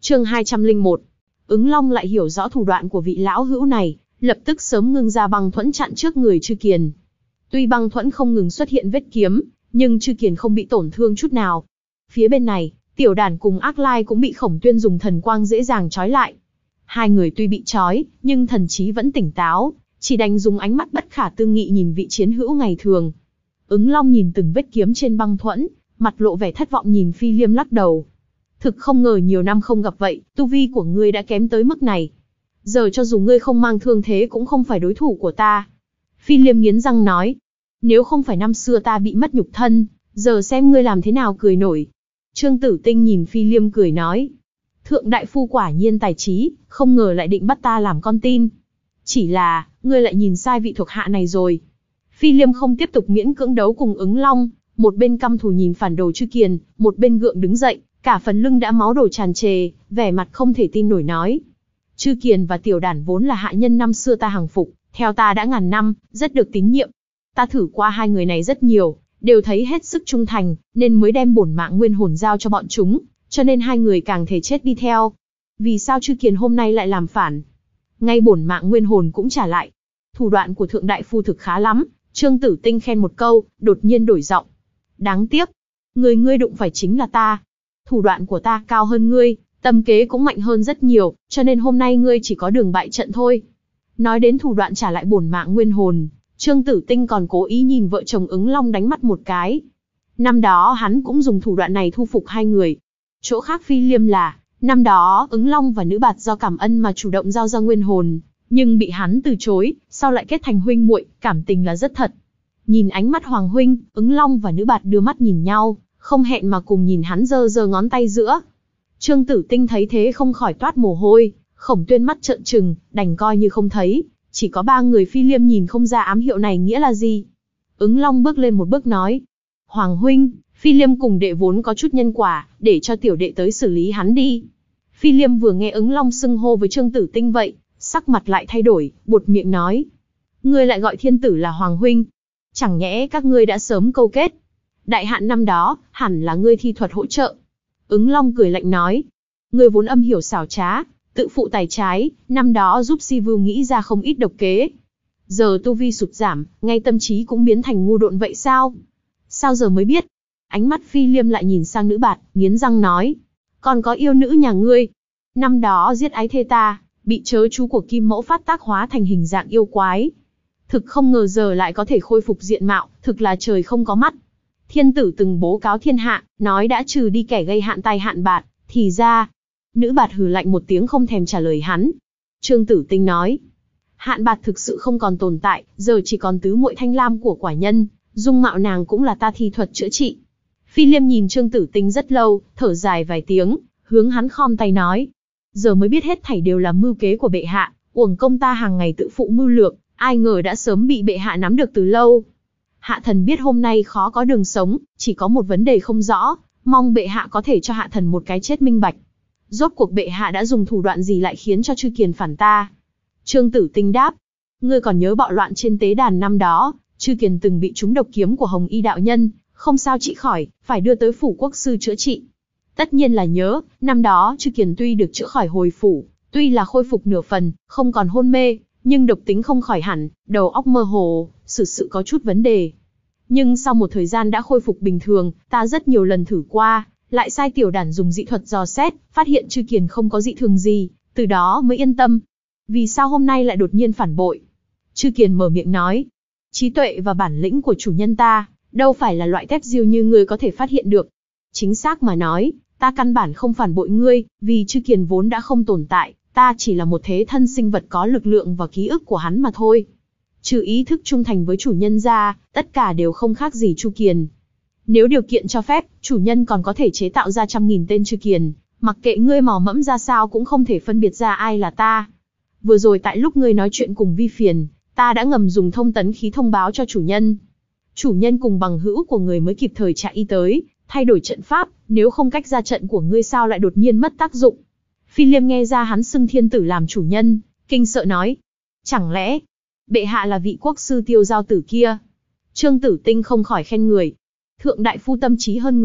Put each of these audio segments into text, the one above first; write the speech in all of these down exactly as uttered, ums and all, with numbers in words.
Chương hai trăm lẻ một. Ứng Long lại hiểu rõ thủ đoạn của vị lão hữu này, lập tức sớm ngưng ra băng thuẫn chặn trước người Trư Kiền. Tuy băng thuẫn không ngừng xuất hiện vết kiếm, nhưng Trư Kiền không bị tổn thương chút nào. Phía bên này, Tiểu Đản cùng Ác Lai cũng bị Khổng Tuyên dùng thần quang dễ dàng trói lại. Hai người tuy bị trói, nhưng thần trí vẫn tỉnh táo, chỉ đành dùng ánh mắt bất khả tư nghị nhìn vị chiến hữu ngày thường. Ứng Long nhìn từng vết kiếm trên băng thuẫn, mặt lộ vẻ thất vọng nhìn Phi Liêm lắc đầu. Thực không ngờ nhiều năm không gặp vậy, tu vi của ngươi đã kém tới mức này. Giờ cho dù ngươi không mang thương thế cũng không phải đối thủ của ta. Phi Liêm nghiến răng nói. Nếu không phải năm xưa ta bị mất nhục thân, giờ xem ngươi làm thế nào cười nổi. Trương Tử Tinh nhìn Phi Liêm cười nói. Thượng đại phu quả nhiên tài trí, không ngờ lại định bắt ta làm con tin. Chỉ là, ngươi lại nhìn sai vị thuộc hạ này rồi. Phi Liêm không tiếp tục miễn cưỡng đấu cùng Ứng Long, một bên căm thù nhìn phản đồ Trư Kiền, một bên gượng đứng dậy, cả phần lưng đã máu đổ tràn trề, vẻ mặt không thể tin nổi nói. Trư Kiền và Tiểu Đản vốn là hạ nhân năm xưa ta hàng phục, theo ta đã ngàn năm, rất được tín nhiệm. Ta thử qua hai người này rất nhiều, đều thấy hết sức trung thành, nên mới đem bổn mạng nguyên hồn giao cho bọn chúng, cho nên hai người càng thể chết đi theo. Vì sao Trư Kiền hôm nay lại làm phản? Ngay bổn mạng nguyên hồn cũng trả lại. Thủ đoạn của thượng đại phu thực khá lắm, Trương Tử Tinh khen một câu, đột nhiên đổi giọng. Đáng tiếc, người ngươi đụng phải chính là ta. Thủ đoạn của ta cao hơn ngươi, tâm kế cũng mạnh hơn rất nhiều, cho nên hôm nay ngươi chỉ có đường bại trận thôi. Nói đến thủ đoạn trả lại bổn mạng nguyên hồn, Trương Tử Tinh còn cố ý nhìn vợ chồng Ứng Long đánh mắt một cái. Năm đó hắn cũng dùng thủ đoạn này thu phục hai người. Chỗ khác Phi Liêm là, năm đó Ứng Long và Nữ Bạt do cảm ân mà chủ động giao ra nguyên hồn, nhưng bị hắn từ chối, sau lại kết thành huynh muội, cảm tình là rất thật. Nhìn ánh mắt Hoàng huynh, Ứng Long và Nữ Bạt đưa mắt nhìn nhau, không hẹn mà cùng nhìn hắn giơ giơ ngón tay giữa. Trương Tử Tinh thấy thế không khỏi toát mồ hôi, Khổng Tuyên mắt trợn trừng, đành coi như không thấy, chỉ có ba người Phi Liêm nhìn không ra ám hiệu này nghĩa là gì. Ứng Long bước lên một bước nói, Hoàng huynh, Phi Liêm cùng đệ vốn có chút nhân quả, để cho tiểu đệ tới xử lý hắn đi. Phi Liêm vừa nghe Ứng Long xưng hô với Trương Tử Tinh vậy, sắc mặt lại thay đổi, buột miệng nói, ngươi lại gọi thiên tử là Hoàng huynh, chẳng nhẽ các ngươi đã sớm câu kết? Đại hạn năm đó, hẳn là ngươi thi thuật hỗ trợ. Ứng Long cười lạnh nói, ngươi vốn âm hiểu xảo trá, tự phụ tài trái, năm đó giúp Si Vưu nghĩ ra không ít độc kế. Giờ tu vi sụt giảm, ngay tâm trí cũng biến thành ngu độn vậy sao? Sao giờ mới biết? Ánh mắt Phi Liêm lại nhìn sang Nữ Bạt, nghiến răng nói, còn có yêu nữ nhà ngươi. Năm đó giết ái thê ta, bị chớ chú của Kim Mẫu phát tác hóa thành hình dạng yêu quái. Thực không ngờ giờ lại có thể khôi phục diện mạo, thực là trời không có mắt. Thiên tử từng bố cáo thiên hạ, nói đã trừ đi kẻ gây hạn tai hạn bạt, thì ra. Nữ Bạt hừ lạnh một tiếng không thèm trả lời hắn. Trương Tử Tinh nói, hạn bạt thực sự không còn tồn tại, giờ chỉ còn tứ muội Thanh Lam của quả nhân, dung mạo nàng cũng là ta thi thuật chữa trị. Phi Liêm nhìn Trương Tử Tinh rất lâu, thở dài vài tiếng, hướng hắn khom tay nói, giờ mới biết hết thảy đều là mưu kế của bệ hạ, uổng công ta hàng ngày tự phụ mưu lược, ai ngờ đã sớm bị bệ hạ nắm được từ lâu. Hạ thần biết hôm nay khó có đường sống, chỉ có một vấn đề không rõ, mong bệ hạ có thể cho hạ thần một cái chết minh bạch. Rốt cuộc bệ hạ đã dùng thủ đoạn gì lại khiến cho Trư Kiền phản ta? Trương Tử Tinh đáp, ngươi còn nhớ bạo loạn trên tế đàn năm đó, Trư Kiền từng bị trúng độc kiếm của Hồng Y đạo nhân, không sao trị khỏi, phải đưa tới phủ quốc sư chữa trị. Tất nhiên là nhớ, năm đó Trư Kiền tuy được chữa khỏi hồi phủ, tuy là khôi phục nửa phần, không còn hôn mê, nhưng độc tính không khỏi hẳn, đầu óc mơ hồ, sự sự có chút vấn đề. Nhưng sau một thời gian đã khôi phục bình thường, ta rất nhiều lần thử qua, lại sai Tiểu Đản dùng dị thuật dò xét, phát hiện Trư Kiền không có dị thường gì, từ đó mới yên tâm. Vì sao hôm nay lại đột nhiên phản bội? Trư Kiền mở miệng nói, trí tuệ và bản lĩnh của chủ nhân ta, đâu phải là loại tép diêu như ngươi có thể phát hiện được. Chính xác mà nói, ta căn bản không phản bội ngươi, vì Trư Kiền vốn đã không tồn tại, ta chỉ là một thế thân sinh vật có lực lượng và ký ức của hắn mà thôi. Trừ ý thức trung thành với chủ nhân ra, tất cả đều không khác gì Trư Kiền. Nếu điều kiện cho phép, chủ nhân còn có thể chế tạo ra trăm nghìn tên Trư Kiền, mặc kệ ngươi mò mẫm ra sao cũng không thể phân biệt ra ai là ta. Vừa rồi tại lúc ngươi nói chuyện cùng Vi Phiền, ta đã ngầm dùng thông tấn khí thông báo cho chủ nhân. Chủ nhân cùng bằng hữu của người mới kịp thời chạy y tới, thay đổi trận pháp, nếu không cách ra trận của ngươi sao lại đột nhiên mất tác dụng. Phi Liêm nghe ra hắn xưng thiên tử làm chủ nhân, kinh sợ nói, chẳng lẽ bệ hạ là vị quốc sư Tiêu Giao Tử kia? Trương Tử Tinh không khỏi khen người, thượng đại phu tâm trí hơn người,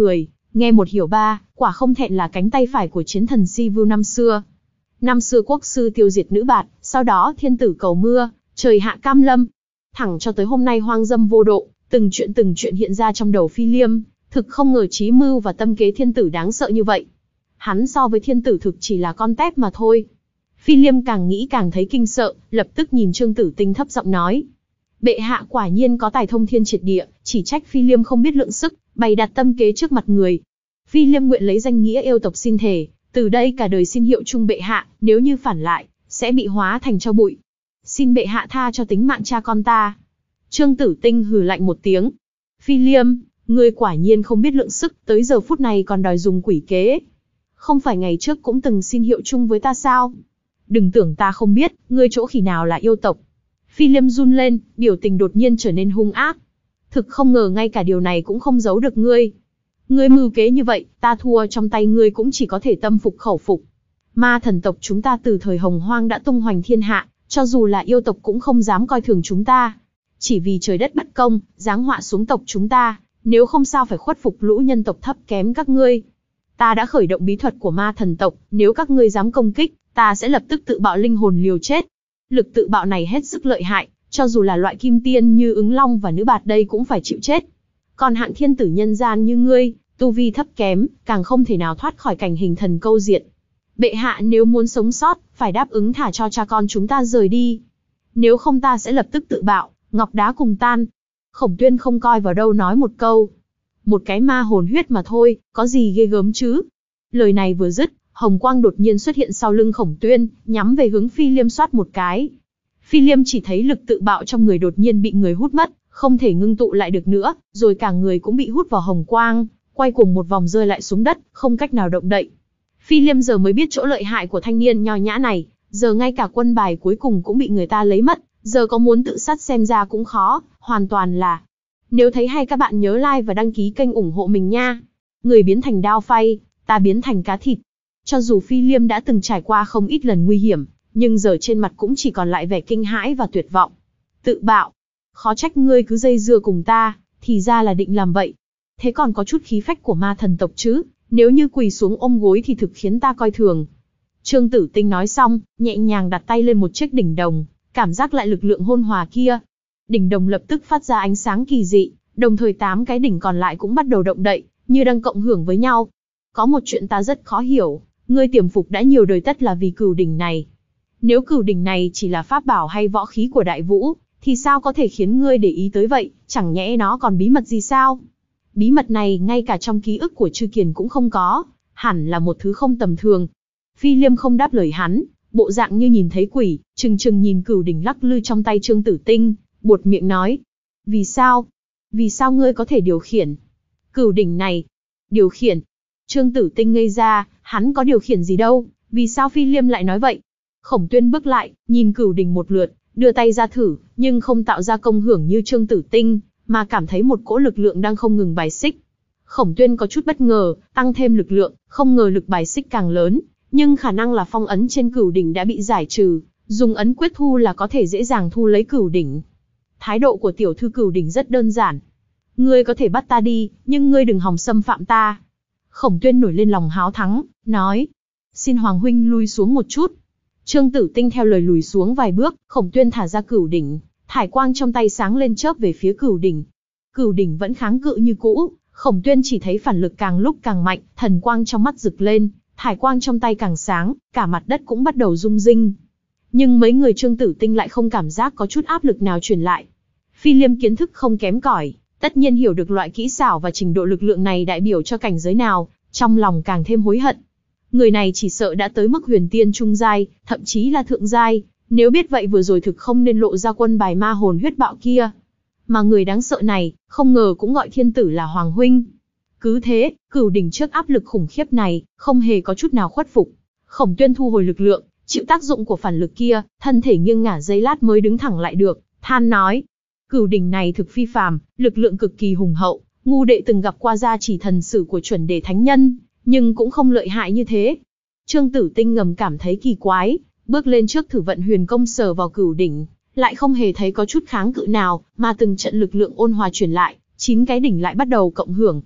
Nghe một hiểu ba, quả không thẹn là cánh tay phải của chiến thần Si Vu năm xưa. Năm xưa quốc sư tiêu diệt nữ bạt, sau đó thiên tử cầu mưa, trời hạ cam lâm. Thẳng cho tới hôm nay hoang dâm vô độ, từng chuyện từng chuyện hiện ra trong đầu Phi Liêm, thực không ngờ trí mưu và tâm kế thiên tử đáng sợ như vậy. Hắn so với thiên tử thực chỉ là con tép mà thôi. Phi Liêm càng nghĩ càng thấy kinh sợ, lập tức nhìn Trương Tử Tinh thấp giọng nói. Bệ hạ quả nhiên có tài thông thiên triệt địa, chỉ trách Phi Liêm không biết lượng sức, bày đặt tâm kế trước mặt người. Phi Liêm nguyện lấy danh nghĩa yêu tộc xin thề, từ đây cả đời xin hiệu chung bệ hạ, nếu như phản lại, sẽ bị hóa thành tro bụi. Xin bệ hạ tha cho tính mạng cha con ta. Trương Tử Tinh hừ lạnh một tiếng. Phi Liêm, ngươi quả nhiên không biết lượng sức, tới giờ phút này còn đòi dùng quỷ kế. Không phải ngày trước cũng từng xin hiệu chung với ta sao? Đừng tưởng ta không biết, ngươi chỗ khỉ nào là yêu tộc. Phi Liêm run lên, biểu tình đột nhiên trở nên hung ác. Thực không ngờ ngay cả điều này cũng không giấu được ngươi. Ngươi mưu kế như vậy, ta thua trong tay ngươi cũng chỉ có thể tâm phục khẩu phục. Ma thần tộc chúng ta từ thời Hồng Hoang đã tung hoành thiên hạ, cho dù là yêu tộc cũng không dám coi thường chúng ta. Chỉ vì trời đất bất công, giáng họa xuống tộc chúng ta, nếu không sao phải khuất phục lũ nhân tộc thấp kém các ngươi. Ta đã khởi động bí thuật của ma thần tộc, nếu các ngươi dám công kích, ta sẽ lập tức tự bạo linh hồn liều chết. Lực tự bạo này hết sức lợi hại, cho dù là loại kim tiên như ứng long và nữ bạt đây cũng phải chịu chết. Còn hạng thiên tử nhân gian như ngươi, tu vi thấp kém, càng không thể nào thoát khỏi cảnh hình thần câu diệt. Bệ hạ nếu muốn sống sót, phải đáp ứng thả cho cha con chúng ta rời đi. Nếu không ta sẽ lập tức tự bạo, ngọc đá cùng tan. Khổng Tuyên không coi vào đâu nói một câu. Một cái ma hồn huyết mà thôi, có gì ghê gớm chứ. Lời này vừa dứt, hồng quang đột nhiên xuất hiện sau lưng Khổng Tuyên, nhắm về hướng Phi Liêm xoát một cái. Phi Liêm chỉ thấy lực tự bạo trong người đột nhiên bị người hút mất, không thể ngưng tụ lại được nữa, rồi cả người cũng bị hút vào hồng quang, quay cuồng một vòng rơi lại xuống đất, không cách nào động đậy. Phi Liêm giờ mới biết chỗ lợi hại của thanh niên nho nhã này, giờ ngay cả quân bài cuối cùng cũng bị người ta lấy mất, giờ có muốn tự sát xem ra cũng khó, hoàn toàn là. Nếu thấy hay các bạn nhớ like và đăng ký kênh ủng hộ mình nha. Người biến thành đao phay, ta biến thành cá thịt. Cho dù Phi Liêm đã từng trải qua không ít lần nguy hiểm, nhưng giờ trên mặt cũng chỉ còn lại vẻ kinh hãi và tuyệt vọng. Tự bạo. Khó trách ngươi cứ dây dưa cùng ta, thì ra là định làm vậy. Thế còn có chút khí phách của ma thần tộc chứ, nếu như quỳ xuống ôm gối thì thực khiến ta coi thường. Trương Tử Tinh nói xong, nhẹ nhàng đặt tay lên một chiếc đỉnh đồng, cảm giác lại lực lượng hôn hòa kia. Đỉnh đồng lập tức phát ra ánh sáng kỳ dị, đồng thời tám cái đỉnh còn lại cũng bắt đầu động đậy, như đang cộng hưởng với nhau. Có một chuyện ta rất khó hiểu, ngươi tiềm phục đã nhiều đời tất là vì cửu đỉnh này. Nếu cửu đỉnh này chỉ là pháp bảo hay võ khí của Đại Vũ, thì sao có thể khiến ngươi để ý tới vậy, chẳng nhẽ nó còn bí mật gì sao? Bí mật này ngay cả trong ký ức của Trư Kiền cũng không có, hẳn là một thứ không tầm thường. Phi Liêm không đáp lời hắn, bộ dạng như nhìn thấy quỷ, trừng trừng nhìn cửu đỉnh lắc lư trong tay Trương Tử Tinh, buột miệng nói. Vì sao? Vì sao ngươi có thể điều khiển cửu đỉnh này? Điều khiển? Trương Tử Tinh ngây ra, hắn có điều khiển gì đâu, vì sao Phi Liêm lại nói vậy? Khổng Tuyên bước lại, nhìn cửu đỉnh một lượt, đưa tay ra thử, nhưng không tạo ra công hưởng như Trương Tử Tinh, mà cảm thấy một cỗ lực lượng đang không ngừng bài xích. Khổng Tuyên có chút bất ngờ, tăng thêm lực lượng, không ngờ lực bài xích càng lớn, nhưng khả năng là phong ấn trên cửu đỉnh đã bị giải trừ, dùng ấn quyết thu là có thể dễ dàng thu lấy cửu đỉnh. Thái độ của tiểu thư cửu đỉnh rất đơn giản. Ngươi có thể bắt ta đi, nhưng ngươi đừng hòng xâm phạm ta. Khổng Tuyên nổi lên lòng háo thắng, nói. Xin Hoàng huynh lui xuống một chút. Trương Tử Tinh theo lời lùi xuống vài bước, Khổng Tuyên thả ra cửu đỉnh, thải quang trong tay sáng lên chớp về phía cửu đỉnh. Cửu đỉnh vẫn kháng cự như cũ, Khổng Tuyên chỉ thấy phản lực càng lúc càng mạnh, thần quang trong mắt rực lên, thải quang trong tay càng sáng, cả mặt đất cũng bắt đầu rung rinh. Nhưng mấy người Trương Tử Tinh lại không cảm giác có chút áp lực nào truyền lại. Phi Liêm kiến thức không kém cỏi, tất nhiên hiểu được loại kỹ xảo và trình độ lực lượng này đại biểu cho cảnh giới nào, trong lòng càng thêm hối hận. Người này chỉ sợ đã tới mức huyền tiên trung giai, thậm chí là thượng giai, nếu biết vậy vừa rồi thực không nên lộ ra quân bài ma hồn huyết bạo kia. Mà người đáng sợ này, không ngờ cũng gọi thiên tử là Hoàng huynh. Cứ thế, cửu đỉnh trước áp lực khủng khiếp này, không hề có chút nào khuất phục. Khổng Tuyên thu hồi lực lượng, chịu tác dụng của phản lực kia, thân thể nghiêng ngả giây lát mới đứng thẳng lại được, than nói. Cửu đỉnh này thực phi phàm, lực lượng cực kỳ hùng hậu, ngu đệ từng gặp qua gia chỉ thần sử của chuẩn đề thánh nhân, nhưng cũng không lợi hại như thế. Trương Tử Tinh ngầm cảm thấy kỳ quái, bước lên trước thử vận huyền công sờ vào cửu đỉnh, lại không hề thấy có chút kháng cự nào, mà từng trận lực lượng ôn hòa truyền lại, chín cái đỉnh lại bắt đầu cộng hưởng.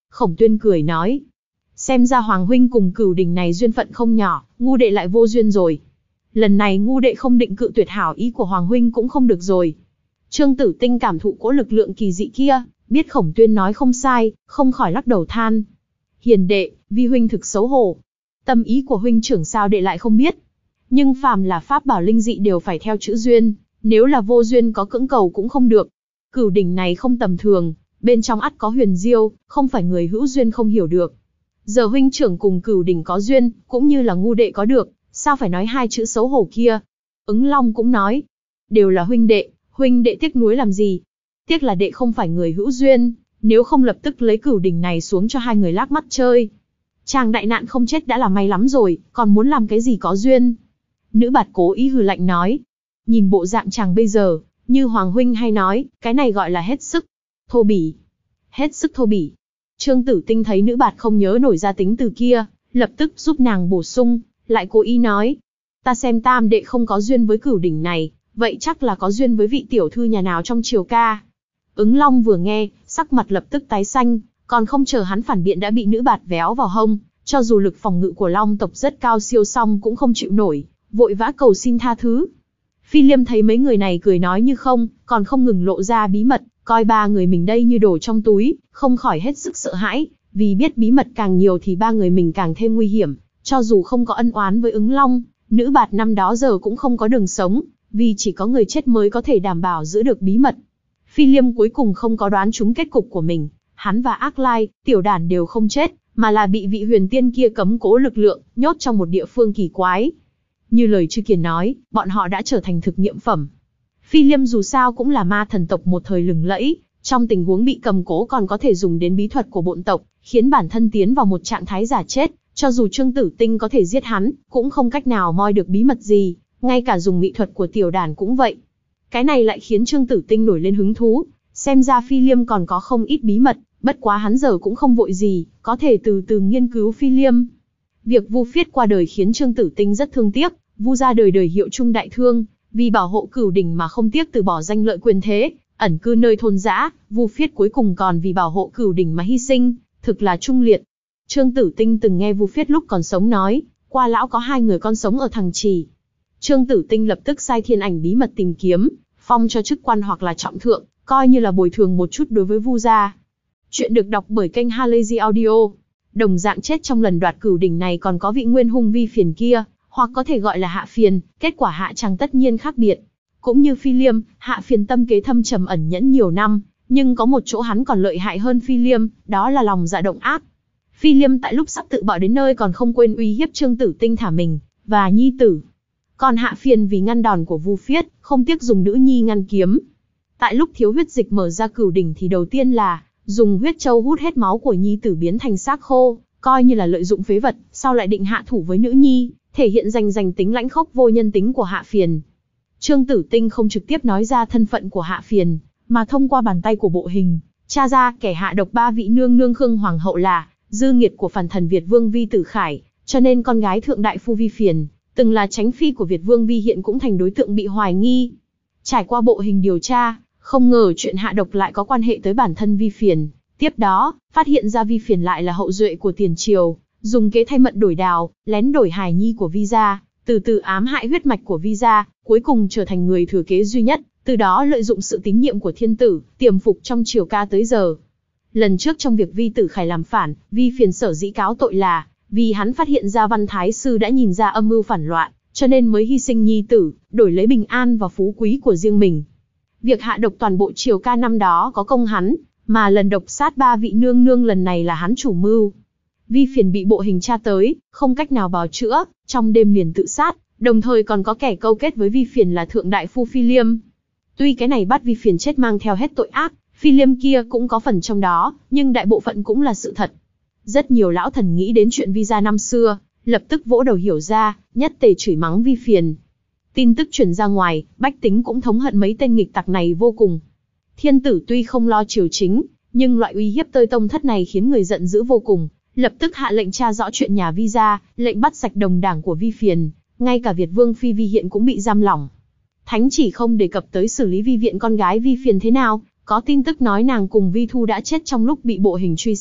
Khổng Tuyên cười nói. Xem ra Hoàng huynh cùng Cửu Đình này duyên phận không nhỏ, ngu đệ lại vô duyên rồi. Lần này ngu đệ không định cự tuyệt hảo ý của Hoàng huynh cũng không được rồi. Trương Tử Tinh cảm thụ cỗ lực lượng kỳ dị kia, biết Khổng Tuyên nói không sai, không khỏi lắc đầu than. Hiền đệ, vi huynh thực xấu hổ. Tâm ý của huynh trưởng sao đệ lại không biết. Nhưng phàm là pháp bảo linh dị đều phải theo chữ duyên, nếu là vô duyên có cưỡng cầu cũng không được. Cửu Đỉnh này không tầm thường, bên trong ắt có huyền diêu, không phải người hữu duyên không hiểu được. Giờ huynh trưởng cùng Cửu Đỉnh có duyên, cũng như là ngu đệ có được, sao phải nói hai chữ xấu hổ kia. Ứng Long cũng nói, đều là huynh đệ, huynh đệ tiếc nuối làm gì. Tiếc là đệ không phải người hữu duyên, nếu không lập tức lấy Cửu Đỉnh này xuống cho hai người lác mắt chơi. Chàng đại nạn không chết đã là may lắm rồi, còn muốn làm cái gì có duyên. Nữ Bạt cố ý hừ lạnh nói. Nhìn bộ dạng chàng bây giờ, như Hoàng huynh hay nói, cái này gọi là hết sức thô bỉ. Hết sức thô bỉ. Trương Tử Tinh thấy Nữ Bạt không nhớ nổi ra tính từ kia, lập tức giúp nàng bổ sung, lại cố ý nói. Ta xem tam đệ không có duyên với Cửu Đỉnh này, vậy chắc là có duyên với vị tiểu thư nhà nào trong triều ca. Ứng Long vừa nghe, sắc mặt lập tức tái xanh, còn không chờ hắn phản biện đã bị Nữ Bạt véo vào hông, cho dù lực phòng ngự của Long tộc rất cao siêu song cũng không chịu nổi, vội vã cầu xin tha thứ. Phi Liêm thấy mấy người này cười nói như không, còn không ngừng lộ ra bí mật, coi ba người mình đây như đồ trong túi, không khỏi hết sức sợ hãi, vì biết bí mật càng nhiều thì ba người mình càng thêm nguy hiểm, cho dù không có ân oán với Ứng Long, Nữ Bạt năm đó giờ cũng không có đường sống, vì chỉ có người chết mới có thể đảm bảo giữ được bí mật. Phi Liêm cuối cùng không có đoán trúng kết cục của mình, hắn và Ác Lai, Tiểu Đản đều không chết, mà là bị vị huyền tiên kia cấm cố lực lượng, nhốt trong một địa phương kỳ quái. Như lời Chư Kiền nói, bọn họ đã trở thành thực nghiệm phẩm. Phi Liêm dù sao cũng là ma thần tộc một thời lừng lẫy, trong tình huống bị cầm cố còn có thể dùng đến bí thuật của bộn tộc, khiến bản thân tiến vào một trạng thái giả chết, cho dù Trương Tử Tinh có thể giết hắn, cũng không cách nào moi được bí mật gì, ngay cả dùng mị thuật của Tiểu Đản cũng vậy. Cái này lại khiến Trương Tử Tinh nổi lên hứng thú, xem ra Phi Liêm còn có không ít bí mật, bất quá hắn giờ cũng không vội gì, có thể từ từ nghiên cứu Phi Liêm. Việc Vu Phiết qua đời khiến Trương Tử Tinh rất thương tiếc, Vu gia đời đời hiệu trung đại thương, vì bảo hộ Cửu Đỉnh mà không tiếc từ bỏ danh lợi quyền thế, ẩn cư nơi thôn dã, Vu Phiết cuối cùng còn vì bảo hộ Cửu Đỉnh mà hy sinh, thực là trung liệt. Trương Tử Tinh từng nghe Vu Phiết lúc còn sống nói, qua lão có hai người con sống ở Thằng Trì. Trương Tử Tinh lập tức sai Thiên Ảnh bí mật tìm kiếm, phong cho chức quan hoặc là trọng thượng, coi như là bồi thường một chút đối với Vu gia. Chuyện được đọc bởi kênh Halazy Audio. Đồng dạng chết trong lần đoạt Cửu Đỉnh này còn có vị nguyên hung Vi Phiền kia, hoặc có thể gọi là Hạ Phiền, kết quả hạ chàng tất nhiên khác biệt. Cũng như Phi Liêm, Hạ Phiền tâm kế thâm trầm ẩn nhẫn nhiều năm, nhưng có một chỗ hắn còn lợi hại hơn Phi Liêm, đó là lòng dạ động ác. Phi Liêm tại lúc sắp tự bạo đến nơi còn không quên uy hiếp Trương Tử Tinh thả mình và nhi tử. Còn Hạ Phiền vì ngăn đòn của Vu Phiết, không tiếc dùng nữ nhi ngăn kiếm. Tại lúc thiếu huyết dịch mở ra Cửu Đỉnh thì đầu tiên là dùng huyết châu hút hết máu của nhi tử biến thành xác khô, coi như là lợi dụng phế vật, sau lại định hạ thủ với nữ nhi, thể hiện danh danh tính lãnh khốc vô nhân tính của Hạ Phiền. Trương Tử Tinh không trực tiếp nói ra thân phận của Hạ Phiền, mà thông qua bàn tay của bộ hình, tra ra kẻ hạ độc ba vị nương nương Khương Hoàng hậu là dư nghiệt của phản thần Việt Vương Vi Tử Khải, cho nên con gái thượng đại phu Vi Phiền, từng là tránh phi của Việt Vương Vi hiện cũng thành đối tượng bị hoài nghi. Trải qua bộ hình điều tra, không ngờ chuyện hạ độc lại có quan hệ tới bản thân Vi Phiền. Tiếp đó, phát hiện ra Vi Phiền lại là hậu duệ của tiền triều, dùng kế thay mận đổi đào, lén đổi hài nhi của Vi gia, từ từ ám hại huyết mạch của Vi gia, cuối cùng trở thành người thừa kế duy nhất, từ đó lợi dụng sự tín nhiệm của thiên tử, tiềm phục trong triều ca tới giờ. Lần trước trong việc Vi Tử Khải làm phản, Vi Phiền sở dĩ cáo tội là vì hắn phát hiện ra Văn Thái sư đã nhìn ra âm mưu phản loạn, cho nên mới hy sinh nhi tử, đổi lấy bình an và phú quý của riêng mình. Việc hạ độc toàn bộ triều ca năm đó có công hắn, mà lần độc sát ba vị nương nương lần này là hắn chủ mưu. Vi Phiền bị bộ hình tra tới, không cách nào bào chữa, trong đêm liền tự sát, đồng thời còn có kẻ câu kết với Vi Phiền là thượng đại phu Phi Liêm. Tuy cái này bắt Vi Phiền chết mang theo hết tội ác, Phi Liêm kia cũng có phần trong đó, nhưng đại bộ phận cũng là sự thật. Rất nhiều lão thần nghĩ đến chuyện Vi gia năm xưa, lập tức vỗ đầu hiểu ra, nhất tề chửi mắng Vi Phiền. Tin tức truyền ra ngoài, bách tính cũng thống hận mấy tên nghịch tặc này vô cùng. Thiên tử tuy không lo triều chính, nhưng loại uy hiếp tơi tông thất này khiến người giận dữ vô cùng, lập tức hạ lệnh tra rõ chuyện nhà Vi gia, lệnh bắt sạch đồng đảng của Vi Phiền, ngay cả Việt Vương Phi Vi hiện cũng bị giam lỏng. Thánh chỉ không đề cập tới xử lý Vi viện con gái Vi Phiền thế nào, có tin tức nói nàng cùng Vi Thu đã chết trong lúc bị bộ hình truy sát,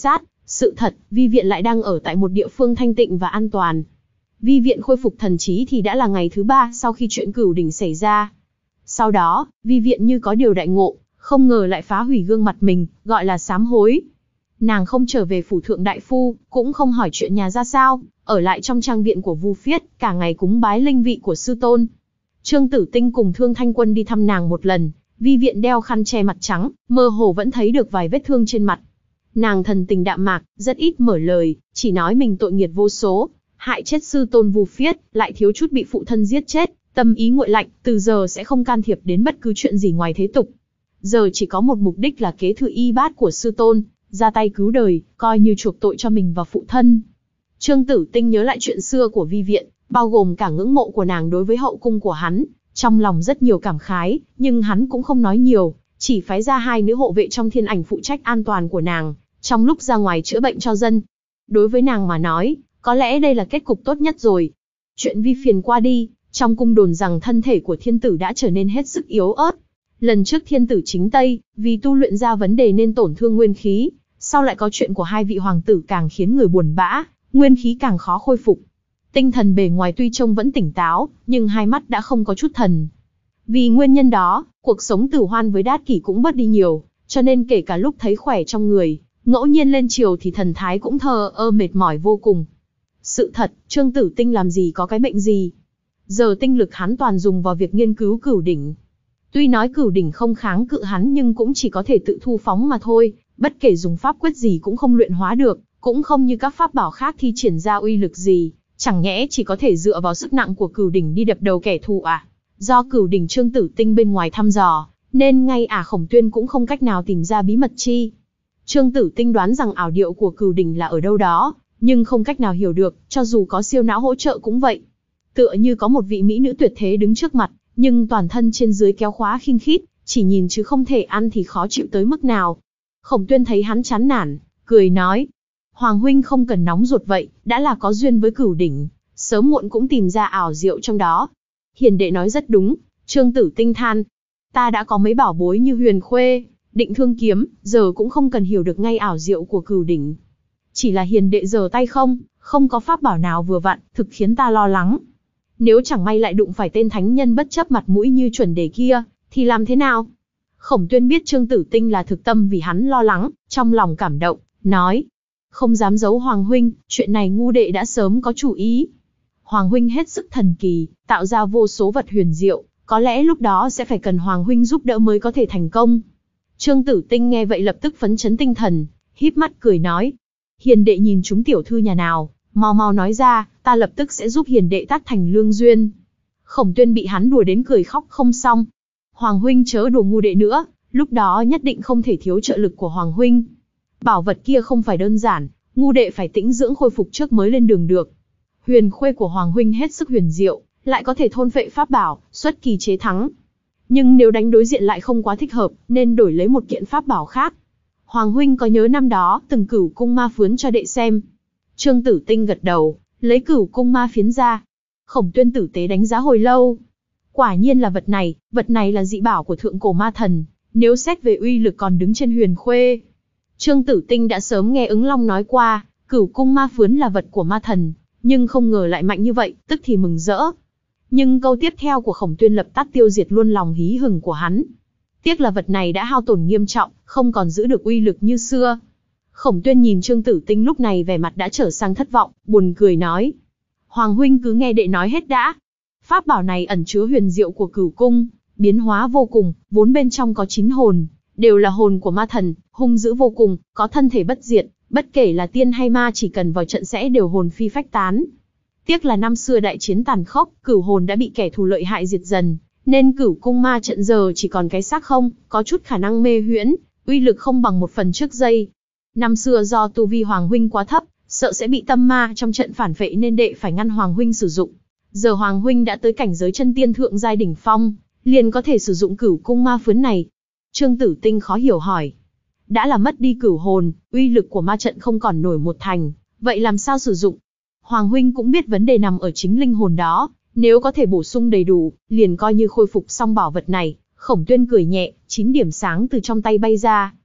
Sự thật, vi viện lại đang ở tại một địa phương thanh tịnh và an toàn. Vi viện khôi phục thần trí thì đã là ngày thứ ba sau khi chuyện Cửu Đỉnh xảy ra. Sau đó, vi viện như có điều đại ngộ, không ngờ lại phá hủy gương mặt mình, gọi là sám hối. Nàng không trở về phủ thượng đại phu, cũng không hỏi chuyện nhà ra sao, ở lại trong trang viện của Vu Phiết, cả ngày cúng bái linh vị của sư tôn. Trương Tử Tinh cùng Thương Thanh Quân đi thăm nàng một lần, vi viện đeo khăn che mặt trắng, mơ hồ vẫn thấy được vài vết thương trên mặt. Nàng thần tình đạm mạc, rất ít mở lời, chỉ nói mình tội nghiệt vô số, hại chết sư tôn Vu Phiết, lại thiếu chút bị phụ thân giết chết, tâm ý nguội lạnh, từ giờ sẽ không can thiệp đến bất cứ chuyện gì ngoài thế tục. Giờ chỉ có một mục đích là kế thừa y bát của sư tôn, ra tay cứu đời, coi như chuộc tội cho mình và phụ thân. Trương Tử Tinh nhớ lại chuyện xưa của vi viện, bao gồm cả ngưỡng mộ của nàng đối với hậu cung của hắn, trong lòng rất nhiều cảm khái, nhưng hắn cũng không nói nhiều, chỉ phái ra hai nữ hộ vệ trong thiên ảnh phụ trách an toàn của nàng, trong lúc ra ngoài chữa bệnh cho dân. Đối với nàng mà nói, có lẽ đây là kết cục tốt nhất rồi. Chuyện vi phiền qua đi, trong cung đồn rằng thân thể của thiên tử đã trở nên hết sức yếu ớt. Lần trước thiên tử chính Tây, vì tu luyện ra vấn đề nên tổn thương nguyên khí, sau lại có chuyện của hai vị hoàng tử càng khiến người buồn bã, nguyên khí càng khó khôi phục. Tinh thần bề ngoài tuy trông vẫn tỉnh táo, nhưng hai mắt đã không có chút thần. Vì nguyên nhân đó, cuộc sống tử hoan với Đát Kỷ cũng bớt đi nhiều, cho nên kể cả lúc thấy khỏe trong người, ngẫu nhiên lên triều thì thần thái cũng thờ ơ mệt mỏi vô cùng. Sự thật, Trương Tử Tinh làm gì có cái bệnh gì. Giờ tinh lực hắn toàn dùng vào việc nghiên cứu Cửu Đỉnh. Tuy nói Cửu Đỉnh không kháng cự hắn nhưng cũng chỉ có thể tự thu phóng mà thôi, bất kể dùng pháp quyết gì cũng không luyện hóa được, cũng không như các pháp bảo khác thi triển ra uy lực gì, chẳng nhẽ chỉ có thể dựa vào sức nặng của Cửu Đỉnh đi đập đầu kẻ thù à? Do Cửu Đỉnh Trương Tử Tinh bên ngoài thăm dò, nên ngay Ả Khổng Tuyên cũng không cách nào tìm ra bí mật chi. Trương Tử Tinh đoán rằng ảo điệu của Cửu Đỉnh là ở đâu đó, nhưng không cách nào hiểu được, cho dù có siêu não hỗ trợ cũng vậy. Tựa như có một vị mỹ nữ tuyệt thế đứng trước mặt, nhưng toàn thân trên dưới kéo khóa khinh khít, chỉ nhìn chứ không thể ăn thì khó chịu tới mức nào. Khổng Tuyên thấy hắn chán nản, cười nói: Hoàng huynh không cần nóng ruột vậy, đã là có duyên với Cửu Đỉnh, sớm muộn cũng tìm ra ảo diệu trong đó. Hiền đệ nói rất đúng, Trương Tử Tinh than. Ta đã có mấy bảo bối như Huyền Khuê, Định Thương Kiếm, giờ cũng không cần hiểu được ngay ảo diệu của Cửu Đỉnh. Chỉ là hiền đệ giờ tay không, không có pháp bảo nào vừa vặn, thực khiến ta lo lắng. Nếu chẳng may lại đụng phải tên thánh nhân bất chấp mặt mũi như chuẩn đề kia, thì làm thế nào? Khổng Tuyên biết Trương Tử Tinh là thực tâm vì hắn lo lắng, trong lòng cảm động, nói: Không dám giấu Hoàng huynh, chuyện này ngu đệ đã sớm có chủ ý. Hoàng huynh hết sức thần kỳ, tạo ra vô số vật huyền diệu, có lẽ lúc đó sẽ phải cần Hoàng huynh giúp đỡ mới có thể thành công. Trương Tử Tinh nghe vậy lập tức phấn chấn tinh thần, híp mắt cười nói: Hiền đệ nhìn chúng tiểu thư nhà nào, mau mau nói ra, ta lập tức sẽ giúp hiền đệ tác thành lương duyên. Khổng Tuyên bị hắn đùa đến cười khóc không xong. Hoàng huynh chớ đùa ngu đệ nữa, lúc đó nhất định không thể thiếu trợ lực của Hoàng huynh. Bảo vật kia không phải đơn giản, ngu đệ phải tĩnh dưỡng khôi phục trước mới lên đường được. Huyền Khuê của Hoàng huynh hết sức huyền diệu, lại có thể thôn phệ pháp bảo, xuất kỳ chế thắng. Nhưng nếu đánh đối diện lại không quá thích hợp, nên đổi lấy một kiện pháp bảo khác. Hoàng huynh có nhớ năm đó từng cửu cung ma phiến cho đệ xem? Trương Tử Tinh gật đầu, lấy cửu cung ma phiến ra. Khổng Tuyên tử tế đánh giá hồi lâu. Quả nhiên là vật này, vật này là dị bảo của thượng cổ ma thần, nếu xét về uy lực còn đứng trên Huyền Khuê. Trương Tử Tinh đã sớm nghe Ứng Long nói qua, cửu cung ma phiến là vật của ma thần, nhưng không ngờ lại mạnh như vậy, tức thì mừng rỡ. Nhưng câu tiếp theo của Khổng Tuyên lập tắc tiêu diệt luôn lòng hí hửng của hắn. Tiếc là vật này đã hao tổn nghiêm trọng, không còn giữ được uy lực như xưa. Khổng Tuyên nhìn Trương Tử Tinh lúc này vẻ mặt đã trở sang thất vọng, buồn cười nói: Hoàng huynh cứ nghe đệ nói hết đã. Pháp bảo này ẩn chứa huyền diệu của cửu cung, biến hóa vô cùng, vốn bên trong có chín hồn, đều là hồn của ma thần, hung dữ vô cùng, có thân thể bất diệt, bất kể là tiên hay ma chỉ cần vào trận sẽ đều hồn phi phách tán. Tiếc là năm xưa đại chiến tàn khốc, cửu hồn đã bị kẻ thù lợi hại diệt dần, nên cửu cung ma trận giờ chỉ còn cái xác không, có chút khả năng mê huyễn, uy lực không bằng một phần trước giây. Năm xưa do tu vi Hoàng huynh quá thấp, sợ sẽ bị tâm ma trong trận phản vệ nên đệ phải ngăn Hoàng huynh sử dụng. Giờ Hoàng huynh đã tới cảnh giới chân tiên thượng giai đỉnh phong, liền có thể sử dụng cửu cung ma phiến này. Trương Tử Tinh khó hiểu hỏi: đã là mất đi cửu hồn, uy lực của ma trận không còn nổi một thành, vậy làm sao sử dụng? Hoàng huynh cũng biết vấn đề nằm ở chính linh hồn đó, nếu có thể bổ sung đầy đủ, liền coi như khôi phục xong bảo vật này. Khổng Tuyên cười nhẹ, chín điểm sáng từ trong tay bay ra.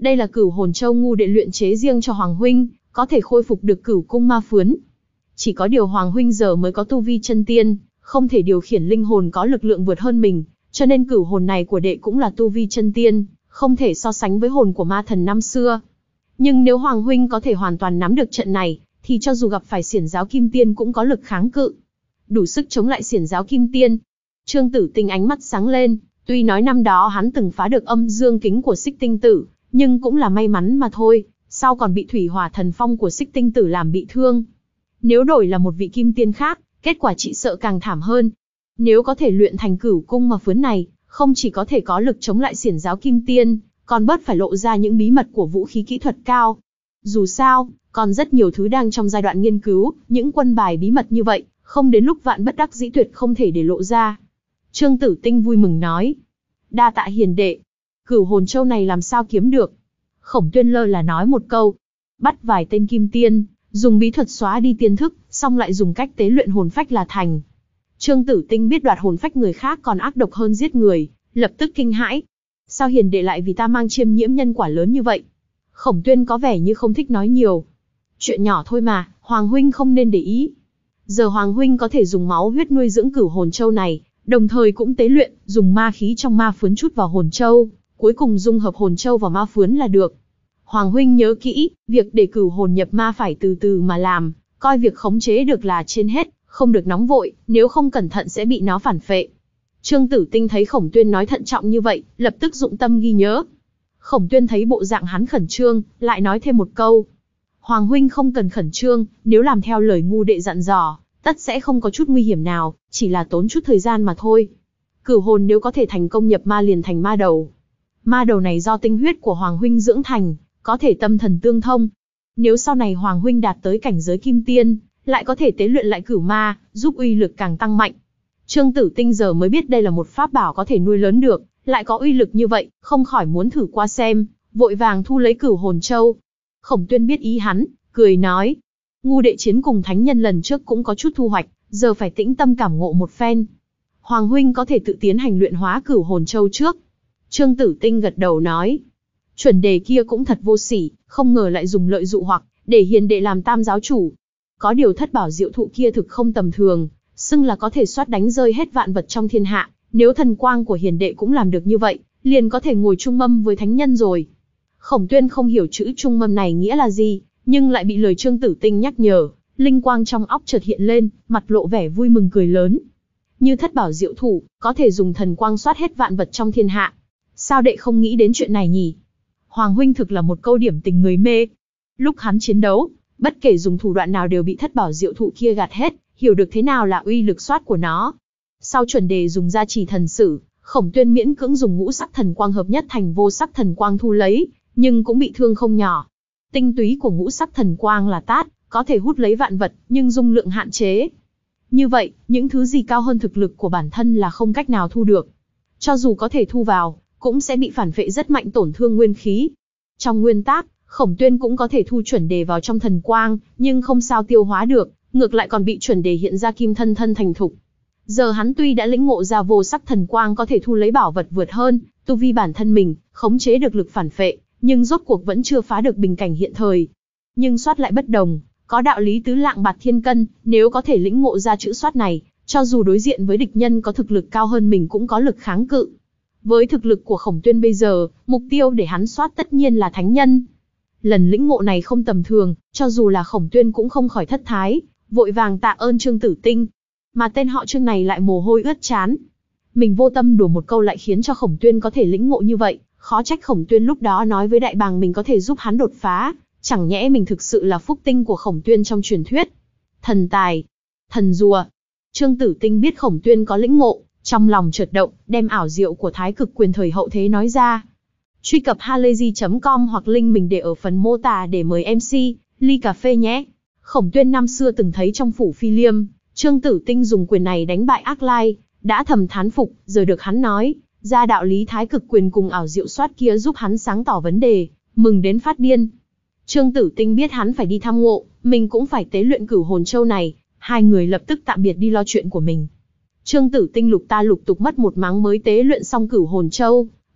Đây là cửu hồn châu ngu đệ luyện chế riêng cho Hoàng huynh, có thể khôi phục được cửu cung ma phướn. Chỉ có điều Hoàng huynh giờ mới có tu vi chân tiên, không thể điều khiển linh hồn có lực lượng vượt hơn mình, cho nên cửu hồn này của đệ cũng là tu vi chân tiên, không thể so sánh với hồn của ma thần năm xưa. Nhưng nếu Hoàng huynh có thể hoàn toàn nắm được trận này, thì cho dù gặp phải xiển giáo kim tiên cũng có lực kháng cự, đủ sức chống lại xiển giáo kim tiên. Trương Tử Tinh ánh mắt sáng lên, tuy nói năm đó hắn từng phá được âm dương kính của Xích Tinh Tử, nhưng cũng là may mắn mà thôi, sau còn bị thủy hỏa thần phong của Xích Tinh Tử làm bị thương. Nếu đổi là một vị kim tiên khác, kết quả chỉ sợ càng thảm hơn. Nếu có thể luyện thành cửu cung ma phướn này, không chỉ có thể có lực chống lại xiển giáo kim tiên, còn bớt phải lộ ra những bí mật của vũ khí kỹ thuật cao. Dù sao, còn rất nhiều thứ đang trong giai đoạn nghiên cứu, những quân bài bí mật như vậy, không đến lúc vạn bất đắc dĩ tuyệt không thể để lộ ra. Trương Tử Tinh vui mừng nói. Đa tạ hiền đệ. Cửu hồn châu này làm sao kiếm được? Khổng Tuyên lơ là nói một câu. Bắt vài tên kim tiên, dùng bí thuật xóa đi tiên thức, xong lại dùng cách tế luyện hồn phách là thành. Trương Tử Tinh biết đoạt hồn phách người khác còn ác độc hơn giết người, lập tức kinh hãi. Sao hiền đệ lại vì ta mang chiêm nhiễm nhân quả lớn như vậy? Khổng Tuyên có vẻ như không thích nói nhiều. Chuyện nhỏ thôi mà, Hoàng huynh không nên để ý. Giờ Hoàng huynh có thể dùng máu huyết nuôi dưỡng cửu hồn châu này, đồng thời cũng tế luyện, dùng ma khí trong ma phướn chút vào hồn châu, cuối cùng dung hợp hồn châu vào ma phướn là được. Hoàng huynh nhớ kỹ, việc để cửu hồn nhập ma phải từ từ mà làm, coi việc khống chế được là trên hết, không được nóng vội, nếu không cẩn thận sẽ bị nó phản phệ. Trương Tử Tinh thấy Khổng Tuyên nói thận trọng như vậy, lập tức dụng tâm ghi nhớ. Khổng Tuyên thấy bộ dạng hắn khẩn trương, lại nói thêm một câu. Hoàng huynh không cần khẩn trương, nếu làm theo lời ngu đệ dặn dò, tất sẽ không có chút nguy hiểm nào, chỉ là tốn chút thời gian mà thôi. Cửu hồn nếu có thể thành công nhập ma liền thành ma đầu. Ma đầu này do tinh huyết của Hoàng huynh dưỡng thành, có thể tâm thần tương thông. Nếu sau này Hoàng huynh đạt tới cảnh giới kim tiên, lại có thể tế luyện lại cửu ma, giúp uy lực càng tăng mạnh. Trương Tử Tinh giờ mới biết đây là một pháp bảo có thể nuôi lớn được, lại có uy lực như vậy, không khỏi muốn thử qua xem, vội vàng thu lấy cửu hồn châu. Khổng Tuyên biết ý hắn, cười nói, ngu đệ chiến cùng thánh nhân lần trước cũng có chút thu hoạch, giờ phải tĩnh tâm cảm ngộ một phen. Hoàng huynh có thể tự tiến hành luyện hóa cửu hồn châu trước. Trương Tử Tinh gật đầu nói, chuẩn đề kia cũng thật vô sỉ, không ngờ lại dùng lợi dụ hoặc, để hiền đệ làm tam giáo chủ. Có điều thất bảo diệu thụ kia thực không tầm thường, xưng là có thể soát đánh rơi hết vạn vật trong thiên hạ, nếu thần quang của hiền đệ cũng làm được như vậy, liền có thể ngồi chung mâm với thánh nhân rồi. Khổng Tuyên không hiểu chữ chung mâm này nghĩa là gì, nhưng lại bị lời Trương Tử Tinh nhắc nhở, linh quang trong óc chợt hiện lên, mặt lộ vẻ vui mừng cười lớn. Như thất bảo diệu thủ, có thể dùng thần quang soát hết vạn vật trong thiên hạ. Sao đệ không nghĩ đến chuyện này nhỉ? Hoàng huynh thực là một câu điểm tình người mê. Lúc hắn chiến đấu, bất kể dùng thủ đoạn nào đều bị thất bảo diệu thụ kia gạt hết, hiểu được thế nào là uy lực soát của nó. Sau chuẩn đề dùng gia trì thần sử, Khổng Tuyên miễn cưỡng dùng ngũ sắc thần quang hợp nhất thành vô sắc thần quang thu lấy, nhưng cũng bị thương không nhỏ. Tinh túy của ngũ sắc thần quang là tát, có thể hút lấy vạn vật, nhưng dung lượng hạn chế. Như vậy, những thứ gì cao hơn thực lực của bản thân là không cách nào thu được. Cho dù có thể thu vào, cũng sẽ bị phản phệ rất mạnh tổn thương nguyên khí. Trong nguyên tắc, Khổng Tuyên cũng có thể thu chuẩn đề vào trong thần quang, nhưng không sao tiêu hóa được, ngược lại còn bị chuẩn đề hiện ra kim thân thân thành thục. Giờ hắn tuy đã lĩnh ngộ ra vô sắc thần quang có thể thu lấy bảo vật vượt hơn, tu vi bản thân mình, khống chế được lực phản phệ, nhưng rốt cuộc vẫn chưa phá được bình cảnh hiện thời. Nhưng soát lại bất đồng, có đạo lý tứ lạng bạc thiên cân, nếu có thể lĩnh ngộ ra chữ soát này, cho dù đối diện với địch nhân có thực lực cao hơn mình cũng có lực kháng cự. Với thực lực của Khổng Tuyên bây giờ, mục tiêu để hắn soát tất nhiên là thánh nhân. Lần lĩnh ngộ này không tầm thường, cho dù là Khổng Tuyên cũng không khỏi thất thái, vội vàng tạ ơn Trương Tử Tinh. Mà tên họ Trương này lại mồ hôi ướt trán. Mình vô tâm đùa một câu lại khiến cho Khổng Tuyên có thể lĩnh ngộ như vậy, khó trách Khổng Tuyên lúc đó nói với Đại Bàng mình có thể giúp hắn đột phá, chẳng nhẽ mình thực sự là phúc tinh của Khổng Tuyên trong truyền thuyết. Thần tài, thần rùa. Trương Tử Tinh biết Khổng Tuyên có lĩnh ngộ, trong lòng chợt động, đem ảo diệu của Thái Cực Quyền thời hậu thế nói ra. Truy cập halayzi chấm com hoặc link mình để ở phần mô tả để mời em xê, ly cà phê nhé. Khổng Tuyên năm xưa từng thấy trong phủ Phi Liêm, Trương Tử Tinh dùng quyền này đánh bại Ác Lai, đã thầm thán phục, giờ được hắn nói ra đạo lý Thái Cực Quyền cùng ảo diệu soát kia giúp hắn sáng tỏ vấn đề, mừng đến phát điên. Trương Tử Tinh biết hắn phải đi thăm ngộ, mình cũng phải tế luyện cửu hồn châu này, hai người lập tức tạm biệt đi lo chuyện của mình. Trương Tử Tinh lục ta lục tục mất một máng mới tế luyện xong cửu hồn châu,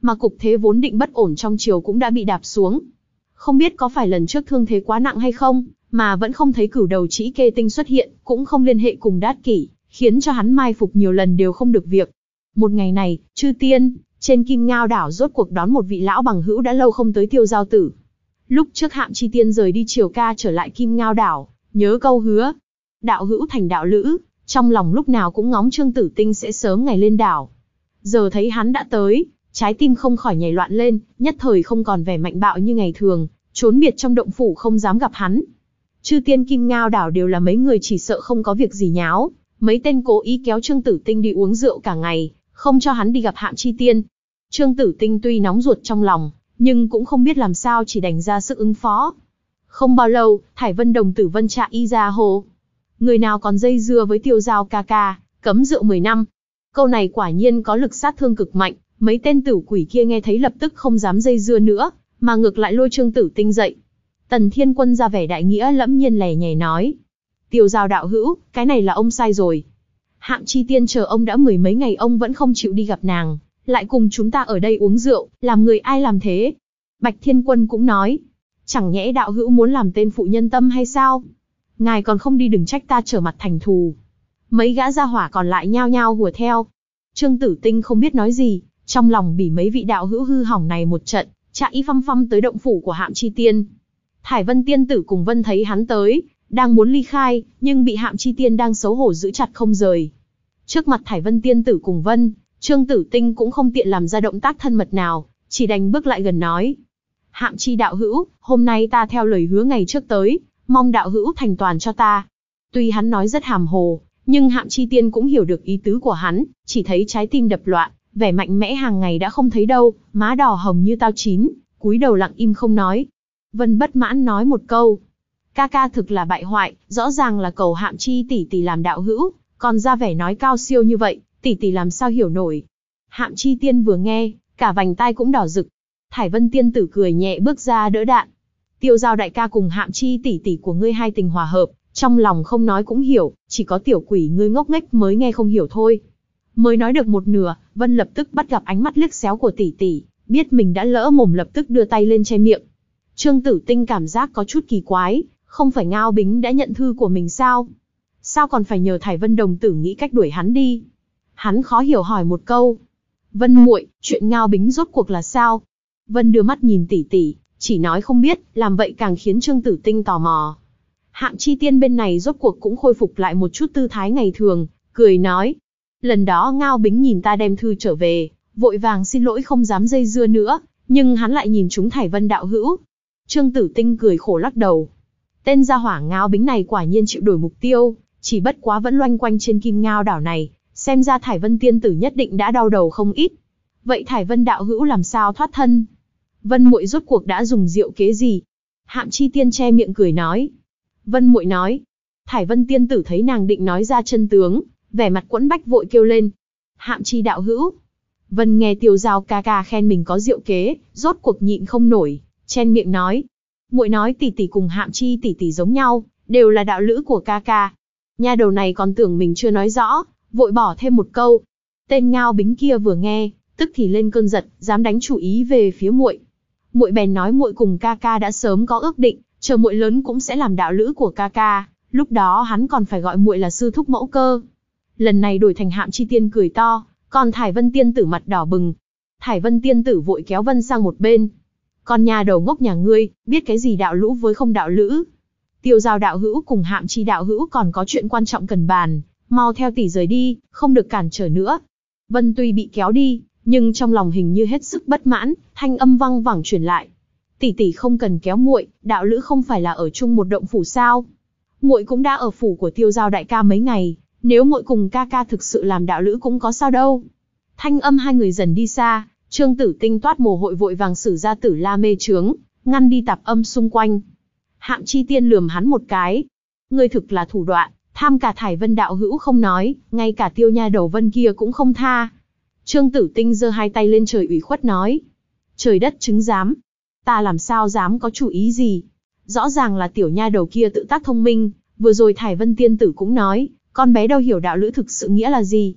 mà cục thế vốn định bất ổn trong triều cũng đã bị đạp xuống. Không biết có phải lần trước thương thế quá nặng hay không, mà vẫn không thấy cửu đầu trĩ kê tinh xuất hiện, cũng không liên hệ cùng Đát Kỷ, khiến cho hắn mai phục nhiều lần đều không được việc. Một ngày này, chư tiên, trên Kim Ngao đảo rốt cuộc đón một vị lão bằng hữu đã lâu không tới Tiêu Giao Tử. Lúc trước Hạm Chi Tiên rời đi triều ca trở lại Kim Ngao đảo, nhớ câu hứa, đạo hữu thành đạo lữ, trong lòng lúc nào cũng ngóng Trương Tử Tinh sẽ sớm ngày lên đảo. Giờ thấy hắn đã tới, trái tim không khỏi nhảy loạn lên, nhất thời không còn vẻ mạnh bạo như ngày thường, trốn biệt trong động phủ không dám gặp hắn. Chư tiên Kim Ngao đảo đều là mấy người chỉ sợ không có việc gì nháo, mấy tên cố ý kéo Trương Tử Tinh đi uống rượu cả ngày, không cho hắn đi gặp Hạm Chi Tiên. Trương Tử Tinh tuy nóng ruột trong lòng, nhưng cũng không biết làm sao, chỉ đành ra sức ứng phó. Không bao lâu, Thải Vân đồng tử Vân Trạ Y ra hô: người nào còn dây dưa với Tiêu Giao ca ca, cấm rượu mười năm. Câu này quả nhiên có lực sát thương cực mạnh, mấy tên tử quỷ kia nghe thấy lập tức không dám dây dưa nữa, mà ngược lại lôi Trương Tử Tinh dậy. Tần Thiên Quân ra vẻ đại nghĩa lẫm nhiên lè nhè nói: Tiêu Giao đạo hữu, cái này là ông sai rồi. Hạm Chi Tiên chờ ông đã mười mấy ngày ông vẫn không chịu đi gặp nàng, lại cùng chúng ta ở đây uống rượu, làm người ai làm thế? Bạch Thiên Quân cũng nói: chẳng nhẽ đạo hữu muốn làm tên phụ nhân tâm hay sao? Ngài còn không đi đừng trách ta trở mặt thành thù. Mấy gã gia hỏa còn lại nhao nhao hùa theo. Trương Tử Tinh không biết nói gì, trong lòng bỉ mấy vị đạo hữu hư hỏng này một trận, chạy phăm phăm tới động phủ của Hạm Chi Tiên. Thải Vân Tiên tử cùng Vân thấy hắn tới, đang muốn ly khai, nhưng bị Hạm Chi Tiên đang xấu hổ giữ chặt không rời. Trước mặt Thải Vân Tiên tử cùng Vân, Trương Tử Tinh cũng không tiện làm ra động tác thân mật nào, chỉ đành bước lại gần nói: Hạm Chi đạo hữu, hôm nay ta theo lời hứa ngày trước tới, mong đạo hữu thành toàn cho ta. Tuy hắn nói rất hàm hồ, nhưng Hạm Chi Tiên cũng hiểu được ý tứ của hắn, chỉ thấy trái tim đập loạn, vẻ mạnh mẽ hàng ngày đã không thấy đâu, má đỏ hồng như tao chín, cúi đầu lặng im không nói. Vân bất mãn nói một câu: ca ca thực là bại hoại, rõ ràng là cầu Hạm Chi tỷ tỷ làm đạo hữu, còn ra vẻ nói cao siêu như vậy, tỷ tỷ làm sao hiểu nổi. Hạm Chi Tiên vừa nghe, cả vành tai cũng đỏ rực. Thải Vân Tiên tử cười nhẹ bước ra đỡ đạn. Tiêu Giao đại ca cùng Hạm Chi tỷ tỷ của ngươi hai tình hòa hợp, trong lòng không nói cũng hiểu, chỉ có tiểu quỷ ngươi ngốc nghếch mới nghe không hiểu thôi. Mới nói được một nửa, Vân lập tức bắt gặp ánh mắt liếc xéo của tỷ tỷ, biết mình đã lỡ mồm lập tức đưa tay lên che miệng. Trương Tử Tinh cảm giác có chút kỳ quái, không phải Ngao Bính đã nhận thư của mình sao? Sao còn phải nhờ Thải Vân đồng tử nghĩ cách đuổi hắn đi? Hắn khó hiểu hỏi một câu: Vân muội, chuyện Ngao Bính rốt cuộc là sao? Vân đưa mắt nhìn tỷ tỷ, chỉ nói không biết, làm vậy càng khiến Trương Tử Tinh tò mò. Hạm Chi Tiên bên này rốt cuộc cũng khôi phục lại một chút tư thái ngày thường, cười nói: lần đó Ngao Bính nhìn ta đem thư trở về, vội vàng xin lỗi không dám dây dưa nữa, nhưng hắn lại nhìn chúng Thải Vân đạo hữu. Trương Tử Tinh cười khổ lắc đầu. Tên gia hỏa Ngao Bính này quả nhiên chịu đổi mục tiêu, chỉ bất quá vẫn loanh quanh trên Kim Ngao đảo này, xem ra Thải Vân tiên tử nhất định đã đau đầu không ít. Vậy Thải Vân đạo hữu làm sao thoát thân? Vân muội rốt cuộc đã dùng diệu kế gì? Hạm Chi Tiên che miệng cười nói. Vân muội nói. Thải Vân tiên tử thấy nàng định nói ra chân tướng, vẻ mặt quẫn bách vội kêu lên: Hạm Chi đạo hữu. Vân nghe Tiêu Giao ca ca khen mình có diệu kế, rốt cuộc nhịn không nổi, chen miệng nói: muội nói tỷ tỷ cùng Hạm Chi tỷ tỷ giống nhau, đều là đạo lữ của ca ca. Nha đầu này còn tưởng mình chưa nói rõ, vội bỏ thêm một câu. Tên Ngao Bính kia vừa nghe, tức thì lên cơn giật, dám đánh chủ ý về phía muội. Muội bèn nói muội cùng ca ca đã sớm có ước định, chờ muội lớn cũng sẽ làm đạo lữ của ca ca, lúc đó hắn còn phải gọi muội là sư thúc mẫu cơ. Lần này đổi thành Hạm Chi Tiên cười to, còn Thải Vân tiên tử mặt đỏ bừng. Thải Vân tiên tử vội kéo Vân sang một bên. Con nhà đầu ngốc nhà ngươi, biết cái gì đạo lữ với không đạo lữ? Tiêu Giao đạo hữu cùng Hạm Chi đạo hữu còn có chuyện quan trọng cần bàn, mau theo tỷ rời đi, không được cản trở nữa. Vân tuy bị kéo đi, nhưng trong lòng hình như hết sức bất mãn, thanh âm văng vẳng truyền lại: tỷ tỷ không cần kéo muội, đạo lữ không phải là ở chung một động phủ sao? Muội cũng đã ở phủ của Tiêu Giao đại ca mấy ngày, nếu muội cùng ca ca thực sự làm đạo lữ cũng có sao đâu. Thanh âm hai người dần đi xa, Trương Tử Tinh toát mồ hôi vội vàng sử ra Tử La mê chướng, ngăn đi tạp âm xung quanh. Hạm Chi Tiên lườm hắn một cái: ngươi thực là thủ đoạn, tham cả Thải Vân đạo hữu không nói, ngay cả Tiêu nha đầu Vân kia cũng không tha. Trương Tử Tinh giơ hai tay lên trời ủy khuất nói: trời đất chứng giám, ta làm sao dám có chủ ý gì? Rõ ràng là tiểu nha đầu kia tự tác thông minh, vừa rồi Thải Vân tiên tử cũng nói, con bé đâu hiểu đạo lữ thực sự nghĩa là gì.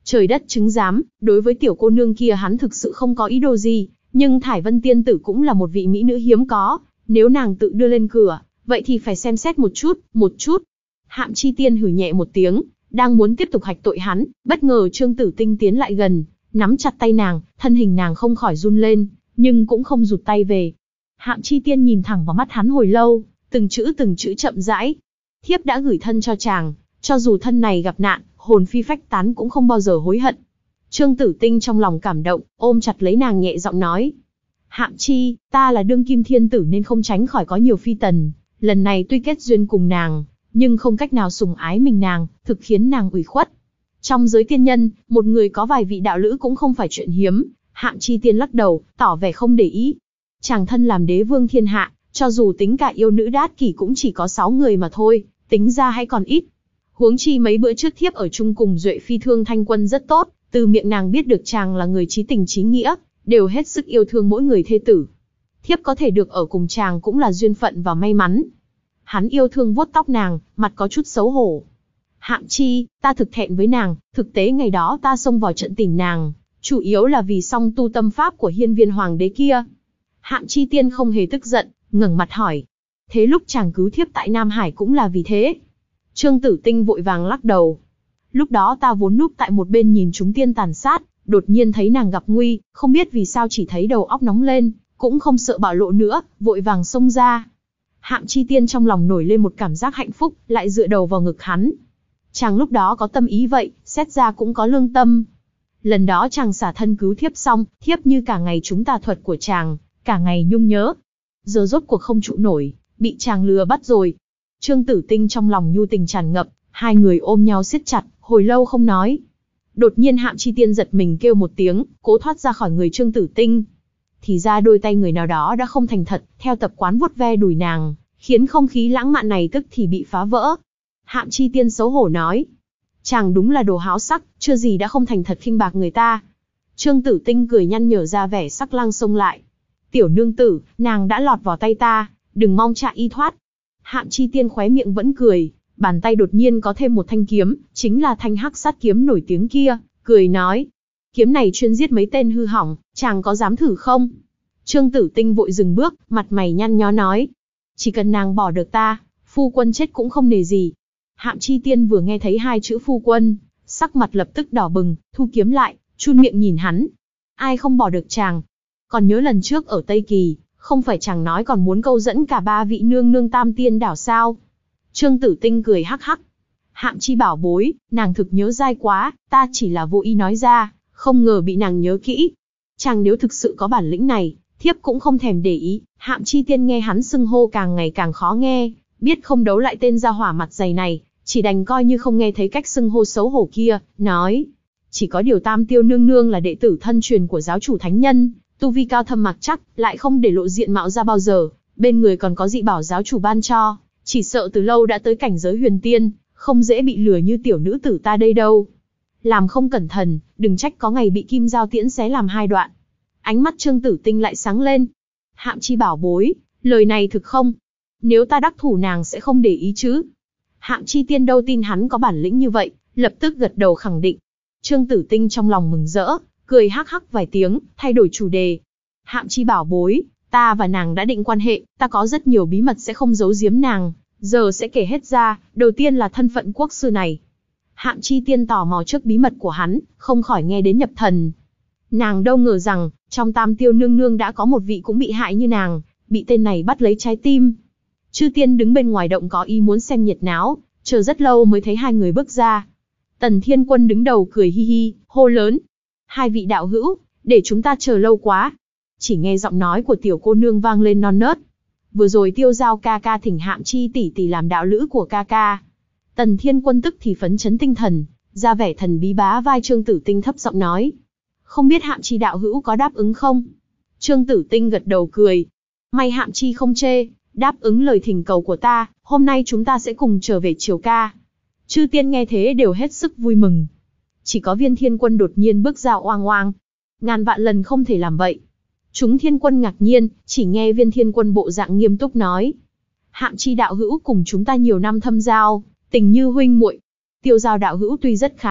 Trời đất chứng giám, đối với tiểu cô nương kia hắn thực sự không có ý đồ gì, nhưng Thải Vân tiên tử cũng là một vị mỹ nữ hiếm có, nếu nàng tự đưa lên cửa, vậy thì phải xem xét một chút, một chút. Hạm Chi Tiên hừ nhẹ một tiếng, đang muốn tiếp tục hạch tội hắn, bất ngờ Trương Tử Tinh tiến lại gần, nắm chặt tay nàng, thân hình nàng không khỏi run lên, nhưng cũng không rụt tay về. Hạm Chi Tiên nhìn thẳng vào mắt hắn hồi lâu, từng chữ từng chữ chậm rãi. Thiếp đã gửi thân cho chàng, cho dù thân này gặp nạn, hồn phi phách tán cũng không bao giờ hối hận. Trương Tử Tinh trong lòng cảm động, ôm chặt lấy nàng nhẹ giọng nói. Hạm Chi, ta là đương kim thiên tử nên không tránh khỏi có nhiều phi tần, lần này tuy kết duyên cùng nàng, nhưng không cách nào sủng ái mình nàng, thực khiến nàng ủy khuất. Trong giới tiên nhân, một người có vài vị đạo lữ cũng không phải chuyện hiếm. Hạm Chi Tiên lắc đầu, tỏ vẻ không để ý. Chàng thân làm đế vương thiên hạ, cho dù tính cả yêu nữ đát kỷ cũng chỉ có sáu người mà thôi, tính ra hay còn ít. Huống chi mấy bữa trước thiếp ở chung cùng Duệ Phi Thương Thanh Quân rất tốt, từ miệng nàng biết được chàng là người chí tình chí nghĩa, đều hết sức yêu thương mỗi người thê tử. Thiếp có thể được ở cùng chàng cũng là duyên phận và may mắn. Hắn yêu thương vuốt tóc nàng, mặt có chút xấu hổ. Hạm Chi, ta thực thẹn với nàng, thực tế ngày đó ta xông vào trận tìm nàng, chủ yếu là vì song tu tâm pháp của hiên viên hoàng đế kia. Hạm Chi Tiên không hề tức giận, ngẩng mặt hỏi. Thế lúc chàng cứu thiếp tại Nam Hải cũng là vì thế? Trương Tử Tinh vội vàng lắc đầu. Lúc đó ta vốn núp tại một bên nhìn chúng tiên tàn sát, đột nhiên thấy nàng gặp nguy, không biết vì sao chỉ thấy đầu óc nóng lên, cũng không sợ bạo lộ nữa, vội vàng xông ra. Hạm Chi Tiên trong lòng nổi lên một cảm giác hạnh phúc, lại dựa đầu vào ngực hắn. Chàng lúc đó có tâm ý vậy, xét ra cũng có lương tâm. Lần đó chàng xả thân cứu thiếp xong, thiếp như cả ngày chúng tà thuật của chàng, cả ngày nhung nhớ. Giờ rốt cuộc không trụ nổi, bị chàng lừa bắt rồi. Trương Tử Tinh trong lòng nhu tình tràn ngập, hai người ôm nhau siết chặt, hồi lâu không nói. Đột nhiên Hạm Chi Tiên giật mình kêu một tiếng, cố thoát ra khỏi người Trương Tử Tinh. Thì ra đôi tay người nào đó đã không thành thật, theo tập quán vuốt ve đùi nàng, khiến không khí lãng mạn này tức thì bị phá vỡ. Hạm Chi Tiên xấu hổ nói. Chàng đúng là đồ háo sắc, chưa gì đã không thành thật khinh bạc người ta. Trương Tử Tinh cười nhăn nhở ra vẻ sắc lang xông lại. Tiểu nương tử, nàng đã lọt vào tay ta, đừng mong chạy y thoát. Hạm Chi Tiên khóe miệng vẫn cười, bàn tay đột nhiên có thêm một thanh kiếm, chính là thanh hắc sát kiếm nổi tiếng kia, cười nói. Kiếm này chuyên giết mấy tên hư hỏng, chàng có dám thử không? Trương Tử Tinh vội dừng bước, mặt mày nhăn nhó nói. Chỉ cần nàng bỏ được ta, phu quân chết cũng không nề gì. Hạm Chi Tiên vừa nghe thấy hai chữ phu quân, sắc mặt lập tức đỏ bừng, thu kiếm lại, chun miệng nhìn hắn. Ai không bỏ được chàng? Còn nhớ lần trước ở Tây Kỳ, không phải chàng nói còn muốn câu dẫn cả ba vị nương nương tam tiên đảo sao? Trương Tử Tinh cười hắc hắc. Hạm Chi bảo bối, nàng thực nhớ dai quá, ta chỉ là vô ý nói ra, không ngờ bị nàng nhớ kỹ. Chàng nếu thực sự có bản lĩnh này, thiếp cũng không thèm để ý. Hạm Chi Tiên nghe hắn xưng hô càng ngày càng khó nghe, biết không đấu lại tên gia hỏa mặt dày này, chỉ đành coi như không nghe thấy cách xưng hô xấu hổ kia, nói. Chỉ có điều Tam Tiêu nương nương là đệ tử thân truyền của giáo chủ thánh nhân, tu vi cao thâm mặc chắc, lại không để lộ diện mạo ra bao giờ, bên người còn có dị bảo giáo chủ ban cho, chỉ sợ từ lâu đã tới cảnh giới huyền tiên, không dễ bị lừa như tiểu nữ tử ta đây đâu. Làm không cẩn thận, đừng trách có ngày bị kim dao tiễn xé làm hai đoạn. Ánh mắt Trương Tử Tinh lại sáng lên. Hạm Chi bảo bối, lời này thực không? Nếu ta đắc thủ nàng sẽ không để ý chứ? Hạm Chi Tiên đâu tin hắn có bản lĩnh như vậy, lập tức gật đầu khẳng định. Trương Tử Tinh trong lòng mừng rỡ, cười hắc hắc vài tiếng, thay đổi chủ đề. Hạm Chi bảo bối, ta và nàng đã định quan hệ, ta có rất nhiều bí mật sẽ không giấu giếm nàng, giờ sẽ kể hết ra, đầu tiên là thân phận quốc sư này. Hạm Chi Tiên tò mò trước bí mật của hắn, không khỏi nghe đến nhập thần. Nàng đâu ngờ rằng, trong Tam Tiêu nương nương đã có một vị cũng bị hại như nàng, bị tên này bắt lấy trái tim. Chư Tiên đứng bên ngoài động có ý muốn xem nhiệt náo, chờ rất lâu mới thấy hai người bước ra. Tần Thiên Quân đứng đầu cười hi hi, hô lớn. Hai vị đạo hữu, để chúng ta chờ lâu quá. Chỉ nghe giọng nói của tiểu cô nương vang lên non nớt. Vừa rồi Tiêu Giao ca ca thỉnh Hạm Chi tỷ tỷ làm đạo lữ của ca ca. Tần Thiên Quân tức thì phấn chấn tinh thần, ra vẻ thần bí bá vai Trương Tử Tinh thấp giọng nói. Không biết Hạm Chi đạo hữu có đáp ứng không? Trương Tử Tinh gật đầu cười. May Hạm Chi không chê, đáp ứng lời thỉnh cầu của ta, hôm nay chúng ta sẽ cùng trở về Triều ca. Chư Tiên nghe thế đều hết sức vui mừng. Chỉ có Viên Thiên Quân đột nhiên bước ra oang oang. Ngàn vạn lần không thể làm vậy. Chúng Thiên Quân ngạc nhiên, chỉ nghe Viên Thiên Quân bộ dạng nghiêm túc nói. Hạm Chi đạo hữu cùng chúng ta nhiều năm thâm giao, tình như huynh muội. Tiêu Giao đạo hữu tuy rất khá,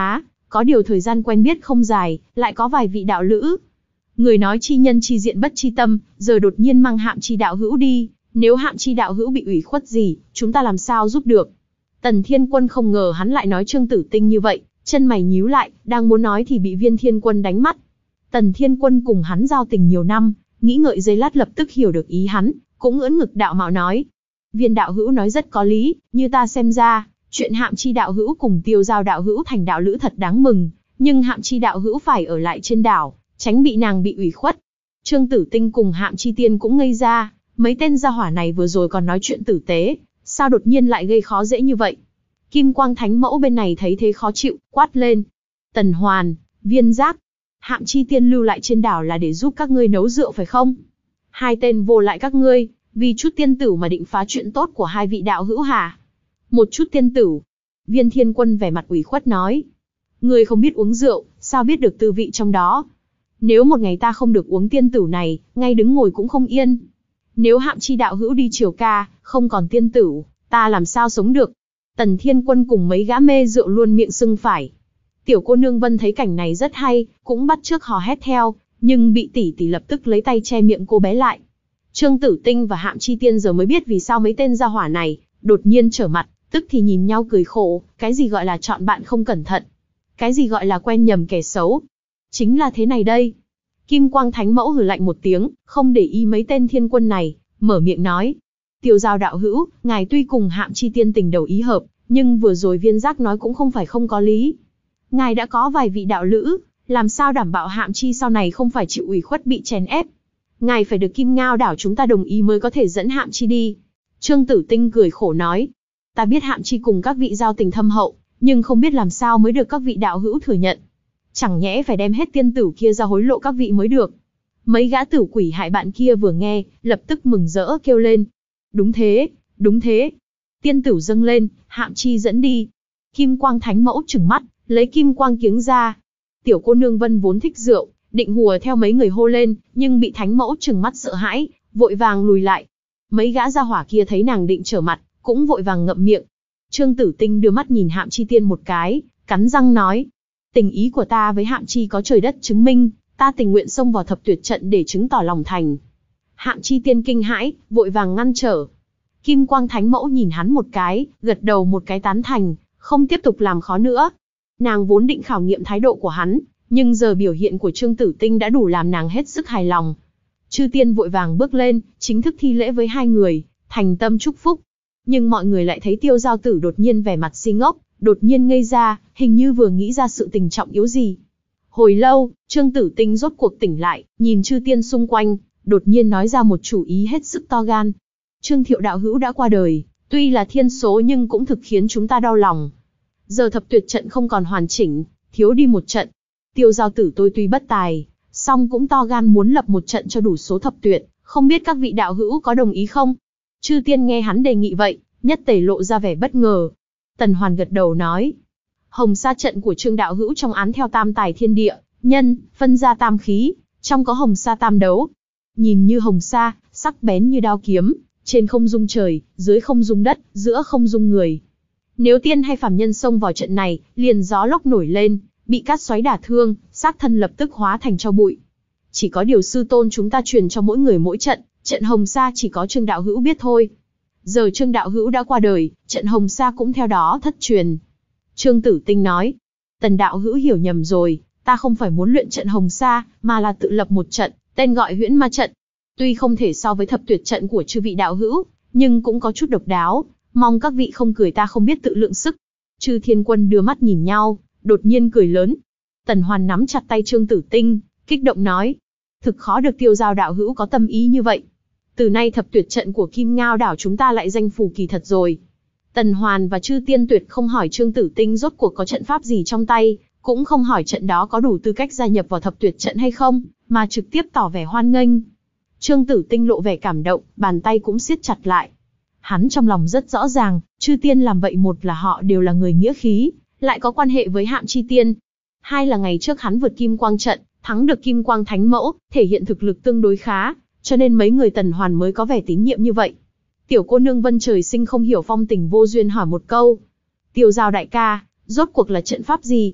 có điều thời gian quen biết không dài, lại có vài vị đạo lữ. Người nói chi nhân chi diện bất chi tâm, giờ đột nhiên mang Hạm Chi đạo hữu đi, nếu Hạm Chi đạo hữu bị ủy khuất gì, chúng ta làm sao giúp được? Tần Thiên Quân không ngờ hắn lại nói Trương Tử Tinh như vậy, chân mày nhíu lại, đang muốn nói thì bị Viên Thiên Quân đánh mắt. Tần Thiên Quân cùng hắn giao tình nhiều năm, nghĩ ngợi giây lát lập tức hiểu được ý hắn, cũng ưỡn ngực đạo mạo nói. Viên đạo hữu nói rất có lý, như ta xem ra, chuyện Hạm Chi đạo hữu cùng Tiêu Giao đạo hữu thành đạo lữ thật đáng mừng, nhưng Hạm Chi đạo hữu phải ở lại trên đảo, tránh bị nàng bị ủy khuất. Trương Tử Tinh cùng Hạm Chi Tiên cũng ngây ra, mấy tên gia hỏa này vừa rồi còn nói chuyện tử tế, sao đột nhiên lại gây khó dễ như vậy? Kim Quang Thánh Mẫu bên này thấy thế khó chịu, quát lên. Tần Hoàn, Viên Giác, Hạm Chi Tiên lưu lại trên đảo là để giúp các ngươi nấu rượu phải không? Hai tên vô lại các ngươi, vì chút tiên tử mà định phá chuyện tốt của hai vị đạo hữu hả? Một chút tiên tử. Viên Thiên Quân vẻ mặt ủy khuất nói. Ngươi không biết uống rượu, sao biết được tư vị trong đó? Nếu một ngày ta không được uống tiên tử này, ngay đứng ngồi cũng không yên. Nếu Hạm Chi đạo hữu đi triều ca, không còn tiên tử, ta làm sao sống được? Tần Thiên Quân cùng mấy gã mê rượu luôn miệng sưng phải. Tiểu cô nương Vân thấy cảnh này rất hay, cũng bắt chước hò hét theo, nhưng bị tỷ tỷ lập tức lấy tay che miệng cô bé lại. Trương Tử Tinh và Hạm Chi Tiên giờ mới biết vì sao mấy tên gia hỏa này đột nhiên trở mặt, tức thì nhìn nhau cười khổ. Cái gì gọi là chọn bạn không cẩn thận? Cái gì gọi là quen nhầm kẻ xấu? Chính là thế này đây. Kim Quang Thánh Mẫu hừ lạnh một tiếng, không để ý mấy tên thiên quân này, mở miệng nói. Tiêu Giao đạo hữu, ngài tuy cùng Hạm Chi Tiên tình đầu ý hợp, nhưng vừa rồi Viên Giác nói cũng không phải không có lý. Ngài đã có vài vị đạo lữ, làm sao đảm bảo Hạm Chi sau này không phải chịu ủy khuất bị chèn ép? Ngài phải được Kim Ngao đảo chúng ta đồng ý mới có thể dẫn Hạm Chi đi. Trương Tử Tinh cười khổ nói. Ta biết Hạm Chi cùng các vị giao tình thâm hậu, nhưng không biết làm sao mới được các vị đạo hữu thừa nhận. Chẳng nhẽ phải đem hết tiên tử kia ra hối lộ các vị mới được. Mấy gã tử quỷ hại bạn kia vừa nghe, lập tức mừng rỡ kêu lên. Đúng thế, đúng thế. Tiên tử dâng lên, Hạm Chi dẫn đi. Kim Quang Thánh Mẫu trừng mắt, lấy kim quang kiếng ra. Tiểu cô nương Vân vốn thích rượu, định hùa theo mấy người hô lên, nhưng bị Thánh Mẫu trừng mắt sợ hãi, vội vàng lùi lại. Mấy gã gia hỏa kia thấy nàng định trở mặt, cũng vội vàng ngậm miệng. Trương Tử Tinh đưa mắt nhìn Hạm Chi Tiên một cái, cắn răng nói. Tình ý của ta với Hạm Chi có trời đất chứng minh, ta tình nguyện xông vào thập tuyệt trận để chứng tỏ lòng thành. Hạm Chi Tiên kinh hãi, vội vàng ngăn trở. Kim Quang Thánh Mẫu nhìn hắn một cái, gật đầu một cái tán thành, không tiếp tục làm khó nữa. Nàng vốn định khảo nghiệm thái độ của hắn, nhưng giờ biểu hiện của Trương Tử Tinh đã đủ làm nàng hết sức hài lòng. Chư tiên vội vàng bước lên, chính thức thi lễ với hai người, thành tâm chúc phúc. Nhưng mọi người lại thấy Tiêu Giao Tử đột nhiên vẻ mặt si ngốc, đột nhiên ngây ra, hình như vừa nghĩ ra sự tình trọng yếu gì. Hồi lâu, Trương Tử Tinh rốt cuộc tỉnh lại, nhìn chư tiên xung quanh, đột nhiên nói ra một chủ ý hết sức to gan. Trương Thiệu đạo hữu đã qua đời, tuy là thiên số nhưng cũng thực khiến chúng ta đau lòng. Giờ thập tuyệt trận không còn hoàn chỉnh, thiếu đi một trận. Tiêu Giao Tử tôi tuy bất tài, song cũng to gan muốn lập một trận cho đủ số thập tuyệt, không biết các vị đạo hữu có đồng ý không? Chư tiên nghe hắn đề nghị vậy, nhất tề lộ ra vẻ bất ngờ. Tần Hoàn gật đầu nói. Hồng Sa trận của Trương đạo hữu trong án theo tam tài thiên địa, nhân, phân ra tam khí, trong có Hồng Sa tam đấu. Nhìn như Hồng Sa, sắc bén như đao kiếm, trên không dung trời, dưới không dung đất, giữa không dung người. Nếu tiên hay phàm nhân xông vào trận này, liền gió lốc nổi lên, bị cát xoáy đả thương, xác thân lập tức hóa thành tro bụi. Chỉ có điều sư tôn chúng ta truyền cho mỗi người mỗi trận, trận Hồng Sa chỉ có Trương đạo hữu biết thôi. Giờ Trương đạo hữu đã qua đời, trận Hồng Sa cũng theo đó thất truyền. Trương Tử Tinh nói, Tần đạo hữu hiểu nhầm rồi, ta không phải muốn luyện trận Hồng Sa, mà là tự lập một trận, tên gọi Huyễn Ma trận. Tuy không thể so với thập tuyệt trận của chư vị đạo hữu, nhưng cũng có chút độc đáo, mong các vị không cười ta không biết tự lượng sức. Chư thiên quân đưa mắt nhìn nhau, đột nhiên cười lớn. Tần Hoàn nắm chặt tay Trương Tử Tinh, kích động nói, thực khó được Tiêu Giao đạo hữu có tâm ý như vậy. Từ nay thập tuyệt trận của Kim Ngao đảo chúng ta lại danh phù kỳ thật rồi. Tần Hoàn và chư tiên tuyệt không hỏi Trương Tử Tinh rốt cuộc có trận pháp gì trong tay, cũng không hỏi trận đó có đủ tư cách gia nhập vào thập tuyệt trận hay không, mà trực tiếp tỏ vẻ hoan nghênh. Trương Tử Tinh lộ vẻ cảm động, bàn tay cũng siết chặt lại. Hắn trong lòng rất rõ ràng, chư tiên làm vậy một là họ đều là người nghĩa khí, lại có quan hệ với Hạm Chi Tiên. Hai là ngày trước hắn vượt Kim Quang trận, thắng được Kim Quang Thánh Mẫu, thể hiện thực lực tương đối khá, cho nên mấy người Tần Hoàn mới có vẻ tín nhiệm như vậy. Tiểu cô nương Vân trời sinh không hiểu phong tình vô duyên hỏi một câu. Tiêu Giao đại ca, rốt cuộc là trận pháp gì?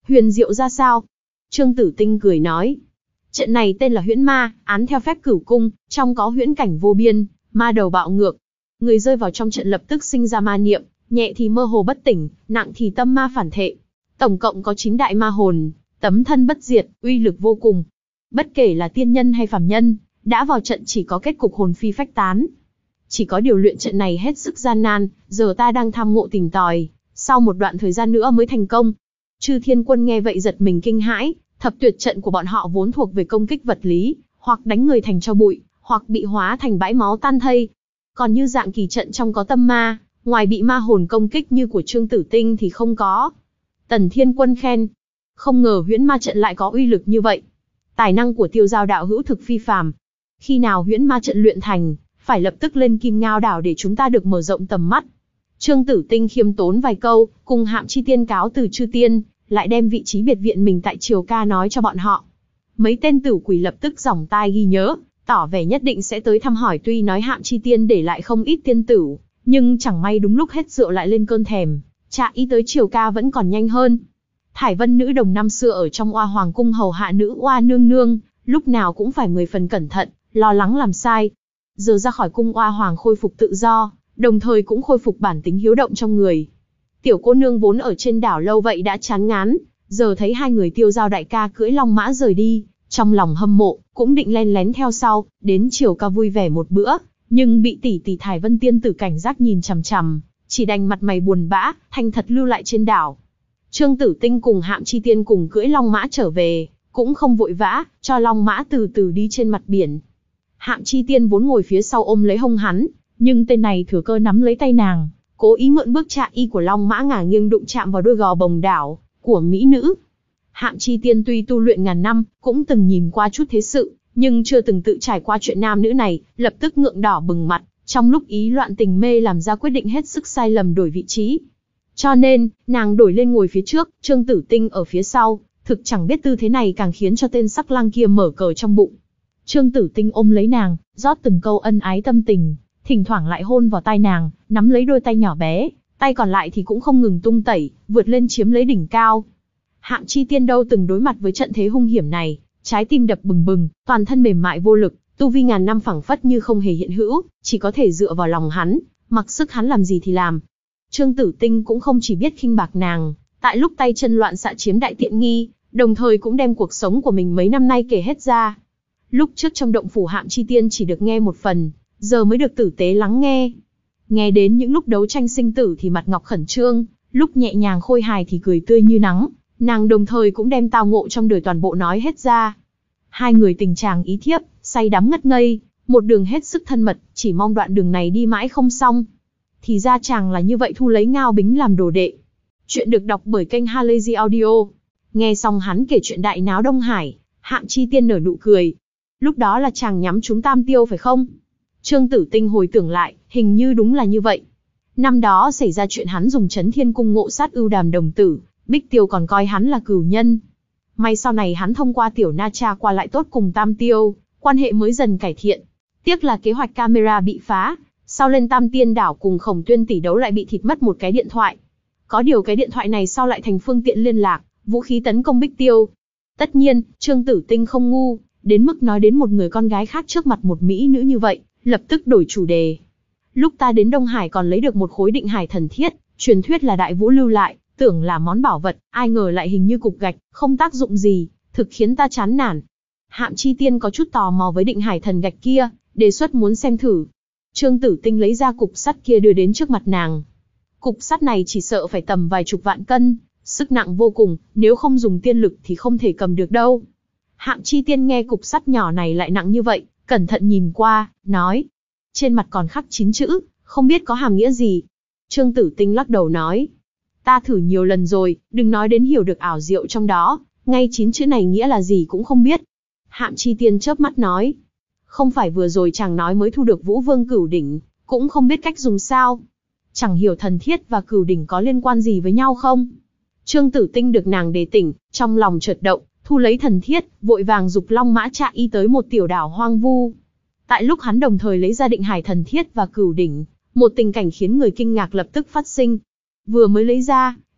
Huyền diệu ra sao? Trương Tử Tinh cười nói. Trận này tên là huyễn ma, án theo phép cửu cung, trong có huyễn cảnh vô biên, ma đầu bạo ngược. Người rơi vào trong trận lập tức sinh ra ma niệm, nhẹ thì mơ hồ bất tỉnh, nặng thì tâm ma phản thệ. Tổng cộng có chín đại ma hồn, tấm thân bất diệt, uy lực vô cùng. Bất kể là tiên nhân hay phàm nhân, đã vào trận chỉ có kết cục hồn phi phách tán. Chỉ có điều luyện trận này hết sức gian nan, giờ ta đang tham ngộ tìm tòi, sau một đoạn thời gian nữa mới thành công. Chư Thiên Quân nghe vậy giật mình kinh hãi, thập tuyệt trận của bọn họ vốn thuộc về công kích vật lý, hoặc đánh người thành tro bụi, hoặc bị hóa thành bãi máu tan thây. Còn như dạng kỳ trận trong có tâm ma, ngoài bị ma hồn công kích như của Trương Tử Tinh thì không có. Tần Thiên Quân khen, không ngờ huyễn ma trận lại có uy lực như vậy. Tài năng của Tiêu Giao đạo hữu thực phi phàm. Khi nào huyễn ma trận luyện thành, phải lập tức lên Kim Ngao đảo để chúng ta được mở rộng tầm mắt. Trương Tử Tinh khiêm tốn vài câu, cùng Hạm Chi Tiên cáo từ chư tiên, lại đem vị trí biệt viện mình tại Triều Ca nói cho bọn họ. Mấy tên tử quỷ lập tức giỏng tai ghi nhớ, tỏ vẻ nhất định sẽ tới thăm hỏi. Tuy nói Hạm Chi Tiên để lại không ít tiên tử, nhưng chẳng may đúng lúc hết rượu lại lên cơn thèm, Trạ Y tới Triều Ca vẫn còn nhanh hơn. Thải Vân nữ đồng năm xưa ở trong Oa Hoàng cung hầu hạ nữ oa nương nương, lúc nào cũng phải mười phần cẩn thận, lo lắng làm sai. Giờ ra khỏi cung Oa Hoàng khôi phục tự do, đồng thời cũng khôi phục bản tính hiếu động trong người. Tiểu cô nương vốn ở trên đảo lâu vậy đã chán ngán, giờ thấy hai người Tiêu Giao đại ca cưỡi long mã rời đi, trong lòng hâm mộ, cũng định len lén theo sau, đến Triều Ca vui vẻ một bữa, nhưng bị tỷ tỷ Thải Vân tiên tử cảnh giác nhìn chằm chằm, chỉ đành mặt mày buồn bã, thành thật lưu lại trên đảo. Trương Tử Tinh cùng Hạm Chi Tiên cùng cưỡi long mã trở về, cũng không vội vã, cho long mã từ từ đi trên mặt biển. Hạm Chi Tiên vốn ngồi phía sau ôm lấy hông hắn, nhưng tên này thừa cơ nắm lấy tay nàng, cố ý mượn bước Trạ Y của long mã ngả nghiêng đụng chạm vào đôi gò bồng đảo của mỹ nữ. Hạm Chi Tiên tuy tu luyện ngàn năm, cũng từng nhìn qua chút thế sự, nhưng chưa từng tự trải qua chuyện nam nữ này, lập tức ngượng đỏ bừng mặt, trong lúc ý loạn tình mê làm ra quyết định hết sức sai lầm đổi vị trí. Cho nên, nàng đổi lên ngồi phía trước, Trương Tử Tinh ở phía sau, thực chẳng biết tư thế này càng khiến cho tên sắc lang kia mở cờ trong bụng. Trương Tử Tinh ôm lấy nàng, rót từng câu ân ái tâm tình, thỉnh thoảng lại hôn vào tai nàng, nắm lấy đôi tay nhỏ bé, tay còn lại thì cũng không ngừng tung tẩy, vượt lên chiếm lấy đỉnh cao. Hạm Chi Tiên đâu từng đối mặt với trận thế hung hiểm này, trái tim đập bừng bừng, toàn thân mềm mại vô lực, tu vi ngàn năm phẳng phất như không hề hiện hữu, chỉ có thể dựa vào lòng hắn, mặc sức hắn làm gì thì làm. Trương Tử Tinh cũng không chỉ biết khinh bạc nàng, tại lúc tay chân loạn xạ chiếm đại tiện nghi, đồng thời cũng đem cuộc sống của mình mấy năm nay kể hết ra. Lúc trước trong động phủ Hạm Chi Tiên chỉ được nghe một phần, giờ mới được tử tế lắng nghe. Nghe đến những lúc đấu tranh sinh tử thì mặt ngọc khẩn trương, lúc nhẹ nhàng khôi hài thì cười tươi như nắng, nàng đồng thời cũng đem tao ngộ trong đời toàn bộ nói hết ra. Hai người tình chàng ý thiếp, say đắm ngất ngây, một đường hết sức thân mật, chỉ mong đoạn đường này đi mãi không xong. Thì ra chàng là như vậy, thu lấy Ngao Bính làm đồ đệ. Chuyện được đọc bởi kênh Halazy Audio. Nghe xong hắn kể chuyện đại náo Đông Hải, Hạm Chi Tiên nở nụ cười. Lúc đó là chàng nhắm trúng Tam Tiêu phải không? Trương Tử Tinh hồi tưởng lại, hình như đúng là như vậy. Năm đó xảy ra chuyện hắn dùng Chấn Thiên Cung ngộ sát Ưu Đàm đồng tử, Bích Tiêu còn coi hắn là cửu nhân. May sau này hắn thông qua Tiểu Na Cha qua lại tốt cùng Tam Tiêu, quan hệ mới dần cải thiện. Tiếc là kế hoạch camera bị phá, sau lên Tam Tiên đảo cùng Khổng Tuyên tỷ đấu lại bị thịt mất một cái điện thoại. Có điều cái điện thoại này sau lại thành phương tiện liên lạc, vũ khí tấn công Bích Tiêu. Tất nhiên, Trương Tử Tinh không ngu, đến mức nói đến một người con gái khác trước mặt một mỹ nữ như vậy, lập tức đổi chủ đề. Lúc ta đến Đông Hải còn lấy được một khối định hải thần thiết, truyền thuyết là Đại Vũ lưu lại, tưởng là món bảo vật, ai ngờ lại hình như cục gạch, không tác dụng gì, thực khiến ta chán nản. Hạm Chi Tiên có chút tò mò với định hải thần gạch kia, đề xuất muốn xem thử. Trương Tử Tinh lấy ra cục sắt kia đưa đến trước mặt nàng. Cục sắt này chỉ sợ phải tầm vài chục vạn cân, sức nặng vô cùng, nếu không dùng tiên lực thì không thể cầm được đâu. Hạm Chi Tiên nghe cục sắt nhỏ này lại nặng như vậy, cẩn thận nhìn qua, nói. Trên mặt còn khắc chín chữ, không biết có hàm nghĩa gì. Trương Tử Tinh lắc đầu nói. Ta thử nhiều lần rồi, đừng nói đến hiểu được ảo diệu trong đó, ngay chín chữ này nghĩa là gì cũng không biết. Hạm Chi Tiên chớp mắt nói. Không phải vừa rồi chàng nói mới thu được Vũ Vương Cửu Đỉnh, cũng không biết cách dùng sao. Chẳng hiểu thần thiết và Cửu Đỉnh có liên quan gì với nhau không? Trương Tử Tinh được nàng đề tỉnh, trong lòng chợt động, thu lấy thần thiết, vội vàng dục long mã Trạ Y tới một tiểu đảo hoang vu. Tại lúc hắn đồng thời lấy ra định hải thần thiết và Cửu Đỉnh, một tình cảnh khiến người kinh ngạc lập tức phát sinh. Vừa mới lấy ra,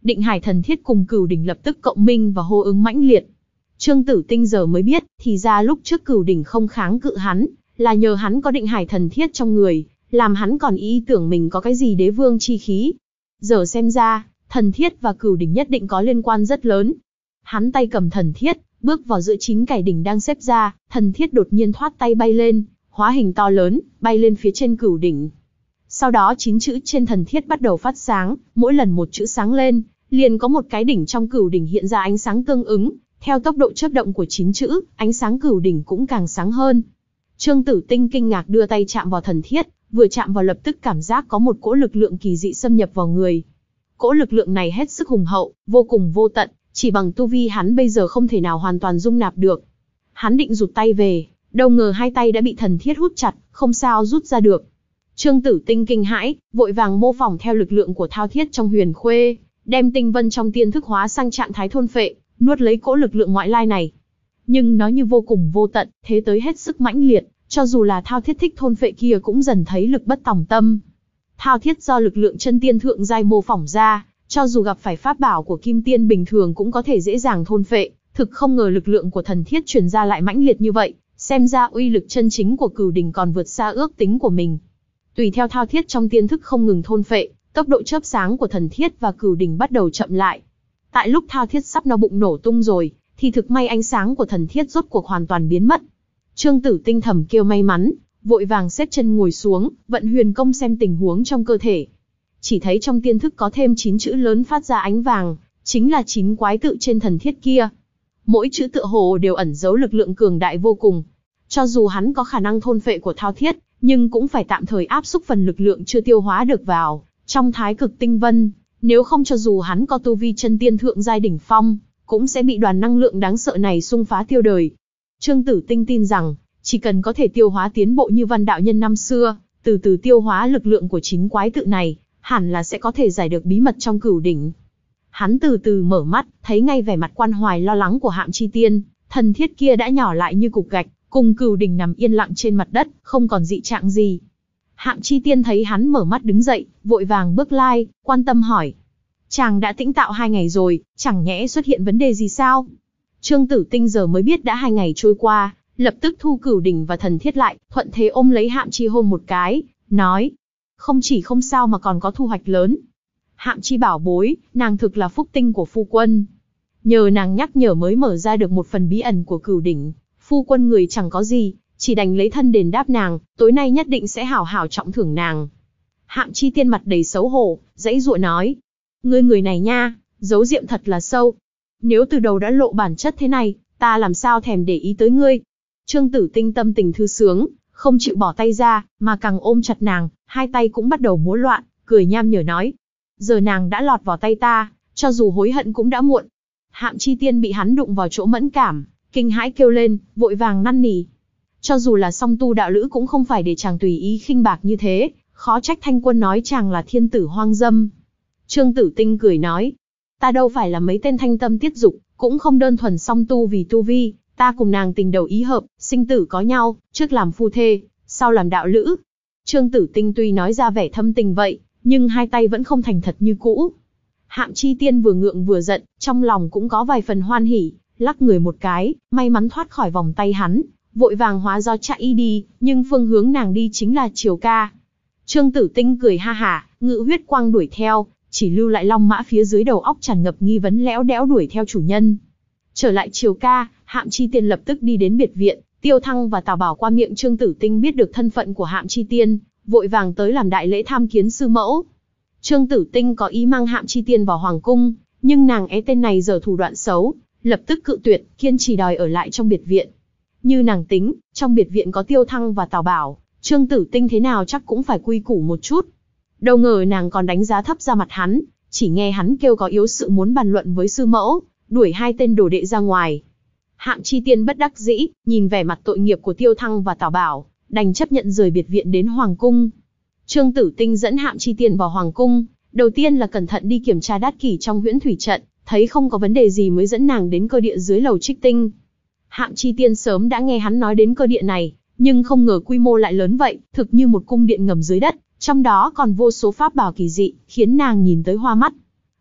Định Hải thần thiết cùng Cửu đỉnh lập tức cộng minh và hô ứng mãnh liệt. Trương Tử Tinh giờ mới biết, thì ra lúc trước Cửu đỉnh không kháng cự hắn, là nhờ hắn có Định Hải thần thiết trong người, làm hắn còn ý tưởng mình có cái gì đế vương chi khí. Giờ xem ra, thần thiết và Cửu đỉnh nhất định có liên quan rất lớn. Hắn tay cầm thần thiết, bước vào giữa chín cải đỉnh đang xếp ra, thần thiết đột nhiên thoát tay bay lên, hóa hình to lớn, bay lên phía trên Cửu đỉnh. Sau đó chín chữ trên thần thiết bắt đầu phát sáng, mỗi lần một chữ sáng lên, liền có một cái đỉnh trong Cửu đỉnh hiện ra ánh sáng tương ứng, theo tốc độ chớp động của chín chữ, ánh sáng Cửu đỉnh cũng càng sáng hơn. Trương Tử Tinh kinh ngạc đưa tay chạm vào thần thiết, vừa chạm vào lập tức cảm giác có một cỗ lực lượng kỳ dị xâm nhập vào người. Cỗ lực lượng này hết sức hùng hậu, vô cùng vô tận, chỉ bằng tu vi hắn bây giờ không thể nào hoàn toàn dung nạp được. Hắn định rụt tay về, đâu ngờ hai tay đã bị thần thiết hút chặt, không sao rút ra được. Trương Tử Tinh kinh hãi, vội vàng mô phỏng theo lực lượng của thao thiết trong huyền khuê, đem tinh vân trong tiên thức hóa sang trạng thái thôn phệ, nuốt lấy cỗ lực lượng ngoại lai này. Nhưng nó như vô cùng vô tận, thế tới hết sức mãnh liệt, cho dù là thao thiết thích thôn phệ kia cũng dần thấy lực bất tòng tâm. Thao thiết do lực lượng chân tiên thượng giai mô phỏng ra, cho dù gặp phải pháp bảo của kim tiên bình thường cũng có thể dễ dàng thôn phệ, thực không ngờ lực lượng của thần thiết truyền ra lại mãnh liệt như vậy, xem ra uy lực chân chính của Cửu đỉnh còn vượt xa ước tính của mình. Tùy theo thao thiết trong tiên thức không ngừng thôn phệ, tốc độ chớp sáng của thần thiết và Cửu đỉnh bắt đầu chậm lại. Tại lúc thao thiết sắp no bụng nổ tung rồi, thì thực may ánh sáng của thần thiết rốt cuộc hoàn toàn biến mất. Trương Tử Tinh thầm kêu may mắn, vội vàng xếp chân ngồi xuống, vận huyền công xem tình huống trong cơ thể. Chỉ thấy trong tiên thức có thêm chín chữ lớn phát ra ánh vàng, chính là chín quái tự trên thần thiết kia. Mỗi chữ tựa hồ đều ẩn giấu lực lượng cường đại vô cùng. Cho dù hắn có khả năng thôn phệ của thao thiết, nhưng cũng phải tạm thời áp xúc phần lực lượng chưa tiêu hóa được vào trong thái cực tinh vân, nếu không cho dù hắn có tu vi chân tiên thượng giai đỉnh phong, cũng sẽ bị đoàn năng lượng đáng sợ này xung phá tiêu đời. Trương Tử Tinh tin rằng, chỉ cần có thể tiêu hóa tiến bộ như Văn đạo nhân năm xưa, từ từ tiêu hóa lực lượng của chín quái tự này, hẳn là sẽ có thể giải được bí mật trong Cửu đỉnh. Hắn từ từ mở mắt, thấy ngay vẻ mặt quan hoài lo lắng của Hạm Chi Tiên, thần thiết kia đã nhỏ lại như cục gạch, cùng Cửu đỉnh nằm yên lặng trên mặt đất, không còn dị trạng gì. Hạm Chi Tiên thấy hắn mở mắt đứng dậy, vội vàng bước lai, quan tâm hỏi: chàng đã tĩnh tạo hai ngày rồi, chẳng nhẽ xuất hiện vấn đề gì sao? Trương Tử Tinh giờ mới biết đã hai ngày trôi qua, lập tức thu Cửu đỉnh và thần thiết lại, thuận thế ôm lấy Hạm Chi hôn một cái, nói: không chỉ không sao mà còn có thu hoạch lớn. Hạm Chi bảo bối, nàng thực là phúc tinh của phu quân. Nhờ nàng nhắc nhở mới mở ra được một phần bí ẩn của Cửu đỉnh, phu quân người chẳng có gì, chỉ đành lấy thân đền đáp nàng, tối nay nhất định sẽ hảo hảo trọng thưởng nàng. Hạm Chi Tiên mặt đầy xấu hổ, dãy dụa nói: ngươi người này nha, giấu diệm thật là sâu. Nếu từ đầu đã lộ bản chất thế này, ta làm sao thèm để ý tới ngươi. Trương Tử Tinh tâm tình thư sướng, không chịu bỏ tay ra, mà càng ôm chặt nàng, hai tay cũng bắt đầu múa loạn, cười nham nhở nói: giờ nàng đã lọt vào tay ta, cho dù hối hận cũng đã muộn. Hạm Chi Tiên bị hắn đụng vào chỗ mẫn cảm, kinh hãi kêu lên, vội vàng năn nỉ. Cho dù là song tu đạo lữ cũng không phải để chàng tùy ý khinh bạc như thế, khó trách Thanh Quân nói chàng là thiên tử hoang dâm. Trương Tử Tinh cười nói: ta đâu phải là mấy tên thanh tâm tiết dục, cũng không đơn thuần song tu vì tu vi, ta cùng nàng tình đầu ý hợp, sinh tử có nhau, trước làm phu thê, sau làm đạo lữ. Trương Tử Tinh tuy nói ra vẻ thâm tình vậy, nhưng hai tay vẫn không thành thật như cũ. Hạm Chi Tiên vừa ngượng vừa giận, trong lòng cũng có vài phần hoan hỉ, lắc người một cái, may mắn thoát khỏi vòng tay hắn, vội vàng hóa do chạy đi, nhưng phương hướng nàng đi chính là Triều Ca. Trương Tử Tinh cười ha hả, ngự huyết quang đuổi theo, chỉ lưu lại long mã phía dưới đầu óc tràn ngập nghi vấn lẽo đẽo đuổi theo chủ nhân. Trở lại Triều Ca, Hạm Chi Tiên lập tức đi đến biệt viện, Tiêu Thăng và Tào Bảo qua miệng Trương Tử Tinh biết được thân phận của Hạm Chi Tiên, vội vàng tới làm đại lễ tham kiến sư mẫu. Trương Tử Tinh có ý mang Hạm Chi Tiên vào hoàng cung, nhưng nàng é tên này giờ thủ đoạn xấu, lập tức cự tuyệt, kiên trì đòi ở lại trong biệt viện. Như nàng tính, trong biệt viện có Tiêu Thăng và Tào Bảo, Trương Tử Tinh thế nào chắc cũng phải quy củ một chút. Đâu ngờ nàng còn đánh giá thấp ra mặt hắn, chỉ nghe hắn kêu có yếu sự muốn bàn luận với sư mẫu, đuổi hai tên đồ đệ ra ngoài. Hạm Chi Tiên bất đắc dĩ, nhìn vẻ mặt tội nghiệp của Tiêu Thăng và Tào Bảo, đành chấp nhận rời biệt viện đến hoàng cung. Trương Tử Tinh dẫn Hạm Chi Tiên vào hoàng cung, đầu tiên là cẩn thận đi kiểm tra đát kỷ trong huyễn thủy trận, thấy không có vấn đề gì mới dẫn nàng đến cơ địa dưới lầu Trích Tinh. Hạm Chi Tiên sớm đã nghe hắn nói đến cơ địa này, nhưng không ngờ quy mô lại lớn vậy, thực như một cung điện ngầm dưới đất, trong đó còn vô số pháp bảo kỳ dị, khiến nàng nhìn tới hoa mắt.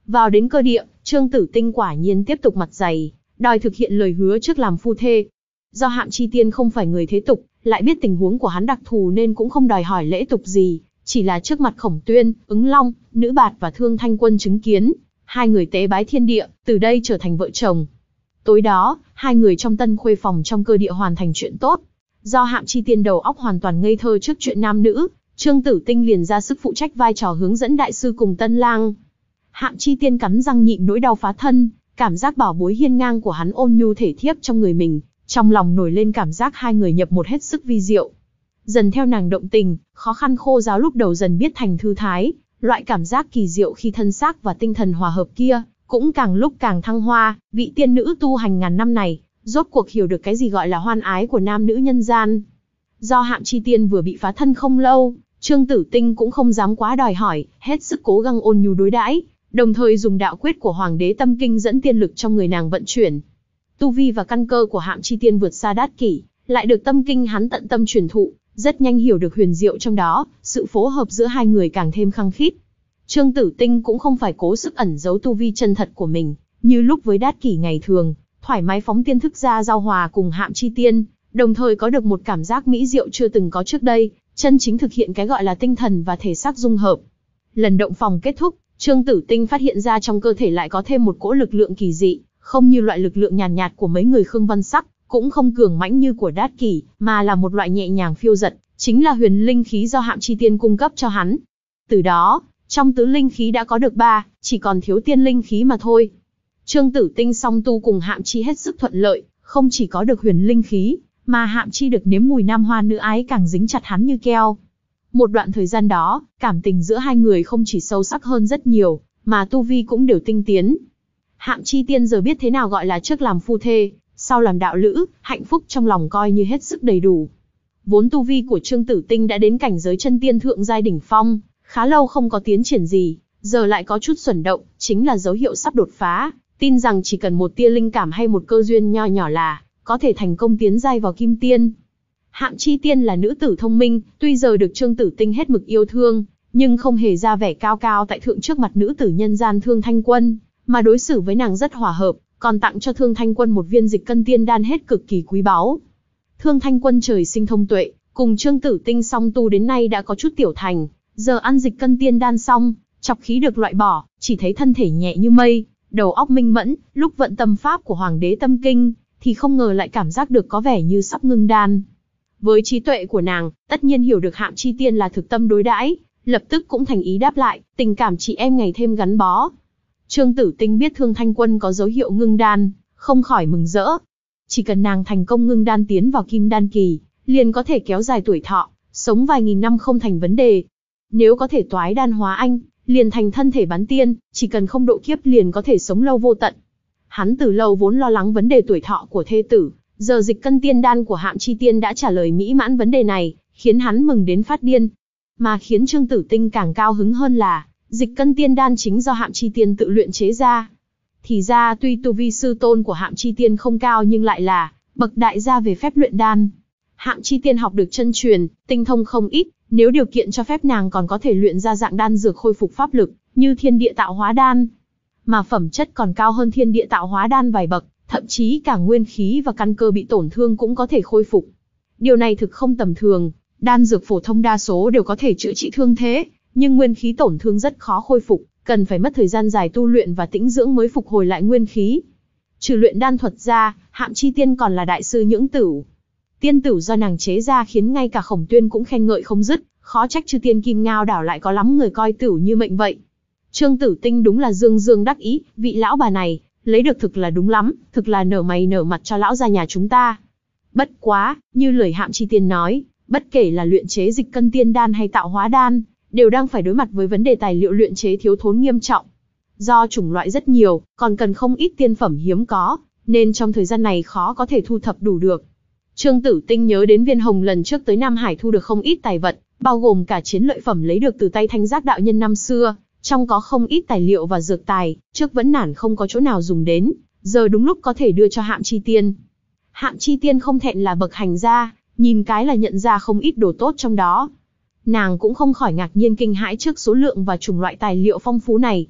Vào đến cơ địa, Trương Tử Tinh quả nhiên tiếp tục mặt dày, đòi thực hiện lời hứa trước làm phu thê. Do Hạm Chi Tiên không phải người thế tục, lại biết tình huống của hắn đặc thù nên cũng không đòi hỏi lễ tục gì, chỉ là trước mặt Khổng Tuyên, Ứng Long, Nữ Bạt và Thương Thanh Quân chứng kiến, hai người tế bái thiên địa, từ đây trở thành vợ chồng. Tối đó, hai người trong Tân Khuê phòng trong cơ địa hoàn thành chuyện tốt. Do Hạm Chi Tiên đầu óc hoàn toàn ngây thơ trước chuyện nam nữ, Trương Tử Tinh liền ra sức phụ trách vai trò hướng dẫn đại sư cùng Tân Lang. Hạm Chi Tiên cắn răng nhịn nỗi đau phá thân, cảm giác bảo bối hiên ngang của hắn ôn nhu thể thiếp trong người mình, trong lòng nổi lên cảm giác hai người nhập một hết sức vi diệu. Dần theo nàng động tình, khó khăn khô giáo lúc đầu dần biết thành thư thái, loại cảm giác kỳ diệu khi thân xác và tinh thần hòa hợp kia, cũng càng lúc càng thăng hoa. Vị tiên nữ tu hành ngàn năm này, rốt cuộc hiểu được cái gì gọi là hoan ái của nam nữ nhân gian. Do Hạm Chi Tiên vừa bị phá thân không lâu, Trương Tử Tinh cũng không dám quá đòi hỏi, hết sức cố gắng ôn nhu đối đãi, đồng thời dùng đạo quyết của Hoàng đế Tâm Kinh dẫn tiên lực trong người nàng vận chuyển. Tu vi và căn cơ của Hạm Chi Tiên vượt xa Đát Kỷ, lại được Tâm Kinh hắn tận tâm truyền thụ, rất nhanh hiểu được huyền diệu trong đó, sự phối hợp giữa hai người càng thêm khăng khít. Trương Tử Tinh cũng không phải cố sức ẩn giấu tu vi chân thật của mình, như lúc với Đát Kỷ ngày thường, thoải mái phóng tiên thức ra giao hòa cùng Hạm Chi Tiên, đồng thời có được một cảm giác mỹ diệu chưa từng có trước đây, chân chính thực hiện cái gọi là tinh thần và thể xác dung hợp. Lần động phòng kết thúc, Trương Tử Tinh phát hiện ra trong cơ thể lại có thêm một cỗ lực lượng kỳ dị, không như loại lực lượng nhàn nhạt, nhạt của mấy người Khương Văn Sắc, cũng không cường mãnh như của Đát Kỷ, mà là một loại nhẹ nhàng phiêu dật, chính là huyền linh khí do Hạm Chi Tiên cung cấp cho hắn. Từ đó, trong tứ linh khí đã có được ba, chỉ còn thiếu tiên linh khí mà thôi. Trương Tử Tinh song tu cùng Hạm Chi hết sức thuận lợi, không chỉ có được huyền linh khí, mà Hạm Chi được nếm mùi nam hoa nữ ái càng dính chặt hắn như keo. Một đoạn thời gian đó, cảm tình giữa hai người không chỉ sâu sắc hơn rất nhiều, mà tu vi cũng đều tinh tiến. Hạm Chi Tiên giờ biết thế nào gọi là trước làm phu thê, sau làm đạo lữ, hạnh phúc trong lòng coi như hết sức đầy đủ. Vốn tu vi của Trương Tử Tinh đã đến cảnh giới chân tiên thượng giai đỉnh phong, khá lâu không có tiến triển gì, giờ lại có chút xuẩn động, chính là dấu hiệu sắp đột phá, tin rằng chỉ cần một tia linh cảm hay một cơ duyên nho nhỏ là có thể thành công tiến giai vào kim tiên. Hạm Chi Tiên là nữ tử thông minh, tuy giờ được Trương Tử Tinh hết mực yêu thương, nhưng không hề ra vẻ cao cao tại thượng trước mặt nữ tử nhân gian Thương Thanh Quân, mà đối xử với nàng rất hòa hợp, còn tặng cho Thương Thanh Quân một viên dịch cân tiên đan hết cực kỳ quý báu. Thương Thanh Quân trời sinh thông tuệ, cùng Trương Tử Tinh song tu đến nay đã có chút tiểu thành, giờ ăn dịch cân tiên đan xong, chọc khí được loại bỏ, chỉ thấy thân thể nhẹ như mây, đầu óc minh mẫn, lúc vận tâm pháp của Hoàng đế Tâm Kinh, thì không ngờ lại cảm giác được có vẻ như sắp ngưng đan. Với trí tuệ của nàng, tất nhiên hiểu được Hạm Chi Tiên là thực tâm đối đãi, lập tức cũng thành ý đáp lại, tình cảm chị em ngày thêm gắn bó. Trương Tử Tinh biết Thương Thanh Quân có dấu hiệu ngưng đan, không khỏi mừng rỡ. Chỉ cần nàng thành công ngưng đan tiến vào kim đan kỳ, liền có thể kéo dài tuổi thọ, sống vài nghìn năm không thành vấn đề. Nếu có thể toái đan hóa anh, liền thành thân thể bán tiên, chỉ cần không độ kiếp liền có thể sống lâu vô tận. Hắn từ lâu vốn lo lắng vấn đề tuổi thọ của thê tử, giờ dịch cân tiên đan của Hạm Chi Tiên đã trả lời mỹ mãn vấn đề này, khiến hắn mừng đến phát điên. Mà khiến Trương Tử Tinh càng cao hứng hơn là, dịch cân tiên đan chính do Hạm Chi Tiên tự luyện chế ra. Thì ra tuy tu vi sư tôn của Hạm Chi Tiên không cao nhưng lại là bậc đại gia về phép luyện đan. Hạm Chi Tiên học được chân truyền, tinh thông không ít, nếu điều kiện cho phép nàng còn có thể luyện ra dạng đan dược khôi phục pháp lực, như thiên địa tạo hóa đan. Mà phẩm chất còn cao hơn thiên địa tạo hóa đan vài bậc, thậm chí cả nguyên khí và căn cơ bị tổn thương cũng có thể khôi phục. Điều này thực không tầm thường, đan dược phổ thông đa số đều có thể chữa trị thương thế, nhưng nguyên khí tổn thương rất khó khôi phục, cần phải mất thời gian dài tu luyện và tĩnh dưỡng mới phục hồi lại nguyên khí. Trừ luyện đan thuật ra, Hạm Chi Tiên còn là đại sư nhưỡng tửu. Tiên tửu do nàng chế ra khiến ngay cả Khổng Tuyên cũng khen ngợi không dứt, khó trách chư tiên Kim Ngao đảo lại có lắm người coi tửu như mệnh vậy. Trương Tử Tinh đúng là dương dương đắc ý, vị lão bà này, lấy được thực là đúng lắm, thực là nở mày nở mặt cho lão gia nhà chúng ta. Bất quá, như lời Hạm Chi Tiên nói, bất kể là luyện chế dịch cân tiên đan hay tạo hóa đan, đều đang phải đối mặt với vấn đề tài liệu luyện chế thiếu thốn nghiêm trọng. Do chủng loại rất nhiều, còn cần không ít tiên phẩm hiếm có, nên trong thời gian này khó có thể thu thập đủ được. Trương Tử Tinh nhớ đến Viên Hồng lần trước tới Nam Hải thu được không ít tài vật, bao gồm cả chiến lợi phẩm lấy được từ tay Thanh Giác đạo nhân năm xưa, trong có không ít tài liệu và dược tài, trước vẫn nản không có chỗ nào dùng đến, giờ đúng lúc có thể đưa cho Hạm Chi Tiên. Hạm Chi Tiên không thẹn là bậc hành gia, nhìn cái là nhận ra không ít đồ tốt trong đó. Nàng cũng không khỏi ngạc nhiên kinh hãi trước số lượng và chủng loại tài liệu phong phú này.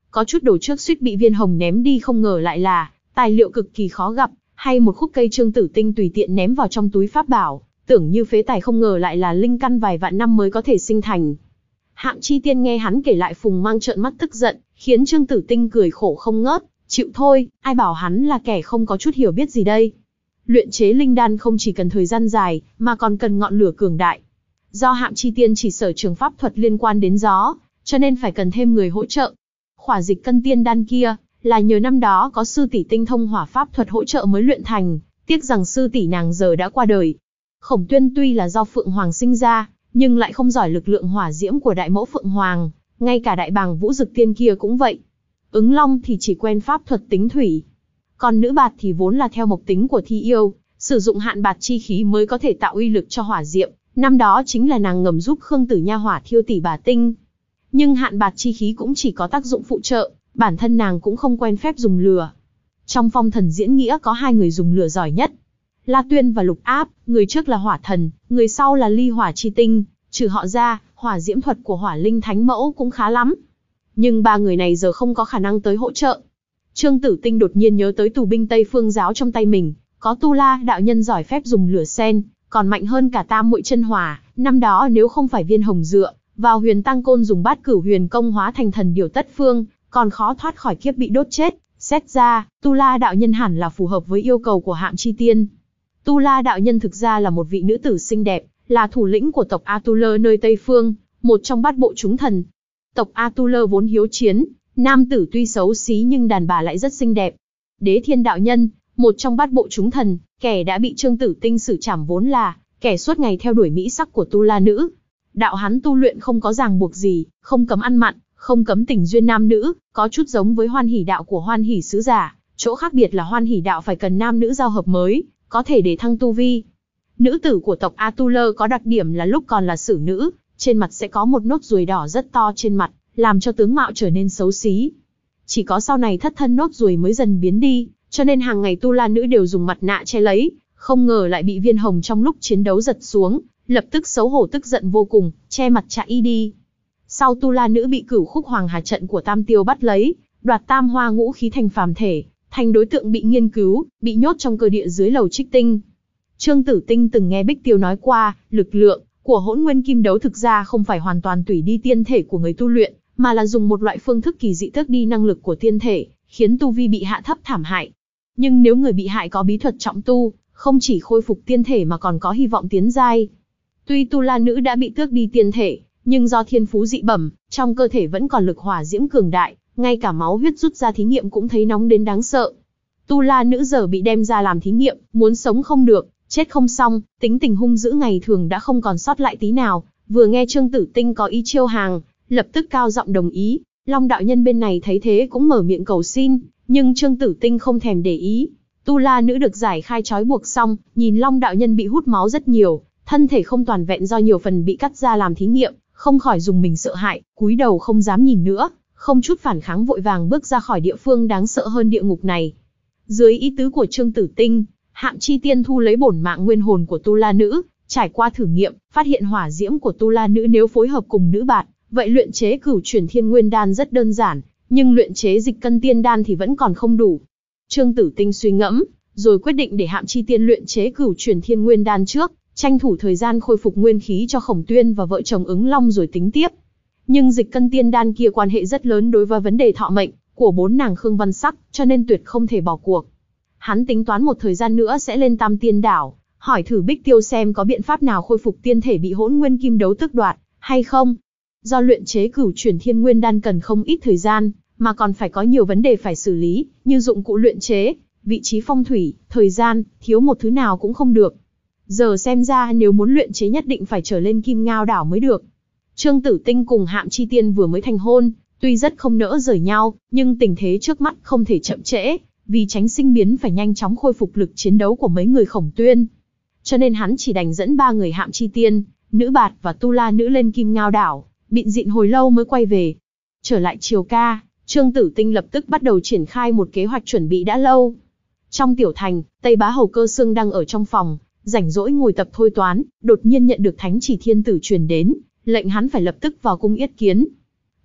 Có chút đồ trước suýt bị Viên Hồng ném đi không ngờ lại là tài liệu cực kỳ khó gặp, hay một khúc cây Trương Tử Tinh tùy tiện ném vào trong túi pháp bảo, tưởng như phế tài không ngờ lại là linh căn vài vạn năm mới có thể sinh thành. Hạm Chi Tiên nghe hắn kể lại Phùng Mang trợn mắt tức giận, khiến Trương Tử Tinh cười khổ không ngớt, chịu thôi, ai bảo hắn là kẻ không có chút hiểu biết gì đây. Luyện chế linh đan không chỉ cần thời gian dài, mà còn cần ngọn lửa cường đại. Do Hạm Chi Tiên chỉ sở trường pháp thuật liên quan đến gió, cho nên phải cần thêm người hỗ trợ. Khỏa dịch cân tiên đan kia, là nhờ năm đó có sư tỷ tinh thông hỏa pháp thuật hỗ trợ mới luyện thành, tiếc rằng sư tỷ nàng giờ đã qua đời. Khổng Tuyên tuy là do Phượng Hoàng sinh ra, nhưng lại không giỏi lực lượng hỏa diễm của đại mẫu Phượng Hoàng, ngay cả đại bàng Vũ Dực Tiên kia cũng vậy. Ứng Long thì chỉ quen pháp thuật tính thủy. Còn nữ bạt thì vốn là theo mộc tính của thi yêu, sử dụng hạn bạt chi khí mới có thể tạo uy lực cho hỏa diệm, năm đó chính là nàng ngầm giúp Khương Tử Nha hỏa thiêu tỷ bà tinh. Nhưng hạn bạt chi khí cũng chỉ có tác dụng phụ trợ, bản thân nàng cũng không quen phép dùng lửa. Trong phong thần diễn nghĩa có hai người dùng lửa giỏi nhất, La Tuyên và Lục Áp, người trước là hỏa thần, người sau là ly hỏa chi tinh, trừ họ ra, hỏa diễm thuật của hỏa linh thánh mẫu cũng khá lắm. Nhưng ba người này giờ không có khả năng tới hỗ trợ. Trương Tử Tinh đột nhiên nhớ tới tù binh Tây Phương giáo trong tay mình, có Tu La đạo nhân giỏi phép dùng lửa sen, còn mạnh hơn cả Tam Muội chân hỏa, năm đó nếu không phải Viên Hồng dựa vào Huyền Tăng Côn dùng Bát Cửu Huyền công hóa thành thần điều tất phương, còn khó thoát khỏi kiếp bị đốt chết. Xét ra, Tu La đạo nhân hẳn là phù hợp với yêu cầu của Hạm Chi Tiên. Tu La đạo nhân thực ra là một vị nữ tử xinh đẹp, là thủ lĩnh của tộc Atula nơi Tây Phương, một trong bát bộ chúng thần. Tộc Atula vốn hiếu chiến, nam tử tuy xấu xí nhưng đàn bà lại rất xinh đẹp. Đế Thiên đạo nhân, một trong bát bộ chúng thần, kẻ đã bị Trương Tử Tinh xử trảm vốn là kẻ suốt ngày theo đuổi mỹ sắc của Tu La nữ. Đạo hắn tu luyện không có ràng buộc gì, không cấm ăn mặn, không cấm tình duyên nam nữ, có chút giống với Hoan Hỷ đạo của Hoan Hỷ sứ giả, chỗ khác biệt là Hoan Hỷ đạo phải cần nam nữ giao hợp mới có thể để thăng tu vi. Nữ tử của tộc Atula có đặc điểm là lúc còn là xử nữ, trên mặt sẽ có một nốt ruồi đỏ rất to trên mặt, làm cho tướng mạo trở nên xấu xí. Chỉ có sau này thất thân nốt ruồi mới dần biến đi, cho nên hàng ngày Tu La nữ đều dùng mặt nạ che lấy, không ngờ lại bị Viên Hồng trong lúc chiến đấu giật xuống, lập tức xấu hổ tức giận vô cùng, che mặt chạy đi. Sau Tu La nữ bị Cửu Khúc Hoàng Hà trận của Tam Tiêu bắt lấy, đoạt tam hoa ngũ khí thành phàm thể, thành đối tượng bị nghiên cứu, bị nhốt trong cơ địa dưới lầu Trích Tinh. Trương Tử Tinh từng nghe Bích Tiêu nói qua, lực lượng của Hỗn Nguyên Kim Đấu thực ra không phải hoàn toàn tùy đi tiên thể của người tu luyện, mà là dùng một loại phương thức kỳ dị tước đi năng lực của tiên thể, khiến tu vi bị hạ thấp thảm hại. Nhưng nếu người bị hại có bí thuật trọng tu, không chỉ khôi phục tiên thể mà còn có hy vọng tiến giai. Tuy Tu La nữ đã bị tước đi tiên thể, nhưng do thiên phú dị bẩm, trong cơ thể vẫn còn lực hỏa diễm cường đại, ngay cả máu huyết rút ra thí nghiệm cũng thấy nóng đến đáng sợ. Tu La nữ giờ bị đem ra làm thí nghiệm, muốn sống không được, chết không xong, tính tình hung dữ ngày thường đã không còn sót lại tí nào, vừa nghe Trương Tử Tinh có ý chiêu hàng, lập tức cao giọng đồng ý. Long đạo nhân bên này thấy thế cũng mở miệng cầu xin, nhưng Trương Tử Tinh không thèm để ý. Tu La nữ được giải khai trói buộc xong, nhìn Long đạo nhân bị hút máu rất nhiều, thân thể không toàn vẹn do nhiều phần bị cắt ra làm thí nghiệm, không khỏi dùng mình sợ hãi, cúi đầu không dám nhìn nữa, không chút phản kháng vội vàng bước ra khỏi địa phương đáng sợ hơn địa ngục này. Dưới ý tứ của Trương Tử Tinh, Hạm Chi Tiên thu lấy bổn mạng nguyên hồn của Tu La nữ, trải qua thử nghiệm, phát hiện hỏa diễm của Tu La nữ nếu phối hợp cùng nữ bạt, vậy luyện chế Cửu Chuyển Thiên Nguyên đan rất đơn giản, nhưng luyện chế Dịch Cân Tiên đan thì vẫn còn không đủ. Trương Tử Tinh suy ngẫm, rồi quyết định để Hạm Chi Tiên luyện chế Cửu Chuyển Thiên Nguyên đan trước, tranh thủ thời gian khôi phục nguyên khí cho Khổng Tuyên và vợ chồng Ứng Long rồi tính tiếp. Nhưng Dịch Cân Tiên đan kia quan hệ rất lớn đối với vấn đề thọ mệnh của bốn nàng Khương Văn Sắc, cho nên tuyệt không thể bỏ cuộc. Hắn tính toán một thời gian nữa sẽ lên Tam Tiên đảo, hỏi thử Bích Tiêu xem có biện pháp nào khôi phục tiên thể bị Hỗn Nguyên Kim Đấu tước đoạt hay không. Do luyện chế Cửu Chuyển Thiên Nguyên đan cần không ít thời gian, mà còn phải có nhiều vấn đề phải xử lý, như dụng cụ luyện chế, vị trí phong thủy, thời gian, thiếu một thứ nào cũng không được. Giờ xem ra nếu muốn luyện chế nhất định phải trở lên Kim Ngao đảo mới được. Trương Tử Tinh cùng Hạm Chi Tiên vừa mới thành hôn, tuy rất không nỡ rời nhau, nhưng tình thế trước mắt không thể chậm trễ, vì tránh sinh biến phải nhanh chóng khôi phục lực chiến đấu của mấy người Khổng Tuyên. Cho nên hắn chỉ đành dẫn ba người Hạm Chi Tiên, nữ bạt và Tu La nữ lên Kim Ngao đảo, bịn dịn hồi lâu mới quay về. Trở lại chiều ca, Trương Tử Tinh lập tức bắt đầu triển khai một kế hoạch chuẩn bị đã lâu. Trong tiểu thành, Tây Bá Hầu Cơ Xương đang ở trong phòng, rảnh rỗi ngồi tập thôi toán, đột nhiên nhận được thánh chỉ thiên tử truyền đến, lệnh hắn phải lập tức vào cung yết kiến.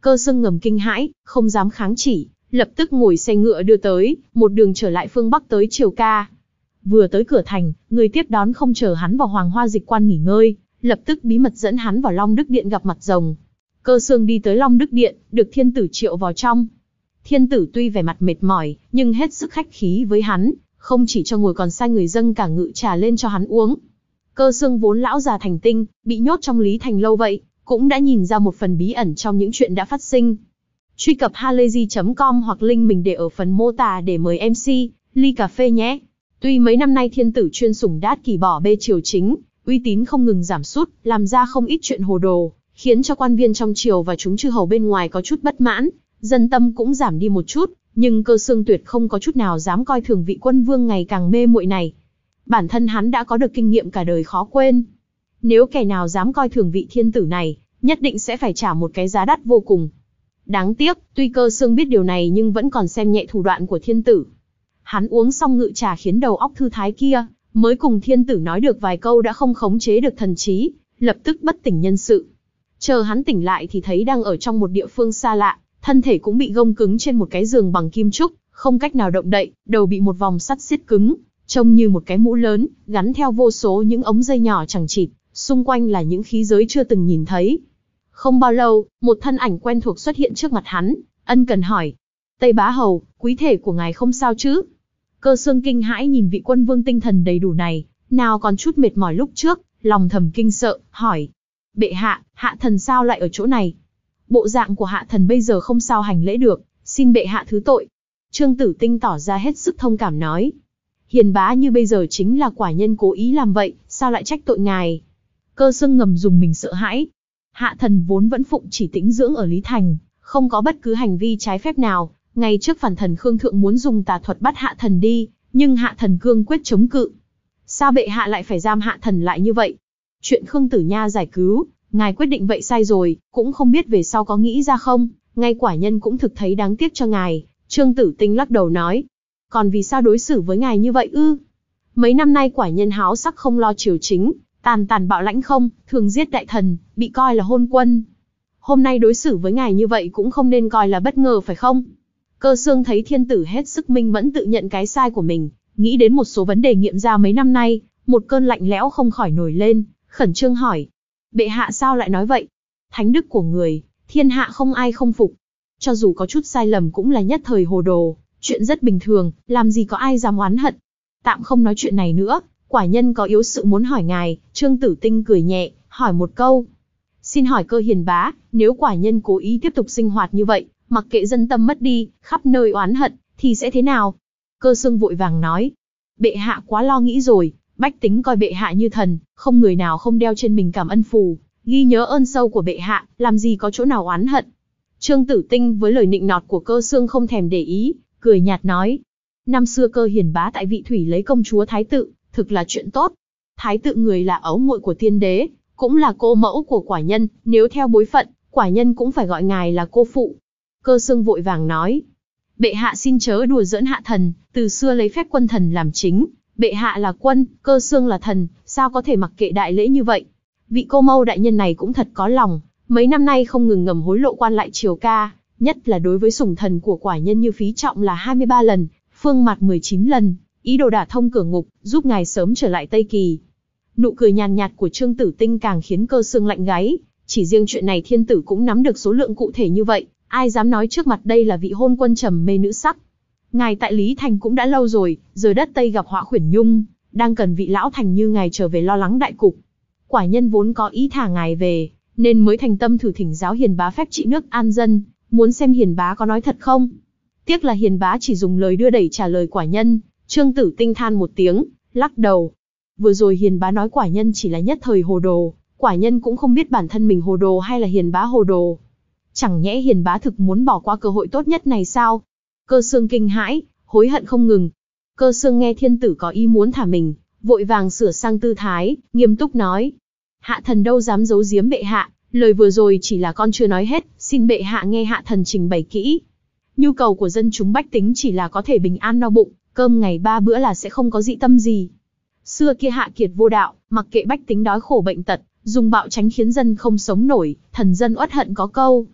Cơ Xương ngầm kinh hãi, không dám kháng chỉ, lập tức ngồi xe ngựa đưa tới, một đường trở lại phương Bắc tới Triều Ca. Vừa tới cửa thành, người tiếp đón không chờ hắn vào Hoàng Hoa Dịch Quan nghỉ ngơi, lập tức bí mật dẫn hắn vào Long Đức Điện gặp mặt rồng. Cơ Xương đi tới Long Đức Điện, được thiên tử triệu vào trong. Thiên tử tuy vẻ mặt mệt mỏi, nhưng hết sức khách khí với hắn, không chỉ cho ngồi còn sai người dâng cả ngự trà lên cho hắn uống. Cơ Xương vốn lão già thành tinh, bị nhốt trong Lý Thành lâu vậy, cũng đã nhìn ra một phần bí ẩn trong những chuyện đã phát sinh. Truy cập halayzi chấm com hoặc link mình để ở phần mô tả để mời em xê, ly cà phê nhé. Tuy mấy năm nay thiên tử chuyên sủng đát kỷ bỏ bê triều chính, uy tín không ngừng giảm sút, làm ra không ít chuyện hồ đồ, khiến cho quan viên trong triều và chúng chư hầu bên ngoài có chút bất mãn, dân tâm cũng giảm đi một chút, nhưng Cơ Xương tuyệt không có chút nào dám coi thường vị quân vương ngày càng mê muội này. Bản thân hắn đã có được kinh nghiệm cả đời khó quên. Nếu kẻ nào dám coi thường vị thiên tử này, nhất định sẽ phải trả một cái giá đắt vô cùng. Đáng tiếc, tuy Cơ Xương biết điều này nhưng vẫn còn xem nhẹ thủ đoạn của thiên tử. Hắn uống xong ngự trà khiến đầu óc thư thái kia, mới cùng thiên tử nói được vài câu đã không khống chế được thần trí, lập tức bất tỉnh nhân sự. Chờ hắn tỉnh lại thì thấy đang ở trong một địa phương xa lạ, thân thể cũng bị gông cứng trên một cái giường bằng kim trúc, không cách nào động đậy, đầu bị một vòng sắt siết cứng, trông như một cái mũ lớn, gắn theo vô số những ống dây nhỏ chằng chịt, xung quanh là những khí giới chưa từng nhìn thấy. Không bao lâu, một thân ảnh quen thuộc xuất hiện trước mặt hắn, ân cần hỏi: Tây Bá Hầu, quý thể của ngài không sao chứ? Cơ Xương kinh hãi nhìn vị quân vương tinh thần đầy đủ này, nào còn chút mệt mỏi lúc trước, lòng thầm kinh sợ, hỏi: Bệ hạ, hạ thần sao lại ở chỗ này? Bộ dạng của hạ thần bây giờ không sao hành lễ được, xin bệ hạ thứ tội. Trương Tử Tinh tỏ ra hết sức thông cảm nói: Hiền bá như bây giờ chính là quả nhân cố ý làm vậy, sao lại trách tội ngài? Cơ Xương ngầm dùng mình sợ hãi. Hạ thần vốn vẫn phụng chỉ tĩnh dưỡng ở Lý Thành, không có bất cứ hành vi trái phép nào. Ngày trước phản thần Khương Thượng muốn dùng tà thuật bắt hạ thần đi, nhưng hạ thần cương quyết chống cự. Sao bệ hạ lại phải giam hạ thần lại như vậy? Chuyện Khương Tử Nha giải cứu, ngài quyết định vậy sai rồi, cũng không biết về sau có nghĩ ra không, ngay quả nhân cũng thực thấy đáng tiếc cho ngài. Trương Tử Tinh lắc đầu nói: Còn vì sao đối xử với ngài như vậy ư? Mấy năm nay quả nhân háo sắc không lo triều chính, tàn tàn bạo lãnh không, thường giết đại thần, bị coi là hôn quân. Hôm nay đối xử với ngài như vậy cũng không nên coi là bất ngờ phải không? Cơ Xương thấy thiên tử hết sức minh mẫn tự nhận cái sai của mình, nghĩ đến một số vấn đề nghiệm ra mấy năm nay, một cơn lạnh lẽo không khỏi nổi lên, khẩn trương hỏi: Bệ hạ sao lại nói vậy? Thánh đức của người, thiên hạ không ai không phục. Cho dù có chút sai lầm cũng là nhất thời hồ đồ, chuyện rất bình thường, làm gì có ai dám oán hận. Tạm không nói chuyện này nữa, quả nhân có yếu sự muốn hỏi ngài. Trương Tử Tinh cười nhẹ, hỏi một câu: Xin hỏi Cơ hiền bá, nếu quả nhân cố ý tiếp tục sinh hoạt như vậy, mặc kệ dân tâm mất đi, khắp nơi oán hận, thì sẽ thế nào? Cơ Xương vội vàng nói: Bệ hạ quá lo nghĩ rồi, bách tính coi bệ hạ như thần, không người nào không đeo trên mình cảm ân phù, ghi nhớ ơn sâu của bệ hạ, làm gì có chỗ nào oán hận. Trương Tử Tinh với lời nịnh nọt của Cơ Xương không thèm để ý, cười nhạt nói: Năm xưa Cơ hiền bá tại vị thủy lấy công chúa Thái Tự, thực là chuyện tốt. Thái Tự người là ấu muội của tiên đế, cũng là cô mẫu của quả nhân, nếu theo bối phận, quả nhân cũng phải gọi ngài là cô phụ. Cơ Xương vội vàng nói: Bệ hạ xin chớ đùa giỡn hạ thần, từ xưa lấy phép quân thần làm chính, bệ hạ là quân, Cơ Xương là thần, sao có thể mặc kệ đại lễ như vậy? Vị cô mâu đại nhân này cũng thật có lòng, mấy năm nay không ngừng ngầm hối lộ quan lại Triều Ca, nhất là đối với sủng thần của quả nhân như Phí Trọng là hai mươi ba lần, Phương Mạt mười chín lần, ý đồ đả thông cửa ngục, giúp ngài sớm trở lại Tây Kỳ. Nụ cười nhàn nhạt của Trương Tử Tinh càng khiến Cơ Xương lạnh gáy, chỉ riêng chuyện này thiên tử cũng nắm được số lượng cụ thể như vậy, ai dám nói trước mặt đây là vị hôn quân trầm mê nữ sắc. Ngài tại Lý Thành cũng đã lâu rồi, giờ đất Tây gặp họa khuyển nhung, đang cần vị lão thành như ngài trở về lo lắng đại cục. Quả nhân vốn có ý thả ngài về, nên mới thành tâm thử thỉnh giáo hiền bá phép trị nước an dân, muốn xem hiền bá có nói thật không. Tiếc là hiền bá chỉ dùng lời đưa đẩy trả lời quả nhân. Trương Tử Tinh than một tiếng, lắc đầu. Vừa rồi hiền bá nói quả nhân chỉ là nhất thời hồ đồ, quả nhân cũng không biết bản thân mình hồ đồ hay là hiền bá hồ đồ. Chẳng nhẽ hiền bá thực muốn bỏ qua cơ hội tốt nhất này sao? Cơ Xương kinh hãi, hối hận không ngừng. Cơ Xương nghe thiên tử có ý muốn thả mình, vội vàng sửa sang tư thái, nghiêm túc nói: Hạ thần đâu dám giấu giếm bệ hạ, lời vừa rồi chỉ là con chưa nói hết, xin bệ hạ nghe hạ thần trình bày kỹ. Nhu cầu của dân chúng bách tính chỉ là có thể bình an no bụng, cơm ngày ba bữa là sẽ không có dị tâm gì. Xưa kia hạ kiệt vô đạo, mặc kệ bách tính đói khổ bệnh tật, dùng bạo chánh khiến dân không sống nổi, thần dân uất hận có câu.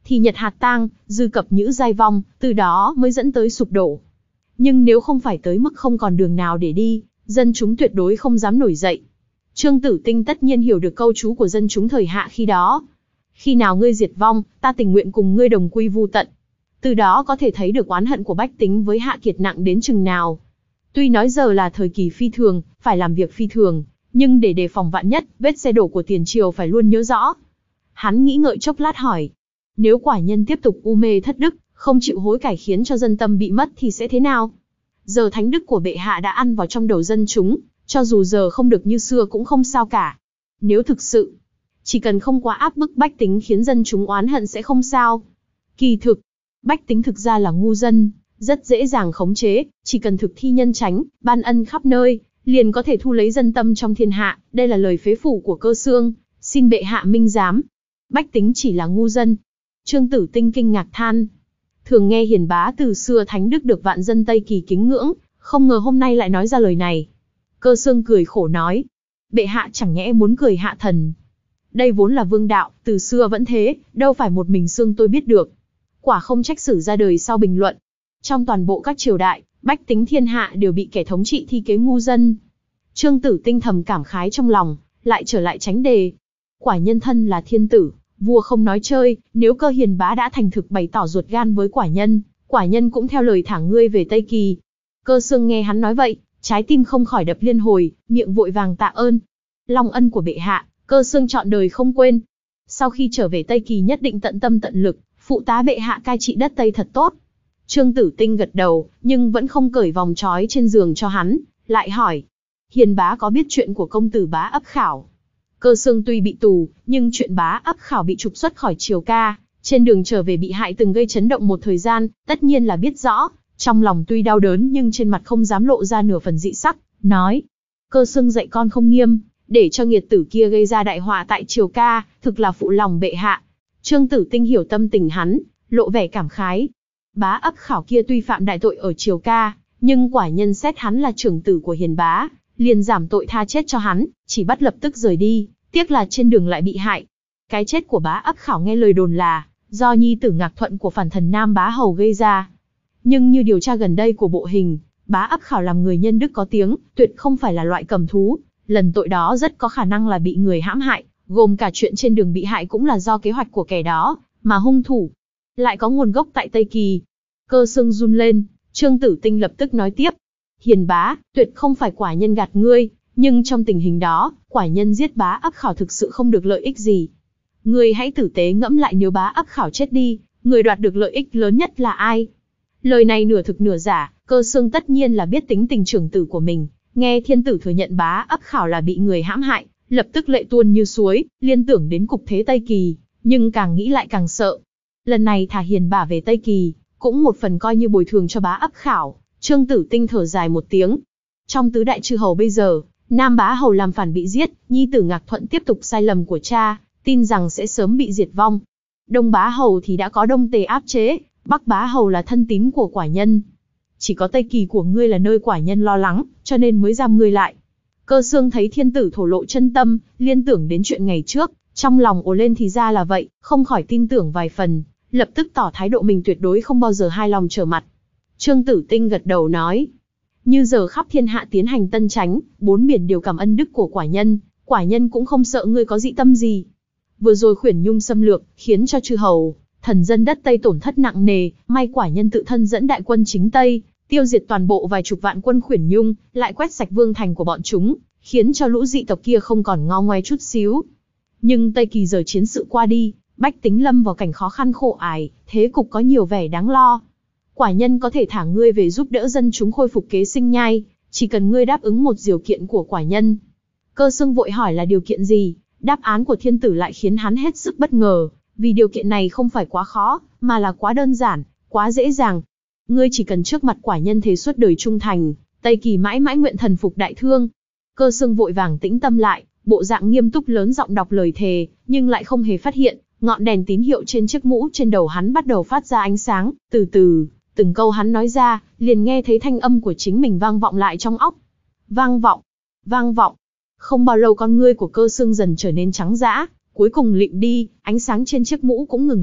thì nhật hạt tang, dư cập nhữ giai vong, từ đó mới dẫn tới sụp đổ. Nhưng nếu không phải tới mức không còn đường nào để đi, dân chúng tuyệt đối không dám nổi dậy. Trương Tử Tinh tất nhiên hiểu được câu chú của dân chúng thời Hạ khi đó. Khi nào ngươi diệt vong, ta tình nguyện cùng ngươi đồng quy vu tận. Từ đó có thể thấy được oán hận của bách tính với Hạ Kiệt nặng đến chừng nào. Tuy nói giờ là thời kỳ phi thường, phải làm việc phi thường, nhưng để đề phòng vạn nhất, vết xe đổ của tiền triều phải luôn nhớ rõ. Hắn nghĩ ngợi chốc lát hỏi, nếu quả nhân tiếp tục u mê thất đức, không chịu hối cải khiến cho dân tâm bị mất thì sẽ thế nào? Giờ thánh đức của bệ hạ đã ăn vào trong đầu dân chúng, cho dù giờ không được như xưa cũng không sao cả. Nếu thực sự, chỉ cần không quá áp bức bách tính khiến dân chúng oán hận sẽ không sao. Kỳ thực, bách tính thực ra là ngu dân, rất dễ dàng khống chế, chỉ cần thực thi nhân chánh, ban ân khắp nơi, liền có thể thu lấy dân tâm trong thiên hạ. Đây là lời phế phủ của Cơ Xương, xin bệ hạ minh giám. Bách tính chỉ là ngu dân. Trương Tử Tinh kinh ngạc than. Thường nghe hiền bá từ xưa thánh đức được vạn dân Tây Kỳ kính ngưỡng, không ngờ hôm nay lại nói ra lời này. Cơ Xương cười khổ nói, bệ hạ chẳng nhẽ muốn cười hạ thần. Đây vốn là vương đạo, từ xưa vẫn thế, đâu phải một mình Xương tôi biết được. Quả không trách sử ra đời sau bình luận. Trong toàn bộ các triều đại, bách tính thiên hạ đều bị kẻ thống trị thi kế ngu dân. Trương Tử Tinh thầm cảm khái trong lòng, lại trở lại tránh đề. Quả nhân thân là thiên tử, vua không nói chơi, nếu Cơ hiền bá đã thành thực bày tỏ ruột gan với quả nhân, quả nhân cũng theo lời thả ngươi về Tây Kỳ. Cơ Xương nghe hắn nói vậy, trái tim không khỏi đập liên hồi, miệng vội vàng tạ ơn. Long ân của bệ hạ, Cơ Xương trọn đời không quên. Sau khi trở về Tây Kỳ nhất định tận tâm tận lực, phụ tá bệ hạ cai trị đất Tây thật tốt. Trương Tử Tinh gật đầu, nhưng vẫn không cởi vòng trói trên giường cho hắn, lại hỏi. Hiền bá có biết chuyện của công tử Bá Ấp Khảo? Cơ Xương tuy bị tù, nhưng chuyện Bá Ấp Khảo bị trục xuất khỏi triều ca, trên đường trở về bị hại từng gây chấn động một thời gian, tất nhiên là biết rõ. Trong lòng tuy đau đớn nhưng trên mặt không dám lộ ra nửa phần dị sắc, nói. Cơ Xương dạy con không nghiêm, để cho nghiệt tử kia gây ra đại họa tại triều ca, thực là phụ lòng bệ hạ. Trương Tử Tinh hiểu tâm tình hắn, lộ vẻ cảm khái. Bá Ấp Khảo kia tuy phạm đại tội ở triều ca, nhưng quả nhân xét hắn là trưởng tử của hiền bá, liền giảm tội tha chết cho hắn, chỉ bắt lập tức rời đi, tiếc là trên đường lại bị hại. Cái chết của Bá Ấp Khảo nghe lời đồn là do nhi tử Ngạc Thuận của phản thần Nam Bá Hầu gây ra. Nhưng như điều tra gần đây của bộ hình, Bá Ấp Khảo làm người nhân đức có tiếng, tuyệt không phải là loại cầm thú. Lần tội đó rất có khả năng là bị người hãm hại, gồm cả chuyện trên đường bị hại cũng là do kế hoạch của kẻ đó, mà hung thủ lại có nguồn gốc tại Tây Kỳ. Cơ Xương run lên, Trương Tử Tinh lập tức nói tiếp. Hiền bá, tuyệt không phải quả nhân gạt ngươi, nhưng trong tình hình đó, quả nhân giết Bá Ấp Khảo thực sự không được lợi ích gì. Ngươi hãy tử tế ngẫm lại, nếu Bá Ấp Khảo chết đi, người đoạt được lợi ích lớn nhất là ai? Lời này nửa thực nửa giả, Cơ Xương tất nhiên là biết tính tình trưởng tử của mình, nghe thiên tử thừa nhận Bá Ấp Khảo là bị người hãm hại, lập tức lệ tuôn như suối, liên tưởng đến cục thế Tây Kỳ, nhưng càng nghĩ lại càng sợ. Lần này thả hiền bả về Tây Kỳ, cũng một phần coi như bồi thường cho Bá Ấp Khảo. Trương Tử Tinh thở dài một tiếng. Trong tứ đại chư hầu bây giờ, Nam Bá Hầu làm phản bị giết, nhi tử Ngạc Thuận tiếp tục sai lầm của cha, tin rằng sẽ sớm bị diệt vong. Đông Bá Hầu thì đã có Đông Tề áp chế, Bắc Bá Hầu là thân tín của quả nhân. Chỉ có Tây Kỳ của ngươi là nơi quả nhân lo lắng, cho nên mới giam ngươi lại. Cơ Xương thấy thiên tử thổ lộ chân tâm, liên tưởng đến chuyện ngày trước, trong lòng ồ lên, thì ra là vậy, không khỏi tin tưởng vài phần, lập tức tỏ thái độ mình tuyệt đối không bao giờ hai lòng trở mặt. Trương Tử Tinh gật đầu nói, như giờ khắp thiên hạ tiến hành tân chánh, bốn biển đều cảm ân đức của quả nhân, quả nhân cũng không sợ ngươi có dị tâm gì. Vừa rồi Khuyển Nhung xâm lược, khiến cho chư hầu, thần dân đất Tây tổn thất nặng nề, may quả nhân tự thân dẫn đại quân chính Tây, tiêu diệt toàn bộ vài chục vạn quân Khuyển Nhung, lại quét sạch vương thành của bọn chúng, khiến cho lũ dị tộc kia không còn ngo ngoe chút xíu. Nhưng Tây Kỳ giờ chiến sự qua đi, bách tính lâm vào cảnh khó khăn khổ ải, thế cục có nhiều vẻ đáng lo. Quả nhân có thể thả ngươi về giúp đỡ dân chúng khôi phục kế sinh nhai, chỉ cần ngươi đáp ứng một điều kiện của quả nhân. Cơ Xương vội hỏi là điều kiện gì, đáp án của thiên tử lại khiến hắn hết sức bất ngờ, vì điều kiện này không phải quá khó, mà là quá đơn giản, quá dễ dàng. Ngươi chỉ cần trước mặt quả nhân thề suốt đời trung thành, Tây Kỳ mãi mãi nguyện thần phục đại thương. Cơ Xương vội vàng tĩnh tâm lại, bộ dạng nghiêm túc lớn giọng đọc lời thề, nhưng lại không hề phát hiện, ngọn đèn tín hiệu trên chiếc mũ trên đầu hắn bắt đầu phát ra ánh sáng, từ từ, từng câu hắn nói ra, liền nghe thấy thanh âm của chính mình vang vọng lại trong óc. Vang vọng, vang vọng. Không bao lâu con ngươi của Cơ Xương dần trở nên trắng dã, cuối cùng lịm đi, ánh sáng trên chiếc mũ cũng ngừng lại,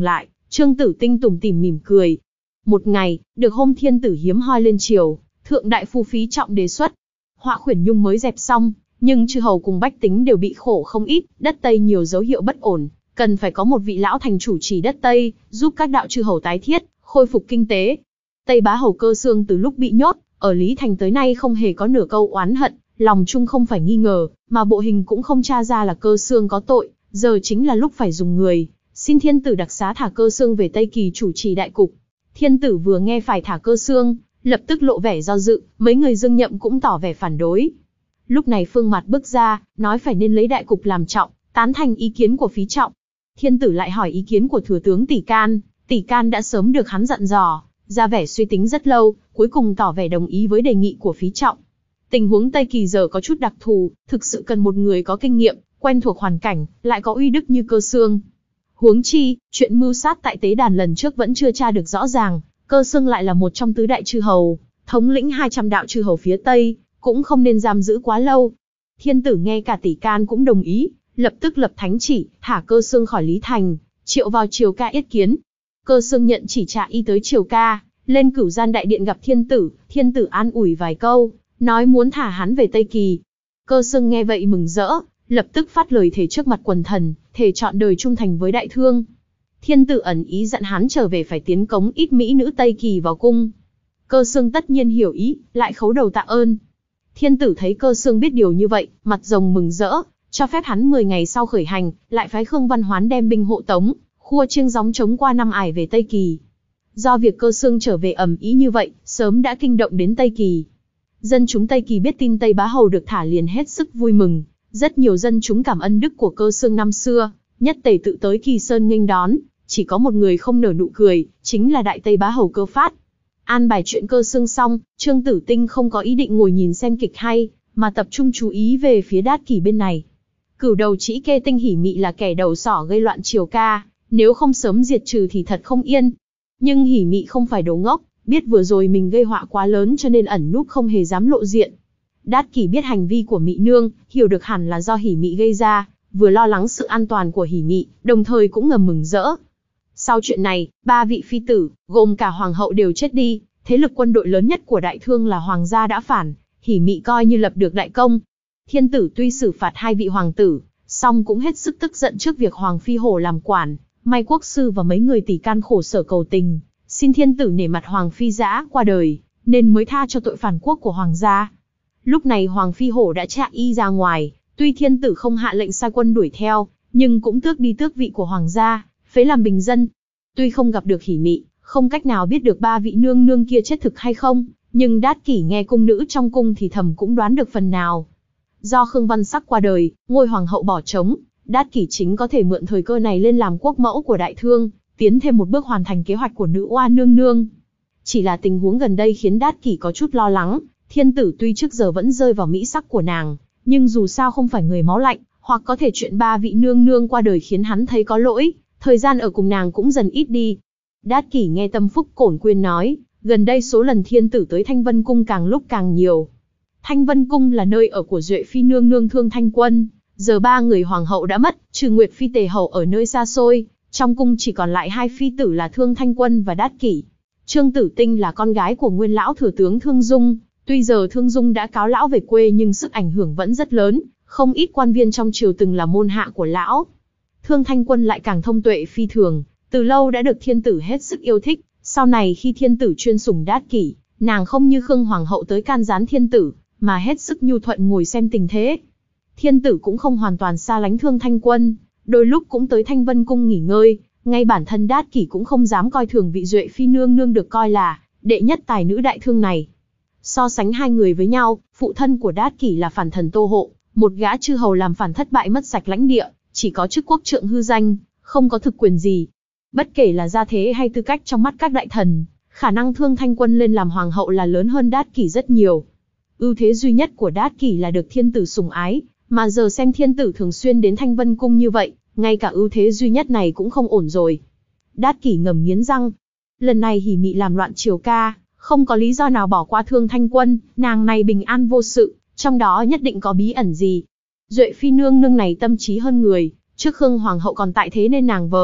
Trương Tử Tinh tủm tỉm mỉm cười. Một ngày, được hôm thiên tử hiếm hoi lên triều, thượng đại phu Phí Trọng đề xuất. Họa khuyển nhung mới dẹp xong, nhưng chư hầu cùng bách tính đều bị khổ không ít, đất Tây nhiều dấu hiệu bất ổn, cần phải có một vị lão thành chủ trì đất Tây, giúp các đạo chư hầu tái thiết, khôi phục kinh tế. Tây Bá hầu Cơ Xương từ lúc bị nhốt ở Lý Thành tới nay không hề có nửa câu oán hận, lòng chung không phải nghi ngờ, mà bộ hình cũng không tra ra là Cơ Xương có tội, giờ chính là lúc phải dùng người, xin thiên tử đặc xá thả Cơ Xương về Tây Kỳ chủ trì đại cục. Thiên tử vừa nghe phải thả Cơ Xương, lập tức lộ vẻ do dự, mấy người Dương Nhậm cũng tỏ vẻ phản đối. Lúc này Phương Mạt bước ra, nói phải nên lấy đại cục làm trọng, tán thành ý kiến của Phí Trọng. Thiên tử lại hỏi ý kiến của thừa tướng Tỷ Can, Tỷ Can đã sớm được hắn dặn dò, ra vẻ suy tính rất lâu, cuối cùng tỏ vẻ đồng ý với đề nghị của Phí Trọng. Tình huống Tây Kỳ giờ có chút đặc thù, thực sự cần một người có kinh nghiệm, quen thuộc hoàn cảnh, lại có uy đức như Cơ Xương. Huống chi, chuyện mưu sát tại tế đàn lần trước vẫn chưa tra được rõ ràng, Cơ Xương lại là một trong tứ đại chư hầu, thống lĩnh hai trăm đạo chư hầu phía Tây, cũng không nên giam giữ quá lâu. Thiên tử nghe cả Tỷ Can cũng đồng ý, lập tức lập thánh chỉ, thả Cơ Xương khỏi Lý Thành, triệu vào triều ca yết kiến. Cơ Xương nhận chỉ trạ y tới triều ca, lên Cửu Gian đại điện gặp thiên tử, thiên tử an ủi vài câu, nói muốn thả hắn về Tây Kỳ. Cơ Xương nghe vậy mừng rỡ, lập tức phát lời thề trước mặt quần thần, thề trọn đời trung thành với đại thương. Thiên tử ẩn ý dặn hắn trở về phải tiến cống ít mỹ nữ Tây Kỳ vào cung. Cơ Xương tất nhiên hiểu ý, lại khấu đầu tạ ơn. Thiên tử thấy Cơ Xương biết điều như vậy, mặt rồng mừng rỡ, cho phép hắn mười ngày sau khởi hành, lại phái Khương Văn Hoán đem binh hộ tống, khua chiêng gióng trống qua năm ải về Tây Kỳ. Do việc Cơ Xương trở về ầm ĩ như vậy, sớm đã kinh động đến Tây Kỳ. Dân chúng Tây Kỳ biết tin Tây Bá hầu được thả liền hết sức vui mừng, rất nhiều dân chúng cảm ơn đức của Cơ Xương năm xưa, nhất tề tự tới Kỳ Sơn nghênh đón, chỉ có một người không nở nụ cười, chính là Đại Tây Bá hầu Cơ Phát. An bài chuyện Cơ Xương xong, Trương Tử Tinh không có ý định ngồi nhìn xem kịch hay, mà tập trung chú ý về phía Đát Kỷ bên này. Cửu đầu Trĩ Kê Tinh Hỉ Mị là kẻ đầu sỏ gây loạn triều ca, nếu không sớm diệt trừ thì thật không yên. Nhưng Hỉ Mị không phải đồ ngốc, biết vừa rồi mình gây họa quá lớn cho nên ẩn núp không hề dám lộ diện. Đát Kỷ biết hành vi của Mị Nương, hiểu được hẳn là do Hỉ Mị gây ra, vừa lo lắng sự an toàn của Hỉ Mị, đồng thời cũng ngầm mừng rỡ. Sau chuyện này, ba vị phi tử, gồm cả hoàng hậu đều chết đi, thế lực quân đội lớn nhất của đại thương là hoàng gia đã phản, Hỉ Mị coi như lập được đại công. Thiên tử tuy xử phạt hai vị hoàng tử, song cũng hết sức tức giận trước việc Hoàng Phi Hổ làm quản, Mai Quốc Sư và mấy người Tỷ Can khổ sở cầu tình, xin thiên tử nể mặt Hoàng Phi Dã qua đời, nên mới tha cho tội phản quốc của hoàng gia. Lúc này Hoàng Phi Hổ đã trạ y ra ngoài, tuy thiên tử không hạ lệnh sai quân đuổi theo, nhưng cũng tước đi tước vị của hoàng gia, phế làm bình dân. Tuy không gặp được Hỉ Mị, không cách nào biết được ba vị nương nương kia chết thực hay không, nhưng Đát Kỷ nghe cung nữ trong cung thì thầm cũng đoán được phần nào. Do Khương Văn Sắc qua đời, ngôi hoàng hậu bỏ trống, Đát Kỷ chính có thể mượn thời cơ này lên làm quốc mẫu của đại thương, tiến thêm một bước hoàn thành kế hoạch của nữ oa nương nương. Chỉ là tình huống gần đây khiến Đát Kỷ có chút lo lắng, thiên tử tuy trước giờ vẫn rơi vào mỹ sắc của nàng, nhưng dù sao không phải người máu lạnh, hoặc có thể chuyện ba vị nương nương qua đời khiến hắn thấy có lỗi, thời gian ở cùng nàng cũng dần ít đi. Đát Kỷ nghe Tâm Phúc Cổn Quyên nói, gần đây số lần thiên tử tới Thanh Vân Cung càng lúc càng nhiều. Thanh Vân Cung là nơi ở của Duệ Phi nương nương Thương Thanh Quân, giờ ba người hoàng hậu đã mất, trừ Nguyệt Phi Tề hậu ở nơi xa xôi, trong cung chỉ còn lại hai phi tử là Thương Thanh Quân và Đát Kỷ. Trương Tử Tinh là con gái của nguyên lão thừa tướng Thương Dung, tuy giờ Thương Dung đã cáo lão về quê nhưng sức ảnh hưởng vẫn rất lớn, không ít quan viên trong triều từng là môn hạ của lão. Thương Thanh Quân lại càng thông tuệ phi thường, từ lâu đã được thiên tử hết sức yêu thích, sau này khi thiên tử chuyên sủng Đát Kỷ, nàng không như Khương hoàng hậu tới can gián thiên tử, mà hết sức nhu thuận ngồi xem tình thế. Thiên tử cũng không hoàn toàn xa lánh Thương Thanh Quân, đôi lúc cũng tới Thanh Vân Cung nghỉ ngơi, ngay bản thân Đát Kỷ cũng không dám coi thường vị Duệ Phi nương nương được coi là đệ nhất tài nữ đại thương này. So sánh hai người với nhau, phụ thân của Đát Kỷ là phản thần Tô Hộ, một gã chư hầu làm phản thất bại mất sạch lãnh địa, chỉ có chức quốc trượng hư danh, không có thực quyền gì. Bất kể là gia thế hay tư cách trong mắt các đại thần, khả năng Thương Thanh Quân lên làm hoàng hậu là lớn hơn Đát Kỷ rất nhiều. Ưu thế duy nhất của Đát Kỷ là được thiên tử sủng ái, mà giờ xem thiên tử thường xuyên đến Thanh Vân Cung như vậy, ngay cả ưu thế duy nhất này cũng không ổn rồi. Đát Kỷ ngầm nghiến răng. Lần này Hỉ Mị làm loạn triều ca, không có lý do nào bỏ qua Thương Thanh Quân, nàng này bình an vô sự, trong đó nhất định có bí ẩn gì. Duệ Phi nương nương này tâm trí hơn người, trước Khương hoàng hậu còn tại thế nên nàng vờ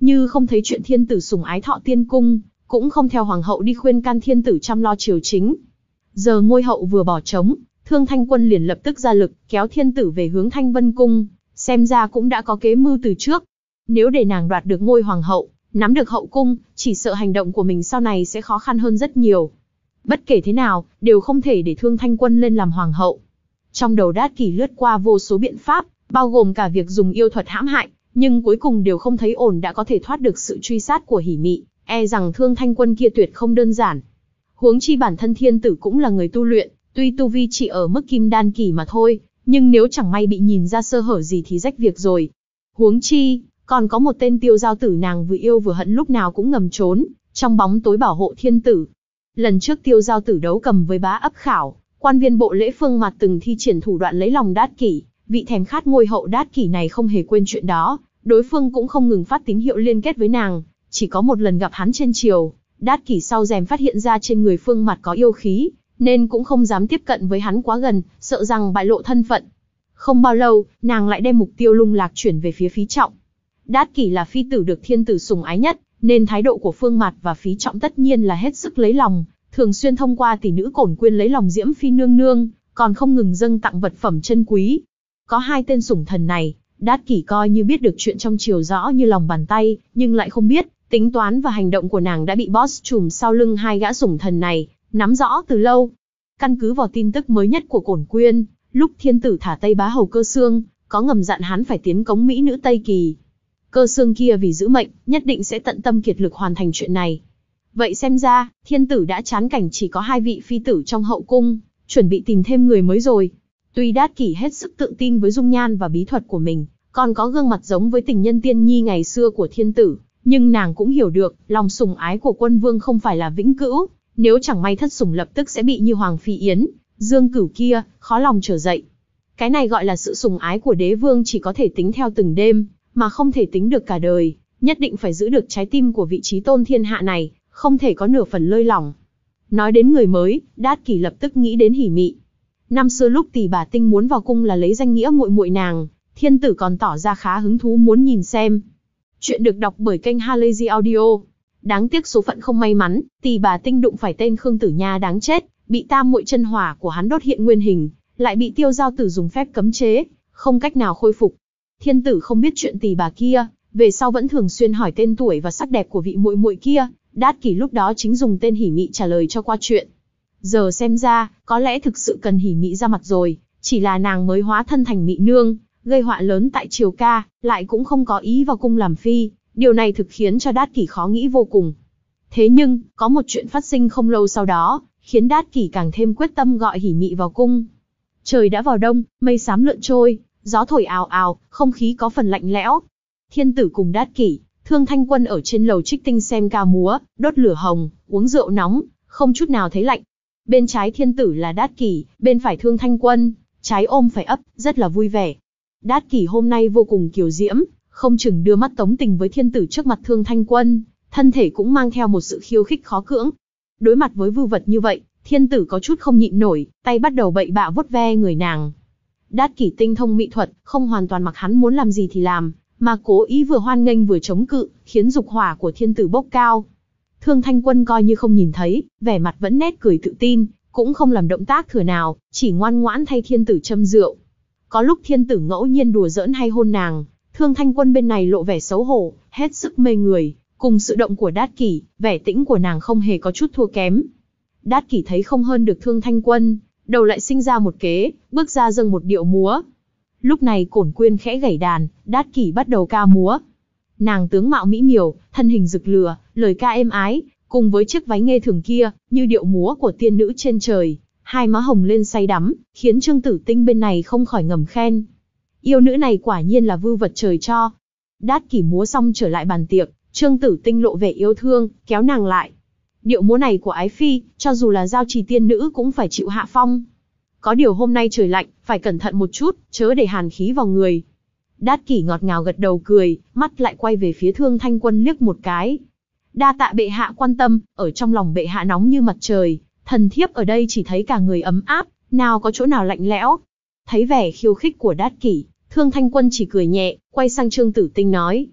như không thấy chuyện thiên tử sủng ái thọ tiên cung, cũng không theo hoàng hậu đi khuyên can thiên tử chăm lo triều chính. Giờ ngôi hậu vừa bỏ trống, Thương Thanh Quân liền lập tức ra lực, kéo thiên tử về hướng Thanh Vân Cung, xem ra cũng đã có kế mưu từ trước. Nếu để nàng đoạt được ngôi hoàng hậu, nắm được hậu cung, chỉ sợ hành động của mình sau này sẽ khó khăn hơn rất nhiều. Bất kể thế nào, đều không thể để Thương Thanh Quân lên làm hoàng hậu. Trong đầu Đát Kỷ lướt qua vô số biện pháp, bao gồm cả việc dùng yêu thuật hãm hại, nhưng cuối cùng đều không thấy ổn đã có thể thoát được sự truy sát của Hỉ Mị, e rằng Thương Thanh Quân kia tuyệt không đơn giản. Huống chi bản thân thiên tử cũng là người tu luyện, tuy tu vi chỉ ở mức kim đan kỳ mà thôi, nhưng nếu chẳng may bị nhìn ra sơ hở gì thì rách việc rồi. Huống chi, còn có một tên Tiêu Giao tử nàng vừa yêu vừa hận lúc nào cũng ngầm trốn, trong bóng tối bảo hộ thiên tử. Lần trước Tiêu Giao tử đấu cầm với Bá Ấp Khảo, quan viên bộ lễ Phương Mạt từng thi triển thủ đoạn lấy lòng Đát Kỷ, vị thèm khát ngôi hậu Đát Kỷ này không hề quên chuyện đó, đối phương cũng không ngừng phát tín hiệu liên kết với nàng, chỉ có một lần gặp hắn trên triều, Đát Kỷ sau rèm phát hiện ra trên người Phương Mạt có yêu khí, nên cũng không dám tiếp cận với hắn quá gần, sợ rằng bại lộ thân phận. Không bao lâu, nàng lại đem mục tiêu lung lạc chuyển về phía Phí Trọng. Đát Kỷ là phi tử được thiên tử sủng ái nhất, nên thái độ của Phương Mạt và Phí Trọng tất nhiên là hết sức lấy lòng, thường xuyên thông qua tỷ nữ Cổn Quyên lấy lòng Diễm Phi nương nương, còn không ngừng dâng tặng vật phẩm chân quý. Có hai tên sủng thần này, Đát Kỷ coi như biết được chuyện trong triều rõ như lòng bàn tay, nhưng lại không biết, tính toán và hành động của nàng đã bị boss trùm sau lưng hai gã sủng thần này nắm rõ từ lâu. Căn cứ vào tin tức mới nhất của Cổn Quyên, lúc thiên tử thả Tây Bá Hầu Cơ Xương, có ngầm dặn hắn phải tiến cống mỹ nữ Tây Kỳ. Cơ Xương kia vì giữ mệnh, nhất định sẽ tận tâm kiệt lực hoàn thành chuyện này. Vậy xem ra, thiên tử đã chán cảnh chỉ có hai vị phi tử trong hậu cung, chuẩn bị tìm thêm người mới rồi. Tuy Đát Kỷ hết sức tự tin với dung nhan và bí thuật của mình, còn có gương mặt giống với tình nhân tiên nhi ngày xưa của thiên tử, nhưng nàng cũng hiểu được, lòng sủng ái của quân vương không phải là vĩnh cửu, nếu chẳng may thất sủng lập tức sẽ bị như Hoàng Phi Yến, Dương Cửu kia, khó lòng trở dậy. Cái này gọi là sự sủng ái của đế vương chỉ có thể tính theo từng đêm, mà không thể tính được cả đời, nhất định phải giữ được trái tim của vị trí tôn thiên hạ này, không thể có nửa phần lơi lỏng. Nói đến người mới, Đát Kỷ lập tức nghĩ đến Hỉ Mị. Năm xưa lúc Tỷ Bà Tinh muốn vào cung là lấy danh nghĩa muội muội nàng, thiên tử còn tỏ ra khá hứng thú muốn nhìn xem. Chuyện được đọc bởi kênh Halazy Audio. Đáng tiếc số phận không may mắn, Tỷ Bà Tinh đụng phải tên Khương Tử Nha đáng chết, bị tam muội chân hỏa của hắn đốt hiện nguyên hình, lại bị Tiêu Giao tử dùng phép cấm chế, không cách nào khôi phục. Thiên tử không biết chuyện Tỷ Bà kia, về sau vẫn thường xuyên hỏi tên tuổi và sắc đẹp của vị muội muội kia, Đát Kỷ lúc đó chính dùng tên Hỉ Mị trả lời cho qua chuyện. Giờ xem ra, có lẽ thực sự cần Hỉ Mị ra mặt rồi, chỉ là nàng mới hóa thân thành Mị nương, gây họa lớn tại triều ca, lại cũng không có ý vào cung làm phi, điều này thực khiến cho Đát Kỷ khó nghĩ vô cùng. Thế nhưng, có một chuyện phát sinh không lâu sau đó, khiến Đát Kỷ càng thêm quyết tâm gọi Hỉ Mị vào cung. Trời đã vào đông, mây xám lượn trôi, gió thổi ào ào, không khí có phần lạnh lẽo. Thiên tử cùng Đát Kỷ, Thương Thanh Quân ở trên lầu trích tinh xem ca múa, đốt lửa hồng, uống rượu nóng, không chút nào thấy lạnh. Bên trái thiên tử là Đát Kỷ, bên phải Thương Thanh Quân, trái ôm phải ấp, rất là vui vẻ. Đát Kỷ hôm nay vô cùng kiều diễm, không chừng đưa mắt tống tình với thiên tử trước mặt Thương Thanh Quân, thân thể cũng mang theo một sự khiêu khích khó cưỡng. Đối mặt với vưu vật như vậy, thiên tử có chút không nhịn nổi, tay bắt đầu bậy bạ vuốt ve người nàng. Đát Kỷ tinh thông mỹ thuật, không hoàn toàn mặc hắn muốn làm gì thì làm, mà cố ý vừa hoan nghênh vừa chống cự, khiến dục hỏa của thiên tử bốc cao. Thương Thanh Quân coi như không nhìn thấy, vẻ mặt vẫn nét cười tự tin, cũng không làm động tác thừa nào, chỉ ngoan ngoãn thay thiên tử châm rượu. Có lúc thiên tử ngẫu nhiên đùa giỡn hay hôn nàng, Thương Thanh Quân bên này lộ vẻ xấu hổ, hết sức mê người, cùng sự động của Đát Kỷ, vẻ tĩnh của nàng không hề có chút thua kém. Đát Kỷ thấy không hơn được Thương Thanh Quân, đầu lại sinh ra một kế, bước ra dâng một điệu múa. Lúc này Cổn Quyên khẽ gảy đàn, Đát Kỷ bắt đầu ca múa. Nàng tướng mạo mỹ miều, thân hình rực lửa, lời ca êm ái, cùng với chiếc váy nghê thường kia, như điệu múa của tiên nữ trên trời, hai má hồng lên say đắm, khiến Trương Tử Tinh bên này không khỏi ngầm khen. Yêu nữ này quả nhiên là vưu vật trời cho. Đát Kỷ múa xong trở lại bàn tiệc, Trương Tử Tinh lộ vẻ yêu thương, kéo nàng lại. Điệu múa này của Ái Phi, cho dù là giao trì tiên nữ cũng phải chịu hạ phong. Có điều hôm nay trời lạnh, phải cẩn thận một chút, chớ để hàn khí vào người. Đát Kỷ ngọt ngào gật đầu cười, mắt lại quay về phía Thương Thanh Quân liếc một cái. Đa tạ bệ hạ quan tâm, ở trong lòng bệ hạ nóng như mặt trời, thần thiếp ở đây chỉ thấy cả người ấm áp, nào có chỗ nào lạnh lẽo. Thấy vẻ khiêu khích của Đát Kỷ, Thương Thanh Quân chỉ cười nhẹ, quay sang Trương Tử Tinh nói.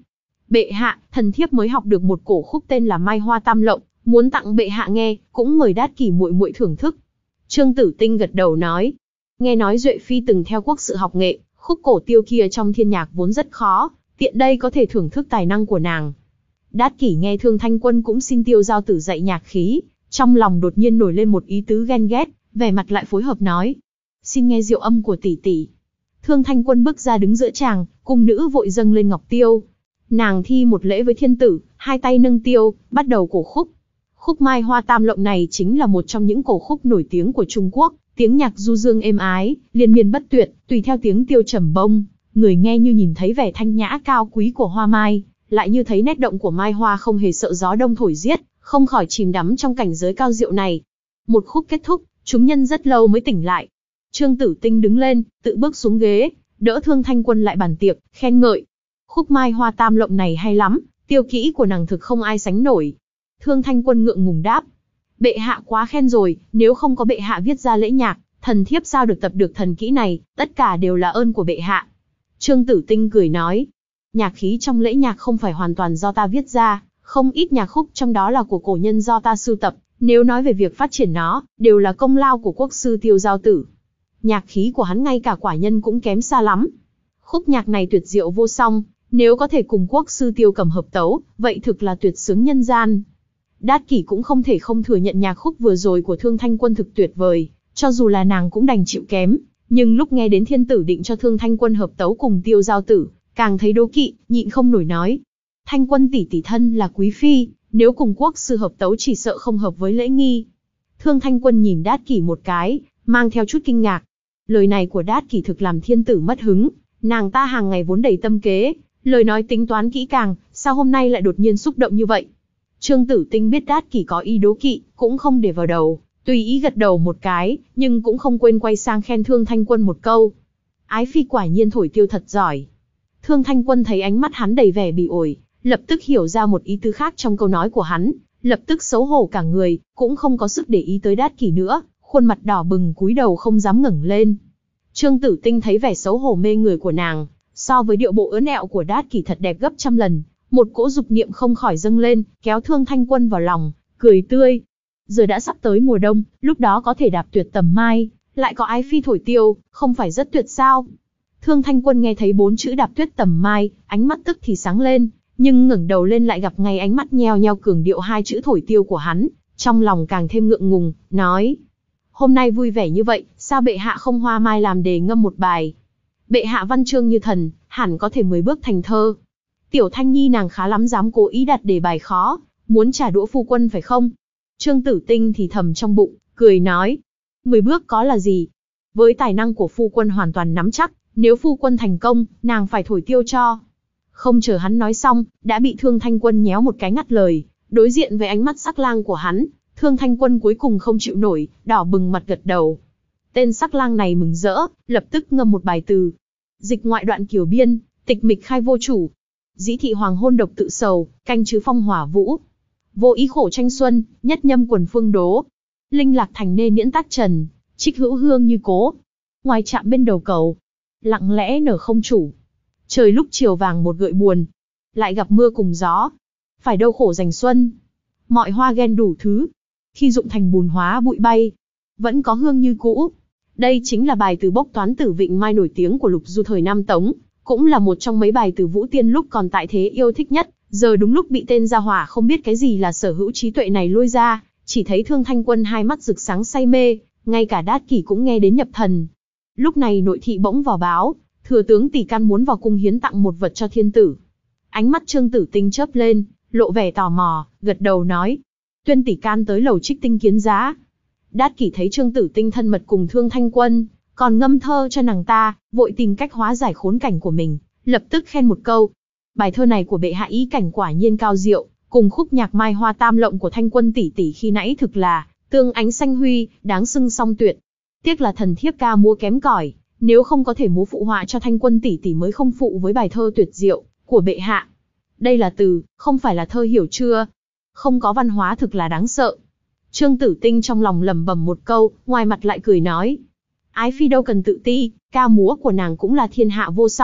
Bệ hạ, thần thiếp mới học được một cổ khúc tên là Mai Hoa Tam Lộng, muốn tặng bệ hạ nghe, cũng mời Đát Kỷ muội muội thưởng thức. Trương Tử Tinh gật đầu nói, nghe nói Duệ Phi từng theo quốc sự học nghệ, khúc cổ tiêu kia trong thiên nhạc vốn rất khó, tiện đây có thể thưởng thức tài năng của nàng. Đát Kỷ nghe Thương Thanh Quân cũng xin Tiêu Giao Tử dạy nhạc khí, trong lòng đột nhiên nổi lên một ý tứ ghen ghét, vẻ mặt lại phối hợp nói, xin nghe diệu âm của tỷ tỷ. Thương Thanh Quân bước ra đứng giữa tràng, cung nữ vội dâng lên ngọc tiêu. Nàng thi một lễ với thiên tử, hai tay nâng tiêu, bắt đầu cổ khúc. Khúc Mai Hoa Tam Lộng này chính là một trong những cổ khúc nổi tiếng của Trung Quốc, tiếng nhạc du dương êm ái, liên miên bất tuyệt, tùy theo tiếng tiêu trầm bông, người nghe như nhìn thấy vẻ thanh nhã cao quý của hoa mai, lại như thấy nét động của mai hoa không hề sợ gió đông thổi giết, không khỏi chìm đắm trong cảnh giới cao diệu này. Một khúc kết thúc, chúng nhân rất lâu mới tỉnh lại. Trương Tử Tinh đứng lên, tự bước xuống ghế, đỡ Thương Thanh Quân lại bàn tiệc, khen ngợi. Khúc Mai Hoa Tam Lộng này hay lắm, tiêu kỹ của nàng thực không ai sánh nổi. Thương Thanh Quân ngượng ngùng đáp. Bệ hạ quá khen rồi, nếu không có bệ hạ viết ra lễ nhạc, thần thiếp sao được tập được thần kỹ này, tất cả đều là ơn của bệ hạ. Trương Tử Tinh cười nói. Nhạc khí trong lễ nhạc không phải hoàn toàn do ta viết ra, không ít nhạc khúc trong đó là của cổ nhân do ta sưu tập, nếu nói về việc phát triển nó, đều là công lao của quốc sư Tiêu Giao Tử. Nhạc khí của hắn ngay cả quả nhân cũng kém xa lắm. Khúc nhạc này tuyệt diệu vô song, nếu có thể cùng quốc sư Tiêu Cầm hợp tấu, vậy thực là tuyệt sướng nhân gian. Đát Kỷ cũng không thể không thừa nhận nhạc khúc vừa rồi của Thương Thanh Quân thực tuyệt vời, cho dù là nàng cũng đành chịu kém, nhưng lúc nghe đến thiên tử định cho Thương Thanh Quân hợp tấu cùng Tiêu Giao Tử, càng thấy đố kỵ, nhịn không nổi nói. Thanh Quân tỷ tỷ thân là quý phi, nếu cùng quốc sư hợp tấu chỉ sợ không hợp với lễ nghi. Thương Thanh Quân nhìn Đát Kỷ một cái, mang theo chút kinh ngạc. Lời này của Đát Kỷ thực làm thiên tử mất hứng, nàng ta hàng ngày vốn đầy tâm kế, lời nói tính toán kỹ càng, sao hôm nay lại đột nhiên xúc động như vậy. Trương Tử Tinh biết Đát Kỷ có ý đố kỵ, cũng không để vào đầu, tùy ý gật đầu một cái, nhưng cũng không quên quay sang khen Thương Thanh Quân một câu. Ái phi quả nhiên thổi tiêu thật giỏi. Thương Thanh Quân thấy ánh mắt hắn đầy vẻ bỉ ổi, lập tức hiểu ra một ý tứ khác trong câu nói của hắn, lập tức xấu hổ cả người, cũng không có sức để ý tới Đát Kỷ nữa, khuôn mặt đỏ bừng cúi đầu không dám ngẩng lên. Trương Tử Tinh thấy vẻ xấu hổ mê người của nàng, so với điệu bộ ưỡn ẹo của Đát Kỷ thật đẹp gấp trăm lần, một cỗ dục niệm không khỏi dâng lên, kéo Thương Thanh Quân vào lòng, cười tươi. Giờ đã sắp tới mùa đông, lúc đó có thể đạp tuyệt tầm mai, lại có ái phi thổi tiêu, không phải rất tuyệt sao? Thương Thanh Quân nghe thấy bốn chữ đạp tuyết tầm mai, ánh mắt tức thì sáng lên, nhưng ngẩng đầu lên lại gặp ngay ánh mắt nheo nheo cường điệu hai chữ thổi tiêu của hắn, trong lòng càng thêm ngượng ngùng, nói: hôm nay vui vẻ như vậy, sao bệ hạ không hoa mai làm đề ngâm một bài? Bệ hạ văn chương như thần, hẳn có thể mười bước thành thơ. Tiểu Thanh Nhi nàng khá lắm dám cố ý đặt đề bài khó, muốn trả đũa phu quân phải không? Trương Tử Tinh thì thầm trong bụng, cười nói: mười bước có là gì? Với tài năng của phu quân hoàn toàn nắm chắc, nếu phu quân thành công, nàng phải thổi tiêu cho. Không chờ hắn nói xong, đã bị Thương Thanh Quân nhéo một cái ngắt lời. Đối diện với ánh mắt sắc lang của hắn, Thương Thanh Quân cuối cùng không chịu nổi, đỏ bừng mặt gật đầu. Tên sắc lang này mừng rỡ, lập tức ngâm một bài từ. Dịch ngoại đoạn Kiều Biên, tịch mịch khai vô chủ. Dĩ thị hoàng hôn độc tự sầu, canh chứ phong hỏa vũ. Vô ý khổ tranh xuân, nhất nhâm quần phương đố. Linh lạc thành nê niễn tác trần, trích hữu hương như cố. Ngoài chạm bên đầu cầu, lặng lẽ nở không chủ. Trời lúc chiều vàng một gợi buồn, lại gặp mưa cùng gió. Phải đâu khổ dành xuân, mọi hoa ghen đủ thứ. Khi dụng thành bùn hóa bụi bay, vẫn có hương như cũ. Đây chính là bài từ bốc toán tử Vịnh Mai nổi tiếng của Lục Du thời Nam Tống, cũng là một trong mấy bài từ Vũ Tiên lúc còn tại thế yêu thích nhất. Giờ đúng lúc bị tên gia hỏa không biết cái gì là sở hữu trí tuệ này lôi ra, chỉ thấy Thương Thanh Quân hai mắt rực sáng say mê, ngay cả Đát Kỷ cũng nghe đến nhập thần. Lúc này nội thị bỗng vào báo, thừa tướng Tỷ Can muốn vào cung hiến tặng một vật cho thiên tử. Ánh mắt Trương Tử Tinh chớp lên, lộ vẻ tò mò, gật đầu nói: tuyên Tỷ Can tới lầu Trích Tinh kiến giá. Đát Kỷ thấy Trương Tử Tinh thân mật cùng Thương Thanh Quân, còn ngâm thơ cho nàng ta, vội tìm cách hóa giải khốn cảnh của mình, lập tức khen một câu: bài thơ này của bệ hạ ý cảnh quả nhiên cao diệu, cùng khúc nhạc Mai Hoa Tam Lộng của Thanh Quân tỷ tỷ khi nãy thực là tương ánh xanh huy, đáng xưng song tuyệt. Tiếc là thần thiếp ca múa kém cỏi, nếu không có thể múa phụ họa cho Thanh Quân tỷ tỷ mới không phụ với bài thơ tuyệt diệu của bệ hạ. Đây là từ, không phải là thơ, hiểu chưa? Không có văn hóa thực là đáng sợ. Trương Tử Tinh trong lòng lẩm bẩm một câu, ngoài mặt lại cười nói: ái phi đâu cần tự ti, ca múa của nàng cũng là thiên hạ vô song,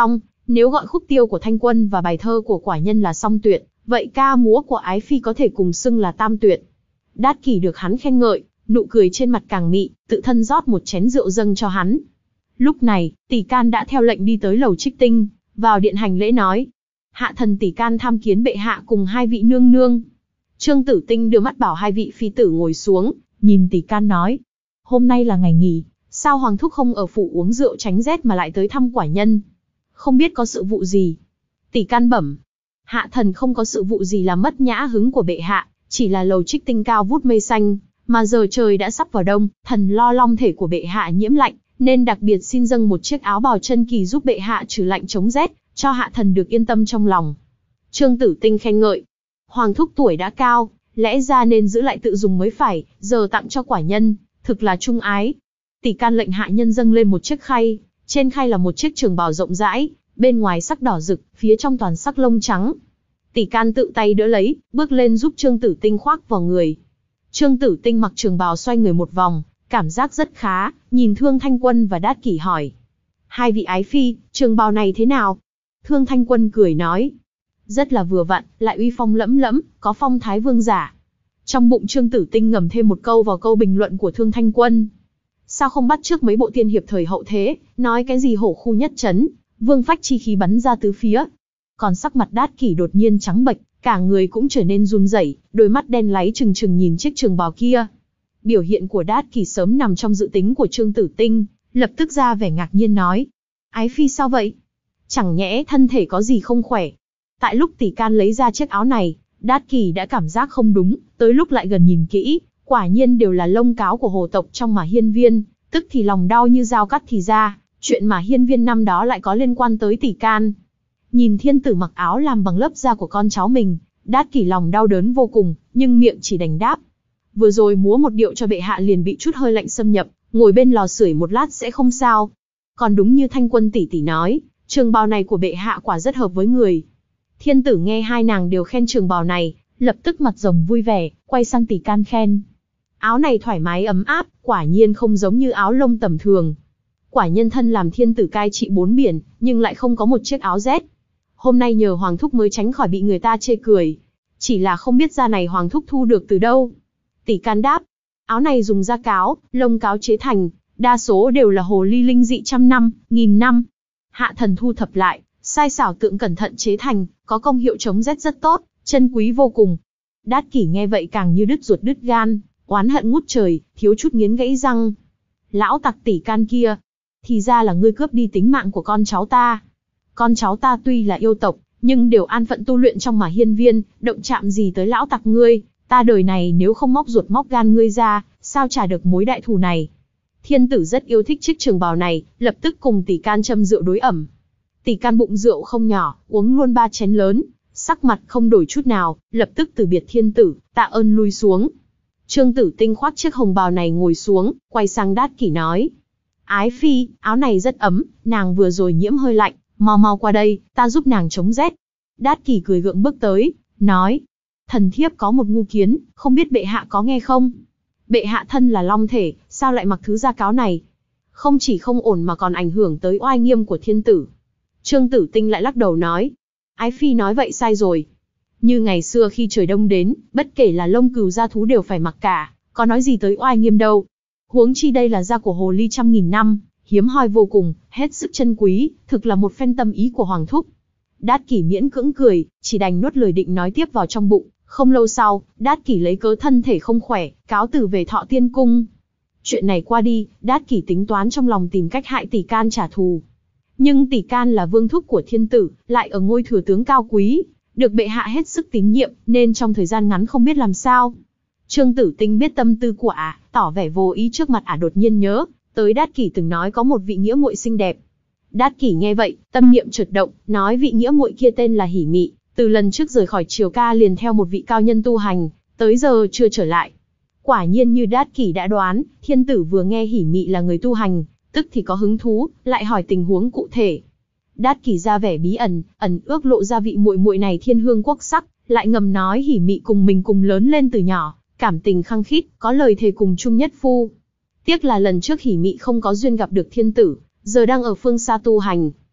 Nếu gọi khúc tiêu của Thanh Quân và bài thơ của quả nhân là song tuyệt, vậy ca múa của ái phi có thể cùng xưng là tam tuyệt. Đát Kỷ được hắn khen ngợi, nụ cười trên mặt càng mị, tự thân rót một chén rượu dâng cho hắn. Lúc này, Tỷ Can đã theo lệnh đi tới lầu Trích Tinh, vào điện hành lễ nói: hạ thần Tỷ Can tham kiến bệ hạ cùng hai vị nương nương. Trương Tử Tinh đưa mắt bảo hai vị phi tử ngồi xuống, nhìn Tỷ Can nói: hôm nay là ngày nghỉ, sao hoàng thúc không ở phủ uống rượu tránh rét mà lại tới thăm quả nhân? Không biết có sự vụ gì? Tỷ Can bẩm: hạ thần không có sự vụ gì làm mất nhã hứng của bệ hạ, chỉ là lầu Trích Tinh cao vút mây xanh, mà giờ trời đã sắp vào đông, thần lo long thể của bệ hạ nhiễm lạnh, nên đặc biệt xin dâng một chiếc áo bào chân kỳ giúp bệ hạ trừ lạnh chống rét, cho hạ thần được yên tâm trong lòng. Trương Tử Tinh khen ngợi: hoàng thúc tuổi đã cao, lẽ ra nên giữ lại tự dùng mới phải, giờ tặng cho quả nhân, thực là trung ái. Tỷ Can lệnh hạ nhân dâng lên một chiếc khay, trên khay là một chiếc trường bào rộng rãi, bên ngoài sắc đỏ rực, phía trong toàn sắc lông trắng. Tỷ Can tự tay đỡ lấy, bước lên giúp Trương Tử Tinh khoác vào người. Trương Tử Tinh mặc trường bào xoay người một vòng, cảm giác rất khá, nhìn Thương Thanh Quân và Đát Kỷ hỏi: hai vị ái phi, trường bào này thế nào? Thương Thanh Quân cười nói: rất là vừa vặn, lại uy phong lẫm lẫm, có phong thái vương giả. Trong bụng Trương Tử Tinh ngầm thêm một câu vào câu bình luận của Thương Thanh Quân: sao không bắt chước mấy bộ tiên hiệp thời hậu thế, nói cái gì hổ khu nhất chấn, vương phách chi khí bắn ra tứ phía. Còn sắc mặt Đát Kỷ đột nhiên trắng bệch, cả người cũng trở nên run rẩy, đôi mắt đen láy trừng trừng nhìn chiếc trường bào kia. Biểu hiện của Đát Kỷ sớm nằm trong dự tính của Trương Tử Tinh, lập tức ra vẻ ngạc nhiên nói: ái phi sao vậy? Chẳng nhẽ thân thể có gì không khỏe? Tại lúc Tỷ Can lấy ra chiếc áo này, Đát Kỷ đã cảm giác không đúng, tới lúc lại gần nhìn kỹ, quả nhiên đều là lông cáo của hồ tộc trong Mà Hiên Viên, tức thì lòng đau như dao cắt thì ra, chuyện Mà Hiên Viên năm đó lại có liên quan tới Tỷ Can. Nhìn thiên tử mặc áo làm bằng lớp da của con cháu mình, Đát Kỷ lòng đau đớn vô cùng, nhưng miệng chỉ đành đáp: vừa rồi múa một điệu cho bệ hạ liền bị chút hơi lạnh xâm nhập, ngồi bên lò sưởi một lát sẽ không sao. Còn đúng như Thanh Quân tỷ tỷ nói, trường bào này của bệ hạ quả rất hợp với người. Thiên tử nghe hai nàng đều khen trường bào này, lập tức mặt rồng vui vẻ, quay sang Tỷ Can khen: áo này thoải mái ấm áp, quả nhiên không giống như áo lông tầm thường. Quả nhân thân làm thiên tử cai trị bốn biển, nhưng lại không có một chiếc áo rét. Hôm nay nhờ hoàng thúc mới tránh khỏi bị người ta chê cười. Chỉ là không biết da này hoàng thúc thu được từ đâu. Tỷ Can đáp: áo này dùng da cáo, lông cáo chế thành, đa số đều là hồ ly linh dị trăm năm, nghìn năm. Hạ thần thu thập lại, sai xảo tượng cẩn thận chế thành, có công hiệu chống rét rất tốt, chân quý vô cùng. Đát Kỷ nghe vậy càng như đứt ruột đứt gan, oán hận ngút trời, thiếu chút nghiến gãy răng. Lão tặc Tỷ Can kia, thì ra là ngươi cướp đi tính mạng của con cháu ta. Con cháu ta tuy là yêu tộc, nhưng đều an phận tu luyện trong Mà Hiên Viên, động chạm gì tới lão tặc ngươi, ta đời này nếu không móc ruột móc gan ngươi ra, sao trả được mối đại thù này. Thiên tử rất yêu thích chiếc trường bào này, lập tức cùng Tỷ Can châm rượu đối ẩm. Tỷ Can bụng rượu không nhỏ, uống luôn ba chén lớn, sắc mặt không đổi chút nào, lập tức từ biệt thiên tử, tạ ơn lui xuống. Trương Tử Tinh khoác chiếc hồng bào này ngồi xuống, quay sang Đát Kỷ nói: ái phi, áo này rất ấm, nàng vừa rồi nhiễm hơi lạnh, mau mau qua đây, ta giúp nàng chống rét. Đát Kỷ cười gượng bước tới, nói: thần thiếp có một ngu kiến, không biết bệ hạ có nghe không? Bệ hạ thân là long thể, sao lại mặc thứ da cáo này? Không chỉ không ổn mà còn ảnh hưởng tới oai nghiêm của thiên tử. Trương Tử Tinh lại lắc đầu nói: ái phi nói vậy sai rồi. Như ngày xưa khi trời đông đến, bất kể là lông cừu da thú đều phải mặc cả, có nói gì tới oai nghiêm đâu. Huống chi đây là da của hồ ly trăm nghìn năm, hiếm hoi vô cùng, hết sức chân quý, thực là một phen tâm ý của hoàng thúc. Đát Kỷ miễn cưỡng cười, chỉ đành nuốt lời định nói tiếp vào trong bụng. Không lâu sau, Đát Kỷ lấy cớ thân thể không khỏe, cáo từ về Thọ Tiên Cung. Chuyện này qua đi, Đát Kỷ tính toán trong lòng tìm cách hại Tỷ Can trả thù. Nhưng Tỷ Can là vương thúc của thiên tử, lại ở ngôi thừa tướng cao quý, được bệ hạ hết sức tín nhiệm, nên trong thời gian ngắn không biết làm sao. Trương Tử Tinh biết tâm tư của ả, tỏ vẻ vô ý trước mặt ả đột nhiên nhớ tới Đát Kỷ từng nói có một vị nghĩa muội xinh đẹp. Đát Kỷ nghe vậy, tâm niệm chợt động, nói vị nghĩa muội kia tên là Hỉ Mị, từ lần trước rời khỏi Triều Ca liền theo một vị cao nhân tu hành, tới giờ chưa trở lại. Quả nhiên như Đát Kỷ đã đoán, thiên tử vừa nghe Hỉ Mị là người tu hành, tức thì có hứng thú, lại hỏi tình huống cụ thể. Đát Kỷ ra vẻ bí ẩn, ẩn ước lộ ra vị muội muội này thiên hương quốc sắc, lại ngầm nói Hỉ Mị cùng mình cùng lớn lên từ nhỏ, cảm tình khăng khít, có lời thề cùng chung nhất phu. Tiếc là lần trước Hỉ Mị không có duyên gặp được thiên tử, giờ đang ở phương xa tu hành.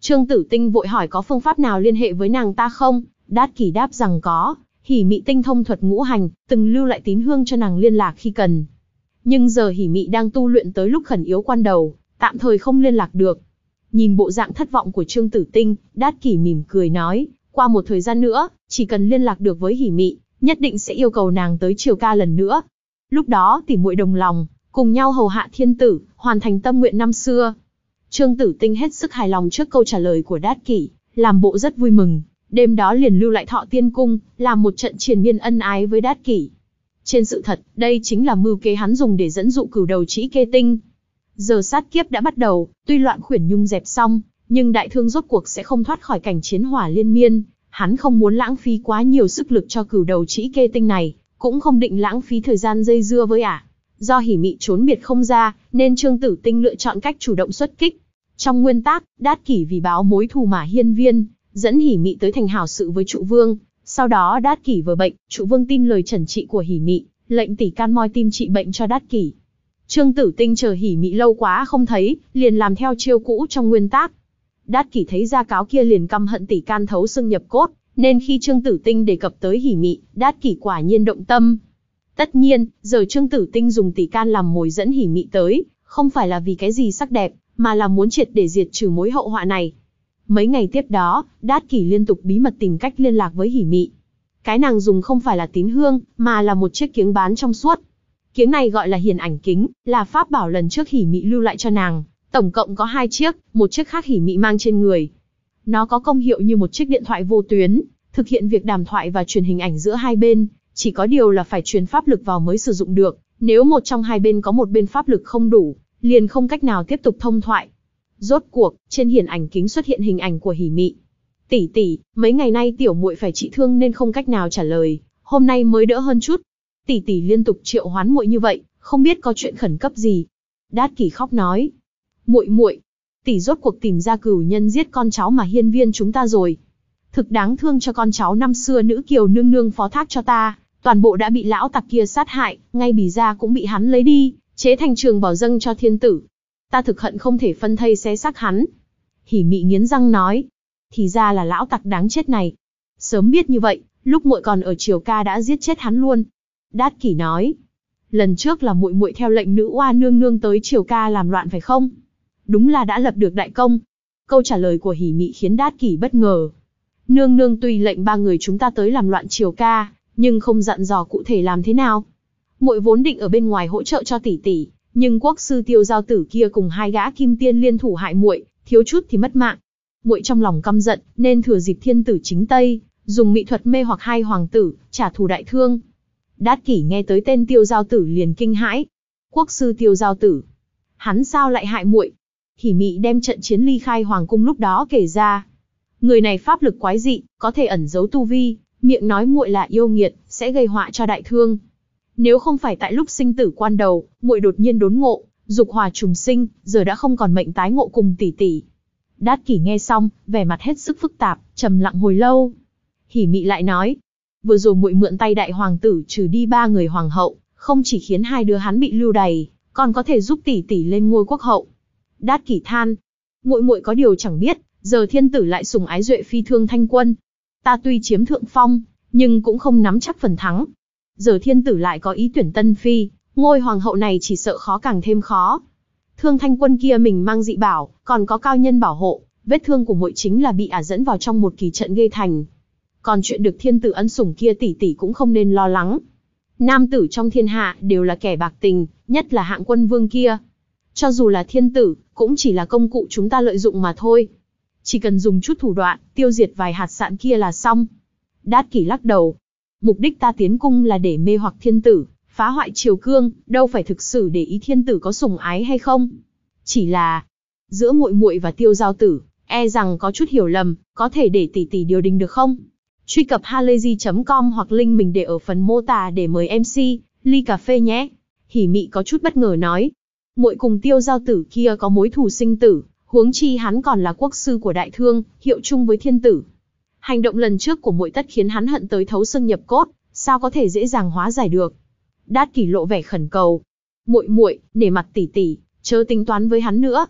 Trương Tử Tinh vội hỏi có phương pháp nào liên hệ với nàng ta không? Đát Kỷ đáp rằng có, Hỉ Mị tinh thông thuật ngũ hành, từng lưu lại tín hương cho nàng liên lạc khi cần. Nhưng giờ Hỉ Mị đang tu luyện tới lúc khẩn yếu quan đầu, tạm thời không liên lạc được. Nhìn bộ dạng thất vọng của Trương Tử Tinh, Đát Kỷ mỉm cười nói, qua một thời gian nữa, chỉ cần liên lạc được với Hỉ Mị, nhất định sẽ yêu cầu nàng tới Triều Ca lần nữa. Lúc đó tỉ muội đồng lòng, cùng nhau hầu hạ thiên tử, hoàn thành tâm nguyện năm xưa. Trương Tử Tinh hết sức hài lòng trước câu trả lời của Đát Kỷ, làm bộ rất vui mừng, đêm đó liền lưu lại Thọ Tiên Cung, làm một trận triền miên ân ái với Đát Kỷ. Trên sự thật, đây chính là mưu kế hắn dùng để dẫn dụ Cửu Đầu Trĩ Kê Tinh. Giờ sát kiếp đã bắt đầu, tuy loạn khuyển nhung dẹp xong, nhưng đại thương rốt cuộc sẽ không thoát khỏi cảnh chiến hỏa liên miên. Hắn không muốn lãng phí quá nhiều sức lực cho Cửu Đầu Trĩ Kê Tinh này, cũng không định lãng phí thời gian dây dưa với ả. Do Hỉ Mị trốn biệt không ra, nên Trương Tử Tinh lựa chọn cách chủ động xuất kích. Trong nguyên tắc, Đát Kỷ vì báo mối thù mà hiên viên, dẫn Hỉ Mị tới thành hảo sự với Trụ Vương. Sau đó Đát Kỷ vừa bệnh, Trụ Vương tin lời trần trị của Hỉ Mị, lệnh tỷ can moi tim trị bệnh cho Đát Kỷ. Trương Tử Tinh chờ Hỉ Mị lâu quá không thấy, liền làm theo chiêu cũ trong nguyên tắc. Đát Kỷ thấy gia cáo kia liền căm hận tỷ can thấu xương nhập cốt, nên khi Trương Tử Tinh đề cập tới Hỉ Mị, Đát Kỷ quả nhiên động tâm. Tất nhiên, giờ Trương Tử Tinh dùng tỷ can làm mồi dẫn Hỉ Mị tới, không phải là vì cái gì sắc đẹp, mà là muốn triệt để diệt trừ mối hậu họa này. Mấy ngày tiếp đó, Đát Kỷ liên tục bí mật tìm cách liên lạc với Hỉ Mị. Cái nàng dùng không phải là tín hương, mà là một chiếc kiếng bán trong suốt. Kiếng này gọi là Hiền Ảnh Kính, là pháp bảo lần trước Hỉ Mị lưu lại cho nàng. Tổng cộng có hai chiếc, một chiếc khác Hỉ Mị mang trên người. Nó có công hiệu như một chiếc điện thoại vô tuyến, thực hiện việc đàm thoại và truyền hình ảnh giữa hai bên. Chỉ có điều là phải truyền pháp lực vào mới sử dụng được. Nếu một trong hai bên có một bên pháp lực không đủ, liền không cách nào tiếp tục thông thoại. Rốt cuộc, trên Hiền Ảnh Kính xuất hiện hình ảnh của Hỉ Mị. Tỷ tỷ, mấy ngày nay tiểu muội phải trị thương nên không cách nào trả lời, hôm nay mới đỡ hơn chút. Tỷ tỷ liên tục triệu hoán muội như vậy, không biết có chuyện khẩn cấp gì. Đát Kỷ khóc nói, muội muội, tỷ rốt cuộc tìm ra cửu nhân giết con cháu mà hiên viên chúng ta rồi. Thực đáng thương cho con cháu năm xưa nữ kiều nương nương phó thác cho ta, toàn bộ đã bị lão tặc kia sát hại, ngay bì da cũng bị hắn lấy đi, chế thành trường bảo dâng cho thiên tử. Ta thực hận không thể phân thây xé xác hắn. Hỉ Mị nghiến răng nói, thì ra là lão tặc đáng chết này. Sớm biết như vậy, lúc muội còn ở Triều Ca đã giết chết hắn luôn. Đát Kỷ nói, lần trước là muội muội theo lệnh nữ oa nương nương tới Triều Ca làm loạn phải không? Đúng là đã lập được đại công. Câu trả lời của Hỉ Mị khiến Đát Kỷ bất ngờ. Nương nương tùy lệnh ba người chúng ta tới làm loạn Triều Ca, nhưng không dặn dò cụ thể làm thế nào. Muội vốn định ở bên ngoài hỗ trợ cho tỷ tỷ, nhưng quốc sư Tiêu Giao Tử kia cùng hai gã kim tiên liên thủ hại muội, thiếu chút thì mất mạng. Muội trong lòng căm giận, nên thừa dịp thiên tử chính tây, dùng mị thuật mê hoặc hai hoàng tử, trả thù đại thương. Đát Kỷ nghe tới tên Tiêu Giao Tử liền kinh hãi. Quốc sư Tiêu Giao Tử, hắn sao lại hại muội? Hỉ Mị đem trận chiến ly khai hoàng cung lúc đó kể ra. Người này pháp lực quái dị, có thể ẩn giấu tu vi, miệng nói muội là yêu nghiệt, sẽ gây họa cho đại thương. Nếu không phải tại lúc sinh tử quan đầu, muội đột nhiên đốn ngộ, dục hỏa trùng sinh, giờ đã không còn mệnh tái ngộ cùng tỷ tỷ. Đát Kỷ nghe xong, vẻ mặt hết sức phức tạp, trầm lặng hồi lâu. Hỉ Mị lại nói, vừa rồi muội mượn tay đại hoàng tử trừ đi ba người hoàng hậu, không chỉ khiến hai đứa hắn bị lưu đày, còn có thể giúp tỷ tỷ lên ngôi quốc hậu. Đát Kỷ than, muội muội có điều chẳng biết, giờ thiên tử lại sủng ái duệ phi Thương Thanh Quân. Ta tuy chiếm thượng phong, nhưng cũng không nắm chắc phần thắng. Giờ thiên tử lại có ý tuyển tân phi, ngôi hoàng hậu này chỉ sợ khó càng thêm khó. Thương Thanh Quân kia mình mang dị bảo, còn có cao nhân bảo hộ, vết thương của muội chính là bị ả dẫn vào trong một kỳ trận gây thành. Còn chuyện được thiên tử ân sủng kia tỷ tỷ cũng không nên lo lắng. Nam tử trong thiên hạ đều là kẻ bạc tình, nhất là Hạng Quân Vương kia. Cho dù là thiên tử, cũng chỉ là công cụ chúng ta lợi dụng mà thôi. Chỉ cần dùng chút thủ đoạn, tiêu diệt vài hạt sạn kia là xong. Đát Kỷ lắc đầu. Mục đích ta tiến cung là để mê hoặc thiên tử, phá hoại triều cương, đâu phải thực sự để ý thiên tử có sủng ái hay không. Chỉ là, giữa muội muội và Tiêu Giao Tử, e rằng có chút hiểu lầm, có thể để tỷ tỷ điều đình được không? Truy cập halayzi chấm com hoặc link mình để ở phần mô tả để mời em xê, ly cà phê nhé. Hỉ Mị có chút bất ngờ nói. Muội cùng Tiêu Giao Tử kia có mối thù sinh tử, huống chi hắn còn là quốc sư của đại thương, hiệu chung với thiên tử. Hành động lần trước của muội tất khiến hắn hận tới thấu xương nhập cốt, sao có thể dễ dàng hóa giải được? Đát Kỷ lộ vẻ khẩn cầu. Muội muội, nể mặt tỷ tỷ, chớ tính toán với hắn nữa.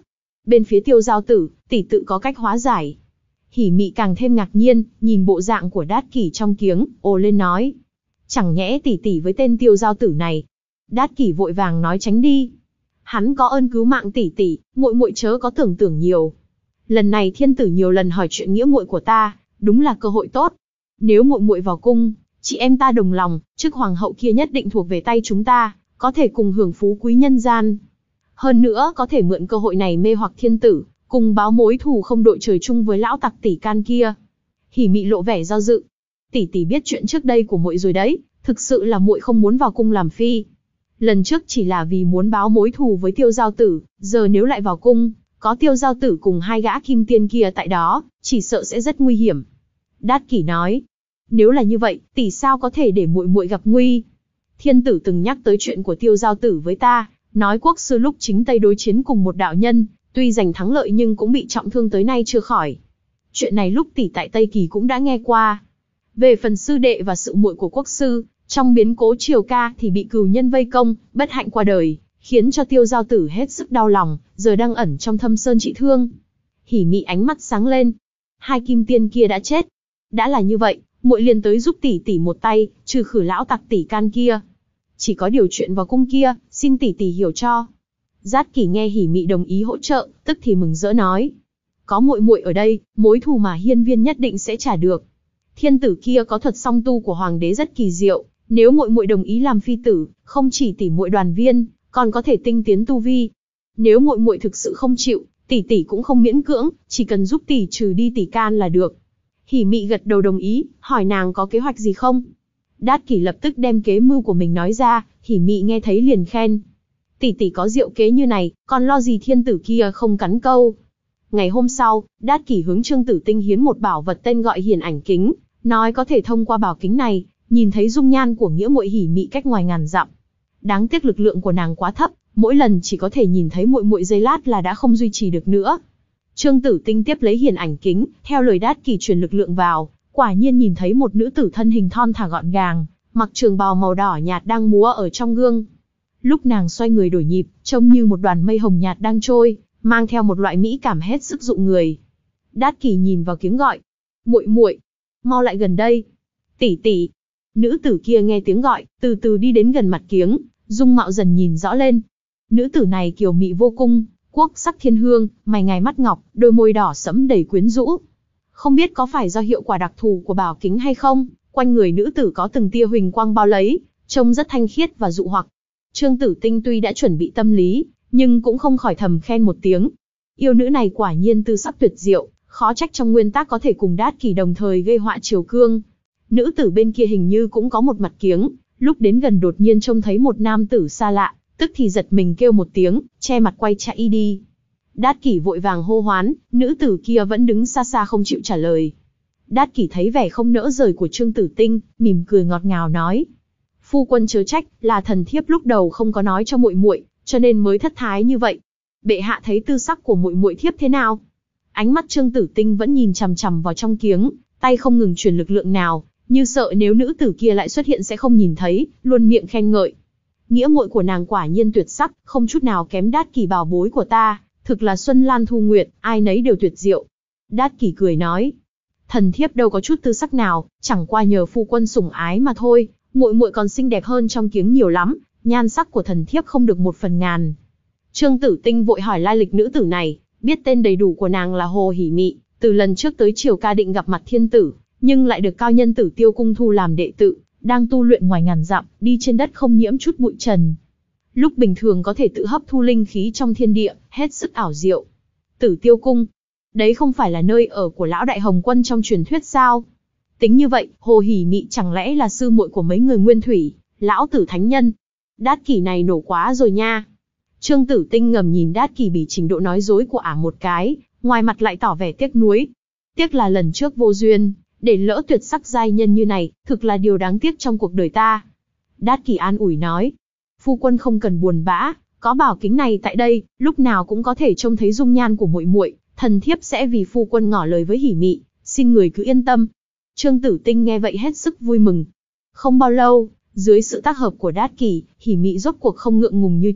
Bên phía Tiêu Giao Tử, tỷ tự có cách hóa giải. Hỉ Mị càng thêm ngạc nhiên, nhìn bộ dạng của Đát Kỷ trong kiếng, ồ lên nói. Chẳng nhẽ tỷ tỷ với tên Tiêu Giao Tử này. Đát Kỷ vội vàng nói tránh đi. Hắn có ơn cứu mạng tỷ tỷ, muội muội chớ có tưởng tưởng nhiều. Lần này thiên tử nhiều lần hỏi chuyện nghĩa muội của ta, đúng là cơ hội tốt. Nếu muội muội vào cung, chị em ta đồng lòng, chức hoàng hậu kia nhất định thuộc về tay chúng ta, có thể cùng hưởng phú quý nhân gian. Hơn nữa có thể mượn cơ hội này mê hoặc thiên tử, cùng báo mối thù không đội trời chung với lão tặc tỷ can kia. Hỉ Mị lộ vẻ do dự. Tỷ tỷ biết chuyện trước đây của muội rồi đấy, thực sự là muội không muốn vào cung làm phi. Lần trước chỉ là vì muốn báo mối thù với Tiêu Giao Tử, giờ nếu lại vào cung, có Tiêu Giao Tử cùng hai gã kim tiên kia tại đó, chỉ sợ sẽ rất nguy hiểm. Đát Kỷ nói, nếu là như vậy, tỷ sao có thể để muội muội gặp nguy? Thiên tử từng nhắc tới chuyện của Tiêu Giao Tử với ta, nói quốc sư lúc chính Tây đối chiến cùng một đạo nhân, tuy giành thắng lợi nhưng cũng bị trọng thương tới nay chưa khỏi. Chuyện này lúc tỷ tại Tây Kỳ cũng đã nghe qua. Về phần sư đệ và sự muội của quốc sư, trong biến cố Triều Ca thì bị cừu nhân vây công, bất hạnh qua đời, khiến cho Tiêu Giao Tử hết sức đau lòng, giờ đang ẩn trong thâm sơn trị thương. Hỉ Mị ánh mắt sáng lên. Hai kim tiên kia đã chết. Đã là như vậy, muội liền tới giúp tỷ tỷ một tay, trừ khử lão tặc tỷ can kia. Chỉ có điều chuyện vào cung kia, xin tỷ tỷ hiểu cho. Đát Kỷ nghe Hỉ Mị đồng ý hỗ trợ, tức thì mừng rỡ nói. Có muội muội ở đây, mối thù mà hiên viên nhất định sẽ trả được. Thiên tử kia có thuật song tu của hoàng đế rất kỳ diệu, nếu muội muội đồng ý làm phi tử, không chỉ tỷ muội đoàn viên, còn có thể tinh tiến tu vi. Nếu muội muội thực sự không chịu, tỷ tỷ cũng không miễn cưỡng, chỉ cần giúp tỷ trừ đi tỷ can là được. Hỉ Mị gật đầu đồng ý, hỏi nàng có kế hoạch gì không. Đát Kỷ lập tức đem kế mưu của mình nói ra, Hỉ Mị nghe thấy liền khen. Tỷ tỷ có diệu kế như này, còn lo gì thiên tử kia không cắn câu. Ngày hôm sau, Đát Kỷ hướng Trương Tử Tinh hiến một bảo vật tên gọi Hiển Ảnh Kính, nói có thể thông qua bảo kính này, nhìn thấy dung nhan của nghĩa muội Hỉ Mị cách ngoài ngàn dặm. Đáng tiếc lực lượng của nàng quá thấp, mỗi lần chỉ có thể nhìn thấy muội muội giây lát là đã không duy trì được nữa. Trương Tử Tinh tiếp lấy Hiển Ảnh Kính, theo lời Đát Kỷ truyền lực lượng vào, quả nhiên nhìn thấy một nữ tử thân hình thon thả gọn gàng, mặc trường bào màu đỏ nhạt đang múa ở trong gương. Lúc nàng xoay người đổi nhịp, trông như một đoàn mây hồng nhạt đang trôi, mang theo một loại mỹ cảm hết sức dụ người. Đát Kỷ nhìn vào kiếng gọi, muội muội, mau lại gần đây. Tỷ tỷ. Nữ tử kia nghe tiếng gọi, từ từ đi đến gần mặt kiếng, dung mạo dần nhìn rõ lên. Nữ tử này kiều mị vô cùng, quốc sắc thiên hương, mày ngài mắt ngọc, đôi môi đỏ sẫm đầy quyến rũ. Không biết có phải do hiệu quả đặc thù của bảo kính hay không, quanh người nữ tử có từng tia huỳnh quang bao lấy, trông rất thanh khiết và dụ hoặc. Trương Tử Tinh tuy đã chuẩn bị tâm lý, nhưng cũng không khỏi thầm khen một tiếng. Yêu nữ này quả nhiên tư sắc tuyệt diệu, khó trách trong nguyên tắc có thể cùng Đát Kỷ đồng thời gây họa triều cương. Nữ tử bên kia hình như cũng có một mặt kiếng, lúc đến gần đột nhiên trông thấy một nam tử xa lạ, tức thì giật mình kêu một tiếng, che mặt quay chạy đi. Đát Kỷ vội vàng hô hoán, nữ tử kia vẫn đứng xa xa không chịu trả lời. Đát Kỷ thấy vẻ không nỡ rời của Trương Tử Tinh, mỉm cười ngọt ngào nói: "Phu quân chớ trách, là thần thiếp lúc đầu không có nói cho muội muội, cho nên mới thất thái như vậy. Bệ hạ thấy tư sắc của muội muội thiếp thế nào?" Ánh mắt Trương Tử Tinh vẫn nhìn chằm chằm vào trong kiếng, tay không ngừng truyền lực lượng nào, như sợ nếu nữ tử kia lại xuất hiện sẽ không nhìn thấy, luôn miệng khen ngợi. Nghĩa muội của nàng quả nhiên tuyệt sắc, không chút nào kém Đát Kỷ bảo bối của ta, thực là Xuân Lan Thu Nguyệt, ai nấy đều tuyệt diệu. Đát Kỷ cười nói: "Thần thiếp đâu có chút tư sắc nào, chẳng qua nhờ phu quân sủng ái mà thôi, muội muội còn xinh đẹp hơn trong kiếng nhiều lắm, nhan sắc của thần thiếp không được một phần ngàn." Trương Tử Tinh vội hỏi lai lịch nữ tử này, biết tên đầy đủ của nàng là Hồ Hỉ Mị, từ lần trước tới Triều Ca định gặp mặt thiên tử, nhưng lại được cao nhân Tử Tiêu cung thu làm đệ tử, đang tu luyện ngoài ngàn dặm, đi trên đất không nhiễm chút bụi trần. Lúc bình thường có thể tự hấp thu linh khí trong thiên địa, hết sức ảo diệu. Tử Tiêu cung, đấy không phải là nơi ở của lão đại Hồng Quân trong truyền thuyết sao? Tính như vậy, Hồ Hỉ Mị chẳng lẽ là sư muội của mấy người Nguyên Thủy, lão tử thánh nhân? Đát Kỷ này nổ quá rồi nha. Trương Tử Tinh ngầm nhìn Đát Kỷ bỉ trình độ nói dối của ả một cái, ngoài mặt lại tỏ vẻ tiếc nuối. Tiếc là lần trước vô duyên, để lỡ tuyệt sắc giai nhân như này, thực là điều đáng tiếc trong cuộc đời ta. Đát Kỷ an ủi nói: "Phu quân không cần buồn bã, có bảo kính này tại đây, lúc nào cũng có thể trông thấy dung nhan của muội muội, thần thiếp sẽ vì phu quân ngỏ lời với Hỉ Mị, xin người cứ yên tâm." Trương Tử Tinh nghe vậy hết sức vui mừng. Không bao lâu, dưới sự tác hợp của Đát Kỷ, Hỉ Mị rốt cuộc không ngượng ngùng như trước,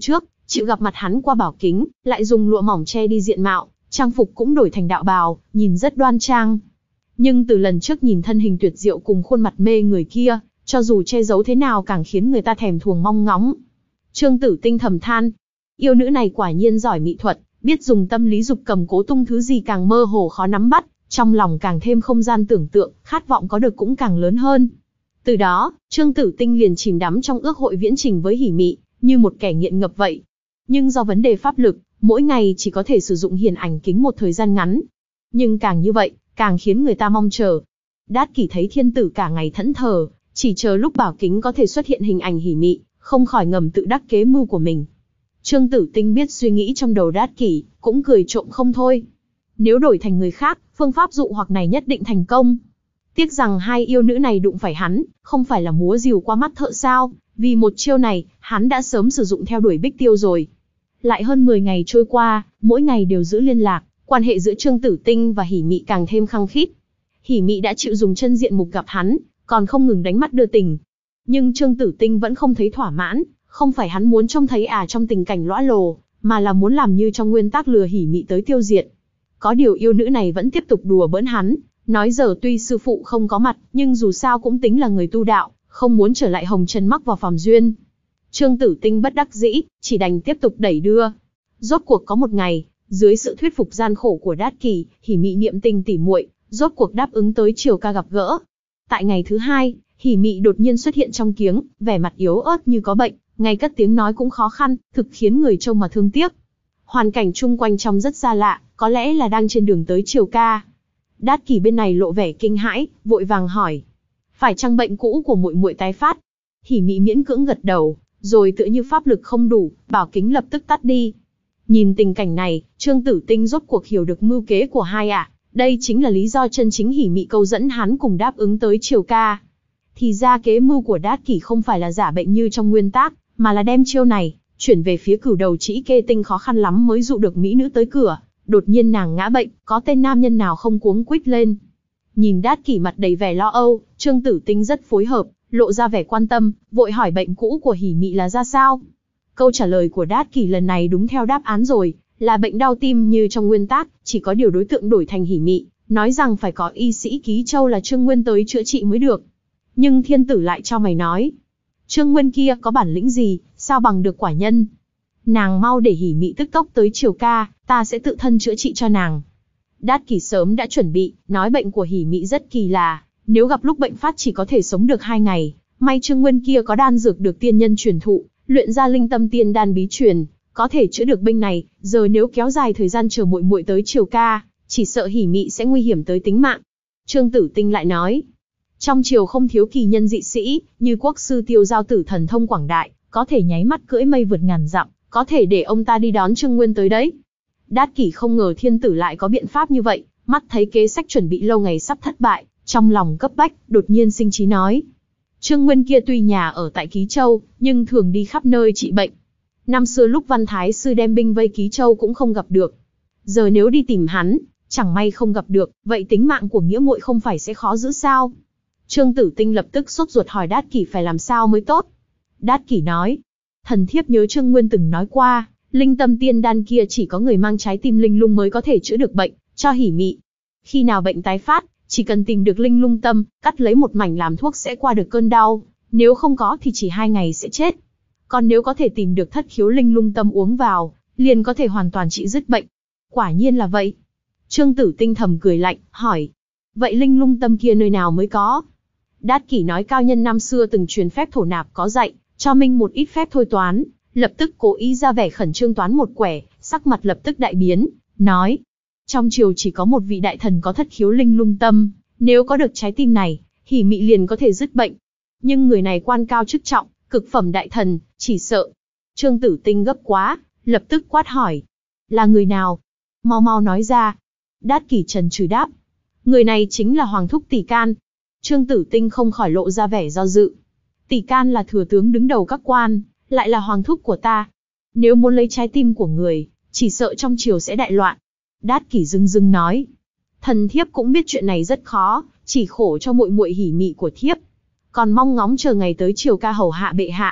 chịu gặp mặt hắn qua bảo kính, lại dùng lụa mỏng che đi diện mạo, trang phục cũng đổi thành đạo bào, nhìn rất đoan trang. Nhưng từ lần trước nhìn thân hình tuyệt diệu cùng khuôn mặt mê người kia, cho dù che giấu thế nào càng khiến người ta thèm thuồng mong ngóng. Trương Tử Tinh thầm than, yêu nữ này quả nhiên giỏi mỹ thuật, biết dùng tâm lý dục cầm cố tung thứ gì càng mơ hồ khó nắm bắt, trong lòng càng thêm không gian tưởng tượng, khát vọng có được cũng càng lớn hơn. Từ đó, Trương Tử Tinh liền chìm đắm trong ước hội viễn trình với Hỉ Mị, như một kẻ nghiện ngập vậy. Nhưng do vấn đề pháp lực, mỗi ngày chỉ có thể sử dụng hiển ảnh kính một thời gian ngắn. Nhưng càng như vậy, càng khiến người ta mong chờ. Đát Kỷ thấy thiên tử cả ngày thẫn thờ, chỉ chờ lúc bảo kính có thể xuất hiện hình ảnh Hỉ Mị, không khỏi ngầm tự đắc kế mưu của mình. Trương Tử Tinh biết suy nghĩ trong đầu Đát Kỷ, cũng cười trộm không thôi. Nếu đổi thành người khác, phương pháp dụ hoặc này nhất định thành công. Tiếc rằng hai yêu nữ này đụng phải hắn, không phải là múa rìu qua mắt thợ sao, vì một chiêu này, hắn đã sớm sử dụng theo đuổi Bích Tiêu rồi. Lại hơn mười ngày trôi qua, mỗi ngày đều giữ liên lạc, quan hệ giữa Trương Tử Tinh và Hỉ Mị càng thêm khăng khít. Hỉ Mị đã chịu dùng chân diện mục gặp hắn, còn không ngừng đánh mắt đưa tình. Nhưng Trương Tử Tinh vẫn không thấy thỏa mãn, không phải hắn muốn trông thấy à trong tình cảnh lõa lồ, mà là muốn làm như trong nguyên tắc lừa Hỉ Mị tới tiêu diệt. Có điều yêu nữ này vẫn tiếp tục đùa bỡn hắn, nói giờ tuy sư phụ không có mặt, nhưng dù sao cũng tính là người tu đạo, không muốn trở lại hồng trần mắc vào phàm duyên. Trương Tử Tinh bất đắc dĩ, chỉ đành tiếp tục đẩy đưa. Rốt cuộc có một ngày, dưới sự thuyết phục gian khổ của Đát Kỷ, Hỉ Mị niệm tình tỉ muội, rốt cuộc đáp ứng tới Triều Ca gặp gỡ. Tại ngày thứ hai, Hỉ Mị đột nhiên xuất hiện trong kiếng, vẻ mặt yếu ớt như có bệnh, ngay cất tiếng nói cũng khó khăn, thực khiến người trông mà thương tiếc. Hoàn cảnh chung quanh trông rất xa lạ, có lẽ là đang trên đường tới Triều Ca. Đát Kỷ bên này lộ vẻ kinh hãi, vội vàng hỏi: phải chăng bệnh cũ của muội muội tái phát? Hỉ Mị miễn cưỡng gật đầu, rồi tựa như pháp lực không đủ, bảo kính lập tức tắt đi. Nhìn tình cảnh này, Trương Tử Tinh rốt cuộc hiểu được mưu kế của hai ả, đây chính là lý do chân chính Hỉ Mị câu dẫn hắn cùng đáp ứng tới Triều Ca. Thì ra kế mưu của Đát Kỷ không phải là giả bệnh như trong nguyên tác, mà là đem chiêu này chuyển về phía Cửu Đầu Trĩ Kê Tinh, khó khăn lắm mới dụ được mỹ nữ tới cửa. Đột nhiên nàng ngã bệnh, có tên nam nhân nào không cuống quýt lên. Nhìn Đát Kỷ mặt đầy vẻ lo âu, Trương Tử Tinh rất phối hợp, lộ ra vẻ quan tâm, vội hỏi bệnh cũ của Hỉ Mị là ra sao. Câu trả lời của Đát Kỷ lần này đúng theo đáp án rồi, là bệnh đau tim như trong nguyên tác, chỉ có điều đối tượng đổi thành Hỉ Mị, nói rằng phải có y sĩ Ký Châu là Trương Nguyên tới chữa trị mới được. Nhưng thiên tử lại cho mày nói, Trương Nguyên kia có bản lĩnh gì, sao bằng được quả nhân. Nàng mau để Hỉ Mị tức tốc tới Triều Ca, ta sẽ tự thân chữa trị cho nàng. Đát Kỷ sớm đã chuẩn bị, nói bệnh của Hỉ Mị rất kỳ lạ, nếu gặp lúc bệnh phát chỉ có thể sống được hai ngày. May Trương Nguyên kia có đan dược được tiên nhân truyền thụ, luyện ra linh tâm tiên đan bí truyền, có thể chữa được bệnh này. Giờ nếu kéo dài thời gian chờ muội muội tới Triều Ca, chỉ sợ Hỉ Mị sẽ nguy hiểm tới tính mạng. Trương Tử Tinh lại nói, trong triều không thiếu kỳ nhân dị sĩ, như quốc sư Tiêu Giao Tử thần thông quảng đại, có thể nháy mắt cưỡi mây vượt ngàn dặm, có thể để ông ta đi đón Trương Nguyên tới đấy. Đát Kỷ không ngờ thiên tử lại có biện pháp như vậy, mắt thấy kế sách chuẩn bị lâu ngày sắp thất bại, trong lòng cấp bách, đột nhiên sinh trí nói. Trương Nguyên kia tuy nhà ở tại Ký Châu, nhưng thường đi khắp nơi trị bệnh. Năm xưa lúc Văn Thái Sư đem binh vây Ký Châu cũng không gặp được. Giờ nếu đi tìm hắn, chẳng may không gặp được, vậy tính mạng của nghĩa muội không phải sẽ khó giữ sao? Trương Tử Tinh lập tức sốt ruột hỏi Đát Kỷ phải làm sao mới tốt. Đát Kỷ nói, thần thiếp nhớ Trương Nguyên từng nói qua, linh tâm tiên đan kia chỉ có người mang trái tim linh lung mới có thể chữa được bệnh, cho Hỉ Mị. Khi nào bệnh tái phát, chỉ cần tìm được linh lung tâm, cắt lấy một mảnh làm thuốc sẽ qua được cơn đau, nếu không có thì chỉ hai ngày sẽ chết. Còn nếu có thể tìm được thất khiếu linh lung tâm uống vào, liền có thể hoàn toàn trị dứt bệnh. Quả nhiên là vậy. Trương Tử Tinh thầm cười lạnh, hỏi, vậy linh lung tâm kia nơi nào mới có? Đát Kỷ nói cao nhân năm xưa từng truyền phép thổ nạp có dạy, cho mình một ít phép thôi toán, lập tức cố ý ra vẻ khẩn trương toán một quẻ, sắc mặt lập tức đại biến, nói, trong triều chỉ có một vị đại thần có thất khiếu linh lung tâm, nếu có được trái tim này, Hỉ Mị liền có thể dứt bệnh. Nhưng người này quan cao chức trọng, cực phẩm đại thần, chỉ sợ. Trương Tử Tinh gấp quá, lập tức quát hỏi, là người nào? Mau mau nói ra. Đát Kỷ trần trừ đáp, người này chính là Hoàng thúc Tỷ Can. Trương Tử Tinh không khỏi lộ ra vẻ do dự. Tỷ Can là thừa tướng đứng đầu các quan, lại là hoàng thúc của ta. Nếu muốn lấy trái tim của người, chỉ sợ trong triều sẽ đại loạn. Đát Kỷ dưng dưng nói, thần thiếp cũng biết chuyện này rất khó, chỉ khổ cho muội muội Hỉ Mị của thiếp, còn mong ngóng chờ ngày tới Triều Ca hầu hạ bệ hạ.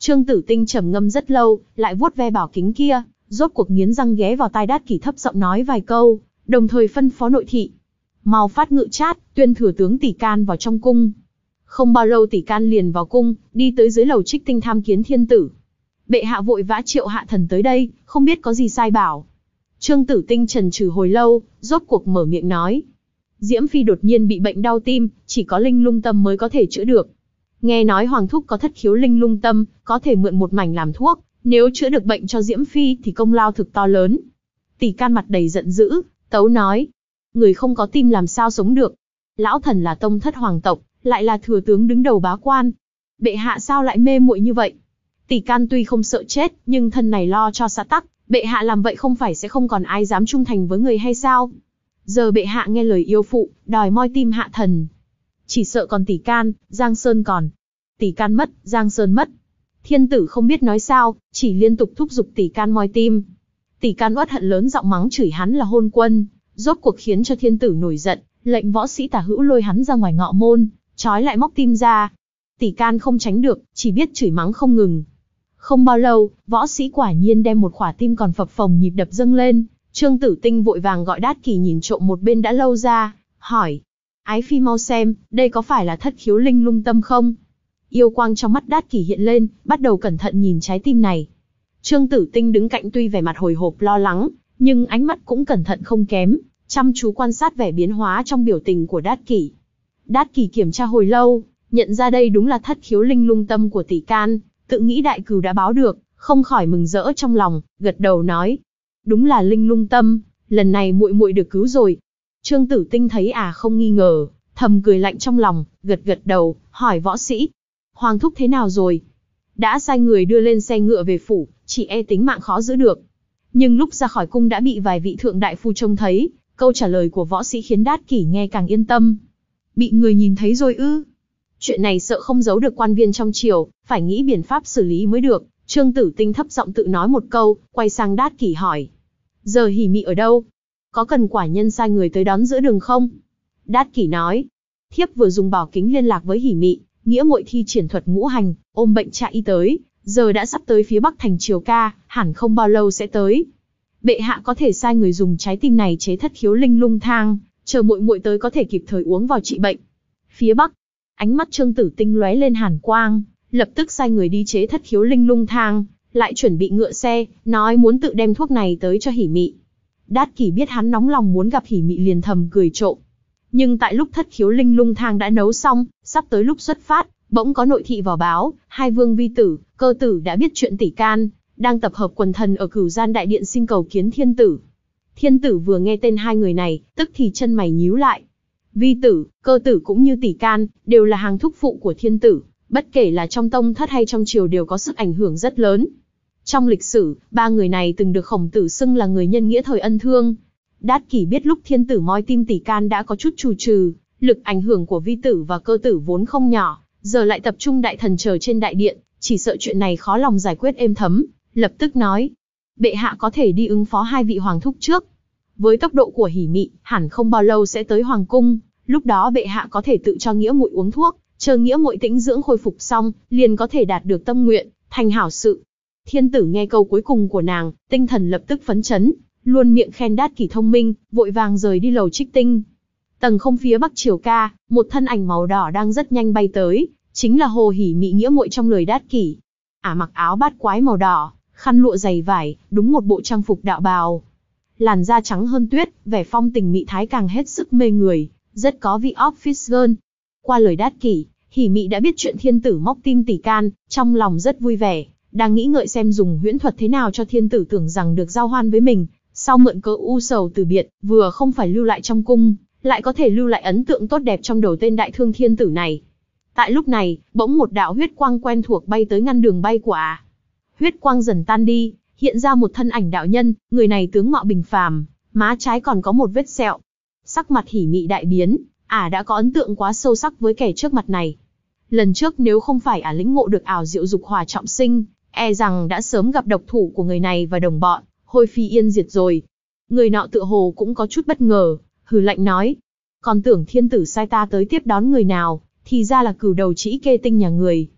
Trương Tử Tinh trầm ngâm rất lâu, lại vuốt ve bảo kính kia, rốt cuộc nghiến răng ghé vào tai Đát Kỷ thấp giọng nói vài câu, đồng thời phân phó nội thị. Mau phát ngự chát, tuyên thừa tướng Tỷ Can vào trong cung. Không bao lâu Tỷ Can liền vào cung, đi tới dưới lầu Trích Tinh tham kiến thiên tử. Bệ hạ vội vã triệu hạ thần tới đây, không biết có gì sai bảo. Trương Tử Tinh chần chừ hồi lâu, rốt cuộc mở miệng nói. Diễm Phi đột nhiên bị bệnh đau tim, chỉ có linh lung tâm mới có thể chữa được. Nghe nói Hoàng thúc có thất khiếu linh lung tâm, có thể mượn một mảnh làm thuốc, nếu chữa được bệnh cho Diễm Phi thì công lao thực to lớn. Tỷ Can mặt đầy giận dữ, tấu nói. Người không có tim làm sao sống được. Lão thần là tông thất hoàng tộc, lại là thừa tướng đứng đầu bá quan. Bệ hạ sao lại mê muội như vậy? Tỷ Can tuy không sợ chết, nhưng thân này lo cho xã tắc, bệ hạ làm vậy không phải sẽ không còn ai dám trung thành với người hay sao? Giờ bệ hạ nghe lời yêu phụ, đòi moi tim hạ thần. Chỉ sợ còn Tỷ Can, Giang Sơn còn. Tỷ Can mất, Giang Sơn mất. Thiên tử không biết nói sao, chỉ liên tục thúc giục Tỷ Can moi tim. Tỷ Can uất hận lớn giọng mắng chửi hắn là hôn quân, rốt cuộc khiến cho thiên tử nổi giận, lệnh võ sĩ tả hữu lôi hắn ra ngoài ngọ môn, trói lại móc tim ra. Tỷ Can không tránh được, chỉ biết chửi mắng không ngừng. Không bao lâu, võ sĩ quả nhiên đem một khỏa tim còn phập phồng nhịp đập dâng lên. Trương Tử Tinh vội vàng gọi Đát Kỷ nhìn trộm một bên đã lâu ra, hỏi. Ái phi mau xem, đây có phải là thất khiếu linh lung tâm không? Yêu quang trong mắt Đát Kỷ hiện lên, bắt đầu cẩn thận nhìn trái tim này. Trương Tử Tinh đứng cạnh tuy vẻ mặt hồi hộp lo lắng, nhưng ánh mắt cũng cẩn thận không kém, chăm chú quan sát vẻ biến hóa trong biểu tình của Đát Kỷ. Đát Kỷ kiểm tra hồi lâu, nhận ra đây đúng là thất khiếu linh lung tâm của Tỷ Can, tự nghĩ đại cừu đã báo được, không khỏi mừng rỡ trong lòng, gật đầu nói. Đúng là linh lung tâm, lần này muội muội được cứu rồi. Trương Tử Tinh thấy à không nghi ngờ, thầm cười lạnh trong lòng, gật gật đầu, hỏi võ sĩ. Hoàng thúc thế nào rồi? Đã sai người đưa lên xe ngựa về phủ, chỉ e tính mạng khó giữ được. Nhưng lúc ra khỏi cung đã bị vài vị thượng đại phu trông thấy, câu trả lời của võ sĩ khiến Đát Kỷ nghe càng yên tâm. Bị người nhìn thấy rồi ư? Chuyện này sợ không giấu được quan viên trong triều, phải nghĩ biện pháp xử lý mới được. Trương Tử Tinh thấp giọng tự nói một câu, quay sang Đát Kỷ hỏi. Giờ Hỉ Mị ở đâu? Có cần quả nhân sai người tới đón giữa đường không? Đát Kỷ nói. Thiếp vừa dùng bảo kính liên lạc với Hỉ Mị, nghĩa muội thi triển thuật ngũ hành, ôm bệnh chạy y tới, giờ đã sắp tới phía bắc thành Triều Ca, hẳn không bao lâu sẽ tới. Bệ hạ có thể sai người dùng trái tim này chế thất khiếu linh lung thang, chờ muội muội tới có thể kịp thời uống vào trị bệnh. Phía bắc, ánh mắt Trương Tử Tinh lóe lên hàn quang, lập tức sai người đi chế thất khiếu linh lung thang, lại chuẩn bị ngựa xe, nói muốn tự đem thuốc này tới cho Hỉ Mị. Đát Kỷ biết hắn nóng lòng muốn gặp Hỉ Mị liền thầm cười trộm. Nhưng tại lúc thất khiếu linh lung thang đã nấu xong, sắp tới lúc xuất phát, bỗng có nội thị vào báo, hai vương vi tử, cơ tử đã biết chuyện Tỷ Can, đang tập hợp quần thần ở Cửu Gian đại điện xin cầu kiến thiên tử. Thiên tử vừa nghe tên hai người này, tức thì chân mày nhíu lại. Vi tử, cơ tử cũng như Tỷ Can, đều là hàng thúc phụ của thiên tử, bất kể là trong tông thất hay trong triều đều có sức ảnh hưởng rất lớn. Trong lịch sử, ba người này từng được Khổng Tử xưng là người nhân nghĩa thời ân thương. Đát Kỷ biết lúc thiên tử moi tim Tỷ Can đã có chút chù trừ, lực ảnh hưởng của vi tử và cơ tử vốn không nhỏ, giờ lại tập trung đại thần chờ trên đại điện, chỉ sợ chuyện này khó lòng giải quyết êm thấm, lập tức nói. Bệ hạ có thể đi ứng phó hai vị hoàng thúc trước. Với tốc độ của Hỉ Mị, hẳn không bao lâu sẽ tới hoàng cung, lúc đó bệ hạ có thể tự cho nghĩa muội uống thuốc, chờ nghĩa muội tĩnh dưỡng khôi phục xong, liền có thể đạt được tâm nguyện, thành hảo sự. Thiên tử nghe câu cuối cùng của nàng, tinh thần lập tức phấn chấn, luôn miệng khen Đát Kỷ thông minh, vội vàng rời đi lầu Trích Tinh. Tầng không phía bắc Triều Ca, một thân ảnh màu đỏ đang rất nhanh bay tới, chính là Hồ Hỉ Mị nghĩa muội trong lời Đát Kỷ. Ả mặc áo bát quái màu đỏ, khăn lụa dày vải, đúng một bộ trang phục đạo bào. Làn da trắng hơn tuyết, vẻ phong tình mị thái càng hết sức mê người, rất có vị office girl. Qua lời Đát Kỷ, Hỉ Mị đã biết chuyện thiên tử móc tim Tỷ Can, trong lòng rất vui vẻ, đang nghĩ ngợi xem dùng huyễn thuật thế nào cho thiên tử tưởng rằng được giao hoan với mình, sau mượn cớ u sầu từ biệt, vừa không phải lưu lại trong cung, lại có thể lưu lại ấn tượng tốt đẹp trong đầu tên đại thương thiên tử này. Tại lúc này, bỗng một đạo huyết quang quen thuộc bay tới ngăn đường bay của Ả. Huyết quang dần tan đi, hiện ra một thân ảnh đạo nhân, người này tướng mạo bình phàm, má trái còn có một vết sẹo. Sắc mặt Hỉ Mị đại biến, Ả đã có ấn tượng quá sâu sắc với kẻ trước mặt này. Lần trước nếu không phải Ả lĩnh ngộ được ảo diệu dục hỏa trọng sinh, e rằng đã sớm gặp độc thủ của người này và đồng bọn, hôi phi yên diệt rồi. Người nọ tựa hồ cũng có chút bất ngờ, hừ lạnh nói. Còn tưởng thiên tử sai ta tới tiếp đón người nào, thì ra là cửu đầu trĩ kê tinh nhà người.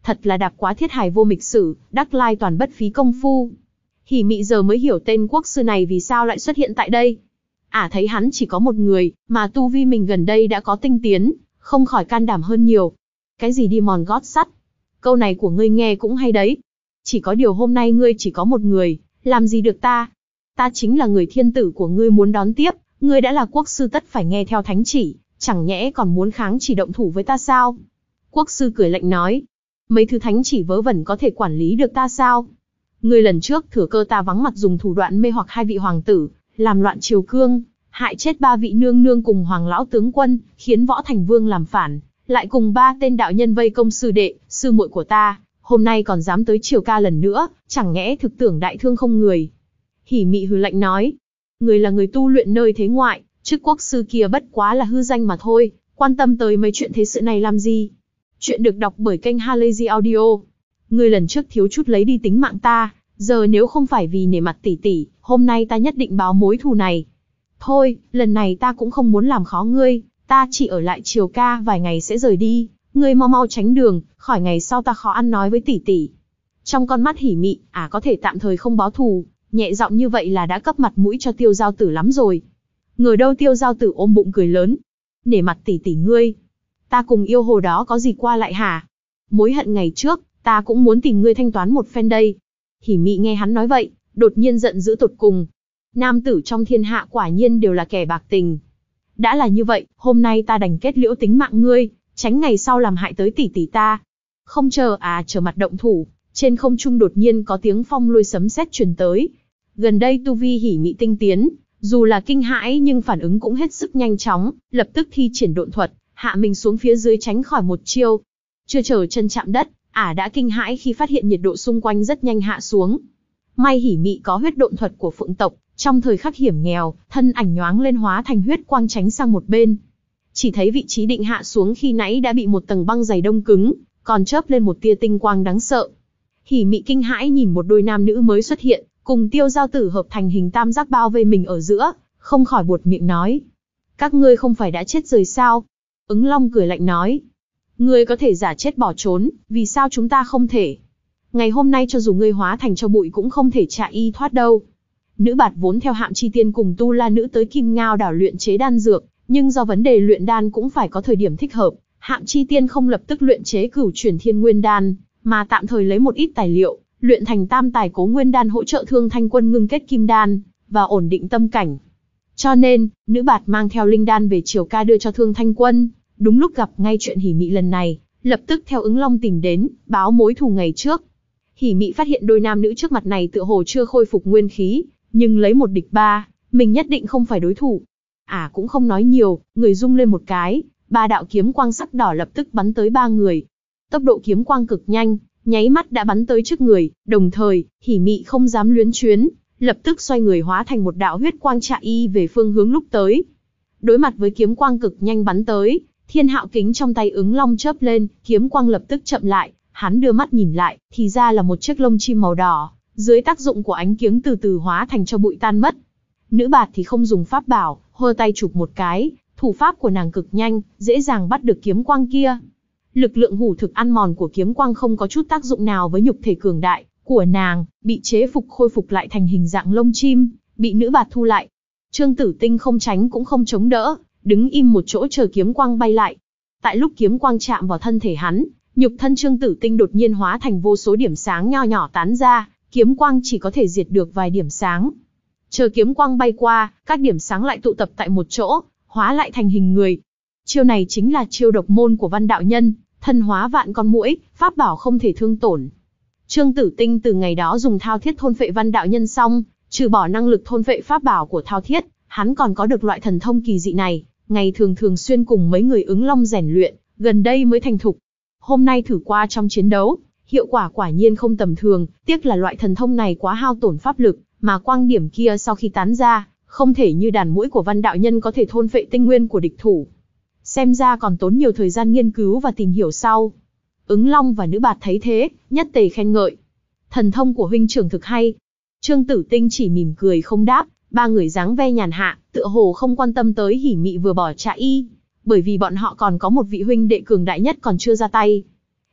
thật là đạp quá thiết hài vô mịch sử, đắc lai toàn bất phí công phu. Hỉ Mị giờ mới hiểu tên quốc sư này vì sao lại xuất hiện tại đây. Ả thấy hắn chỉ có một người, mà tu vi mình gần đây đã có tinh tiến, không khỏi can đảm hơn nhiều. Cái gì đi mòn gót sắt? Câu này của ngươi nghe cũng hay đấy. Chỉ có điều hôm nay ngươi chỉ có một người, làm gì được ta? Ta chính là người thiên tử của ngươi muốn đón tiếp, ngươi đã là quốc sư tất phải nghe theo thánh chỉ, chẳng nhẽ còn muốn kháng chỉ động thủ với ta sao? Quốc sư cười lạnh nói, mấy thứ thánh chỉ vớ vẩn có thể quản lý được ta sao? Ngươi lần trước thừa cơ ta vắng mặt dùng thủ đoạn mê hoặc hai vị hoàng tử, làm loạn triều cương, hại chết ba vị nương nương cùng hoàng lão tướng quân, khiến Võ Thành Vương làm phản, lại cùng ba tên đạo nhân vây công sư đệ, sư muội của ta, hôm nay còn dám tới triều ca lần nữa, chẳng nhẽ thực tưởng đại thương không người? Hỉ Mị hừ lạnh nói, người là người tu luyện nơi thế ngoại, chức quốc sư kia bất quá là hư danh mà thôi, quan tâm tới mấy chuyện thế sự này làm gì? Chuyện được đọc bởi kênh Halazy Audio. Ngươi lần trước thiếu chút lấy đi tính mạng ta, giờ nếu không phải vì nể mặt tỷ tỷ, hôm nay ta nhất định báo mối thù này. Thôi, lần này ta cũng không muốn làm khó ngươi, ta chỉ ở lại triều ca vài ngày sẽ rời đi, ngươi mau mau tránh đường, khỏi ngày sau ta khó ăn nói với tỷ tỷ. Trong con mắt Hỉ Mị, à có thể tạm thời không báo thù, nhẹ giọng như vậy là đã cấp mặt mũi cho Tiêu Giao Tử lắm rồi. Ngờ đâu Tiêu Giao Tử ôm bụng cười lớn, nể mặt tỷ tỷ ngươi, ta cùng yêu hồ đó có gì qua lại hả? Mối hận ngày trước, ta cũng muốn tìm ngươi thanh toán một phen đây. Hỉ Mị nghe hắn nói vậy, đột nhiên giận dữ tột cùng. Nam tử trong thiên hạ quả nhiên đều là kẻ bạc tình. Đã là như vậy, hôm nay ta đành kết liễu tính mạng ngươi, tránh ngày sau làm hại tới tỷ tỷ ta. Không chờ à chờ mặt động thủ, trên không trung đột nhiên có tiếng phong lôi sấm sét truyền tới. Gần đây tu vi Hỉ Mị tinh tiến, dù là kinh hãi nhưng phản ứng cũng hết sức nhanh chóng, lập tức thi triển độn thuật, hạ mình xuống phía dưới tránh khỏi một chiêu. Chưa chờ chân chạm đất, ả đã kinh hãi khi phát hiện nhiệt độ xung quanh rất nhanh hạ xuống. May Hỉ Mị có huyết độn thuật của Phượng tộc, trong thời khắc hiểm nghèo, thân ảnh nhoáng lên hóa thành huyết quang tránh sang một bên. Chỉ thấy vị trí định hạ xuống khi nãy đã bị một tầng băng dày đông cứng, còn chớp lên một tia tinh quang đáng sợ. Hỉ Mị kinh hãi nhìn một đôi nam nữ mới xuất hiện, cùng Tiêu Giao Tử hợp thành hình tam giác bao vây mình ở giữa, không khỏi buột miệng nói: các ngươi không phải đã chết rồi sao? Ứng Long cười lạnh nói: ngươi có thể giả chết bỏ trốn, vì sao chúng ta không thể? Ngày hôm nay cho dù ngươi hóa thành cho bụi cũng không thể chạy y thoát đâu. Nữ Bạt vốn theo Hạm Chi Tiên cùng Tu La Nữ tới Kim Ngao đảo luyện chế đan dược, nhưng do vấn đề luyện đan cũng phải có thời điểm thích hợp, Hạm Chi Tiên không lập tức luyện chế Cửu Chuyển Thiên Nguyên đan, mà tạm thời lấy một ít tài liệu, luyện thành Tam Tài Cố Nguyên đan hỗ trợ Thương Thanh Quân ngưng kết kim đan và ổn định tâm cảnh. Cho nên, Nữ Bạt mang theo linh đan về triều ca đưa cho Thương Thanh Quân, đúng lúc gặp ngay chuyện Hỉ Mị lần này, lập tức theo Ứng Long tìm đến, báo mối thù ngày trước. Hỉ Mị phát hiện đôi nam nữ trước mặt này tựa hồ chưa khôi phục nguyên khí, nhưng lấy một địch ba, mình nhất định không phải đối thủ. À cũng không nói nhiều, người rung lên một cái, ba đạo kiếm quang sắc đỏ lập tức bắn tới ba người. Tốc độ kiếm quang cực nhanh, nháy mắt đã bắn tới trước người, đồng thời, Hỉ Mị không dám luyến chuyến, lập tức xoay người hóa thành một đạo huyết quang chạy y về phương hướng lúc tới. Đối mặt với kiếm quang cực nhanh bắn tới, Thiên Hạo kính trong tay Ứng Long chớp lên, kiếm quang lập tức chậm lại, hắn đưa mắt nhìn lại, thì ra là một chiếc lông chim màu đỏ, dưới tác dụng của ánh kiếng từ từ hóa thành cho bụi tan mất. Nữ Bạt thì không dùng pháp bảo, hơ tay chụp một cái, thủ pháp của nàng cực nhanh, dễ dàng bắt được kiếm quang kia. Lực lượng hủ thực ăn mòn của kiếm quang không có chút tác dụng nào với nhục thể cường đại của nàng, bị chế phục khôi phục lại thành hình dạng lông chim, bị Nữ Bạt thu lại. Trương Tử Tinh không tránh cũng không chống đỡ, đứng im một chỗ chờ kiếm quang bay lại. Tại lúc kiếm quang chạm vào thân thể hắn, nhục thân Trương Tử Tinh đột nhiên hóa thành vô số điểm sáng nho nhỏ tán ra, kiếm quang chỉ có thể diệt được vài điểm sáng. Chờ kiếm quang bay qua, các điểm sáng lại tụ tập tại một chỗ, hóa lại thành hình người. Chiêu này chính là chiêu độc môn của Văn đạo nhân, thân hóa vạn con muỗi, pháp bảo không thể thương tổn. Trương Tử Tinh từ ngày đó dùng thao thiết thôn phệ Văn đạo nhân xong, trừ bỏ năng lực thôn phệ pháp bảo của thao thiết, hắn còn có được loại thần thông kỳ dị này, ngày thường thường xuyên cùng mấy người Ứng Long rèn luyện, gần đây mới thành thục. Hôm nay thử qua trong chiến đấu, hiệu quả quả nhiên không tầm thường, tiếc là loại thần thông này quá hao tổn pháp lực, mà quang điểm kia sau khi tán ra, không thể như đàn muỗi của Văn đạo nhân có thể thôn phệ tinh nguyên của địch thủ. Xem ra còn tốn nhiều thời gian nghiên cứu và tìm hiểu sau. Ứng Long và Nữ Bạt thấy thế, nhất tề khen ngợi. Thần thông của huynh trưởng thực hay. Trương Tử Tinh chỉ mỉm cười không đáp, ba người dáng ve nhàn hạ, tựa hồ không quan tâm tới Hỉ Mị vừa bỏ chạy y, bởi vì bọn họ còn có một vị huynh đệ cường đại nhất còn chưa ra tay.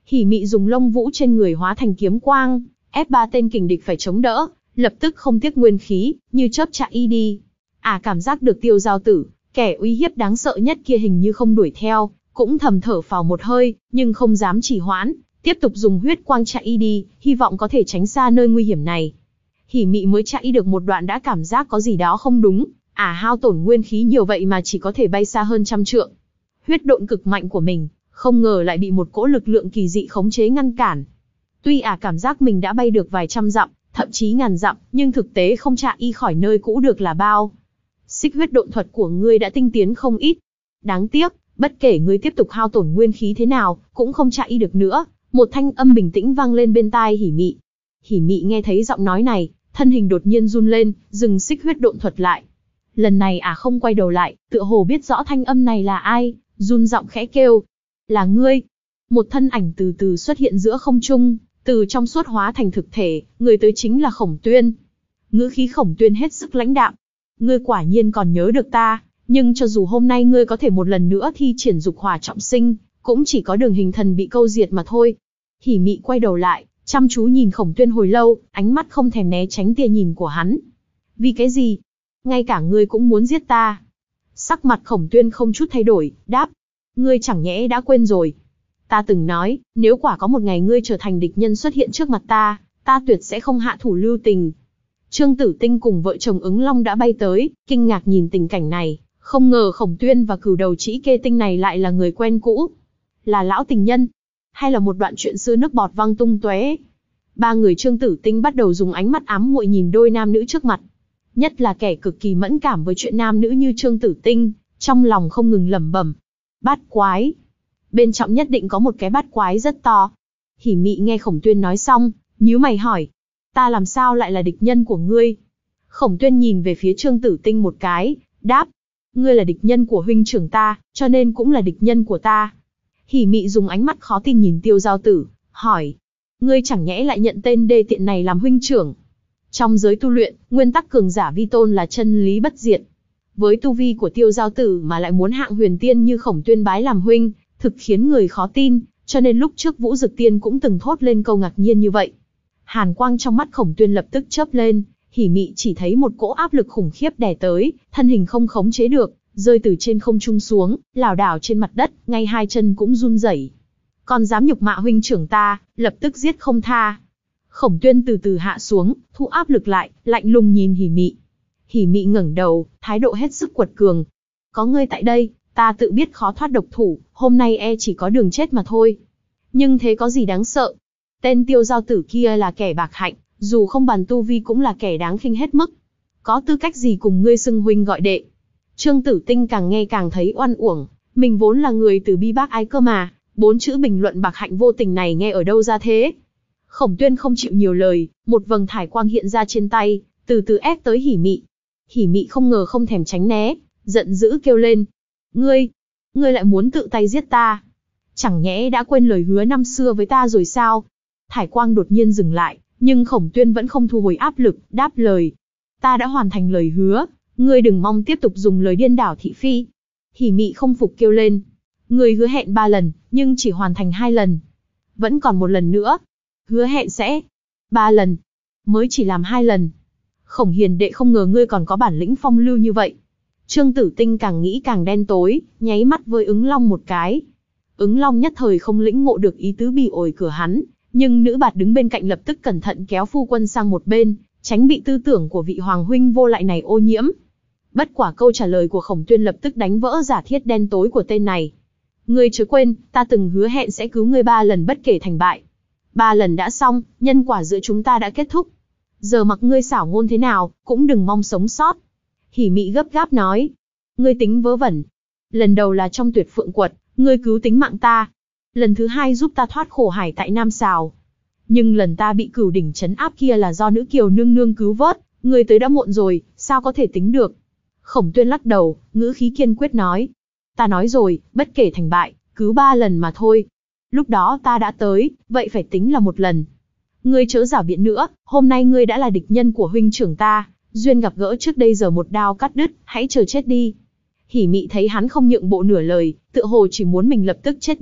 Hỉ Mị dùng lông vũ trên người hóa thành kiếm quang, ép ba tên kình địch phải chống đỡ, lập tức không tiếc nguyên khí, như chớp chạy y đi. À cảm giác được Tiêu Giao Tử, kẻ uy hiếp đáng sợ nhất kia hình như không đuổi theo, cũng thầm thở phào một hơi, nhưng không dám trì hoãn, tiếp tục dùng huyết quang chạy y đi, hy vọng có thể tránh xa nơi nguy hiểm này. Hỉ Mị mới chạy được một đoạn đã cảm giác có gì đó không đúng, à hao tổn nguyên khí nhiều vậy mà chỉ có thể bay xa hơn trăm trượng. Huyết độn cực mạnh của mình, không ngờ lại bị một cỗ lực lượng kỳ dị khống chế ngăn cản. Tuy ả à cảm giác mình đã bay được vài trăm dặm, thậm chí ngàn dặm, nhưng thực tế không chạy y khỏi nơi cũ được là bao. Xích huyết độn thuật của ngươi đã tinh tiến không ít. Đáng tiếc, bất kể ngươi tiếp tục hao tổn nguyên khí thế nào, cũng không chạy y được nữa. Một thanh âm bình tĩnh vang lên bên tai Hỉ Mị. Hỉ Mị nghe thấy giọng nói này, thân hình đột nhiên run lên, dừng xích huyết độn thuật lại. Lần này ả à không quay đầu lại, tựa hồ biết rõ thanh âm này là ai, run giọng khẽ kêu. Là ngươi. Một thân ảnh từ từ xuất hiện giữa không trung, từ trong suốt hóa thành thực thể, người tới chính là Khổng Tuyên. Ngữ khí Khổng Tuyên hết sức lãnh đạm. Ngươi quả nhiên còn nhớ được ta, nhưng cho dù hôm nay ngươi có thể một lần nữa thi triển dục hỏa trọng sinh, cũng chỉ có đường hình thần bị câu diệt mà thôi. Hỉ Mị quay đầu lại, chăm chú nhìn Khổng Tuyên hồi lâu, ánh mắt không thèm né tránh tia nhìn của hắn. Vì cái gì? Ngay cả ngươi cũng muốn giết ta? Sắc mặt Khổng Tuyên không chút thay đổi, đáp. Ngươi chẳng nhẽ đã quên rồi. Ta từng nói, nếu quả có một ngày ngươi trở thành địch nhân xuất hiện trước mặt ta, ta tuyệt sẽ không hạ thủ lưu tình. Trương Tử Tinh cùng vợ chồng Ứng Long đã bay tới, kinh ngạc nhìn tình cảnh này, không ngờ Khổng Tuyên và cửu đầu Trĩ Kê Tinh này lại là người quen cũ. Là lão tình nhân, hay là một đoạn chuyện xưa nước bọt văng tung tóe. Ba người Trương Tử Tinh bắt đầu dùng ánh mắt ám muội nhìn đôi nam nữ trước mặt. Nhất là kẻ cực kỳ mẫn cảm với chuyện nam nữ như Trương Tử Tinh, trong lòng không ngừng lẩm bẩm. Bát quái. Bên trong nhất định có một cái bát quái rất to. Hỉ Mị nghe Khổng Tuyên nói xong, nhíu mày hỏi. Ta làm sao lại là địch nhân của ngươi? Khổng Tuyên nhìn về phía Trương Tử Tinh một cái, đáp. Ngươi là địch nhân của huynh trưởng ta, cho nên cũng là địch nhân của ta. Hỉ Mị dùng ánh mắt khó tin nhìn Tiêu Giao Tử, hỏi. Ngươi chẳng nhẽ lại nhận tên đê tiện này làm huynh trưởng? Trong giới tu luyện, nguyên tắc cường giả vi tôn là chân lý bất diệt. Với tu vi của Tiêu Giao Tử mà lại muốn hạng huyền tiên như Khổng Tuyên bái làm huynh, thực khiến người khó tin, cho nên lúc trước Vũ Dực Tiên cũng từng thốt lên câu ngạc nhiên như vậy. Hàn quang trong mắt Khổng Tuyên lập tức chớp lên, Hỉ Mị chỉ thấy một cỗ áp lực khủng khiếp đè tới, thân hình không khống chế được, rơi từ trên không trung xuống, lảo đảo trên mặt đất, ngay hai chân cũng run rẩy. Còn dám nhục mạ huynh trưởng ta, lập tức giết không tha. Khổng Tuyên từ từ hạ xuống, thu áp lực lại, lạnh lùng nhìn Hỉ Mị. Hỉ Mị ngẩng đầu, thái độ hết sức quật cường. Có ngươi tại đây, ta tự biết khó thoát độc thủ, hôm nay e chỉ có đường chết mà thôi. Nhưng thế có gì đáng sợ? Tên Tiêu Giao Tử kia là kẻ bạc hạnh, dù không bàn tu vi cũng là kẻ đáng khinh hết mức. Có tư cách gì cùng ngươi xưng huynh gọi đệ? Trương Tử Tinh càng nghe càng thấy oan uổng, mình vốn là người từ bi bác ái cơ mà, bốn chữ bình luận bạc hạnh vô tình này nghe ở đâu ra thế? Khổng Tuyên không chịu nhiều lời, một vầng thải quang hiện ra trên tay, từ từ ép tới Hỉ Mị. Hỉ Mị không ngờ không thèm tránh né, giận dữ kêu lên. Ngươi, ngươi lại muốn tự tay giết ta? Chẳng nhẽ đã quên lời hứa năm xưa với ta rồi sao? Thải quang đột nhiên dừng lại, nhưng Khổng Tuyên vẫn không thu hồi áp lực, đáp lời. Ta đã hoàn thành lời hứa, ngươi đừng mong tiếp tục dùng lời điên đảo thị phi. Hỉ Mị không phục kêu lên. Ngươi hứa hẹn ba lần, nhưng chỉ hoàn thành hai lần. Vẫn còn một lần nữa. Hứa hẹn sẽ ba lần, mới chỉ làm hai lần. Khổng hiền đệ không ngờ ngươi còn có bản lĩnh phong lưu như vậy. Trương Tử Tinh càng nghĩ càng đen tối, nháy mắt với Ứng Long một cái. Ứng Long nhất thời không lĩnh ngộ được ý tứ bỉ ổi cửa hắn, nhưng nữ bạt đứng bên cạnh lập tức cẩn thận kéo phu quân sang một bên, tránh bị tư tưởng của vị hoàng huynh vô lại này ô nhiễm. Bất quả câu trả lời của Khổng Tuyên lập tức đánh vỡ giả thiết đen tối của tên này. Ngươi chớ quên, ta từng hứa hẹn sẽ cứu ngươi ba lần bất kể thành bại. Ba lần đã xong, nhân quả giữa chúng ta đã kết thúc. Giờ mặc ngươi xảo ngôn thế nào, cũng đừng mong sống sót. Hỉ Mị gấp gáp nói. Ngươi tính vớ vẩn. Lần đầu là trong Tuyệt Phượng Quật, ngươi cứu tính mạng ta. Lần thứ hai giúp ta thoát khổ hải tại Nam Sào. Nhưng lần ta bị cửu đỉnh trấn áp kia là do nữ kiều nương nương cứu vớt, ngươi tới đã muộn rồi, sao có thể tính được. Khổng Tuyên lắc đầu, ngữ khí kiên quyết nói. Ta nói rồi, bất kể thành bại, cứu ba lần mà thôi. Lúc đó ta đã tới, vậy phải tính là một lần. Ngươi chớ giảo biện nữa, hôm nay ngươi đã là địch nhân của huynh trưởng ta, duyên gặp gỡ trước đây giờ một đao cắt đứt, hãy chờ chết đi. Hỉ Mị thấy hắn không nhượng bộ nửa lời, tựa hồ chỉ muốn mình lập tức chết đi,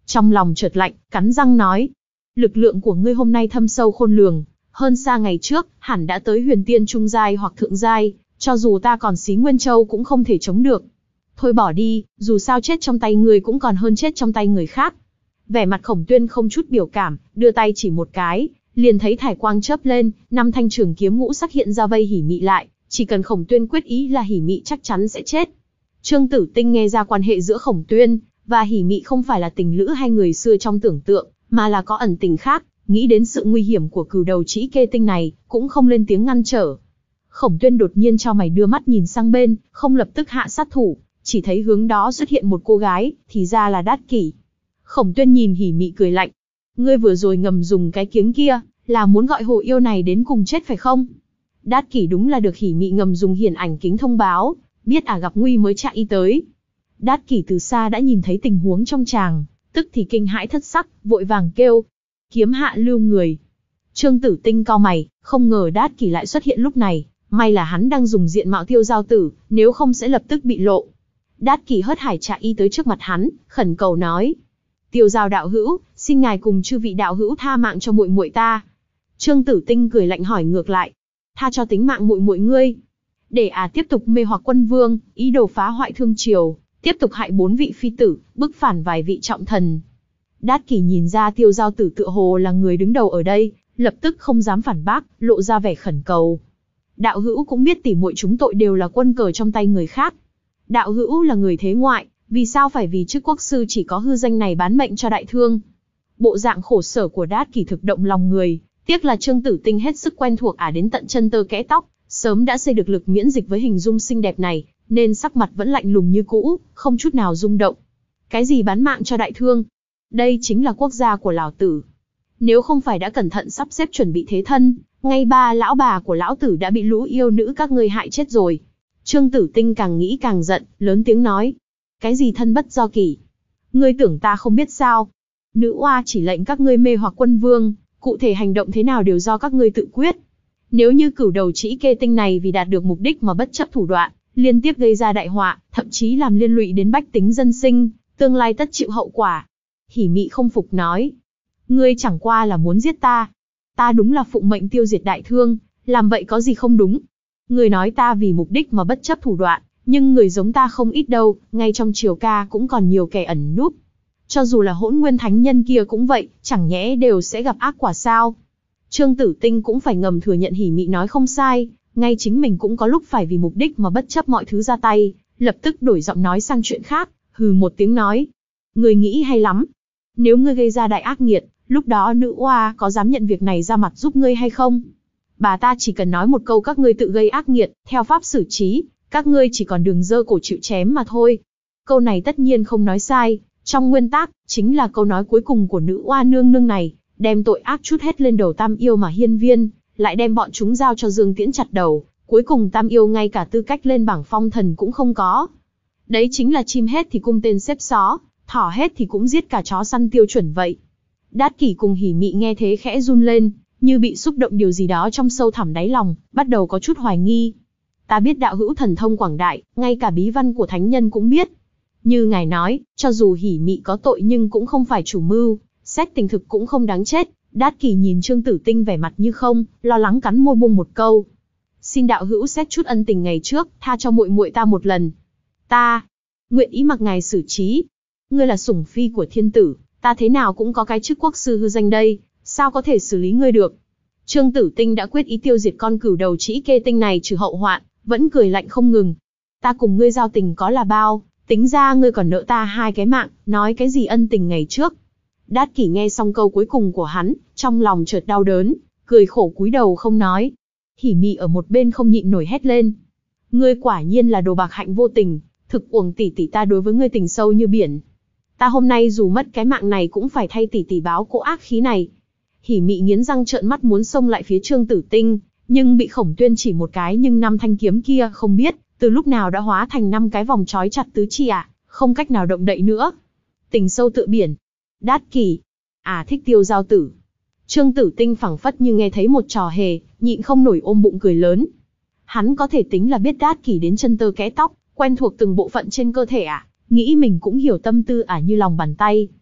Trong lòng chợt lạnh, cắn răng nói. Lực lượng của ngươi hôm nay thâm sâu khôn lường, hơn xa ngày trước, hẳn đã tới huyền tiên trung giai hoặc thượng giai, cho dù ta còn xí Nguyên Châu cũng không thể chống được. Thôi bỏ đi, dù sao chết trong tay ngươi cũng còn hơn chết trong tay người khác. Vẻ mặt Khổng Tuyên không chút biểu cảm, đưa tay chỉ một cái, liền thấy thải quang chớp lên, năm thanh trường kiếm ngũ sắc hiện ra vây Hỉ Mị lại, chỉ cần Khổng Tuyên quyết ý là Hỉ Mị chắc chắn sẽ chết. Trương Tử Tinh nghe ra quan hệ giữa Khổng Tuyên và Hỉ Mị không phải là tình lữ hay người xưa trong tưởng tượng, mà là có ẩn tình khác, nghĩ đến sự nguy hiểm của cửu đầu trĩ kê tinh này, cũng không lên tiếng ngăn trở. Khổng Tuyên đột nhiên cho mày đưa mắt nhìn sang bên, không lập tức hạ sát thủ, chỉ thấy hướng đó xuất hiện một cô gái, thì ra là Đát Kỷ. Khổng Tuyên nhìn Hỉ Mị cười lạnh. Ngươi vừa rồi ngầm dùng cái kiếng kia, là muốn gọi hồ yêu này đến cùng chết phải không? Đát Kỷ đúng là được Hỉ Mị ngầm dùng hiển ảnh kính thông báo, biết à gặp nguy mới chạy y tới. Đát Kỷ từ xa đã nhìn thấy tình huống trong tràng, tức thì kinh hãi thất sắc, vội vàng kêu. Kiếm hạ lưu người. Trương Tử Tinh cau mày, không ngờ Đát Kỷ lại xuất hiện lúc này, may là hắn đang dùng diện mạo Tiêu Giao Tử, nếu không sẽ lập tức bị lộ. Đát Kỷ hớt hải chạy y tới trước mặt hắn, khẩn cầu nói. Tiêu Giao đạo hữu, xin ngài cùng chư vị đạo hữu tha mạng cho muội muội ta. Trương Tử Tinh cười lạnh hỏi ngược lại. Tha cho tính mạng muội muội ngươi. Để à tiếp tục mê hoặc quân vương, ý đồ phá hoại thương triều, tiếp tục hại bốn vị phi tử, bức phản vài vị trọng thần. Đát Kỷ nhìn ra Tiêu Giao Tử tựa hồ là người đứng đầu ở đây, lập tức không dám phản bác, lộ ra vẻ khẩn cầu. Đạo hữu cũng biết tỉ muội chúng tội đều là quân cờ trong tay người khác. Đạo hữu là người thế ngoại, vì sao phải vì chức quốc sư chỉ có hư danh này bán mệnh cho đại thương? Bộ dạng khổ sở của Đát Kỷ thực động lòng người, tiếc là Trương Tử Tinh hết sức quen thuộc ả đến tận chân tơ kẽ tóc, sớm đã xây được lực miễn dịch với hình dung xinh đẹp này, nên sắc mặt vẫn lạnh lùng như cũ, không chút nào rung động. Cái gì bán mạng cho đại thương? Đây chính là quốc gia của lão tử. Nếu không phải đã cẩn thận sắp xếp chuẩn bị thế thân, ngay ba lão bà của lão tử đã bị lũ yêu nữ các ngươi hại chết rồi. Trương Tử Tinh càng nghĩ càng giận, lớn tiếng nói. Cái gì thân bất do kỷ? Ngươi tưởng ta không biết sao? Nữ oa chỉ lệnh các ngươi mê hoặc quân vương, cụ thể hành động thế nào đều do các ngươi tự quyết. Nếu như cửu đầu trĩ kê tinh này vì đạt được mục đích mà bất chấp thủ đoạn, liên tiếp gây ra đại họa, thậm chí làm liên lụy đến bách tính dân sinh, tương lai tất chịu hậu quả. Hỉ Mị không phục nói. Ngươi chẳng qua là muốn giết ta. Ta đúng là phụng mệnh tiêu diệt đại thương, làm vậy có gì không đúng? Ngươi nói ta vì mục đích mà bất chấp thủ đoạn, nhưng người giống ta không ít đâu, ngay trong triều ca cũng còn nhiều kẻ ẩn núp. Cho dù là Hỗn Nguyên Thánh Nhân kia cũng vậy, chẳng nhẽ đều sẽ gặp ác quả sao? Trương Tử Tinh cũng phải ngầm thừa nhận Hỉ Mị nói không sai, ngay chính mình cũng có lúc phải vì mục đích mà bất chấp mọi thứ ra tay, lập tức đổi giọng nói sang chuyện khác, hừ một tiếng nói. Ngươi nghĩ hay lắm. Nếu ngươi gây ra đại ác nghiệt, lúc đó nữ oa có dám nhận việc này ra mặt giúp ngươi hay không? Bà ta chỉ cần nói một câu các ngươi tự gây ác nghiệt, theo pháp xử trí, các ngươi chỉ còn đường dơ cổ chịu chém mà thôi. Câu này tất nhiên không nói sai, trong nguyên tắc, chính là câu nói cuối cùng của nữ oa nương nương này, đem tội ác trút hết lên đầu Tam Yêu mà hiên viên, lại đem bọn chúng giao cho Dương Tiễn chặt đầu, cuối cùng Tam Yêu ngay cả tư cách lên bảng phong thần cũng không có. Đấy chính là chim hết thì cung tên xếp xó, thỏ hết thì cũng giết cả chó săn tiêu chuẩn vậy. Đát Kỷ cùng Hỉ Mị nghe thế khẽ run lên, như bị xúc động điều gì đó trong sâu thẳm đáy lòng, bắt đầu có chút hoài nghi. Ta biết đạo hữu thần thông quảng đại, ngay cả bí văn của thánh nhân cũng biết. Như ngài nói, cho dù Hỉ Mị có tội nhưng cũng không phải chủ mưu, xét tình thực cũng không đáng chết. Đát Kỷ nhìn Trương Tử Tinh vẻ mặt như không, lo lắng cắn môi buông một câu. Xin đạo hữu xét chút ân tình ngày trước, tha cho muội muội ta một lần. Ta nguyện ý mặc ngài xử trí. Ngươi là sủng phi của thiên tử, ta thế nào cũng có cái chức quốc sư hư danh đây, sao có thể xử lý ngươi được? Trương Tử Tinh đã quyết ý tiêu diệt con cửu đầu trĩ kê tinh này trừ hậu hoạn, vẫn cười lạnh không ngừng. Ta cùng ngươi giao tình có là bao, tính ra ngươi còn nợ ta hai cái mạng, nói cái gì ân tình ngày trước? Đát Kỷ nghe xong câu cuối cùng của hắn, trong lòng chợt đau đớn, cười khổ cúi đầu không nói. Hỉ Mị ở một bên không nhịn nổi hét lên. Ngươi quả nhiên là đồ bạc hạnh vô tình, thực uổng tỷ tỷ ta đối với ngươi tình sâu như biển. Ta hôm nay dù mất cái mạng này cũng phải thay tỷ tỷ báo cỗ ác khí này. Hỉ Mị nghiến răng trợn mắt muốn xông lại phía Trương Tử Tinh, nhưng bị Khổng Tuyên chỉ một cái nhưng năm thanh kiếm kia không biết từ lúc nào đã hóa thành năm cái vòng trói chặt tứ chi à, không cách nào động đậy nữa. Tình sâu tựa biển. Đát Kỷ, à thích Tiêu Giao Tử. Trương Tử Tinh phảng phất như nghe thấy một trò hề, nhịn không nổi ôm bụng cười lớn. Hắn có thể tính là biết Đát Kỷ đến chân tơ kẽ tóc, quen thuộc từng bộ phận trên cơ thể à, nghĩ mình cũng hiểu tâm tư ả à như lòng bàn tay.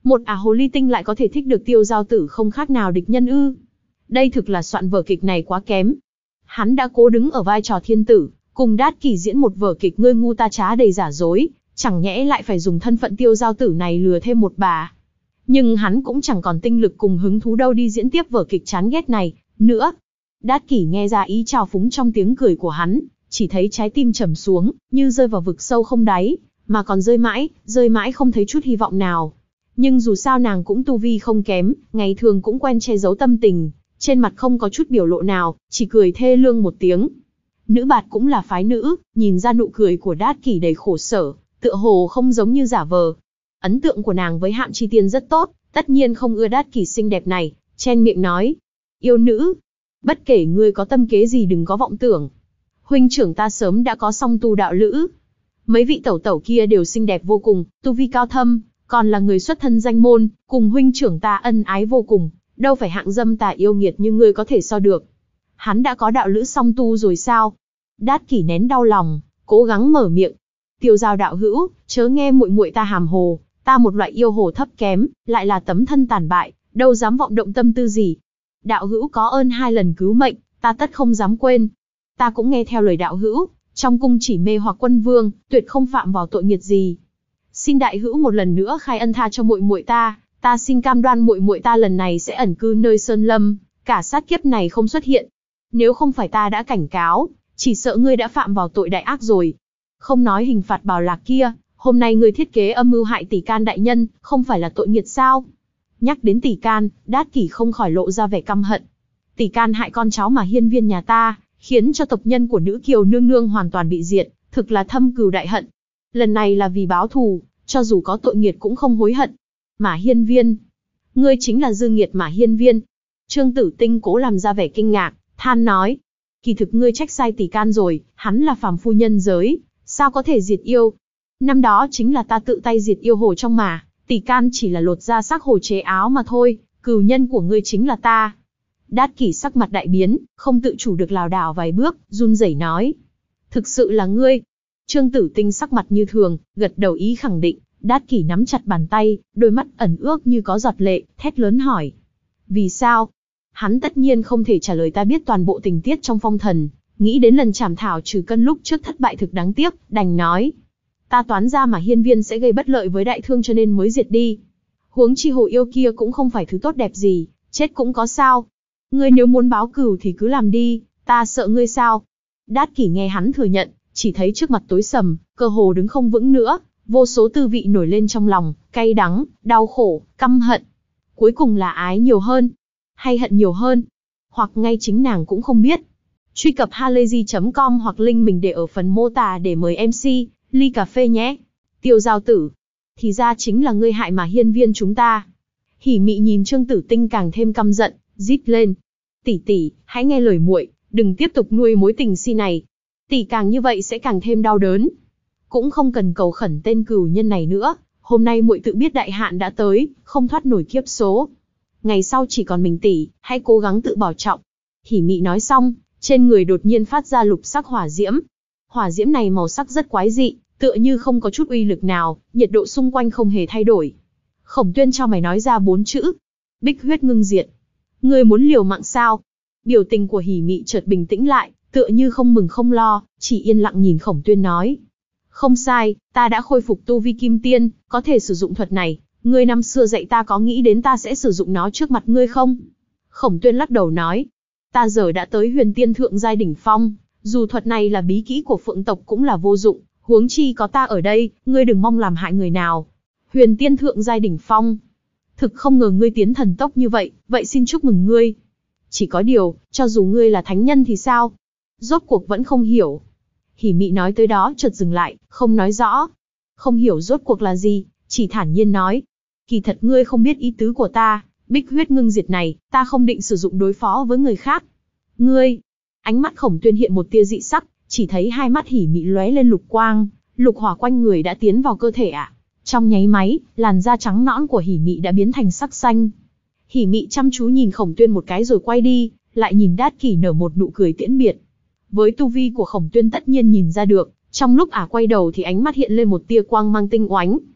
Một ả hồ ly tinh lại có thể thích được Tiêu Giao Tử không khác nào địch nhân ư? Đây thực là soạn vở kịch này quá kém. Hắn đã cố đứng ở vai trò thiên tử, cùng Đát Kỷ diễn một vở kịch ngươi ngu ta trá đầy giả dối, chẳng nhẽ lại phải dùng thân phận Tiêu Giao Tử này lừa thêm một bà. Nhưng hắn cũng chẳng còn tinh lực cùng hứng thú đâu đi diễn tiếp vở kịch chán ghét này nữa. Đát Kỷ nghe ra ý trào phúng trong tiếng cười của hắn, chỉ thấy trái tim trầm xuống, như rơi vào vực sâu không đáy, mà còn rơi mãi, rơi mãi không thấy chút hy vọng nào. Nhưng dù sao nàng cũng tu vi không kém, ngày thường cũng quen che giấu tâm tình, trên mặt không có chút biểu lộ nào, chỉ cười thê lương một tiếng. Nữ bạt cũng là phái nữ, nhìn ra nụ cười của Đát Kỷ đầy khổ sở, tựa hồ không giống như giả vờ. Ấn tượng của nàng với Hạm Chi Tiên rất tốt, tất nhiên không ưa Đát Kỷ xinh đẹp này, chen miệng nói: "Yêu nữ, bất kể ngươi có tâm kế gì đừng có vọng tưởng. Huynh trưởng ta sớm đã có song tu đạo lữ. Mấy vị tẩu tẩu kia đều xinh đẹp vô cùng, tu vi cao thâm, còn là người xuất thân danh môn, cùng huynh trưởng ta ân ái vô cùng, đâu phải hạng dâm tà yêu nghiệt như ngươi có thể so được." Hắn đã có đạo lữ song tu rồi sao? Đát Kỷ nén đau lòng, cố gắng mở miệng. "Tiêu Giao đạo hữu, chớ nghe muội muội ta hàm hồ, ta một loại yêu hồ thấp kém, lại là tấm thân tàn bại, đâu dám vọng động tâm tư gì. Đạo hữu có ơn hai lần cứu mệnh, ta tất không dám quên. Ta cũng nghe theo lời đạo hữu, trong cung chỉ mê hoặc quân vương, tuyệt không phạm vào tội nghiệt gì. Xin đại hữu một lần nữa khai ân tha cho muội muội ta, ta xin cam đoan muội muội ta lần này sẽ ẩn cư nơi sơn lâm, cả sát kiếp này không xuất hiện. Nếu không phải ta đã cảnh cáo, chỉ sợ ngươi đã phạm vào tội đại ác rồi. Không nói hình phạt bào lạc kia, hôm nay ngươi thiết kế âm mưu hại Tỷ Can đại nhân, không phải là tội nghiệt sao?" Nhắc đến Tỷ Can, Đát Kỷ không khỏi lộ ra vẻ căm hận. Tỷ Can hại con cháu mà hiên viên nhà ta, khiến cho tộc nhân của nữ kiều nương nương hoàn toàn bị diệt, thực là thâm cừu đại hận. Lần này là vì báo thù, cho dù có tội nghiệt cũng không hối hận. Mã Hiên Viên, ngươi chính là dư nghiệt Mã Hiên Viên. Trương Tử Tinh cố làm ra vẻ kinh ngạc, than nói: "Kỳ thực ngươi trách sai Tỷ Can rồi, hắn là phàm phu nhân giới, sao có thể diệt yêu? Năm đó chính là ta tự tay diệt yêu hồ trong mà, Tỷ Can chỉ là lột ra xác hồ chế áo mà thôi, cừu nhân của ngươi chính là ta." Đát Kỷ sắc mặt đại biến, không tự chủ được lảo đảo vài bước, run rẩy nói: "Thực sự là ngươi?" Trương Tử Tinh sắc mặt như thường, gật đầu ý khẳng định. Đát Kỷ nắm chặt bàn tay, đôi mắt ẩn ước như có giọt lệ, thét lớn hỏi: "Vì sao?" Hắn tất nhiên không thể trả lời ta biết toàn bộ tình tiết trong phong thần, nghĩ đến lần trảm thảo trừ cân lúc trước thất bại thực đáng tiếc, đành nói: "Ta toán ra mà hiên viên sẽ gây bất lợi với đại thương cho nên mới diệt đi. Huống chi hồ yêu kia cũng không phải thứ tốt đẹp gì, chết cũng có sao. Ngươi nếu muốn báo cừu thì cứ làm đi, ta sợ ngươi sao?" Đát Kỷ nghe hắn thừa nhận, chỉ thấy trước mặt tối sầm, cơ hồ đứng không vững nữa, vô số tư vị nổi lên trong lòng, cay đắng, đau khổ, căm hận. Cuối cùng là ái nhiều hơn, hay hận nhiều hơn, hoặc ngay chính nàng cũng không biết. Truy cập halayzi chấm com hoặc link mình để ở phần mô tả để mời em xê, ly cà phê nhé. Tiêu Giao Tử, thì ra chính là ngươi hại mà hiên viên chúng ta. Hỉ Mị nhìn Trương Tử Tinh càng thêm căm giận, rít lên: "Tỷ tỷ, hãy nghe lời muội, đừng tiếp tục nuôi mối tình si này. Tỷ càng như vậy sẽ càng thêm đau đớn. Cũng không cần cầu khẩn tên cừu nhân này nữa, hôm nay muội tự biết đại hạn đã tới, không thoát nổi kiếp số. Ngày sau chỉ còn mình tỷ, hãy cố gắng tự bảo trọng." Hỉ Mị nói xong, trên người đột nhiên phát ra lục sắc hỏa diễm. Hỏa diễm này màu sắc rất quái dị, tựa như không có chút uy lực nào, nhiệt độ xung quanh không hề thay đổi. Khổng Tuyên cho mày nói ra bốn chữ: "Bích huyết ngưng diệt." "Ngươi muốn liều mạng sao?" Biểu tình của Hỉ Mị chợt bình tĩnh lại, tựa như không mừng không lo, chỉ yên lặng nhìn Khổng Tuyên nói: "Không sai, ta đã khôi phục tu vi kim tiên, có thể sử dụng thuật này. Ngươi năm xưa dạy ta có nghĩ đến ta sẽ sử dụng nó trước mặt ngươi không?" Khổng Tuyên lắc đầu nói: "Ta giờ đã tới huyền tiên thượng giai đỉnh phong, dù thuật này là bí kỹ của Phượng tộc cũng là vô dụng, huống chi có ta ở đây, ngươi đừng mong làm hại người nào. Huyền tiên thượng giai đỉnh phong. Thực không ngờ ngươi tiến thần tốc như vậy, vậy xin chúc mừng ngươi. Chỉ có điều, cho dù ngươi là thánh nhân thì sao? Rốt cuộc vẫn không hiểu." Hỉ Mị nói tới đó chợt dừng lại, không nói rõ. Không hiểu rốt cuộc là gì, chỉ thản nhiên nói: "Kỳ thật ngươi không biết ý tứ của ta, bích huyết ngưng diệt này, ta không định sử dụng đối phó với người khác." "Ngươi?" Ánh mắt Khổng Tuyên hiện một tia dị sắc, chỉ thấy hai mắt Hỉ Mị lóe lên lục quang, lục hỏa quanh người đã tiến vào cơ thể ạ. À. Trong nháy máy, làn da trắng nõn của Hỉ Mị đã biến thành sắc xanh. Hỉ Mị chăm chú nhìn Khổng Tuyên một cái rồi quay đi, lại nhìn Đát Kỷ nở một nụ cười tiễn biệt. Với tu vi của Khổng Tuyên tất nhiên nhìn ra được, trong lúc ả quay đầu thì ánh mắt hiện lên một tia quang mang tinh oánh.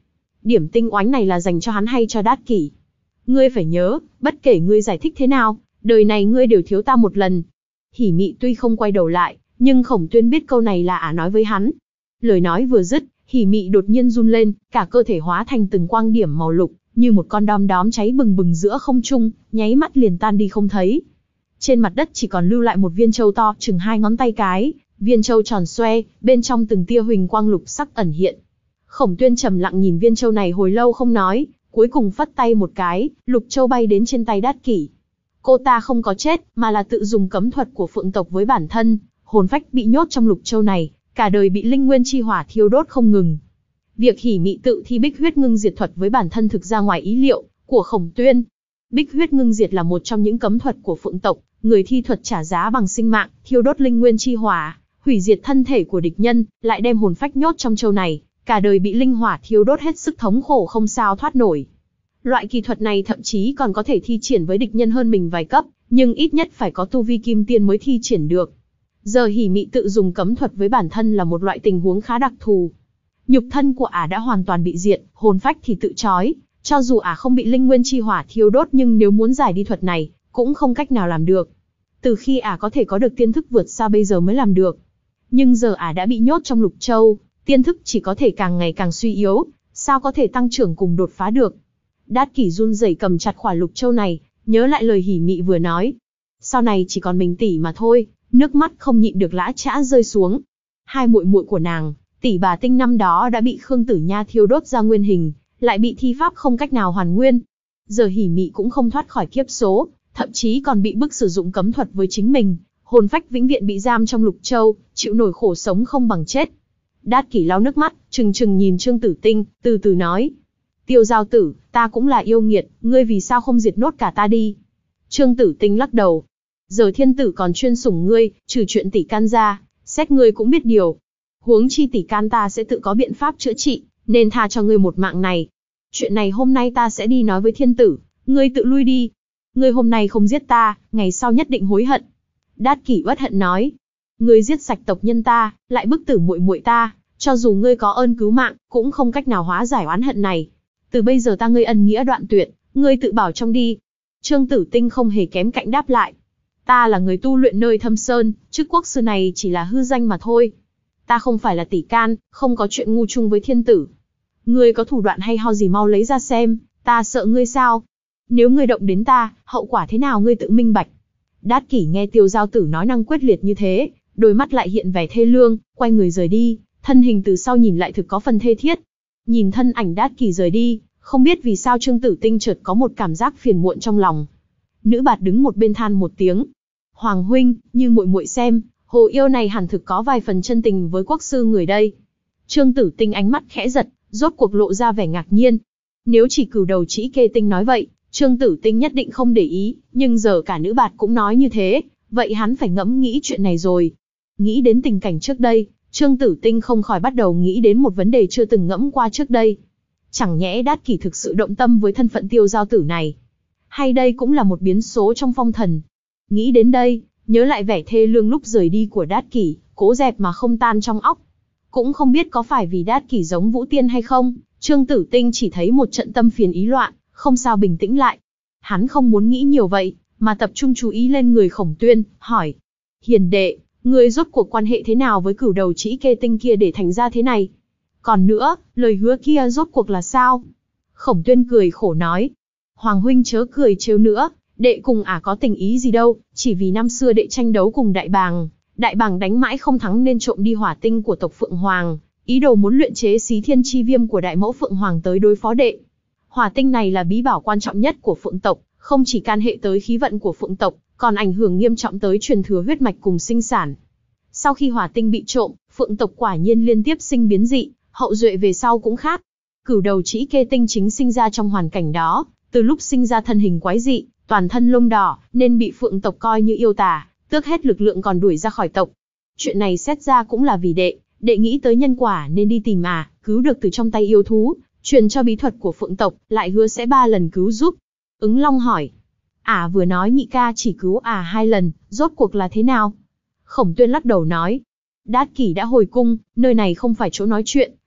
Điểm tinh oánh này là dành cho hắn hay cho Đát Kỷ? Ngươi phải nhớ, bất kể ngươi giải thích thế nào, đời này ngươi đều thiếu ta một lần. Hỉ Mị tuy không quay đầu lại, nhưng Khổng Tuyên biết câu này là ả nói với hắn. Lời nói vừa dứt, Hỉ Mị đột nhiên run lên, cả cơ thể hóa thành từng quang điểm màu lục, như một con đom đóm cháy bừng bừng giữa không trung, nháy mắt liền tan đi không thấy. Trên mặt đất chỉ còn lưu lại một viên châu to chừng hai ngón tay cái, viên châu tròn xoe, bên trong từng tia huỳnh quang lục sắc ẩn hiện. Khổng Tuyên trầm lặng nhìn viên châu này hồi lâu không nói, cuối cùng phất tay một cái, lục châu bay đến trên tay Đát Kỷ. Cô ta không có chết, mà là tự dùng cấm thuật của Phượng tộc với bản thân, hồn phách bị nhốt trong lục châu này, cả đời bị linh nguyên chi hỏa thiêu đốt không ngừng. Việc Hỉ Mị tự thi bích huyết ngưng diệt thuật với bản thân thực ra ngoài ý liệu của Khổng Tuyên. Bích huyết ngưng diệt là một trong những cấm thuật của Phượng tộc, người thi thuật trả giá bằng sinh mạng, thiêu đốt linh nguyên chi hỏa, hủy diệt thân thể của địch nhân, lại đem hồn phách nhốt trong châu này, cả đời bị linh hỏa thiêu đốt hết sức thống khổ không sao thoát nổi. Loại kỳ thuật này thậm chí còn có thể thi triển với địch nhân hơn mình vài cấp, nhưng ít nhất phải có tu vi kim tiên mới thi triển được. Giờ Hỉ Mị tự dùng cấm thuật với bản thân là một loại tình huống khá đặc thù. Nhục thân của ả đã hoàn toàn bị diệt, hồn phách thì tự trói, cho dù ả không bị linh nguyên chi hỏa thiêu đốt nhưng nếu muốn giải đi thuật này, cũng không cách nào làm được. Từ khi ả có thể có được tiên thức vượt xa bây giờ mới làm được. Nhưng giờ ả đã bị nhốt trong lục châu, tiên thức chỉ có thể càng ngày càng suy yếu, sao có thể tăng trưởng cùng đột phá được. Đát Kỷ run rẩy cầm chặt khỏa lục châu này, nhớ lại lời Hỉ Mị vừa nói. Sau này chỉ còn mình tỷ mà thôi, nước mắt không nhịn được lã chã rơi xuống. Hai muội muội của nàng, tỷ bà Tinh năm đó đã bị Khương Tử Nha thiêu đốt ra nguyên hình, lại bị thi pháp không cách nào hoàn nguyên. Giờ Hỉ Mị cũng không thoát khỏi kiếp số, thậm chí còn bị bức sử dụng cấm thuật với chính mình, hồn phách vĩnh viễn bị giam trong lục châu, chịu nổi khổ sống không bằng chết. Đát Kỷ lau nước mắt, trừng trừng nhìn Trương Tử Tinh, từ từ nói: Tiêu giao tử, ta cũng là yêu nghiệt, ngươi vì sao không diệt nốt cả ta đi? Trương Tử Tinh lắc đầu: Giờ thiên tử còn chuyên sủng ngươi, trừ chuyện tỷ can ra, xét ngươi cũng biết điều. Huống chi tỷ can ta sẽ tự có biện pháp chữa trị, nên tha cho ngươi một mạng này. Chuyện này hôm nay ta sẽ đi nói với thiên tử, ngươi tự lui đi. Ngươi hôm nay không giết ta, ngày sau nhất định hối hận. Đát Kỷ uất hận nói: Ngươi giết sạch tộc nhân ta, lại bức tử muội muội ta, cho dù ngươi có ơn cứu mạng, cũng không cách nào hóa giải oán hận này. Từ bây giờ ta ngươi ân nghĩa đoạn tuyệt, ngươi tự bảo trong đi. Trương Tử Tinh không hề kém cạnh đáp lại: Ta là người tu luyện nơi Thâm Sơn, chức quốc sư này chỉ là hư danh mà thôi. Ta không phải là tỷ can, không có chuyện ngu chung với thiên tử. Ngươi có thủ đoạn hay ho gì mau lấy ra xem, ta sợ ngươi sao? Nếu ngươi động đến ta, hậu quả thế nào ngươi tự minh bạch. Đát Kỷ nghe Tiêu Giao Tử nói năng quyết liệt như thế, đôi mắt lại hiện vẻ thê lương, quay người rời đi, thân hình từ sau nhìn lại thực có phần thê thiết. Nhìn thân ảnh Đát Kỷ rời đi, không biết vì sao Trương Tử Tinh chợt có một cảm giác phiền muộn trong lòng. Nữ Bạt đứng một bên than một tiếng: Hoàng huynh, như muội muội xem, hồ yêu này hẳn thực có vài phần chân tình với quốc sư người đây. Trương Tử Tinh ánh mắt khẽ giật, rốt cuộc lộ ra vẻ ngạc nhiên. Nếu chỉ Cửu Đầu Trĩ Kê Tinh nói vậy, Trương Tử Tinh nhất định không để ý, nhưng giờ cả Nữ Bạt cũng nói như thế, vậy hắn phải ngẫm nghĩ chuyện này rồi. Nghĩ đến tình cảnh trước đây, Trương Tử Tinh không khỏi bắt đầu nghĩ đến một vấn đề chưa từng ngẫm qua trước đây. Chẳng nhẽ Đát Kỷ thực sự động tâm với thân phận Tiêu Giao Tử này? Hay đây cũng là một biến số trong phong thần? Nghĩ đến đây, nhớ lại vẻ thê lương lúc rời đi của Đát Kỷ, cố dẹp mà không tan trong óc. Cũng không biết có phải vì Đát Kỷ giống Vũ Tiên hay không, Trương Tử Tinh chỉ thấy một trận tâm phiền ý loạn, không sao bình tĩnh lại. Hắn không muốn nghĩ nhiều vậy, mà tập trung chú ý lên người Khổng Tuyên, hỏi: Hiền đệ, ngươi rốt cuộc quan hệ thế nào với Cửu Đầu Trĩ Kê Tinh kia để thành ra thế này? Còn nữa, lời hứa kia rốt cuộc là sao? Khổng Tuyên cười khổ nói: Hoàng huynh chớ cười trêu nữa, đệ cùng ả có tình ý gì đâu, chỉ vì năm xưa đệ tranh đấu cùng Đại Bàng, Đại Bàng đánh mãi không thắng nên trộm đi hỏa tinh của tộc Phượng Hoàng, ý đồ muốn luyện chế Xí Thiên Chi Viêm của Đại Mẫu Phượng Hoàng tới đối phó đệ. Hỏa tinh này là bí bảo quan trọng nhất của Phượng tộc, không chỉ can hệ tới khí vận của Phượng tộc, còn ảnh hưởng nghiêm trọng tới truyền thừa huyết mạch cùng sinh sản. Sau khi hỏa tinh bị trộm, Phượng tộc quả nhiên liên tiếp sinh biến dị, hậu duệ về sau cũng khác. Cửu Đầu Trĩ Kê Tinh chính sinh ra trong hoàn cảnh đó, từ lúc sinh ra thân hình quái dị, toàn thân lông đỏ, nên bị Phượng tộc coi như yêu tà, tước hết lực lượng còn đuổi ra khỏi tộc. Chuyện này xét ra cũng là vì đệ, đệ nghĩ tới nhân quả nên đi tìm à, cứu được từ trong tay yêu thú, truyền cho bí thuật của Phượng tộc, lại hứa sẽ ba lần cứu giúp. Ứng Long hỏi: Ả vừa nói nhị ca chỉ cứu ả hai lần, rốt cuộc là thế nào? Khổng Tuyên lắc đầu nói: Đát Kỷ đã hồi cung, nơi này không phải chỗ nói chuyện,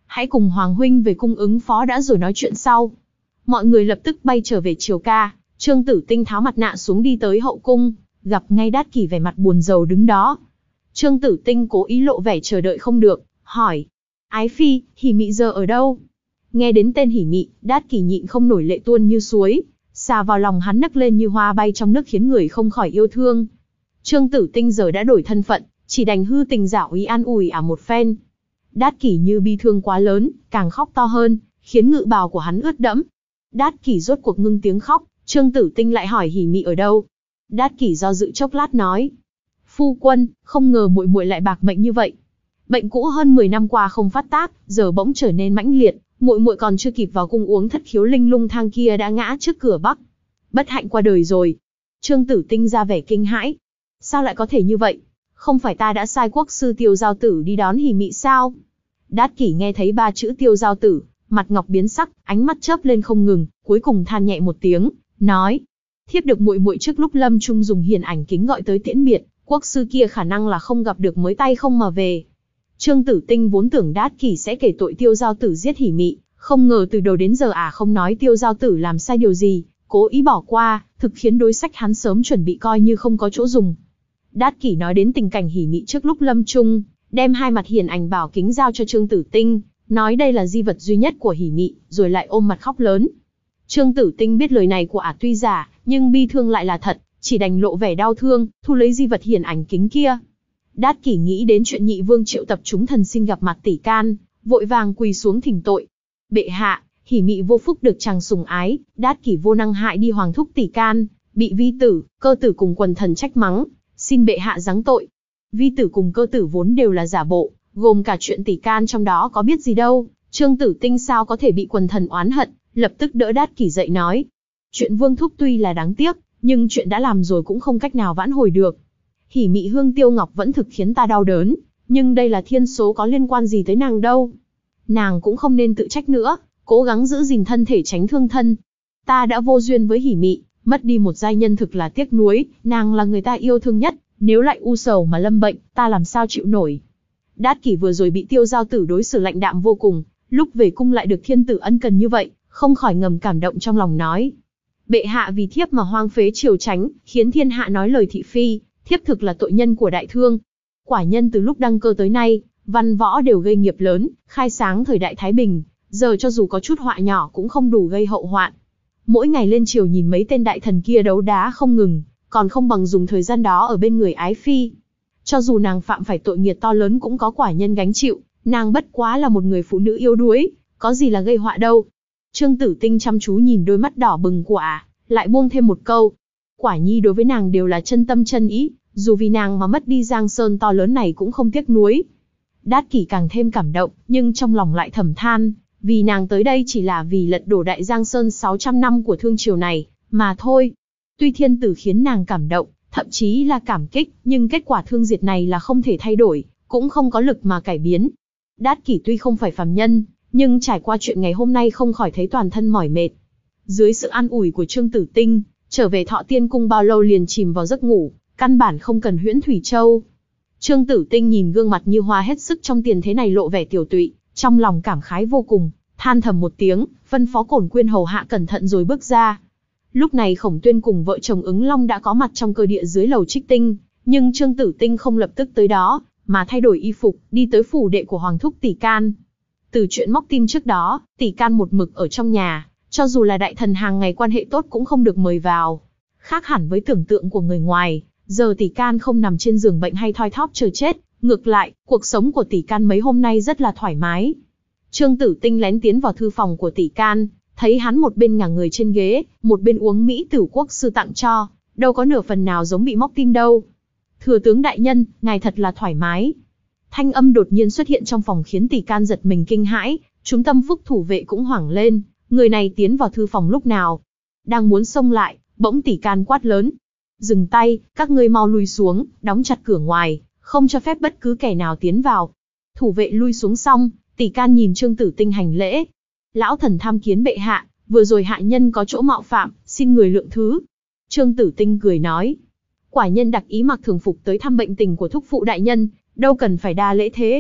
hãy cùng Hoàng huynh về cung ứng phó đã rồi nói chuyện sau. Mọi người lập tức bay trở về Triều ca, Trương Tử Tinh tháo mặt nạ xuống đi tới hậu cung, gặp ngay Đát Kỷ vẻ mặt buồn rầu đứng đó. Trương Tử Tinh cố ý lộ vẻ chờ đợi không được, hỏi: Ái phi, Hỉ Mị giờ ở đâu? Nghe đến tên Hỉ Mị, Đát Kỷ nhịn không nổi lệ tuôn như suối, xà vào lòng hắn nấc lên như hoa bay trong nước khiến người không khỏi yêu thương. Trương Tử Tinh giờ đã đổi thân phận, chỉ đành hư tình giả ý an ủi ả một phen. Đát Kỷ như bi thương quá lớn, càng khóc to hơn, khiến ngự bào của hắn ướt đẫm. Đát Kỷ rốt cuộc ngưng tiếng khóc, Trương Tử Tinh lại hỏi Hỉ Mị ở đâu. Đát Kỷ do dự chốc lát nói: Phu quân, không ngờ muội muội lại bạc mệnh như vậy. Bệnh cũ hơn mười năm qua không phát tác, giờ bỗng trở nên mãnh liệt, muội muội còn chưa kịp vào cung uống thất khiếu linh lung thang kia đã ngã trước cửa Bắc. Bất hạnh qua đời rồi. Trương Tử Tinh ra vẻ kinh hãi. Sao lại có thể như vậy? Không phải ta đã sai quốc sư Tiêu Giao Tử đi đón Hỉ Mị sao? Đát Kỷ nghe thấy ba chữ Tiêu Giao Tử, mặt ngọc biến sắc, ánh mắt chớp lên không ngừng, cuối cùng than nhẹ một tiếng, nói: Thiếp được muội muội trước lúc lâm chung dùng hiền ảnh kính gọi tới tiễn biệt, quốc sư kia khả năng là không gặp được mới tay không mà về. Trương Tử Tinh vốn tưởng Đát Kỷ sẽ kể tội Tiêu Giao Tử giết Hỉ Mị, không ngờ từ đầu đến giờ ả à không nói Tiêu Giao Tử làm sai điều gì, cố ý bỏ qua, thực khiến đối sách hắn sớm chuẩn bị coi như không có chỗ dùng. Đát Kỷ nói đến tình cảnh Hỉ Mị trước lúc lâm chung, đem hai mặt hiền ảnh bảo kính giao cho Trương Tử Tinh, nói đây là di vật duy nhất của Hỉ Mị, rồi lại ôm mặt khóc lớn. Trương Tử Tinh biết lời này của ả tuy giả, nhưng bi thương lại là thật, chỉ đành lộ vẻ đau thương, thu lấy di vật hiền ảnh kính kia. Đát Kỷ nghĩ đến chuyện nhị vương triệu tập chúng thần xin gặp mặt tỷ can, vội vàng quỳ xuống thỉnh tội. Bệ hạ, Hỉ Mị vô phúc được chàng sủng ái, Đát Kỷ vô năng hại đi hoàng thúc tỷ can, bị vi tử, cơ tử cùng quần thần trách mắng, xin bệ hạ giáng tội. Vi tử cùng cơ tử vốn đều là giả bộ, gồm cả chuyện tỷ can trong đó có biết gì đâu, Trương Tử Tinh sao có thể bị quần thần oán hận, lập tức đỡ Đát Kỷ dậy nói: Chuyện vương thúc tuy là đáng tiếc, nhưng chuyện đã làm rồi cũng không cách nào vãn hồi được. Hỉ Mị hương tiêu ngọc vẫn thực khiến ta đau đớn, nhưng đây là thiên số có liên quan gì tới nàng đâu. Nàng cũng không nên tự trách nữa, cố gắng giữ gìn thân thể tránh thương thân. Ta đã vô duyên với Hỉ Mị, mất đi một giai nhân thực là tiếc nuối, nàng là người ta yêu thương nhất, nếu lại u sầu mà lâm bệnh, ta làm sao chịu nổi. Đát Kỷ vừa rồi bị Tiêu Giao Tử đối xử lạnh đạm vô cùng, lúc về cung lại được thiên tử ân cần như vậy, không khỏi ngầm cảm động trong lòng nói: Bệ hạ vì thiếp mà hoang phế triều tránh, khiến thiên hạ nói lời thị phi, thiếp thực là tội nhân của đại thương. Quả nhân từ lúc đăng cơ tới nay, văn võ đều gây nghiệp lớn, khai sáng thời đại Thái Bình, giờ cho dù có chút họa nhỏ cũng không đủ gây hậu hoạn. Mỗi ngày lên triều nhìn mấy tên đại thần kia đấu đá không ngừng, còn không bằng dùng thời gian đó ở bên người ái phi. Cho dù nàng phạm phải tội nghiệt to lớn cũng có quả nhân gánh chịu, nàng bất quá là một người phụ nữ yếu đuối, có gì là gây họa đâu. Trương Tử Tinh chăm chú nhìn đôi mắt đỏ bừng của ả, lại buông thêm một câu: Quả nhi đối với nàng đều là chân tâm chân ý, dù vì nàng mà mất đi giang sơn to lớn này cũng không tiếc nuối. Đát Kỷ càng thêm cảm động, nhưng trong lòng lại thầm than, vì nàng tới đây chỉ là vì lật đổ đại giang sơn sáu trăm năm của thương triều này, mà thôi. Tuy thiên tử khiến nàng cảm động, thậm chí là cảm kích, nhưng kết quả thương diệt này là không thể thay đổi, cũng không có lực mà cải biến. Đát Kỷ tuy không phải phàm nhân, nhưng trải qua chuyện ngày hôm nay không khỏi thấy toàn thân mỏi mệt. Dưới sự an ủi của Trương Tử Tinh, trở về Thọ Tiên Cung bao lâu liền chìm vào giấc ngủ, căn bản không cần huyễn Thủy Châu. Trương Tử Tinh nhìn gương mặt như hoa hết sức trong tiền thế này lộ vẻ tiểu tụy, trong lòng cảm khái vô cùng, than thầm một tiếng, phân phó Cổn Quyên hầu hạ cẩn thận rồi bước ra. Lúc này Khổng Tuyên cùng vợ chồng Ứng Long đã có mặt trong cơ địa dưới lầu Trích Tinh, nhưng Trương Tử Tinh không lập tức tới đó, mà thay đổi y phục, đi tới phủ đệ của Hoàng thúc tỷ can. Từ chuyện móc tim trước đó, tỷ can một mực ở trong nhà, cho dù là đại thần hàng ngày quan hệ tốt cũng không được mời vào. Khác hẳn với tưởng tượng của người ngoài, giờ tỷ can không nằm trên giường bệnh hay thoi thóp chờ chết, ngược lại, cuộc sống của tỷ can mấy hôm nay rất là thoải mái. Trương Tử Tinh lén tiến vào thư phòng của tỷ can, thấy hắn một bên ngả người trên ghế, một bên uống mỹ tử quốc sư tặng cho, đâu có nửa phần nào giống bị móc tim đâu. Thừa tướng đại nhân, ngài thật là thoải mái. Thanh âm đột nhiên xuất hiện trong phòng khiến tỷ can giật mình kinh hãi, chúng tâm phúc thủ vệ cũng hoảng lên, người này tiến vào thư phòng lúc nào. Đang muốn xông lại, bỗng tỷ can quát lớn: Dừng tay, các ngươi mau lui xuống, đóng chặt cửa ngoài, không cho phép bất cứ kẻ nào tiến vào. Thủ vệ lui xuống xong, tỷ can nhìn Trương Tử Tinh hành lễ: Lão thần tham kiến bệ hạ, vừa rồi hạ nhân có chỗ mạo phạm, xin người lượng thứ. Trương Tử Tinh cười nói: Quả nhân đặc ý mặc thường phục tới thăm bệnh tình của thúc phụ đại nhân, đâu cần phải đa lễ thế.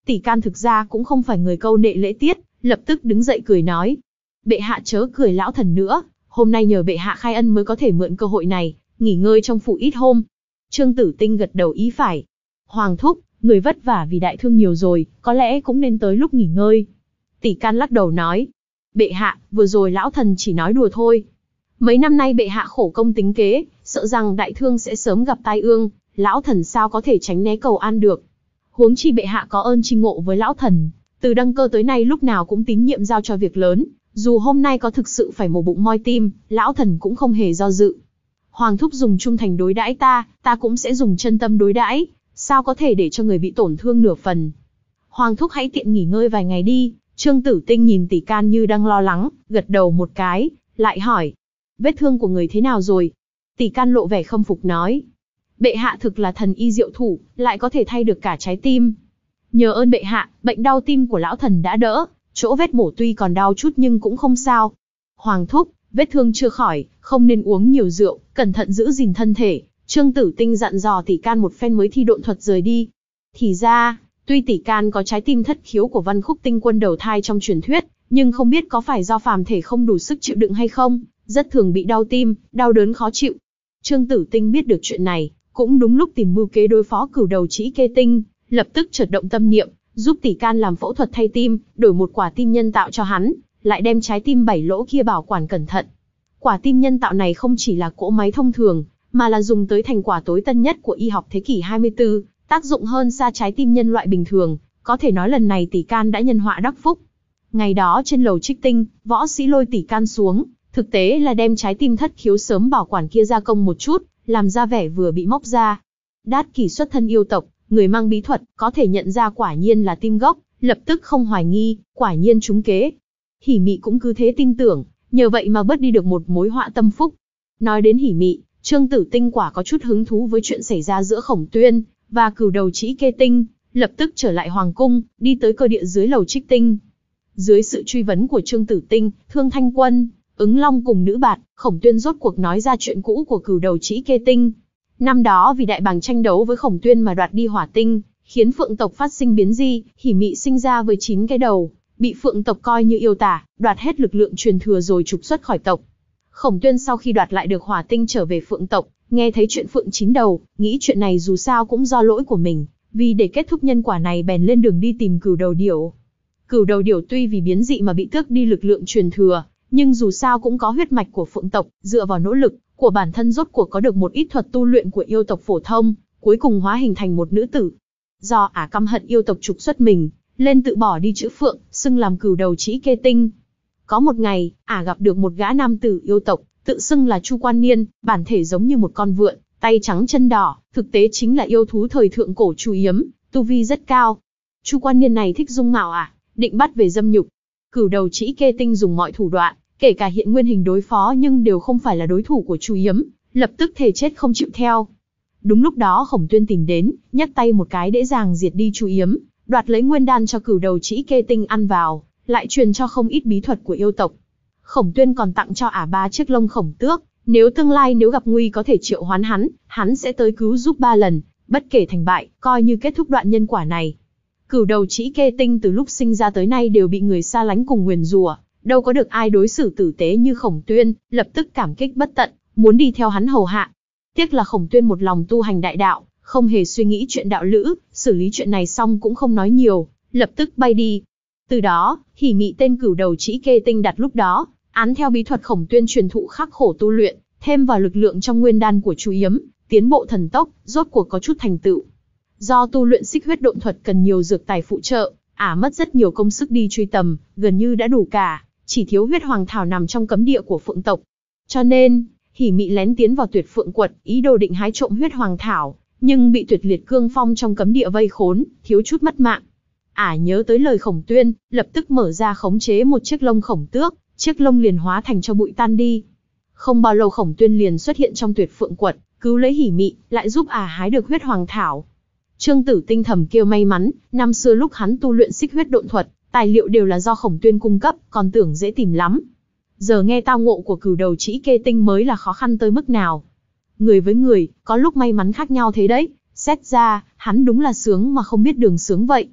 Tỷ Can thực ra cũng không phải người câu nệ lễ tiết, lập tức đứng dậy cười nói. Bệ hạ chớ cười lão thần nữa, hôm nay nhờ bệ hạ khai ân mới có thể mượn cơ hội này, nghỉ ngơi trong phủ ít hôm. Trương Tử Tinh gật đầu ý phải. Hoàng thúc, người vất vả vì đại thương nhiều rồi, có lẽ cũng nên tới lúc nghỉ ngơi. Tỷ Can lắc đầu nói. Bệ hạ, vừa rồi lão thần chỉ nói đùa thôi. Mấy năm nay bệ hạ khổ công tính kế, sợ rằng đại thương sẽ sớm gặp tai ương, lão thần sao có thể tránh né cầu an được. Huống chi bệ hạ có ơn tri ngộ với lão thần, từ đăng cơ tới nay lúc nào cũng tín nhiệm giao cho việc lớn, dù hôm nay có thực sự phải mổ bụng moi tim, lão thần cũng không hề do dự. Hoàng thúc dùng trung thành đối đãi ta, ta cũng sẽ dùng chân tâm đối đãi, sao có thể để cho người bị tổn thương nửa phần. Hoàng thúc hãy tiện nghỉ ngơi vài ngày đi. Trương Tử Tinh nhìn Tỷ Can như đang lo lắng, gật đầu một cái, lại hỏi. Vết thương của người thế nào rồi? Tỷ Can lộ vẻ khâm phục nói. Bệ hạ thực là thần y diệu thủ, lại có thể thay được cả trái tim. Nhờ ơn bệ hạ, bệnh đau tim của lão thần đã đỡ, chỗ vết mổ tuy còn đau chút nhưng cũng không sao. Hoàng thúc, vết thương chưa khỏi, không nên uống nhiều rượu, cẩn thận giữ gìn thân thể. Trương Tử Tinh dặn dò Tỷ Can một phen mới thi độn thuật rời đi. Thì ra, tuy Tỷ Can có trái tim thất khiếu của Văn Khúc tinh quân đầu thai trong truyền thuyết, nhưng không biết có phải do phàm thể không đủ sức chịu đựng hay không, rất thường bị đau tim, đau đớn khó chịu. Trương Tử Tinh biết được chuyện này, cũng đúng lúc tìm mưu kế đối phó Cửu Đầu Trĩ Kê Tinh, lập tức chợt động tâm niệm, giúp Tỷ Can làm phẫu thuật thay tim, đổi một quả tim nhân tạo cho hắn, lại đem trái tim bảy lỗ kia bảo quản cẩn thận. Quả tim nhân tạo này không chỉ là cỗ máy thông thường, mà là dùng tới thành quả tối tân nhất của y học thế kỷ hai mươi tư, tác dụng hơn xa trái tim nhân loại bình thường, có thể nói lần này Tỷ Can đã nhân họa đắc phúc. Ngày đó trên lầu Trích Tinh, võ sĩ lôi Tỷ Can xuống, thực tế là đem trái tim thất khiếu sớm bảo quản kia gia công một chút, làm ra vẻ vừa bị móc ra. Đát Kỷ xuất thân yêu tộc, người mang bí thuật, có thể nhận ra quả nhiên là tim gốc, lập tức không hoài nghi, quả nhiên trúng kế. Hỉ Mị cũng cứ thế tin tưởng, nhờ vậy mà bớt đi được một mối họa tâm phúc. Nói đến Hỉ Mị, Trương Tử Tinh quả có chút hứng thú với chuyện xảy ra giữa Khổng Tuyên và Cửu Đầu Trĩ Kê Tinh, lập tức trở lại hoàng cung, đi tới cơ địa dưới lầu Trích Tinh. Dưới sự truy vấn của Trương Tử Tinh, Thương Thanh Quân, Ứng Long cùng nữ bạt, Khổng Tuyên rốt cuộc nói ra chuyện cũ của Cửu Đầu Trĩ Kê Tinh. Năm đó vì đại bàng tranh đấu với Khổng Tuyên mà đoạt đi hỏa tinh, khiến phượng tộc phát sinh biến di, Hỉ Mị sinh ra với chín cái đầu, bị phượng tộc coi như yêu tả, đoạt hết lực lượng truyền thừa rồi trục xuất khỏi tộc. Khổng Tuyên sau khi đoạt lại được hỏa tinh trở về phượng tộc, nghe thấy chuyện phượng chín đầu, nghĩ chuyện này dù sao cũng do lỗi của mình, vì để kết thúc nhân quả này bèn lên đường đi tìm Cửu Đầu Điểu. Cửu Đầu Điểu tuy vì biến dị mà bị tước đi lực lượng truyền thừa, nhưng dù sao cũng có huyết mạch của phượng tộc, dựa vào nỗ lực của bản thân rốt cuộc có được một ít thuật tu luyện của yêu tộc phổ thông, cuối cùng hóa hình thành một nữ tử. Do ả căm hận yêu tộc trục xuất mình, lên tự bỏ đi chữ phượng, xưng làm Cửu Đầu Trĩ Kê Tinh. Có một ngày, ả gặp được một gã nam tử yêu tộc, tự xưng là Chu Quan Niên, bản thể giống như một con vượn, tay trắng chân đỏ, thực tế chính là yêu thú thời thượng cổ Chu Yếm, tu vi rất cao. Chu Quan Niên này thích dung mạo ả, định bắt về dâm nhục. Cửu Đầu Trĩ Kê Tinh dùng mọi thủ đoạn, kể cả hiện nguyên hình đối phó nhưng đều không phải là đối thủ của Chu Yếm, lập tức thề chết không chịu theo. Đúng lúc đó Khổng Tuyên tìm đến, nhắc tay một cái dễ dàng diệt đi Chu Yếm, đoạt lấy nguyên đan cho Cửu Đầu Trĩ Kê Tinh ăn vào, lại truyền cho không ít bí thuật của yêu tộc. Khổng Tuyên còn tặng cho ả ba chiếc lông khổng tước, nếu tương lai nếu gặp nguy có thể triệu hoán hắn, hắn sẽ tới cứu giúp ba lần, bất kể thành bại, coi như kết thúc đoạn nhân quả này. Cửu Đầu Trĩ Kê Tinh từ lúc sinh ra tới nay đều bị người xa lánh cùng nguyền rủa, đâu có được ai đối xử tử tế như Khổng Tuyên, lập tức cảm kích bất tận, muốn đi theo hắn hầu hạ. Tiếc là Khổng Tuyên một lòng tu hành đại đạo, không hề suy nghĩ chuyện đạo lữ, xử lý chuyện này xong cũng không nói nhiều, lập tức bay đi. Từ đó, Hỉ Mị tên Cửu Đầu Trĩ Kê Tinh đặt lúc đó, án theo bí thuật Khổng Tuyên truyền thụ khắc khổ tu luyện, thêm vào lực lượng trong nguyên đan của Chu Yếm, tiến bộ thần tốc, rốt cuộc có chút thành tựu. Do tu luyện xích huyết độn thuật cần nhiều dược tài phụ trợ, ả mất rất nhiều công sức đi truy tầm, gần như đã đủ cả, chỉ thiếu huyết hoàng thảo nằm trong cấm địa của phượng tộc. Cho nên, Hỉ Mị lén tiến vào Tuyệt Phượng Quật, ý đồ định hái trộm huyết hoàng thảo, nhưng bị Tuyệt Liệt Cương Phong trong cấm địa vây khốn, thiếu chút mất mạng. Ả nhớ tới lời Khổng Tuyên, lập tức mở ra khống chế một chiếc lông khổng tước, chiếc lông liền hóa thành cho bụi tan đi. Không bao lâu Khổng Tuyên liền xuất hiện trong Tuyệt Phượng Quật, cứu lấy Hỉ Mị, lại giúp ả hái được huyết hoàng thảo. Trương Tử Tinh thầm kêu may mắn, năm xưa lúc hắn tu luyện xích huyết độn thuật, tài liệu đều là do Khổng Tuyên cung cấp, còn tưởng dễ tìm lắm. Giờ nghe tao ngộ của Cửu Đầu Trĩ Kê Tinh mới là khó khăn tới mức nào. Người với người, có lúc may mắn khác nhau thế đấy, xét ra, hắn đúng là sướng mà không biết đường sướng vậy.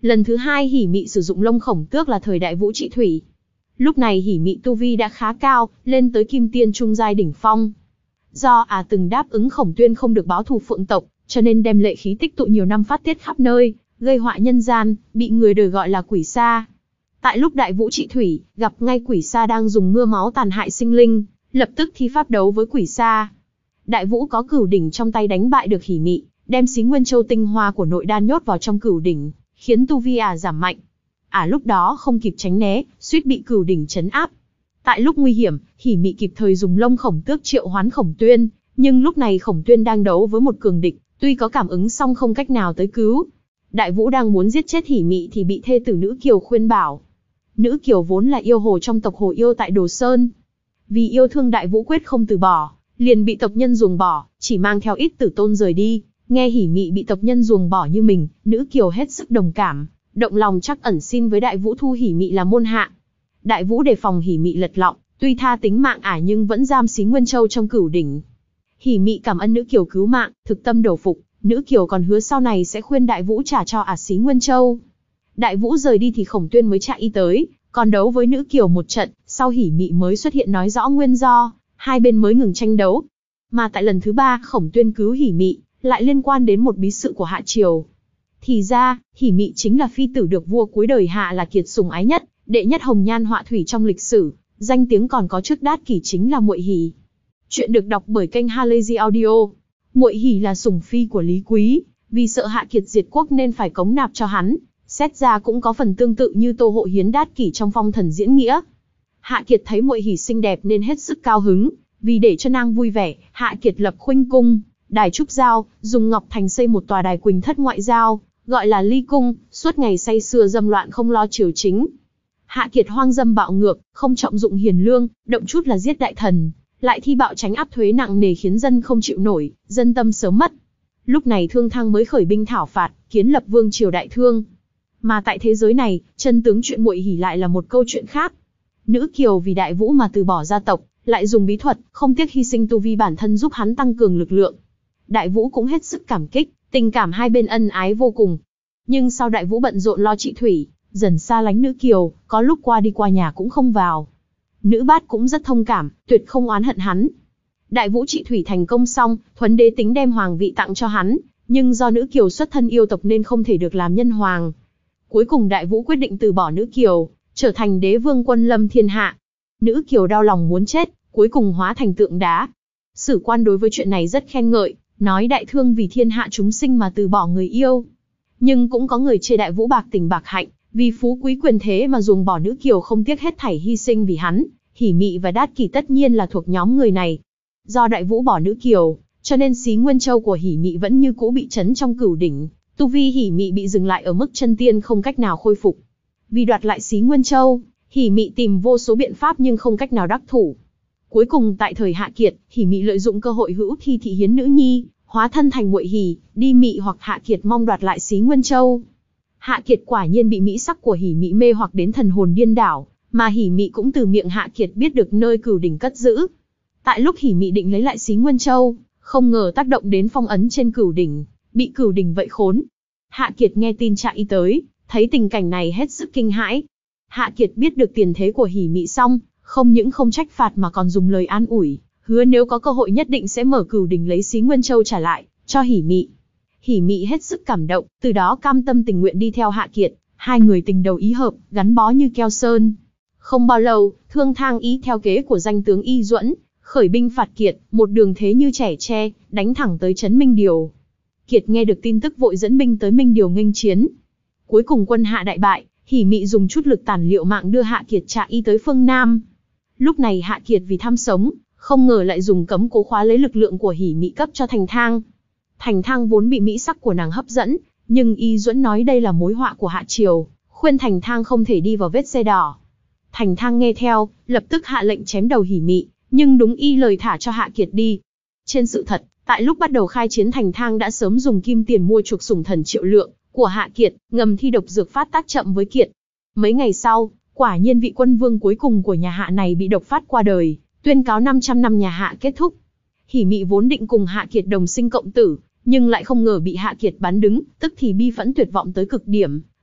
Lần thứ hai Hỉ Mị sử dụng lông khổng tước là thời Đại Vũ trị thủy. Lúc này Hỉ Mị tu vi đã khá cao, lên tới kim tiên trung giai đỉnh phong. Do à từng đáp ứng Khổng Tuyên không được báo thù Phượng tộc, cho nên đem lệ khí tích tụ nhiều năm phát tiết khắp nơi, gây họa nhân gian, bị người đời gọi là quỷ sa. Tại lúc Đại Vũ trị thủy, gặp ngay quỷ sa đang dùng mưa máu tàn hại sinh linh, lập tức thi pháp đấu với quỷ sa. Đại Vũ có cửu đỉnh trong tay đánh bại được Hỉ Mị, đem Xí Nguyên Châu tinh hoa của nội đan nhốt vào trong cửu đỉnh, khiến tu vi ả giảm mạnh. Ả lúc đó không kịp tránh né, suýt bị cửu đỉnh trấn áp. Tại lúc nguy hiểm, Hỉ Mị kịp thời dùng lông khổng tước triệu hoán Khổng Tuyên, nhưng lúc này Khổng Tuyên đang đấu với một cường địch, tuy có cảm ứng song không cách nào tới cứu. Đại Vũ đang muốn giết chết Hỉ Mị thì bị thê tử Nữ Kiều khuyên bảo. Nữ Kiều vốn là yêu hồ trong tộc Hồ Yêu tại Đồ Sơn. Vì yêu thương Đại Vũ quyết không từ bỏ, liền bị tộc nhân ruồng bỏ, chỉ mang theo ít tử tôn rời đi. Nghe Hỉ Mị bị tộc nhân ruồng bỏ như mình, Nữ Kiều hết sức đồng cảm, động lòng trắc ẩn xin với Đại Vũ thu Hỉ Mị làm môn hạ. Đại Vũ đề phòng Hỉ Mị lật lọng, tuy tha tính mạng ả nhưng vẫn giam Xí Nguyên Châu trong cửu đỉnh. Hỉ Mị cảm ơn Nữ Kiều cứu mạng, thực tâm đầu phục, Nữ Kiều còn hứa sau này sẽ khuyên Đại Vũ trả cho ả Xí Nguyên Châu. Đại Vũ rời đi thì Khổng Tuyên mới chạy y tới, còn đấu với Nữ Kiều một trận, sau Hỉ Mị mới xuất hiện nói rõ nguyên do, hai bên mới ngừng tranh đấu. Mà tại lần thứ ba Khổng Tuyên cứu Hỉ Mị, lại liên quan đến một bí sự của Hạ Triều. Thì ra, Hỉ Mị chính là phi tử được vua cuối đời Hạ là kiệt sủng ái nhất, đệ nhất hồng nhan họa thủy trong lịch sử, danh tiếng còn có trước Đát Kỷ chính là Muội Hỉ. Chuyện được đọc bởi kênh Halazy Audio. Muội Hỉ là sủng phi của Lý Quý, vì sợ Hạ Kiệt diệt quốc nên phải cống nạp cho hắn, xét ra cũng có phần tương tự như Tô Hộ hiến Đát Kỷ trong Phong Thần diễn nghĩa. Hạ Kiệt thấy Muội Hỉ xinh đẹp nên hết sức cao hứng, vì để cho nàng vui vẻ, Hạ Kiệt lập Khuynh cung, đài trúc giao, dùng ngọc thành xây một tòa đài quỳnh thất ngoại giao, gọi là Ly cung, suốt ngày say sưa dâm loạn không lo triều chính. Hạ Kiệt hoang dâm bạo ngược, không trọng dụng hiền lương, động chút là giết đại thần, lại thi bạo tránh áp thuế nặng nề khiến dân không chịu nổi, dân tâm sớm mất. Lúc này Thương Thang mới khởi binh thảo phạt, kiến lập vương triều Đại Thương. Mà tại thế giới này, chân tướng chuyện Muội Hỉ lại là một câu chuyện khác. Nữ Kiều vì Đại Vũ mà từ bỏ gia tộc, lại dùng bí thuật, không tiếc hy sinh tu vi bản thân giúp hắn tăng cường lực lượng. Đại Vũ cũng hết sức cảm kích, tình cảm hai bên ân ái vô cùng. Nhưng sau Đại Vũ bận rộn lo trị thủy, dần xa lánh Nữ Kiều, có lúc qua đi qua nhà cũng không vào. Nữ Bát cũng rất thông cảm, tuyệt không oán hận hắn. Đại Vũ trị thủy thành công xong, Thuấn Đế tính đem hoàng vị tặng cho hắn, nhưng do Nữ Kiều xuất thân yêu tộc nên không thể được làm nhân hoàng. Cuối cùng Đại Vũ quyết định từ bỏ Nữ Kiều, trở thành đế vương quân lâm thiên hạ. Nữ Kiều đau lòng muốn chết, cuối cùng hóa thành tượng đá. Sử quan đối với chuyện này rất khen ngợi, nói Đại Thương vì thiên hạ chúng sinh mà từ bỏ người yêu. Nhưng cũng có người chê Đại Vũ bạc tình bạc hạnh, vì phú quý quyền thế mà ruồng bỏ Nữ Kiều không tiếc hết thảy hy sinh vì hắn. Hỉ Mị và Đát Kỷ tất nhiên là thuộc nhóm người này. Do Đại Vũ bỏ Nữ Kiều, cho nên Xí Nguyên Châu của Hỉ Mị vẫn như cũ bị trấn trong cửu đỉnh, tu vi Hỉ Mị bị dừng lại ở mức chân tiên không cách nào khôi phục. Vì đoạt lại Xí Nguyên Châu, Hỉ Mị tìm vô số biện pháp nhưng không cách nào đắc thủ. Cuối cùng tại thời Hạ Kiệt, Hỉ Mị lợi dụng cơ hội hữu thi thị hiến nữ nhi, hóa thân thành Muội Hỉ, đi Mị hoặc Hạ Kiệt mong đoạt lại Xí Nguyên Châu. Hạ Kiệt quả nhiên bị mỹ sắc của Hỉ Mị mê hoặc đến thần hồn điên đảo, mà Hỉ Mị cũng từ miệng Hạ Kiệt biết được nơi cửu đỉnh cất giữ. Tại lúc Hỉ Mị định lấy lại Xí Nguyên Châu, không ngờ tác động đến phong ấn trên cửu đỉnh, bị cửu đỉnh vậy khốn. Hạ Kiệt nghe tin chạy y tới, thấy tình cảnh này hết sức kinh hãi. Hạ Kiệt biết được tiền thế của Hỉ Mị xong, không những không trách phạt mà còn dùng lời an ủi, hứa nếu có cơ hội nhất định sẽ mở cửu đỉnh lấy Xí Nguyên Châu trả lại cho Hỉ Mị. Hỉ Mị hết sức cảm động, từ đó cam tâm tình nguyện đi theo Hạ Kiệt, hai người tình đầu ý hợp, gắn bó như keo sơn. Không bao lâu, Thương Thang ý theo kế của danh tướng Y Duẫn, khởi binh phạt Kiệt, một đường thế như trẻ tre, đánh thẳng tới trấn Minh Điều. Kiệt nghe được tin tức vội dẫn binh tới Minh Điều nghênh chiến. Cuối cùng quân Hạ đại bại, Hỉ Mị dùng chút lực tàn liệu mạng đưa Hạ Kiệt chạy y tới phương Nam. Lúc này Hạ Kiệt vì tham sống, không ngờ lại dùng cấm cố khóa lấy lực lượng của Hỉ Mị cấp cho Thành Thang. Thành Thang vốn bị mỹ sắc của nàng hấp dẫn, nhưng Y Duẫn nói đây là mối họa của Hạ Triều, khuyên Thành Thang không thể đi vào vết xe đỏ. Thành Thang nghe theo, lập tức hạ lệnh chém đầu Hỉ Mị, nhưng đúng y lời thả cho Hạ Kiệt đi. Trên sự thật, tại lúc bắt đầu khai chiến Thành Thang đã sớm dùng kim tiền mua chuộc sủng thần Triệu Lượng của Hạ Kiệt, ngầm thi độc dược phát tác chậm với Kiệt. Mấy ngày sau, quả nhiên vị quân vương cuối cùng của nhà Hạ này bị độc phát qua đời, tuyên cáo năm trăm năm nhà Hạ kết thúc. Hỉ Mị vốn định cùng Hạ Kiệt đồng sinh cộng tử, nhưng lại không ngờ bị Hạ Kiệt bắn đứng, tức thì bi phẫn tuyệt vọng tới cực điểm,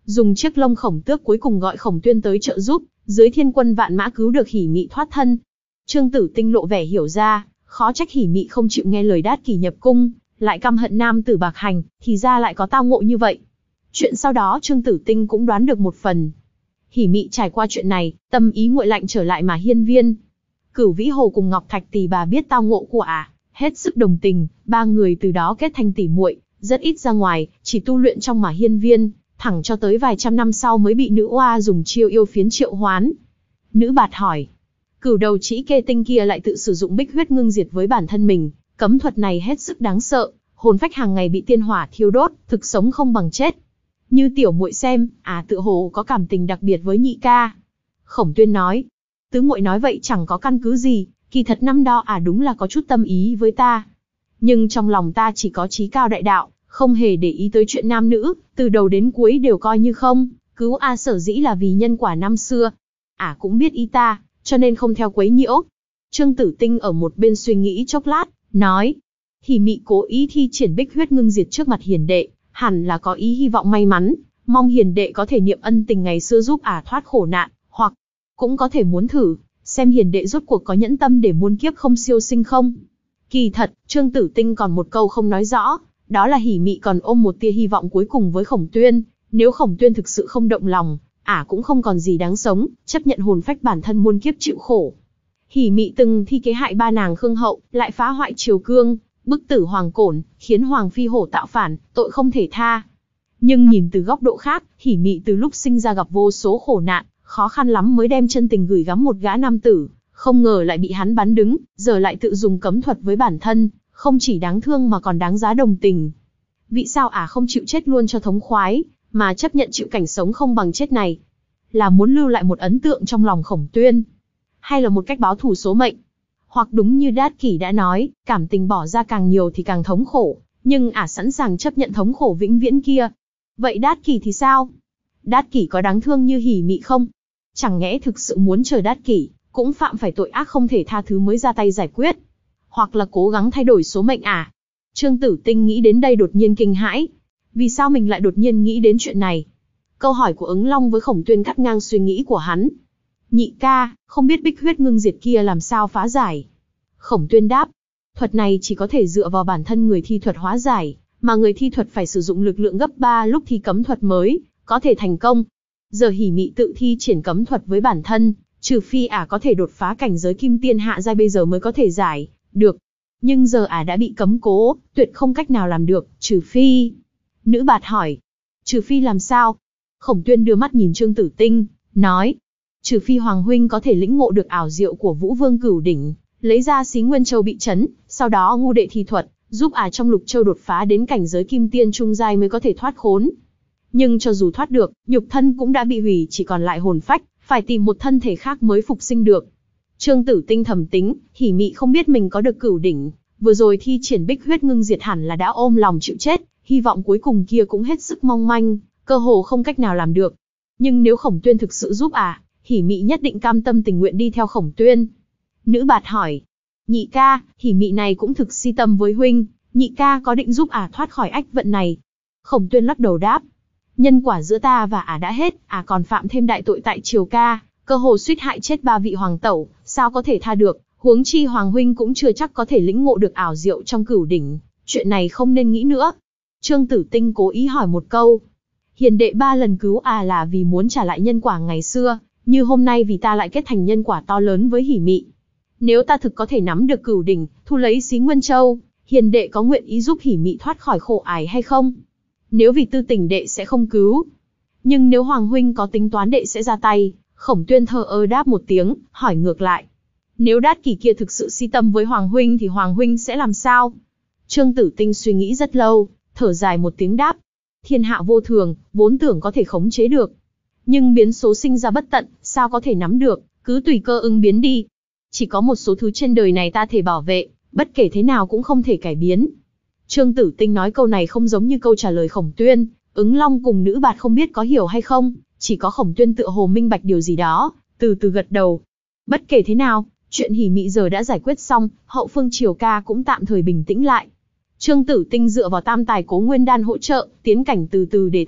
dùng chiếc lông khổng tước cuối cùng gọi Khổng Tuyên tới trợ giúp, dưới thiên quân vạn mã cứu được Hỉ Mị thoát thân. Trương Tử Tinh lộ vẻ hiểu ra, khó trách Hỉ Mị không chịu nghe lời Đát Kỷ nhập cung, lại căm hận nam tử Bạc Hành, thì ra lại có tao ngộ như vậy. Chuyện sau đó Trương Tử Tinh cũng đoán được một phần. Hỉ Mị trải qua chuyện này, tâm ý nguội lạnh trở lại mà hiên viên. Cửu Vĩ Hồ cùng Ngọc Thạch Tỷ bà biết tao ngộ của ả, à, hết sức đồng tình, ba người từ đó kết thành tỷ muội, rất ít ra ngoài, chỉ tu luyện trong mà hiên viên, thẳng cho tới vài trăm năm sau mới bị nữ oa dùng chiêu yêu phiến triệu hoán. Nữ Bạt hỏi, cửu đầu chỉ kê tinh kia lại tự sử dụng bích huyết ngưng diệt với bản thân mình, cấm thuật này hết sức đáng sợ, hồn phách hàng ngày bị tiên hỏa thiêu đốt, thực sống không bằng chết. Như tiểu muội xem, à tự hồ có cảm tình đặc biệt với nhị ca. Khổng Tuyên nói, tứ muội nói vậy chẳng có căn cứ gì, kỳ thật năm đó à đúng là có chút tâm ý với ta. Nhưng trong lòng ta chỉ có chí cao đại đạo, không hề để ý tới chuyện nam nữ, từ đầu đến cuối đều coi như không, cứu a sở dĩ là vì nhân quả năm xưa. À cũng biết ý ta, cho nên không theo quấy nhiễu. Trương Tử Tinh ở một bên suy nghĩ chốc lát, nói, Hỉ Mị cố ý thi triển bích huyết ngưng diệt trước mặt hiền đệ, hẳn là có ý hy vọng may mắn, mong hiền đệ có thể niệm ân tình ngày xưa giúp ả à thoát khổ nạn, hoặc cũng có thể muốn thử, xem hiền đệ rốt cuộc có nhẫn tâm để muôn kiếp không siêu sinh không. Kỳ thật, Trương Tử Tinh còn một câu không nói rõ, đó là Hỉ Mị còn ôm một tia hy vọng cuối cùng với Khổng Tuyên, nếu Khổng Tuyên thực sự không động lòng, ả à cũng không còn gì đáng sống, chấp nhận hồn phách bản thân muôn kiếp chịu khổ. Hỉ Mị từng thi kế hại ba nàng Khương Hậu, lại phá hoại triều cương, bức tử Hoàng Cổn, khiến Hoàng Phi Hổ tạo phản, tội không thể tha. Nhưng nhìn từ góc độ khác, Hỉ Mị từ lúc sinh ra gặp vô số khổ nạn, khó khăn lắm mới đem chân tình gửi gắm một gã nam tử, không ngờ lại bị hắn bắn đứng, giờ lại tự dùng cấm thuật với bản thân, không chỉ đáng thương mà còn đáng giá đồng tình. Vì sao ả à không chịu chết luôn cho thống khoái, mà chấp nhận chịu cảnh sống không bằng chết này? Là muốn lưu lại một ấn tượng trong lòng Khổng Tuyên, hay là một cách báo thù số mệnh? Hoặc đúng như Đát Kỷ đã nói, cảm tình bỏ ra càng nhiều thì càng thống khổ, nhưng ả à sẵn sàng chấp nhận thống khổ vĩnh viễn kia. Vậy Đát Kỷ thì sao? Đát Kỷ có đáng thương như Hỉ Mị không? Chẳng nhẽ thực sự muốn chờ Đát Kỷ cũng phạm phải tội ác không thể tha thứ mới ra tay giải quyết? Hoặc là cố gắng thay đổi số mệnh à? Trương Tử Tinh nghĩ đến đây đột nhiên kinh hãi. Vì sao mình lại đột nhiên nghĩ đến chuyện này? Câu hỏi của Ứng Long với Khổng Tuyên cắt ngang suy nghĩ của hắn. Nhị ca, không biết bích huyết ngưng diệt kia làm sao phá giải? Khổng Tuyên đáp, thuật này chỉ có thể dựa vào bản thân người thi thuật hóa giải, mà người thi thuật phải sử dụng lực lượng gấp ba lúc thi cấm thuật mới có thể thành công. Giờ Hỉ Mị tự thi triển cấm thuật với bản thân, trừ phi ả có thể đột phá cảnh giới kim tiên hạ giai bây giờ mới có thể giải được. Nhưng giờ ả đã bị cấm cố, tuyệt không cách nào làm được, trừ phi... Nữ Bạt hỏi, trừ phi làm sao? Khổng Tuyên đưa mắt nhìn Trương Tử Tinh, nói, trừ phi Hoàng huynh có thể lĩnh ngộ được ảo diệu của Vũ Vương Cửu Đỉnh, lấy ra Xí Nguyên Châu bị chấn, sau đó ngu đệ thi thuật, giúp ả trong Lục Châu đột phá đến cảnh giới kim tiên trung giai mới có thể thoát khốn. Nhưng cho dù thoát được, nhục thân cũng đã bị hủy, chỉ còn lại hồn phách, phải tìm một thân thể khác mới phục sinh được. Trương Tử Tinh thầm tính, Hỉ Mị không biết mình có được Cửu Đỉnh, vừa rồi thi triển bích huyết ngưng diệt hẳn là đã ôm lòng chịu chết, hy vọng cuối cùng kia cũng hết sức mong manh, cơ hồ không cách nào làm được. Nhưng nếu Khổng Tuyên thực sự giúp à, Hỉ Mị nhất định cam tâm tình nguyện đi theo Khổng Tuyên. Nữ Bạt hỏi, nhị ca, Hỉ Mị này cũng thực si tâm với huynh, nhị ca có định giúp ả à thoát khỏi ách vận này? Khổng Tuyên lắc đầu đáp, nhân quả giữa ta và ả à đã hết, ả à còn phạm thêm đại tội tại triều ca, cơ hồ suýt hại chết ba vị hoàng tẩu, sao có thể tha được? Huống chi Hoàng huynh cũng chưa chắc có thể lĩnh ngộ được ảo diệu trong Cửu Đỉnh, chuyện này không nên nghĩ nữa. Trương Tử Tinh cố ý hỏi một câu, hiền đệ ba lần cứu à là vì muốn trả lại nhân quả ngày xưa, như hôm nay vì ta lại kết thành nhân quả to lớn với Hỉ Mị. Nếu ta thực có thể nắm được Cửu Đỉnh, thu lấy Xí Nguyên Châu, hiền đệ có nguyện ý giúp Hỉ Mị thoát khỏi khổ ải hay không? Nếu vì tư tình đệ sẽ không cứu. Nhưng nếu Hoàng huynh có tính toán đệ sẽ ra tay. Khổng Tuyên thờ ơ đáp một tiếng, hỏi ngược lại, nếu Đát Kỷ kia thực sự si tâm với Hoàng huynh thì Hoàng huynh sẽ làm sao? Trương Tử Tinh suy nghĩ rất lâu, thở dài một tiếng đáp, thiên hạ vô thường, vốn tưởng có thể khống chế được. Nhưng biến số sinh ra bất tận, sao có thể nắm được, cứ tùy cơ ứng biến đi. Chỉ có một số thứ trên đời này ta thể bảo vệ, bất kể thế nào cũng không thể cải biến. Trương Tử Tinh nói câu này không giống như câu trả lời Khổng Tuyên, Ứng Long cùng Nữ Bạt không biết có hiểu hay không, chỉ có Khổng Tuyên tựa hồ minh bạch điều gì đó, từ từ gật đầu. Bất kể thế nào, chuyện Hỉ Mị giờ đã giải quyết xong, hậu phương triều ca cũng tạm thời bình tĩnh lại. Trương Tử Tinh dựa vào tam tài Cố Nguyên Đan hỗ trợ, tiến cảnh từ từ để thăng,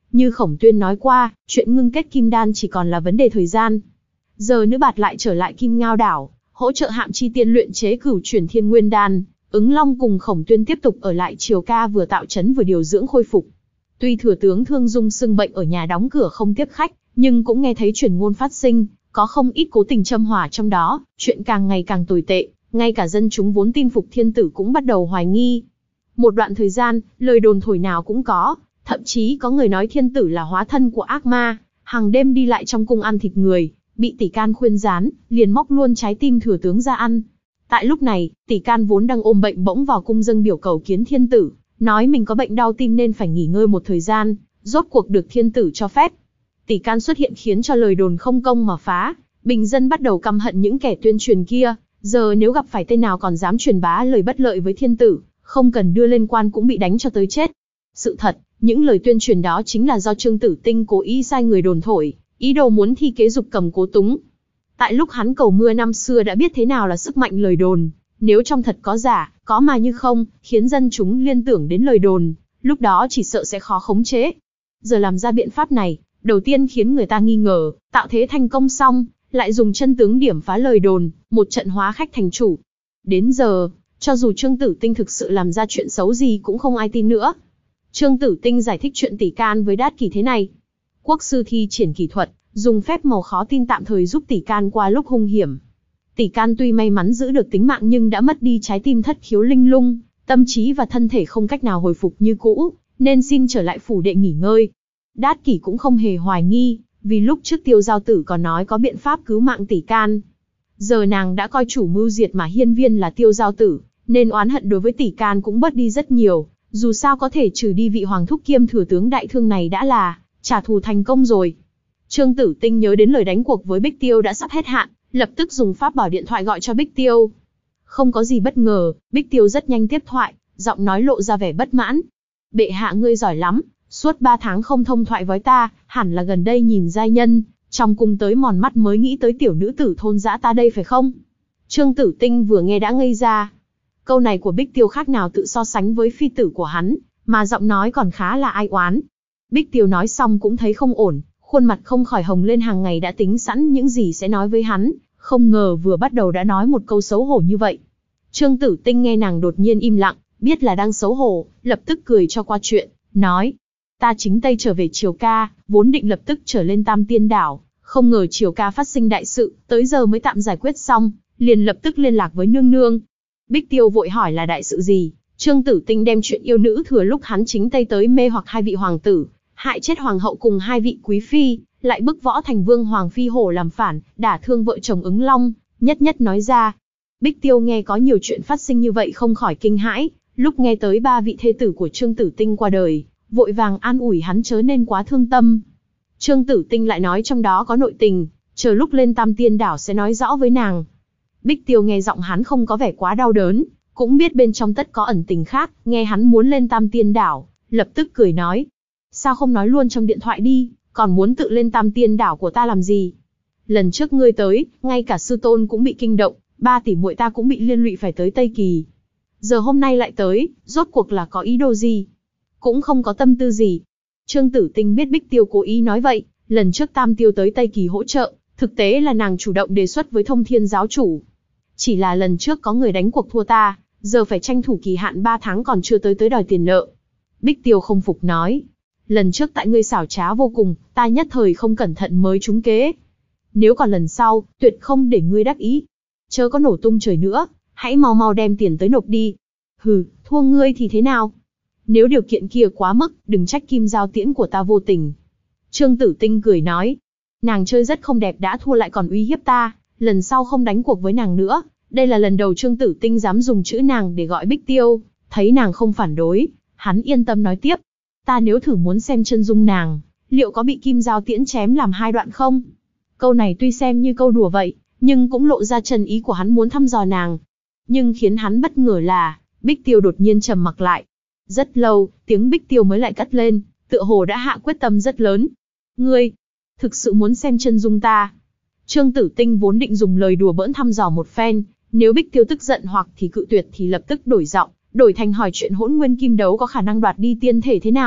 Như Khổng Tuyên nói qua, chuyện ngưng kết kim đan chỉ còn là vấn đề thời gian. Giờ nữ bạt lại trở lại Kim Ngao đảo, hỗ trợ Hạm Chi Tiên luyện chế cửu chuyển thiên nguyên đan. Ứng Long cùng Khổng Tuyên tiếp tục ở lại Triều Ca vừa tạo trấn vừa điều dưỡng khôi phục. Tuy thừa tướng Thương Dung xưng bệnh ở nhà đóng cửa không tiếp khách, nhưng cũng nghe thấy truyền ngôn phát sinh, có không ít cố tình châm hỏa trong đó, chuyện càng ngày càng tồi tệ, ngay cả dân chúng vốn tin phục thiên tử cũng bắt đầu hoài nghi. Một đoạn thời gian, lời đồn thổi nào cũng có, thậm chí có người nói thiên tử là hóa thân của ác ma, hàng đêm đi lại trong cung ăn thịt người, bị Tỷ Can khuyên rán, liền móc luôn trái tim thừa tướng ra ăn. Tại lúc này, Tỷ Can vốn đang ôm bệnh bỗng vào cung dâng biểu cầu kiến thiên tử, nói mình có bệnh đau tim nên phải nghỉ ngơi một thời gian, rốt cuộc được thiên tử cho phép. Tỷ Can xuất hiện khiến cho lời đồn không công mà phá, bình dân bắt đầu căm hận những kẻ tuyên truyền kia, giờ nếu gặp phải tên nào còn dám truyền bá lời bất lợi với thiên tử, không cần đưa lên quan cũng bị đánh cho tới chết. Sự thật, những lời tuyên truyền đó chính là do Trương Tử Tinh cố ý sai người đồn thổi, ý đồ muốn thi kế dục cầm cố túng. Tại lúc hắn cầu mưa năm xưa đã biết thế nào là sức mạnh lời đồn, nếu trong thật có giả, có mà như không, khiến dân chúng liên tưởng đến lời đồn, lúc đó chỉ sợ sẽ khó khống chế. Giờ làm ra biện pháp này, đầu tiên khiến người ta nghi ngờ, tạo thế thành công xong, lại dùng chân tướng điểm phá lời đồn, một trận hóa khách thành chủ. Đến giờ, cho dù Trương Tử Tinh thực sự làm ra chuyện xấu gì cũng không ai tin nữa. Trương Tử Tinh giải thích chuyện Tỷ Can với Đát Kỷ thế này. Quốc sư thi triển kỹ thuật, dùng phép màu khó tin tạm thời giúp Tỷ Can qua lúc hung hiểm. Tỷ Can tuy may mắn giữ được tính mạng nhưng đã mất đi trái tim thất khiếu linh lung, tâm trí và thân thể không cách nào hồi phục như cũ, nên xin trở lại phủ đệ nghỉ ngơi. Đát Kỷ cũng không hề hoài nghi, vì lúc trước Tiêu Giao Tử còn nói có biện pháp cứu mạng Tỷ Can. Giờ nàng đã coi chủ mưu diệt mà hiên viên là Tiêu Giao Tử, nên oán hận đối với Tỷ Can cũng bớt đi rất nhiều, dù sao có thể trừ đi vị hoàng thúc kiêm thừa tướng đại thương này đã là trả thù thành công rồi. Trương Tử Tinh nhớ đến lời đánh cuộc với Bích Tiêu đã sắp hết hạn, lập tức dùng pháp bảo điện thoại gọi cho Bích Tiêu. Không có gì bất ngờ, Bích Tiêu rất nhanh tiếp thoại, giọng nói lộ ra vẻ bất mãn. Bệ hạ ngươi giỏi lắm, suốt ba tháng không thông thoại với ta, hẳn là gần đây nhìn giai nhân, trong cung tới mòn mắt mới nghĩ tới tiểu nữ tử thôn dã ta đây phải không? Trương Tử Tinh vừa nghe đã ngây ra. Câu này của Bích Tiêu khác nào tự so sánh với phi tử của hắn, mà giọng nói còn khá là ai oán. Bích Tiêu nói xong cũng thấy không ổn, khuôn mặt không khỏi hồng lên, hàng ngày đã tính sẵn những gì sẽ nói với hắn, không ngờ vừa bắt đầu đã nói một câu xấu hổ như vậy. Trương Tử Tinh nghe nàng đột nhiên im lặng, biết là đang xấu hổ, lập tức cười cho qua chuyện, nói: ta chính Tây trở về Triều Ca, vốn định lập tức trở lên Tam Tiên đảo, không ngờ Triều Ca phát sinh đại sự, tới giờ mới tạm giải quyết xong, liền lập tức liên lạc với nương nương. Bích Tiêu vội hỏi là đại sự gì. Trương Tử Tinh đem chuyện yêu nữ thừa lúc hắn chính Tây tới mê hoặc hai vị hoàng tử, hại chết hoàng hậu cùng hai vị quý phi, lại bức Võ Thành Vương Hoàng Phi Hổ làm phản, đả thương vợ chồng Ứng Long, nhất nhất nói ra. Bích Tiêu nghe có nhiều chuyện phát sinh như vậy không khỏi kinh hãi, lúc nghe tới ba vị thê tử của Trương Tử Tinh qua đời, vội vàng an ủi hắn chớ nên quá thương tâm. Trương Tử Tinh lại nói trong đó có nội tình, chờ lúc lên Tam Tiên đảo sẽ nói rõ với nàng. Bích Tiêu nghe giọng hắn không có vẻ quá đau đớn, cũng biết bên trong tất có ẩn tình khác, nghe hắn muốn lên Tam Tiên đảo, lập tức cười nói: sao không nói luôn trong điện thoại đi, còn muốn tự lên Tam Tiên đảo của ta làm gì? Lần trước ngươi tới, ngay cả sư tôn cũng bị kinh động, ba tỷ muội ta cũng bị liên lụy phải tới Tây Kỳ. Giờ hôm nay lại tới, rốt cuộc là có ý đồ gì? Cũng không có tâm tư gì. Trương Tử Tinh biết Bích Tiêu cố ý nói vậy, lần trước Tam Tiêu tới Tây Kỳ hỗ trợ, thực tế là nàng chủ động đề xuất với Thông Thiên giáo chủ. Chỉ là lần trước có người đánh cuộc thua ta, giờ phải tranh thủ kỳ hạn ba tháng còn chưa tới tới đòi tiền nợ. Bích Tiêu không phục nói: lần trước tại ngươi xảo trá vô cùng, ta nhất thời không cẩn thận mới trúng kế. Nếu còn lần sau, tuyệt không để ngươi đắc ý. Chớ có nổ tung trời nữa, hãy mau mau đem tiền tới nộp đi. Hừ, thua ngươi thì thế nào? Nếu điều kiện kia quá mức, đừng trách Kim Giao Tiễn của ta vô tình. Trương Tử Tinh cười nói: nàng chơi rất không đẹp đã thua lại còn uy hiếp ta, lần sau không đánh cuộc với nàng nữa. Đây là lần đầu Trương Tử Tinh dám dùng chữ nàng để gọi Bích Tiêu, thấy nàng không phản đối, hắn yên tâm nói tiếp: ta nếu thử muốn xem chân dung nàng, liệu có bị Kim Giao Tiễn chém làm hai đoạn không? Câu này tuy xem như câu đùa vậy, nhưng cũng lộ ra chân ý của hắn muốn thăm dò nàng. Nhưng khiến hắn bất ngờ là, Bích Tiêu đột nhiên trầm mặc lại. Rất lâu, tiếng Bích Tiêu mới lại cất lên, tựa hồ đã hạ quyết tâm rất lớn. Ngươi, thực sự muốn xem chân dung ta? Trương Tử Tinh vốn định dùng lời đùa bỡn thăm dò một phen, nếu Bích Tiêu tức giận hoặc thì cự tuyệt thì lập tức đổi giọng, đổi thành hỏi chuyện Hỗn Nguyên Kim Đấu có khả năng đoạt đi tiên thể thế nào,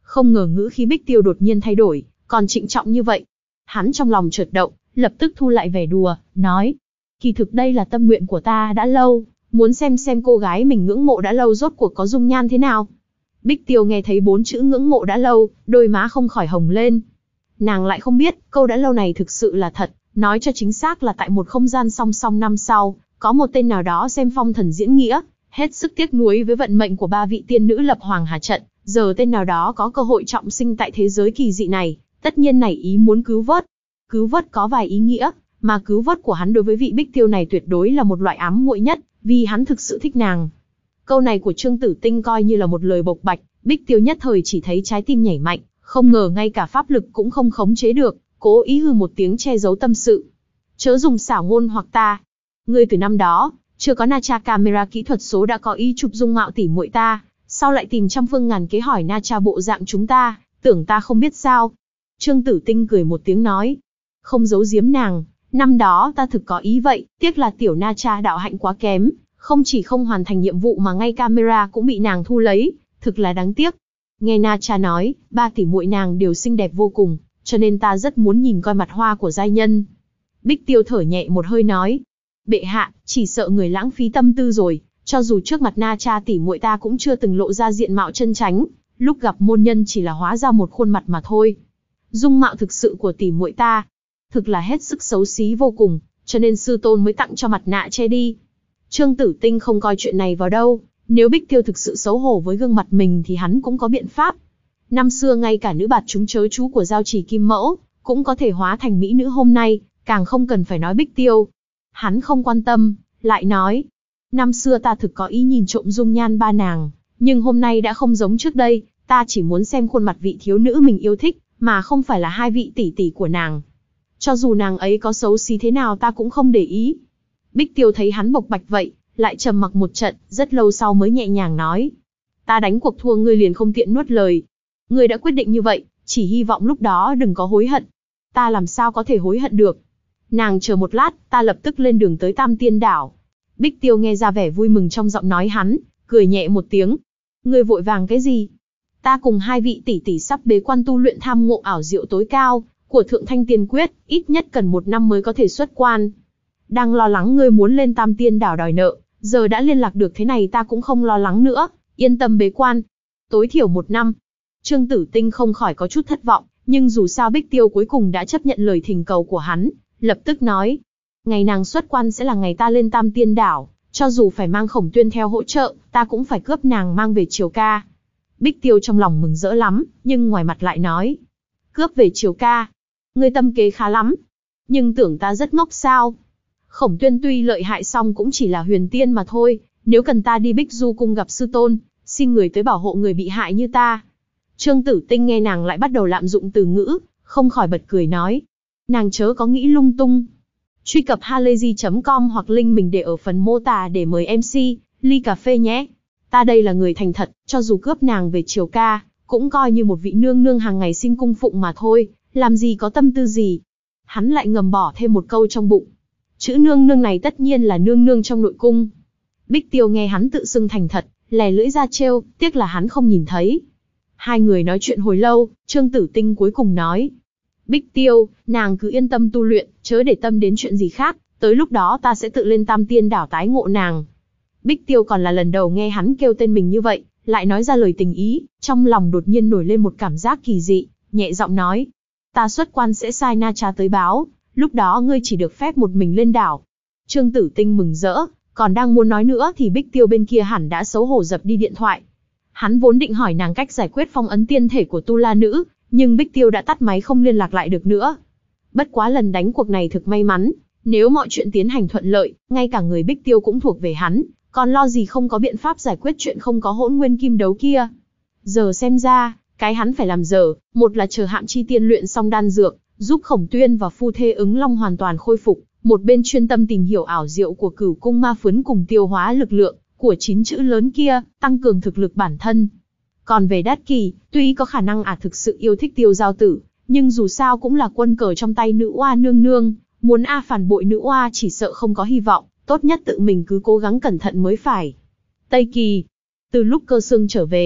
Không ngờ ngữ khí Bích Tiêu đột nhiên thay đổi, còn trịnh trọng như vậy. Hắn trong lòng chợt động, lập tức thu lại vẻ đùa, nói. Kỳ thực đây là tâm nguyện của ta đã lâu, muốn xem xem cô gái mình ngưỡng mộ đã lâu rốt cuộc có dung nhan thế nào. Bích Tiêu nghe thấy bốn chữ ngưỡng mộ đã lâu, đôi má không khỏi hồng lên. Nàng lại không biết, câu đã lâu này thực sự là thật, nói cho chính xác là tại một không gian song song năm sau, có một tên nào đó xem phong thần diễn nghĩa, hết sức tiếc nuối với vận mệnh của ba vị tiên nữ lập Hoàng Hà trận, giờ tên nào đó có cơ hội trọng sinh tại thế giới kỳ dị này, tất nhiên nảy ý muốn cứu vớt. Cứu vớt có vài ý nghĩa, mà cứu vớt của hắn đối với vị Bích Tiêu này tuyệt đối là một loại ám muội nhất, vì hắn thực sự thích nàng. Câu này của Trương Tử Tinh coi như là một lời bộc bạch, Bích Tiêu nhất thời chỉ thấy trái tim nhảy mạnh, không ngờ ngay cả pháp lực cũng không khống chế được, cố ý hừ một tiếng che giấu tâm sự. Chớ dùng xảo ngôn hoặc ta. Ngươi từ năm đó, chưa có Na Tra camera kỹ thuật số đã có ý chụp dung mạo tỉ muội ta, sao lại tìm trăm phương ngàn kế hỏi Na Tra bộ dạng chúng ta, tưởng ta không biết sao? Trương Tử Tinh cười một tiếng nói, không giấu giếm nàng, năm đó ta thực có ý vậy, tiếc là tiểu Na Tra đạo hạnh quá kém, không chỉ không hoàn thành nhiệm vụ mà ngay camera cũng bị nàng thu lấy, thực là đáng tiếc. Nghe Na Tra nói, ba tỷ muội nàng đều xinh đẹp vô cùng, cho nên ta rất muốn nhìn coi mặt hoa của giai nhân. Bích Tiêu thở nhẹ một hơi nói, bệ hạ, chỉ sợ người lãng phí tâm tư rồi, cho dù trước mặt Na Tra tỷ muội ta cũng chưa từng lộ ra diện mạo chân chánh, lúc gặp môn nhân chỉ là hóa ra một khuôn mặt mà thôi. Dung mạo thực sự của tỷ muội ta, thực là hết sức xấu xí vô cùng, cho nên sư tôn mới tặng cho mặt nạ che đi. Trương Tử Tinh không coi chuyện này vào đâu, nếu Bích Tiêu thực sự xấu hổ với gương mặt mình thì hắn cũng có biện pháp. Năm xưa ngay cả nữ bạt chúng chớ chú của giao chỉ Kim Mẫu, cũng có thể hóa thành mỹ nữ hôm nay, càng không cần phải nói Bích Tiêu. Hắn không quan tâm, lại nói, năm xưa ta thực có ý nhìn trộm dung nhan ba nàng, nhưng hôm nay đã không giống trước đây, ta chỉ muốn xem khuôn mặt vị thiếu nữ mình yêu thích, mà không phải là hai vị tỷ tỷ của nàng. Cho dù nàng ấy có xấu xí thế nào ta cũng không để ý. Bích Tiêu thấy hắn bộc bạch vậy, lại trầm mặc một trận, rất lâu sau mới nhẹ nhàng nói. Ta đánh cuộc thua ngươi liền không tiện nuốt lời. Ngươi đã quyết định như vậy, chỉ hy vọng lúc đó đừng có hối hận. Ta làm sao có thể hối hận được. Nàng chờ một lát, ta lập tức lên đường tới Tam Tiên Đảo. Bích Tiêu nghe ra vẻ vui mừng trong giọng nói hắn, cười nhẹ một tiếng. Ngươi vội vàng cái gì? Ta cùng hai vị tỷ tỷ sắp bế quan tu luyện tham ngộ ảo diệu tối cao của Thượng Thanh Tiên Quyết, ít nhất cần một năm mới có thể xuất quan. Đang lo lắng ngươi muốn lên Tam Tiên Đảo đòi nợ, giờ đã liên lạc được thế này ta cũng không lo lắng nữa, yên tâm bế quan. Tối thiểu một năm. Trương Tử Tinh không khỏi có chút thất vọng, nhưng dù sao Bích Tiêu cuối cùng đã chấp nhận lời thỉnh cầu của hắn, lập tức nói. Ngày nàng xuất quan sẽ là ngày ta lên Tam Tiên Đảo, cho dù phải mang Khổng Tuyên theo hỗ trợ, ta cũng phải cướp nàng mang về Triều Ca. Bích Tiêu trong lòng mừng rỡ lắm, nhưng ngoài mặt lại nói. Cướp về Triều Ca. Ngươi tâm kế khá lắm. Nhưng tưởng ta rất ngốc sao? Khổng Tuyên tuy lợi hại song cũng chỉ là huyền tiên mà thôi, nếu cần ta đi Bích Du cung gặp sư tôn, xin người tới bảo hộ người bị hại như ta. Trương Tử Tinh nghe nàng lại bắt đầu lạm dụng từ ngữ, không khỏi bật cười nói. Nàng chớ có nghĩ lung tung. Truy cập halayzi chấm com hoặc link mình để ở phần mô tả để mời em xê, ly cà phê nhé. Ta đây là người thành thật, cho dù cướp nàng về Triều Ca, cũng coi như một vị nương nương hàng ngày xin cung phụng mà thôi, làm gì có tâm tư gì. Hắn lại ngầm bỏ thêm một câu trong bụng. Chữ nương nương này tất nhiên là nương nương trong nội cung. Bích Tiêu nghe hắn tự xưng thành thật, lè lưỡi ra trêu, tiếc là hắn không nhìn thấy. Hai người nói chuyện hồi lâu, Trương Tử Tinh cuối cùng nói. Bích Tiêu, nàng cứ yên tâm tu luyện, chớ để tâm đến chuyện gì khác, tới lúc đó ta sẽ tự lên Tam Tiên Đảo tái ngộ nàng. Bích Tiêu còn là lần đầu nghe hắn kêu tên mình như vậy, lại nói ra lời tình ý, trong lòng đột nhiên nổi lên một cảm giác kỳ dị, nhẹ giọng nói. Ta xuất quan sẽ sai Na Tra tới báo, lúc đó ngươi chỉ được phép một mình lên đảo. Trương Tử Tinh mừng rỡ, còn đang muốn nói nữa thì Bích Tiêu bên kia hẳn đã xấu hổ dập đi điện thoại. Hắn vốn định hỏi nàng cách giải quyết phong ấn tiên thể của Tu La Nữ, nhưng Bích Tiêu đã tắt máy không liên lạc lại được nữa. Bất quá lần đánh cuộc này thực may mắn, nếu mọi chuyện tiến hành thuận lợi, ngay cả người Bích Tiêu cũng thuộc về hắn, còn lo gì không có biện pháp giải quyết chuyện không có hỗn nguyên kim đấu kia. Giờ xem ra, cái hắn phải làm giờ, một là chờ Hạm Chi Tiên luyện xong đan dược, giúp Khổng Tuyên và phu thê Ứng Long hoàn toàn khôi phục, một bên chuyên tâm tìm hiểu ảo diệu của Cửu Cung Ma Phấn cùng tiêu hóa lực lượng của chín chữ lớn kia, tăng cường thực lực bản thân. Còn về Đát Kỳ, tuy có khả năng ả thực sự yêu thích Tiêu Giao Tử, nhưng dù sao cũng là quân cờ trong tay nữ oa nương nương, muốn a phản bội nữ oa chỉ sợ không có hy vọng, tốt nhất tự mình cứ cố gắng cẩn thận mới phải. Tây Kỳ, từ lúc Cơ Xương trở về,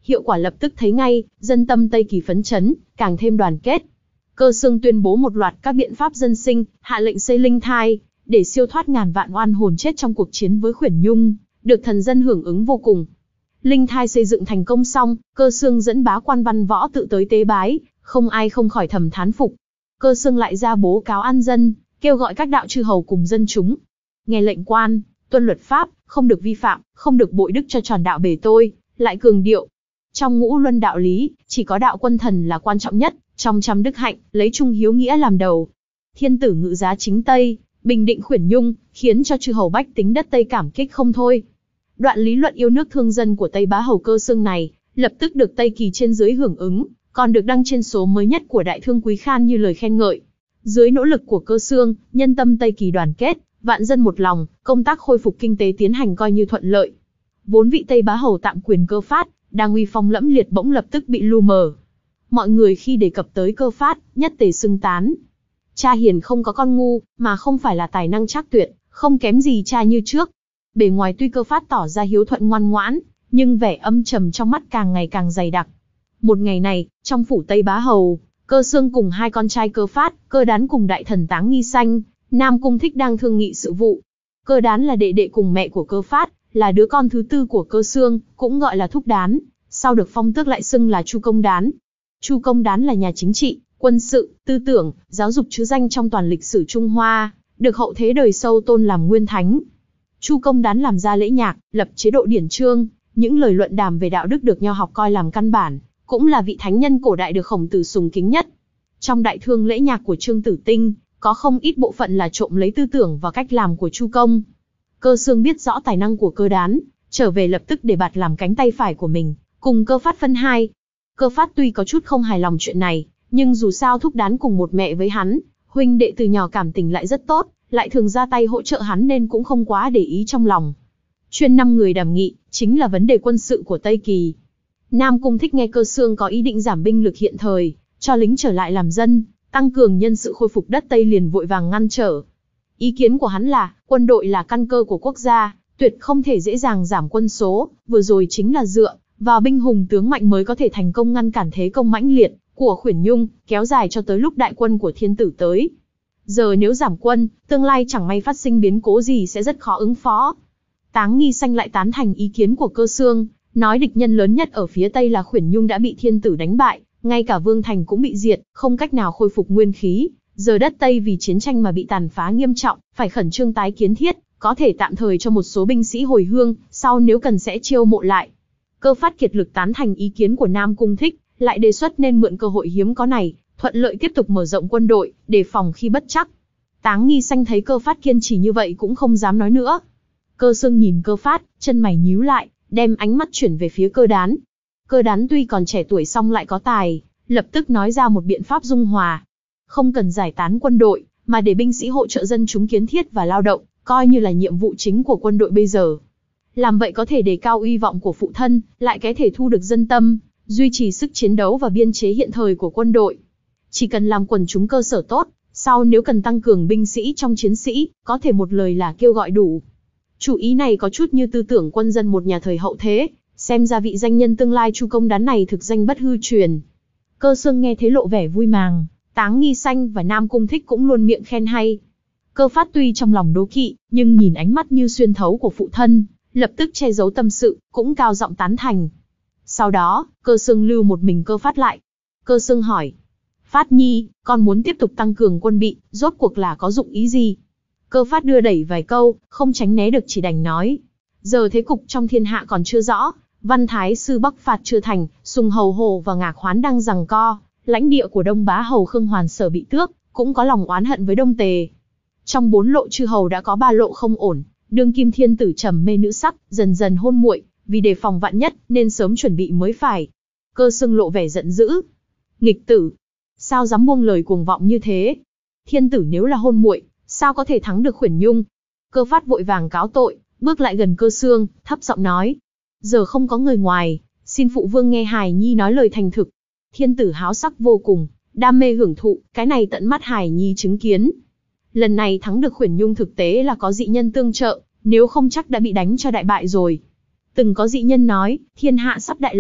hiệu quả lập tức thấy ngay, dân tâm Tây Kỳ phấn chấn, càng thêm đoàn kết. Cơ Xương tuyên bố một loạt các biện pháp dân sinh, hạ lệnh xây linh thai, để siêu thoát ngàn vạn oan hồn chết trong cuộc chiến với Khuyển Nhung, được thần dân hưởng ứng vô cùng. Linh thai xây dựng thành công xong, Cơ Xương dẫn bá quan văn võ tự tới tế bái, không ai không khỏi thầm thán phục. Cơ Xương lại ra bố cáo an dân, kêu gọi các đạo chư hầu cùng dân chúng. Nghe lệnh quan, tuân luật pháp, không được vi phạm, không được bội đức cho tròn đạo bề tôi, lại cường điệu. Trong ngũ luân đạo lý, chỉ có đạo quân thần là quan trọng nhất, trong trăm đức hạnh, lấy trung hiếu nghĩa làm đầu. Thiên tử ngự giá chính Tây, bình định Khuyển Nhung, khiến cho chư hầu bách tính đất Tây cảm kích không thôi. Đoạn lý luận yêu nước thương dân của Tây Bá Hầu Cơ Xương này, lập tức được Tây Kỳ trên dưới hưởng ứng, còn được đăng trên số mới nhất của Đại Thương Quý Khan như lời khen ngợi. Dưới nỗ lực của Cơ Xương, nhân tâm Tây Kỳ đoàn kết, vạn dân một lòng, công tác khôi phục kinh tế tiến hành coi như thuận lợi. Vốn vị Tây Bá Hầu tạm quyền Cơ Phát, đang uy phong lẫm liệt bỗng lập tức bị lu mờ. Mọi người khi đề cập tới Cơ Phát, nhất tề xưng tán. Cha hiền không có con ngu, mà không phải là tài năng trác tuyệt, không kém gì cha như trước. Bề ngoài tuy Cơ Phát tỏ ra hiếu thuận ngoan ngoãn, nhưng vẻ âm trầm trong mắt càng ngày càng dày đặc. Một ngày này, trong phủ Tây Bá Hầu, Cơ Xương cùng hai con trai Cơ Phát, Cơ Đán cùng đại thần Táng Nghi Sanh, Nam Cung Thích đang thương nghị sự vụ. Cơ Đán là đệ đệ cùng mẹ của Cơ Phát, là đứa con thứ tư của Cơ Xương, cũng gọi là Thúc Đán, sau được phong tước lại xưng là Chu Công Đán. Chu Công Đán là nhà chính trị, quân sự, tư tưởng, giáo dục chứ danh trong toàn lịch sử Trung Hoa, được hậu thế đời sau tôn làm nguyên thánh. Chu Công Đán làm ra lễ nhạc, lập chế độ điển chương, những lời luận đàm về đạo đức được nho học coi làm căn bản, cũng là vị thánh nhân cổ đại được Khổng Tử sùng kính nhất. Trong đại thương lễ nhạc của Trương Tử Tinh, có không ít bộ phận là trộm lấy tư tưởng và cách làm của Chu Công. Cơ Xương biết rõ tài năng của Cơ Đán, trở về lập tức để bạt làm cánh tay phải của mình, cùng Cơ Phát phân hai. Cơ Phát tuy có chút không hài lòng chuyện này, nhưng dù sao Thúc Đán cùng một mẹ với hắn, huynh đệ từ nhỏ cảm tình lại rất tốt, lại thường ra tay hỗ trợ hắn nên cũng không quá để ý trong lòng. Chuyên năm người đàm nghị, chính là vấn đề quân sự của Tây Kỳ. Nam Cung Thích nghe Cơ Xương có ý định giảm binh lực hiện thời, cho lính trở lại làm dân, tăng cường nhân sự khôi phục đất Tây liền vội vàng ngăn trở. Ý kiến của hắn là, quân đội là căn cơ của quốc gia, tuyệt không thể dễ dàng giảm quân số, vừa rồi chính là dựa vào binh hùng tướng mạnh mới có thể thành công ngăn cản thế công mãnh liệt của Khuyển Nhung, kéo dài cho tới lúc đại quân của thiên tử tới. Giờ nếu giảm quân, tương lai chẳng may phát sinh biến cố gì sẽ rất khó ứng phó. Táng Nghi Sanh lại tán thành ý kiến của Cơ Xương, nói địch nhân lớn nhất ở phía Tây là Khuyển Nhung đã bị thiên tử đánh bại, ngay cả Vương Thành cũng bị diệt, không cách nào khôi phục nguyên khí. Giờ đất Tây vì chiến tranh mà bị tàn phá nghiêm trọng, phải khẩn trương tái kiến thiết, có thể tạm thời cho một số binh sĩ hồi hương, sau nếu cần sẽ chiêu mộ lại. Cơ Phát kiệt lực tán thành ý kiến của Nam Cung Thích, lại đề xuất nên mượn cơ hội hiếm có này, thuận lợi tiếp tục mở rộng quân đội, đề phòng khi bất chắc. Táng Nghi Sanh thấy Cơ Phát kiên trì như vậy cũng không dám nói nữa. Cơ Xương nhìn Cơ Phát, chân mày nhíu lại, đem ánh mắt chuyển về phía Cơ Đán. Cơ Đán tuy còn trẻ tuổi song lại có tài, lập tức nói ra một biện pháp dung hòa. Không cần giải tán quân đội, mà để binh sĩ hỗ trợ dân chúng kiến thiết và lao động, coi như là nhiệm vụ chính của quân đội bây giờ. Làm vậy có thể đề cao uy vọng của phụ thân, lại có thể thu được dân tâm, duy trì sức chiến đấu và biên chế hiện thời của quân đội. Chỉ cần làm quần chúng cơ sở tốt, sau nếu cần tăng cường binh sĩ trong chiến sĩ, có thể một lời là kêu gọi đủ. Chủ ý này có chút như tư tưởng quân dân một nhà thời hậu thế, xem ra vị danh nhân tương lai Chu Công Đán này thực danh bất hư truyền. Cơ Xương nghe thấy lộ vẻ vui màng, Táng Nghi Sanh và Nam Cung Thích cũng luôn miệng khen hay. Cơ Phát tuy trong lòng đố kỵ, nhưng nhìn ánh mắt như xuyên thấu của phụ thân, lập tức che giấu tâm sự, cũng cao giọng tán thành. Sau đó, Cơ Xương lưu một mình Cơ Phát lại. Cơ Xương hỏi, Phát Nhi, con muốn tiếp tục tăng cường quân bị, rốt cuộc là có dụng ý gì? Cơ Phát đưa đẩy vài câu, không tránh né được chỉ đành nói. Giờ thế cục trong thiên hạ còn chưa rõ, Văn Thái Sư Bắc phạt chưa thành, Sùng Hầu Hồ và Ngạc Hoán đang giằng co, lãnh địa của Đông Bá Hầu Khương Hoàn Sở bị tước, cũng có lòng oán hận với Đông Tề. Trong bốn lộ chư hầu đã có ba lộ không ổn, đương kim thiên tử trầm mê nữ sắc, dần dần hôn muội, vì đề phòng vạn nhất nên sớm chuẩn bị mới phải. Cơ Xương lộ vẻ giận dữ. Nghịch tử, sao dám buông lời cuồng vọng như thế? Thiên tử nếu là hôn muội, sao có thể thắng được Khuyển Nhung? Cơ Phát vội vàng cáo tội, bước lại gần Cơ Xương, thấp giọng nói: giờ không có người ngoài, xin phụ vương nghe hài nhi nói lời thành thực. Thiên tử háo sắc vô cùng, đam mê hưởng thụ, cái này tận mắt hài nhi chứng kiến. Lần này thắng được Khuyển Nhung thực tế là có dị nhân tương trợ, nếu không chắc đã bị đánh cho đại bại rồi. Từng có dị nhân nói, thiên hạ sắp đại loạn,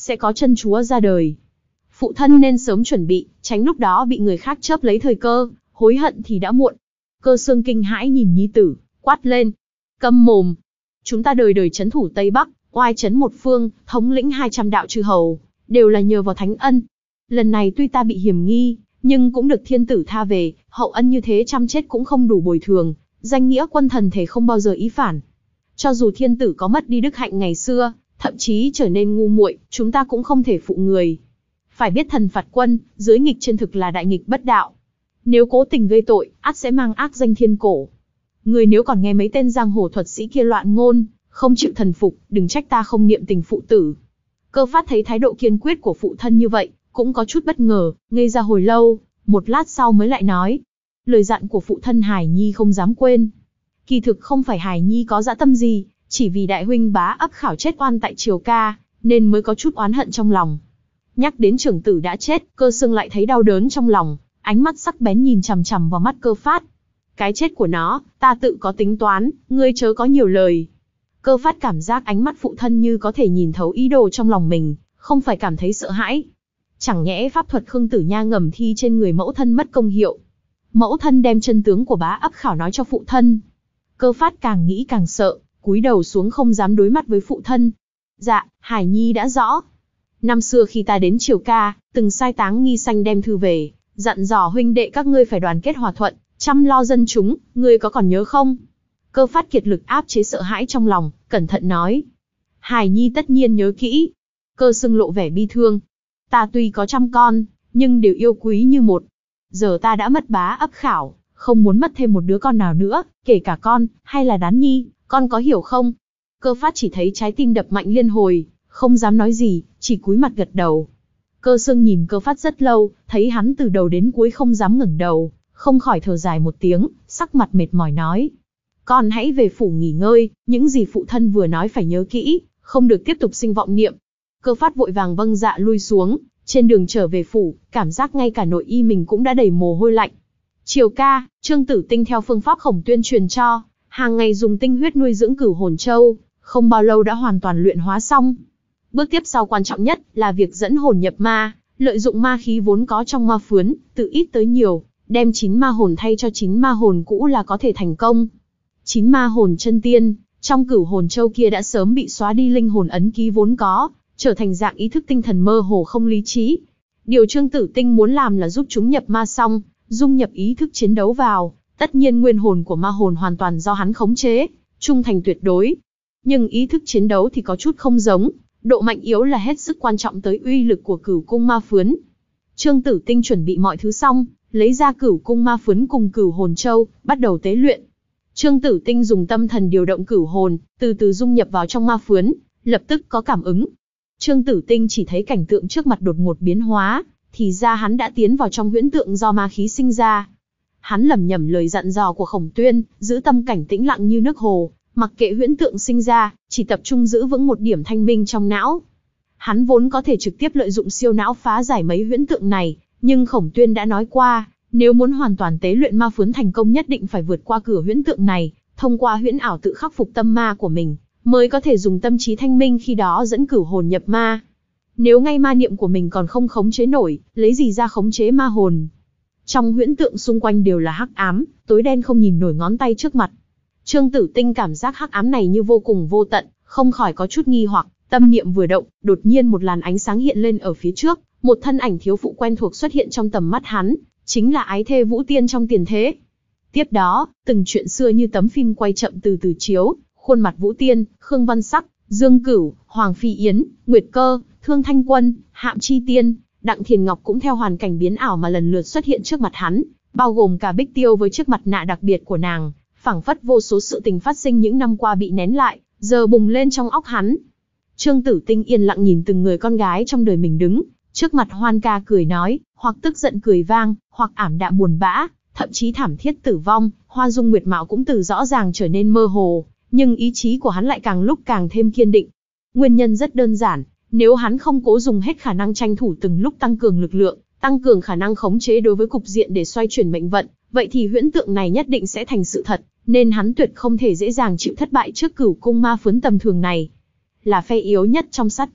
sẽ có chân chúa ra đời. Phụ thân nên sớm chuẩn bị, tránh lúc đó bị người khác chớp lấy thời cơ, hối hận thì đã muộn. Cơ Xương kinh hãi nhìn nhi tử, quát lên. Câm mồm. Chúng ta đời đời trấn thủ Tây Bắc, oai trấn một phương, thống lĩnh hai trăm đạo chư hầu, đều là nhờ vào thánh ân. Lần này tuy ta bị hiểm nghi, nhưng cũng được thiên tử tha về, hậu ân như thế trăm chết cũng không đủ bồi thường, danh nghĩa quân thần thể không bao giờ ý phản. Cho dù thiên tử có mất đi đức hạnh ngày xưa, thậm chí trở nên ngu muội, chúng ta cũng không thể phụ người. Phải biết thần phạt quân, dưới nghịch trên thực là đại nghịch bất đạo. Nếu cố tình gây tội, ắt sẽ mang ác danh thiên cổ. Người nếu còn nghe mấy tên giang hồ thuật sĩ kia loạn ngôn, không chịu thần phục, đừng trách ta không niệm tình phụ tử. Cơ Phát thấy thái độ kiên quyết của phụ thân như vậy, cũng có chút bất ngờ, ngây ra hồi lâu, một lát sau mới lại nói. Lời dặn của phụ thân Hải Nhi không dám quên. Kỳ thực không phải Hải Nhi có dã tâm gì, chỉ vì đại huynh bá ấp Khảo chết oan tại Triều Ca, nên mới có chút oán hận trong lòng. Nhắc đến trưởng tử đã chết, Cơ Xương lại thấy đau đớn trong lòng, ánh mắt sắc bén nhìn chằm chằm vào mắt Cơ Phát. Cái chết của nó, ta tự có tính toán, ngươi chớ có nhiều lời. Cơ Phát cảm giác ánh mắt phụ thân như có thể nhìn thấu ý đồ trong lòng mình, không phải cảm thấy sợ hãi. Chẳng nhẽ pháp thuật Khương Tử Nha ngầm thi trên người mẫu thân mất công hiệu. Mẫu thân đem chân tướng của bá ấp Khảo nói cho phụ thân. Cơ Phát càng nghĩ càng sợ, cúi đầu xuống không dám đối mắt với phụ thân. Dạ, Hải Nhi đã rõ. Năm xưa khi ta đến Triều Ca, từng sai Táng Nghi Xanh đem thư về, dặn dò huynh đệ các ngươi phải đoàn kết hòa thuận, chăm lo dân chúng, ngươi có còn nhớ không? Cơ Phát kiệt lực áp chế sợ hãi trong lòng, cẩn thận nói. Hải Nhi tất nhiên nhớ kỹ. Cơ Xương lộ vẻ bi thương. Ta tuy có trăm con, nhưng đều yêu quý như một. Giờ ta đã mất bá ấp Khảo, không muốn mất thêm một đứa con nào nữa, kể cả con, hay là Đán Nhi, con có hiểu không? Cơ Phát chỉ thấy trái tim đập mạnh liên hồi, không dám nói gì, chỉ cúi mặt gật đầu. Cơ Xương nhìn Cơ Phát rất lâu, thấy hắn từ đầu đến cuối không dám ngẩng đầu, không khỏi thở dài một tiếng, sắc mặt mệt mỏi nói. Con hãy về phủ nghỉ ngơi, những gì phụ thân vừa nói phải nhớ kỹ, không được tiếp tục sinh vọng niệm. Cơ Phát vội vàng vâng dạ lui xuống, trên đường trở về phủ, cảm giác ngay cả nội y mình cũng đã đầy mồ hôi lạnh. Triều Ca, Trương Tử Tinh theo phương pháp Khổng Tuyên truyền cho, hàng ngày dùng tinh huyết nuôi dưỡng Cửu Hồn Châu, không bao lâu đã hoàn toàn luyện hóa xong. Bước tiếp sau quan trọng nhất là việc dẫn hồn nhập ma, lợi dụng ma khí vốn có trong ma phướn, từ ít tới nhiều, đem chín ma hồn thay cho chín ma hồn cũ là có thể thành công. Chín ma hồn chân tiên, trong Cửu Hồn Châu kia đã sớm bị xóa đi linh hồn ấn ký vốn có, trở thành dạng ý thức tinh thần mơ hồ không lý trí. Điều Trương Tử Tinh muốn làm là giúp chúng nhập ma xong, dung nhập ý thức chiến đấu vào, tất nhiên nguyên hồn của ma hồn hoàn toàn do hắn khống chế, trung thành tuyệt đối. Nhưng ý thức chiến đấu thì có chút không giống, độ mạnh yếu là hết sức quan trọng tới uy lực của Cửu Cung Ma Phướn. Trương Tử Tinh chuẩn bị mọi thứ xong, lấy ra Cửu Cung Ma Phướn cùng Cửu Hồn Châu, bắt đầu tế luyện. Trương Tử Tinh dùng tâm thần điều động cửu hồn, từ từ dung nhập vào trong ma phướn, lập tức có cảm ứng. Trương Tử Tinh chỉ thấy cảnh tượng trước mặt đột ngột biến hóa, thì ra hắn đã tiến vào trong huyễn tượng do ma khí sinh ra. Hắn lẩm nhẩm lời dặn dò của Khổng Tuyên, giữ tâm cảnh tĩnh lặng như nước hồ, mặc kệ huyễn tượng sinh ra, chỉ tập trung giữ vững một điểm thanh minh trong não. Hắn vốn có thể trực tiếp lợi dụng siêu não phá giải mấy huyễn tượng này, nhưng Khổng Tuyên đã nói qua, nếu muốn hoàn toàn tế luyện ma phướn thành công nhất định phải vượt qua cửa huyễn tượng này, thông qua huyễn ảo tự khắc phục tâm ma của mình, mới có thể dùng tâm trí thanh minh khi đó dẫn cửu hồn nhập ma. Nếu ngay ma niệm của mình còn không khống chế nổi, lấy gì ra khống chế ma hồn? Trong huyễn tượng xung quanh đều là hắc ám, tối đen không nhìn nổi ngón tay trước mặt. Trương Tử Tinh cảm giác hắc ám này như vô cùng vô tận, không khỏi có chút nghi hoặc, tâm niệm vừa động, đột nhiên một làn ánh sáng hiện lên ở phía trước, một thân ảnh thiếu phụ quen thuộc xuất hiện trong tầm mắt hắn, chính là ái thê Vũ Tiên trong tiền thế. Tiếp đó, từng chuyện xưa như tấm phim quay chậm từ từ chiếu, khuôn mặt Vũ Tiên, Khương Văn Sắc, Dương Cửu, Hoàng Phi Yến, Nguyệt Cơ, Thương Thanh Quân, Hạm Chi Tiên, Đặng Thiền Ngọc cũng theo hoàn cảnh biến ảo mà lần lượt xuất hiện trước mặt hắn, bao gồm cả Bích Tiêu với chiếc mặt nạ đặc biệt của nàng, phảng phất vô số sự tình phát sinh những năm qua bị nén lại, giờ bùng lên trong óc hắn. Trương Tử Tinh yên lặng nhìn từng người con gái trong đời mình đứng, trước mặt hoan ca cười nói, hoặc tức giận cười vang, hoặc ảm đạm buồn bã, thậm chí thảm thiết tử vong, hoa dung nguyệt mạo cũng từ rõ ràng trở nên mơ hồ, nhưng ý chí của hắn lại càng lúc càng thêm kiên định. Nguyên nhân rất đơn giản, nếu hắn không cố dùng hết khả năng tranh thủ từng lúc tăng cường lực lượng, tăng cường khả năng khống chế đối với cục diện để xoay chuyển mệnh vận, vậy thì huyễn tượng này nhất định sẽ thành sự thật, nên hắn tuyệt không thể dễ dàng chịu thất bại trước cửu cung ma phướn tầm thường này. Là phe yếu nhất trong sát kiếp,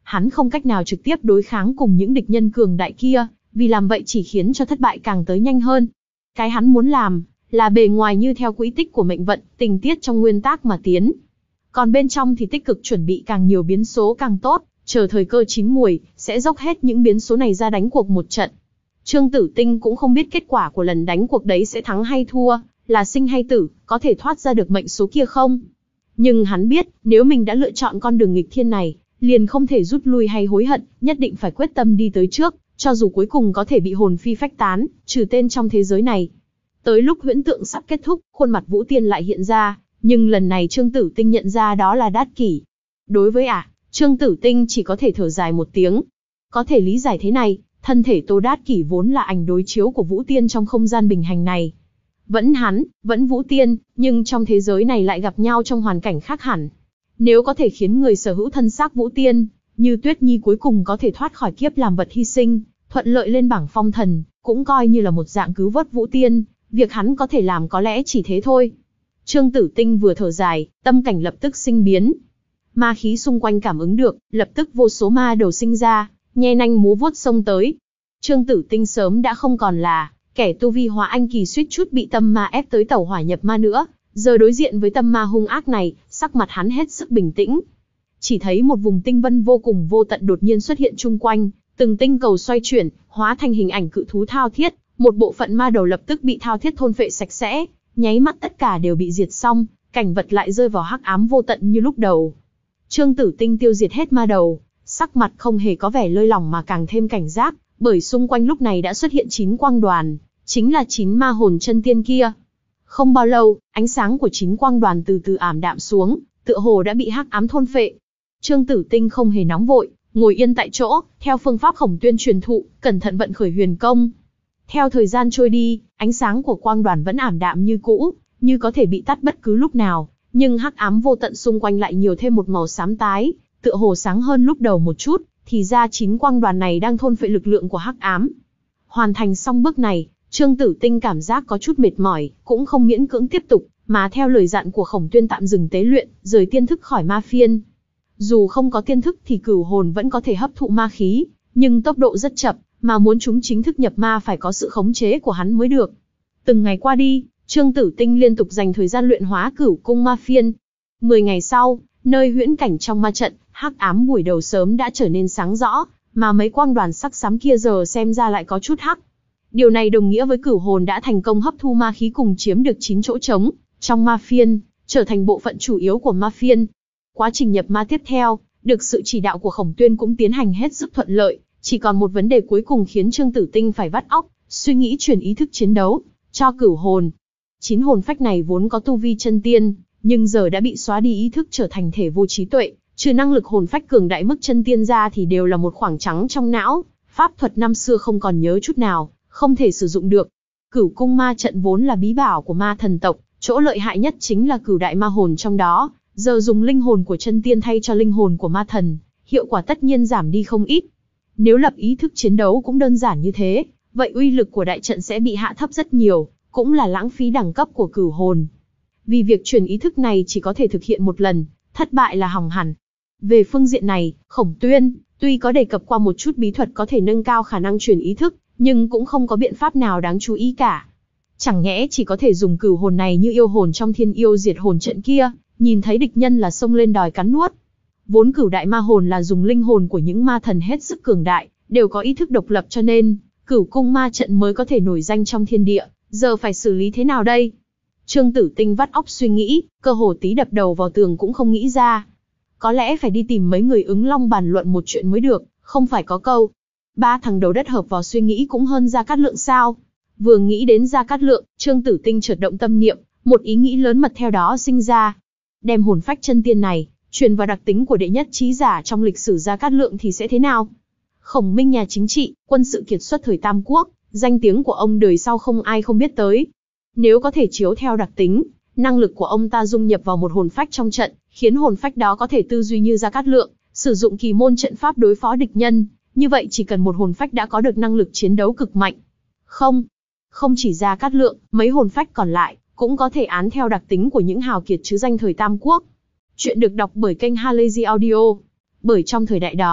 hắn không cách nào trực tiếp đối kháng cùng những địch nhân cường đại kia, vì làm vậy chỉ khiến cho thất bại càng tới nhanh hơn. Cái hắn muốn làm, là bề ngoài như theo quỹ tích của mệnh vận, tình tiết trong nguyên tác mà tiến. Còn bên trong thì tích cực chuẩn bị càng nhiều biến số càng tốt, chờ thời cơ chín muồi, sẽ dốc hết những biến số này ra đánh cuộc một trận. Trương Tử Tinh cũng không biết kết quả của lần đánh cuộc đấy sẽ thắng hay thua, là sinh hay tử, có thể thoát ra được mệnh số kia không. Nhưng hắn biết, nếu mình đã lựa chọn con đường nghịch thiên này, liền không thể rút lui hay hối hận, nhất định phải quyết tâm đi tới trước, cho dù cuối cùng có thể bị hồn phi phách tán, trừ tên trong thế giới này. Tới lúc huyễn tượng sắp kết thúc, khuôn mặt Vũ Tiên lại hiện ra, nhưng lần này Trương Tử Tinh nhận ra đó là Đát Kỷ. Đối với ả, à, Trương Tử Tinh chỉ có thể thở dài một tiếng. Có thể lý giải thế này, thân thể Tô Đát Kỷ vốn là ảnh đối chiếu của Vũ Tiên trong không gian bình hành này. Vẫn hắn, vẫn Vũ Tiên, nhưng trong thế giới này lại gặp nhau trong hoàn cảnh khác hẳn. Nếu có thể khiến người sở hữu thân xác Vũ Tiên, như Tuyết Nhi cuối cùng có thể thoát khỏi kiếp làm vật hy sinh, thuận lợi lên bảng phong thần, cũng coi như là một dạng cứu vớt Vũ Tiên, việc hắn có thể làm có lẽ chỉ thế thôi. Trương Tử Tinh vừa thở dài, tâm cảnh lập tức sinh biến. Ma khí xung quanh cảm ứng được, lập tức vô số ma đầu sinh ra, nhe nanh múa vuốt xông tới. Trương Tử Tinh sớm đã không còn là kẻ tu vi hóa anh kỳ suýt chút bị tâm ma ép tới tẩu hỏa nhập ma nữa, giờ đối diện với tâm ma hung ác này, sắc mặt hắn hết sức bình tĩnh. Chỉ thấy một vùng tinh vân vô cùng vô tận đột nhiên xuất hiện chung quanh, từng tinh cầu xoay chuyển, hóa thành hình ảnh cự thú thao thiết, một bộ phận ma đầu lập tức bị thao thiết thôn phệ sạch sẽ, nháy mắt tất cả đều bị diệt xong, cảnh vật lại rơi vào hắc ám vô tận như lúc đầu. Trương Tử Tinh tiêu diệt hết ma đầu, sắc mặt không hề có vẻ lơi lỏng mà càng thêm cảnh giác, bởi xung quanh lúc này đã xuất hiện chín quang đoàn, chính là chín ma hồn chân tiên kia. Không bao lâu, ánh sáng của chín quang đoàn từ từ ảm đạm xuống, tựa hồ đã bị hắc ám thôn phệ. Trương Tử Tinh không hề nóng vội, ngồi yên tại chỗ, theo phương pháp Khổng Tuyên truyền thụ, cẩn thận vận khởi huyền công. Theo thời gian trôi đi, ánh sáng của quang đoàn vẫn ảm đạm như cũ, như có thể bị tắt bất cứ lúc nào, nhưng hắc ám vô tận xung quanh lại nhiều thêm một màu xám tái, tựa hồ sáng hơn lúc đầu một chút, thì ra chín quang đoàn này đang thôn phệ lực lượng của hắc ám. Hoàn thành xong bước này, Trương Tử Tinh cảm giác có chút mệt mỏi, cũng không miễn cưỡng tiếp tục, mà theo lời dặn của Khổng Tuyên tạm dừng tế luyện, rời tiên thức khỏi ma phiên. Dù không có tiên thức thì cửu hồn vẫn có thể hấp thụ ma khí, nhưng tốc độ rất chậm, mà muốn chúng chính thức nhập ma phải có sự khống chế của hắn mới được. Từng ngày qua đi, Trương Tử Tinh liên tục dành thời gian luyện hóa cửu cung ma phiên. Mười ngày sau, nơi huyễn cảnh trong ma trận, hắc ám buổi đầu sớm đã trở nên sáng rõ, mà mấy quang đoàn sắc xám kia giờ xem ra lại có chút hắc. Điều này đồng nghĩa với cửu hồn đã thành công hấp thu ma khí cùng chiếm được chín chỗ trống trong ma phiên, trở thành bộ phận chủ yếu của ma phiên. Quá trình nhập ma tiếp theo, được sự chỉ đạo của Khổng Tuyên cũng tiến hành hết sức thuận lợi, chỉ còn một vấn đề cuối cùng khiến Trương Tử Tinh phải vắt óc, suy nghĩ chuyển ý thức chiến đấu, cho cửu hồn. Chín hồn phách này vốn có tu vi chân tiên, nhưng giờ đã bị xóa đi ý thức trở thành thể vô trí tuệ, trừ năng lực hồn phách cường đại mức chân tiên ra thì đều là một khoảng trắng trong não, pháp thuật năm xưa không còn nhớ chút nào, không thể sử dụng được. Cửu cung ma trận vốn là bí bảo của ma thần tộc, chỗ lợi hại nhất chính là cửu đại ma hồn trong đó, giờ dùng linh hồn của chân tiên thay cho linh hồn của ma thần, hiệu quả tất nhiên giảm đi không ít. Nếu lập ý thức chiến đấu cũng đơn giản như thế, vậy uy lực của đại trận sẽ bị hạ thấp rất nhiều, cũng là lãng phí đẳng cấp của cửu hồn. Vì việc truyền ý thức này chỉ có thể thực hiện một lần, thất bại là hỏng hẳn. Về phương diện này, Khổng Tuyên, tuy có đề cập qua một chút bí thuật có thể nâng cao khả năng truyền ý thức, nhưng cũng không có biện pháp nào đáng chú ý cả. Chẳng nhẽ chỉ có thể dùng cửu hồn này như yêu hồn trong thiên yêu diệt hồn trận kia, nhìn thấy địch nhân là xông lên đòi cắn nuốt. Vốn cửu đại ma hồn là dùng linh hồn của những ma thần hết sức cường đại, đều có ý thức độc lập cho nên, cửu cung ma trận mới có thể nổi danh trong thiên địa, giờ phải xử lý thế nào đây? Trương Tử Tinh vắt óc suy nghĩ, cơ hồ tí đập đầu vào tường cũng không nghĩ ra. Có lẽ phải đi tìm mấy người ứng long bàn luận một chuyện mới được, không phải có câu. Ba thằng đầu đất hợp vào suy nghĩ cũng hơn Gia Cát Lượng sao? Vừa nghĩ đến Gia Cát Lượng, Trương Tử Tinh chợt động tâm niệm, một ý nghĩ lớn mật theo đó sinh ra. Đem hồn phách chân tiên này, truyền vào đặc tính của đệ nhất trí giả trong lịch sử Gia Cát Lượng thì sẽ thế nào? Khổng Minh nhà chính trị, quân sự kiệt xuất thời Tam Quốc, danh tiếng của ông đời sau không ai không biết tới. Nếu có thể chiếu theo đặc tính, năng lực của ông ta dung nhập vào một hồn phách trong trận, khiến hồn phách đó có thể tư duy như Gia Cát Lượng, sử dụng kỳ môn trận pháp đối phó địch nhân, như vậy chỉ cần một hồn phách đã có được năng lực chiến đấu cực mạnh. Không, không chỉ Gia Cát Lượng, mấy hồn phách còn lại cũng có thể án theo đặc tính của những hào kiệt chứ danh thời Tam Quốc. Chuyện được đọc bởi kênh Halazy Audio. Bởi trong thời đại đó,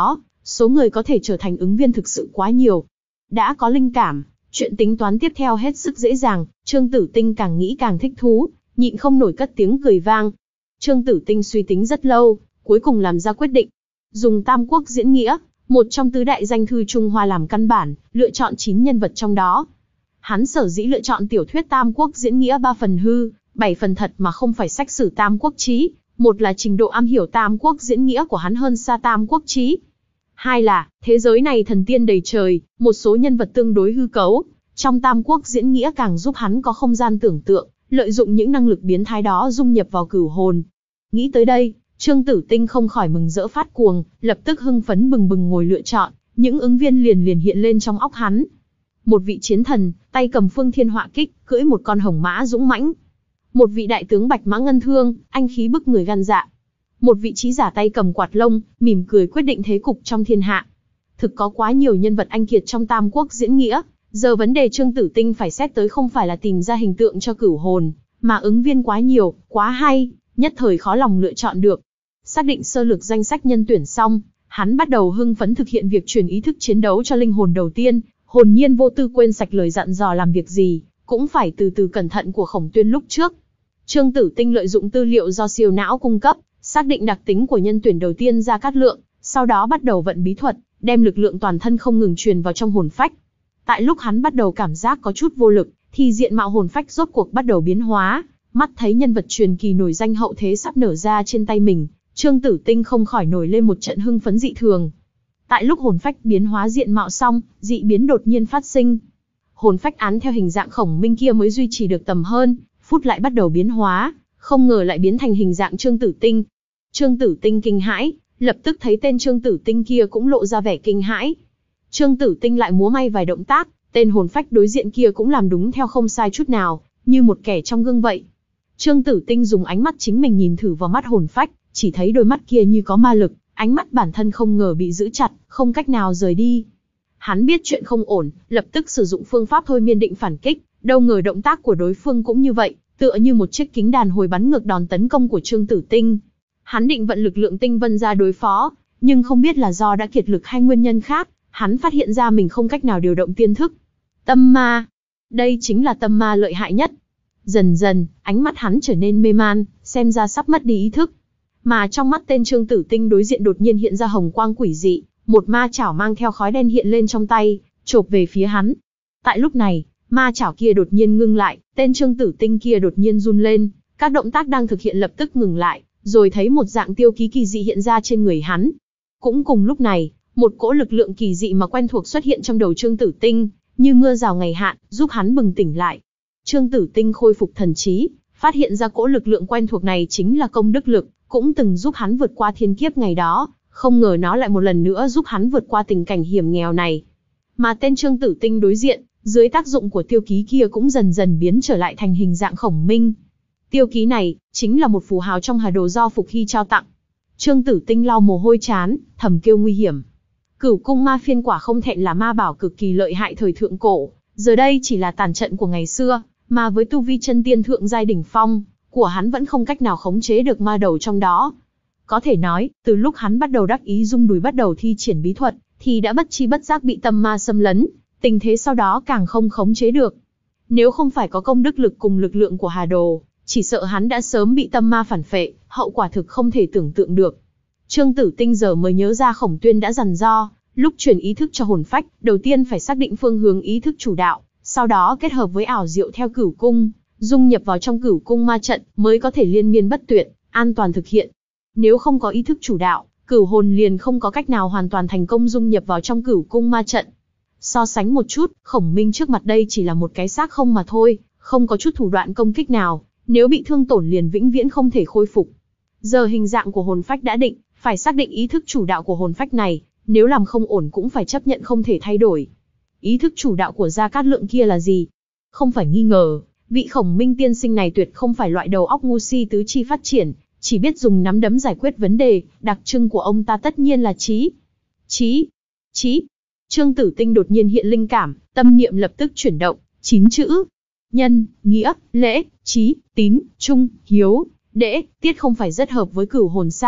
số người có thể trở thành ứng viên thực sự quá nhiều. Đã có linh cảm, chuyện tính toán tiếp theo hết sức dễ dàng, Trương Tử Tinh càng nghĩ càng thích thú, nhịn không nổi cất tiếng cười vang. Trương Tử Tinh suy tính rất lâu, cuối cùng làm ra quyết định. Dùng Tam Quốc diễn nghĩa, một trong tứ đại danh thư Trung Hoa làm căn bản, lựa chọn chín nhân vật trong đó. Hắn sở dĩ lựa chọn tiểu thuyết Tam Quốc diễn nghĩa ba phần hư, bảy phần thật mà không phải sách sử Tam Quốc chí, một là trình độ am hiểu Tam Quốc diễn nghĩa của hắn hơn xa Tam Quốc chí. Hai là, thế giới này thần tiên đầy trời, một số nhân vật tương đối hư cấu, trong Tam Quốc diễn nghĩa càng giúp hắn có không gian tưởng tượng, lợi dụng những năng lực biến thái đó dung nhập vào cửu hồn. Nghĩ tới đây, Trương Tử Tinh không khỏi mừng rỡ phát cuồng, lập tức hưng phấn bừng bừng ngồi lựa chọn, những ứng viên liền liền hiện lên trong óc hắn. Một vị chiến thần, tay cầm phương thiên họa kích, cưỡi một con hồng mã dũng mãnh. Một vị đại tướng bạch mã ngân thương, anh khí bức người gan dạ. Một vị trí giả tay cầm quạt lông, mỉm cười quyết định thế cục trong thiên hạ. Thực có quá nhiều nhân vật anh kiệt trong Tam Quốc diễn nghĩa, giờ vấn đề Trương Tử Tinh phải xét tới không phải là tìm ra hình tượng cho cửu hồn, mà ứng viên quá nhiều, quá hay, nhất thời khó lòng lựa chọn được. Xác định sơ lược danh sách nhân tuyển xong, hắn bắt đầu hưng phấn thực hiện việc truyền ý thức chiến đấu cho linh hồn đầu tiên, hồn nhiên vô tư quên sạch lời dặn dò làm việc gì, cũng phải từ từ cẩn thận của Khổng Tuyên lúc trước. Trương Tử Tinh lợi dụng tư liệu do siêu não cung cấp, xác định đặc tính của nhân tuyển đầu tiên Gia Cát Lượng, sau đó bắt đầu vận bí thuật, đem lực lượng toàn thân không ngừng truyền vào trong hồn phách. Tại lúc hắn bắt đầu cảm giác có chút vô lực, thì diện mạo hồn phách rốt cuộc bắt đầu biến hóa, mắt thấy nhân vật truyền kỳ nổi danh hậu thế sắp nở ra trên tay mình, Trương Tử Tinh không khỏi nổi lên một trận hưng phấn dị thường. Tại lúc hồn phách biến hóa diện mạo xong, dị biến đột nhiên phát sinh. Hồn phách án theo hình dạng Khổng Minh kia mới duy trì được tầm hơn, phút lại bắt đầu biến hóa, không ngờ lại biến thành hình dạng Trương Tử Tinh. Trương Tử Tinh kinh hãi, lập tức thấy tên Trương Tử Tinh kia cũng lộ ra vẻ kinh hãi. Trương Tử Tinh lại múa may vài động tác, tên hồn phách đối diện kia cũng làm đúng theo không sai chút nào, như một kẻ trong gương vậy. Trương Tử Tinh dùng ánh mắt chính mình nhìn thử vào mắt hồn phách, chỉ thấy đôi mắt kia như có ma lực, ánh mắt bản thân không ngờ bị giữ chặt, không cách nào rời đi. Hắn biết chuyện không ổn, lập tức sử dụng phương pháp thôi miên định phản kích, đâu ngờ động tác của đối phương cũng như vậy, tựa như một chiếc kính đàn hồi bắn ngược đòn tấn công của Trương Tử Tinh. Hắn định vận lực lượng tinh vân ra đối phó, nhưng không biết là do đã kiệt lực hay nguyên nhân khác, hắn phát hiện ra mình không cách nào điều động tiên thức. Tâm ma. Đây chính là tâm ma lợi hại nhất. Dần dần, ánh mắt hắn trở nên mê man, xem ra sắp mất đi ý thức. Mà trong mắt tên Trương Tử Tinh đối diện đột nhiên hiện ra hồng quang quỷ dị, một ma chảo mang theo khói đen hiện lên trong tay, chộp về phía hắn. Tại lúc này, ma chảo kia đột nhiên ngưng lại, tên Trương Tử Tinh kia đột nhiên run lên, các động tác đang thực hiện lập tức ngừng lại, rồi thấy một dạng tiêu ký kỳ dị hiện ra trên người hắn. Cũng cùng lúc này, một cỗ lực lượng kỳ dị mà quen thuộc xuất hiện trong đầu Trương Tử Tinh, như mưa rào ngày hạn, giúp hắn bừng tỉnh lại. Trương Tử Tinh khôi phục thần trí, phát hiện ra cỗ lực lượng quen thuộc này chính là công đức lực, cũng từng giúp hắn vượt qua thiên kiếp ngày đó, không ngờ nó lại một lần nữa giúp hắn vượt qua tình cảnh hiểm nghèo này. Mà tên Trương Tử Tinh đối diện, dưới tác dụng của tiêu ký kia cũng dần dần biến trở lại thành hình dạng Khổng Minh. Tiêu ký này, chính là một phù hào trong hà đồ do Phục Hy trao tặng. Trương Tử Tinh lau mồ hôi trán, thầm kêu nguy hiểm. Cửu cung ma phiên quả không thẹn là ma bảo cực kỳ lợi hại thời thượng cổ, giờ đây chỉ là tàn trận của ngày xưa, mà với tu vi chân tiên thượng giai đỉnh phong, của hắn vẫn không cách nào khống chế được ma đầu trong đó. Có thể nói, từ lúc hắn bắt đầu đắc ý rung đùi bắt đầu thi triển bí thuật, thì đã bất chi bất giác bị tâm ma xâm lấn, tình thế sau đó càng không khống chế được. Nếu không phải có công đức lực cùng lực lượng của hà đồ, chỉ sợ hắn đã sớm bị tâm ma phản phệ, hậu quả thực không thể tưởng tượng được. Trương Tử Tinh giờ mới nhớ ra Khổng Tuyên đã dặn dò, lúc truyền ý thức cho hồn phách, đầu tiên phải xác định phương hướng ý thức chủ đạo, sau đó kết hợp với ảo diệu theo cửu cung, dung nhập vào trong cửu cung ma trận, mới có thể liên miên bất tuyệt, an toàn thực hiện. Nếu không có ý thức chủ đạo, cửu hồn liền không có cách nào hoàn toàn thành công dung nhập vào trong cửu cung ma trận. So sánh một chút, Khổng Minh trước mặt đây chỉ là một cái xác không mà thôi, không có chút thủ đoạn công kích nào, nếu bị thương tổn liền vĩnh viễn không thể khôi phục. Giờ hình dạng của hồn phách đã định, phải xác định ý thức chủ đạo của hồn phách này, nếu làm không ổn cũng phải chấp nhận không thể thay đổi. Ý thức chủ đạo của Gia Cát Lượng kia là gì? Không phải nghi ngờ, vị Khổng Minh tiên sinh này tuyệt không phải loại đầu óc ngu si tứ chi phát triển, chỉ biết dùng nắm đấm giải quyết vấn đề, đặc trưng của ông ta tất nhiên là trí. Trí, trí. Trương Tử Tinh đột nhiên hiện linh cảm, tâm niệm lập tức chuyển động, chín chữ. Nhân, nghĩa, lễ, trí, tín, trung, hiếu, đễ, tiết không phải rất hợp với cửu hồn sao?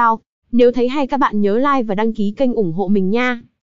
Nếu thấy hay các bạn nhớ like và đăng ký kênh ủng hộ mình nha.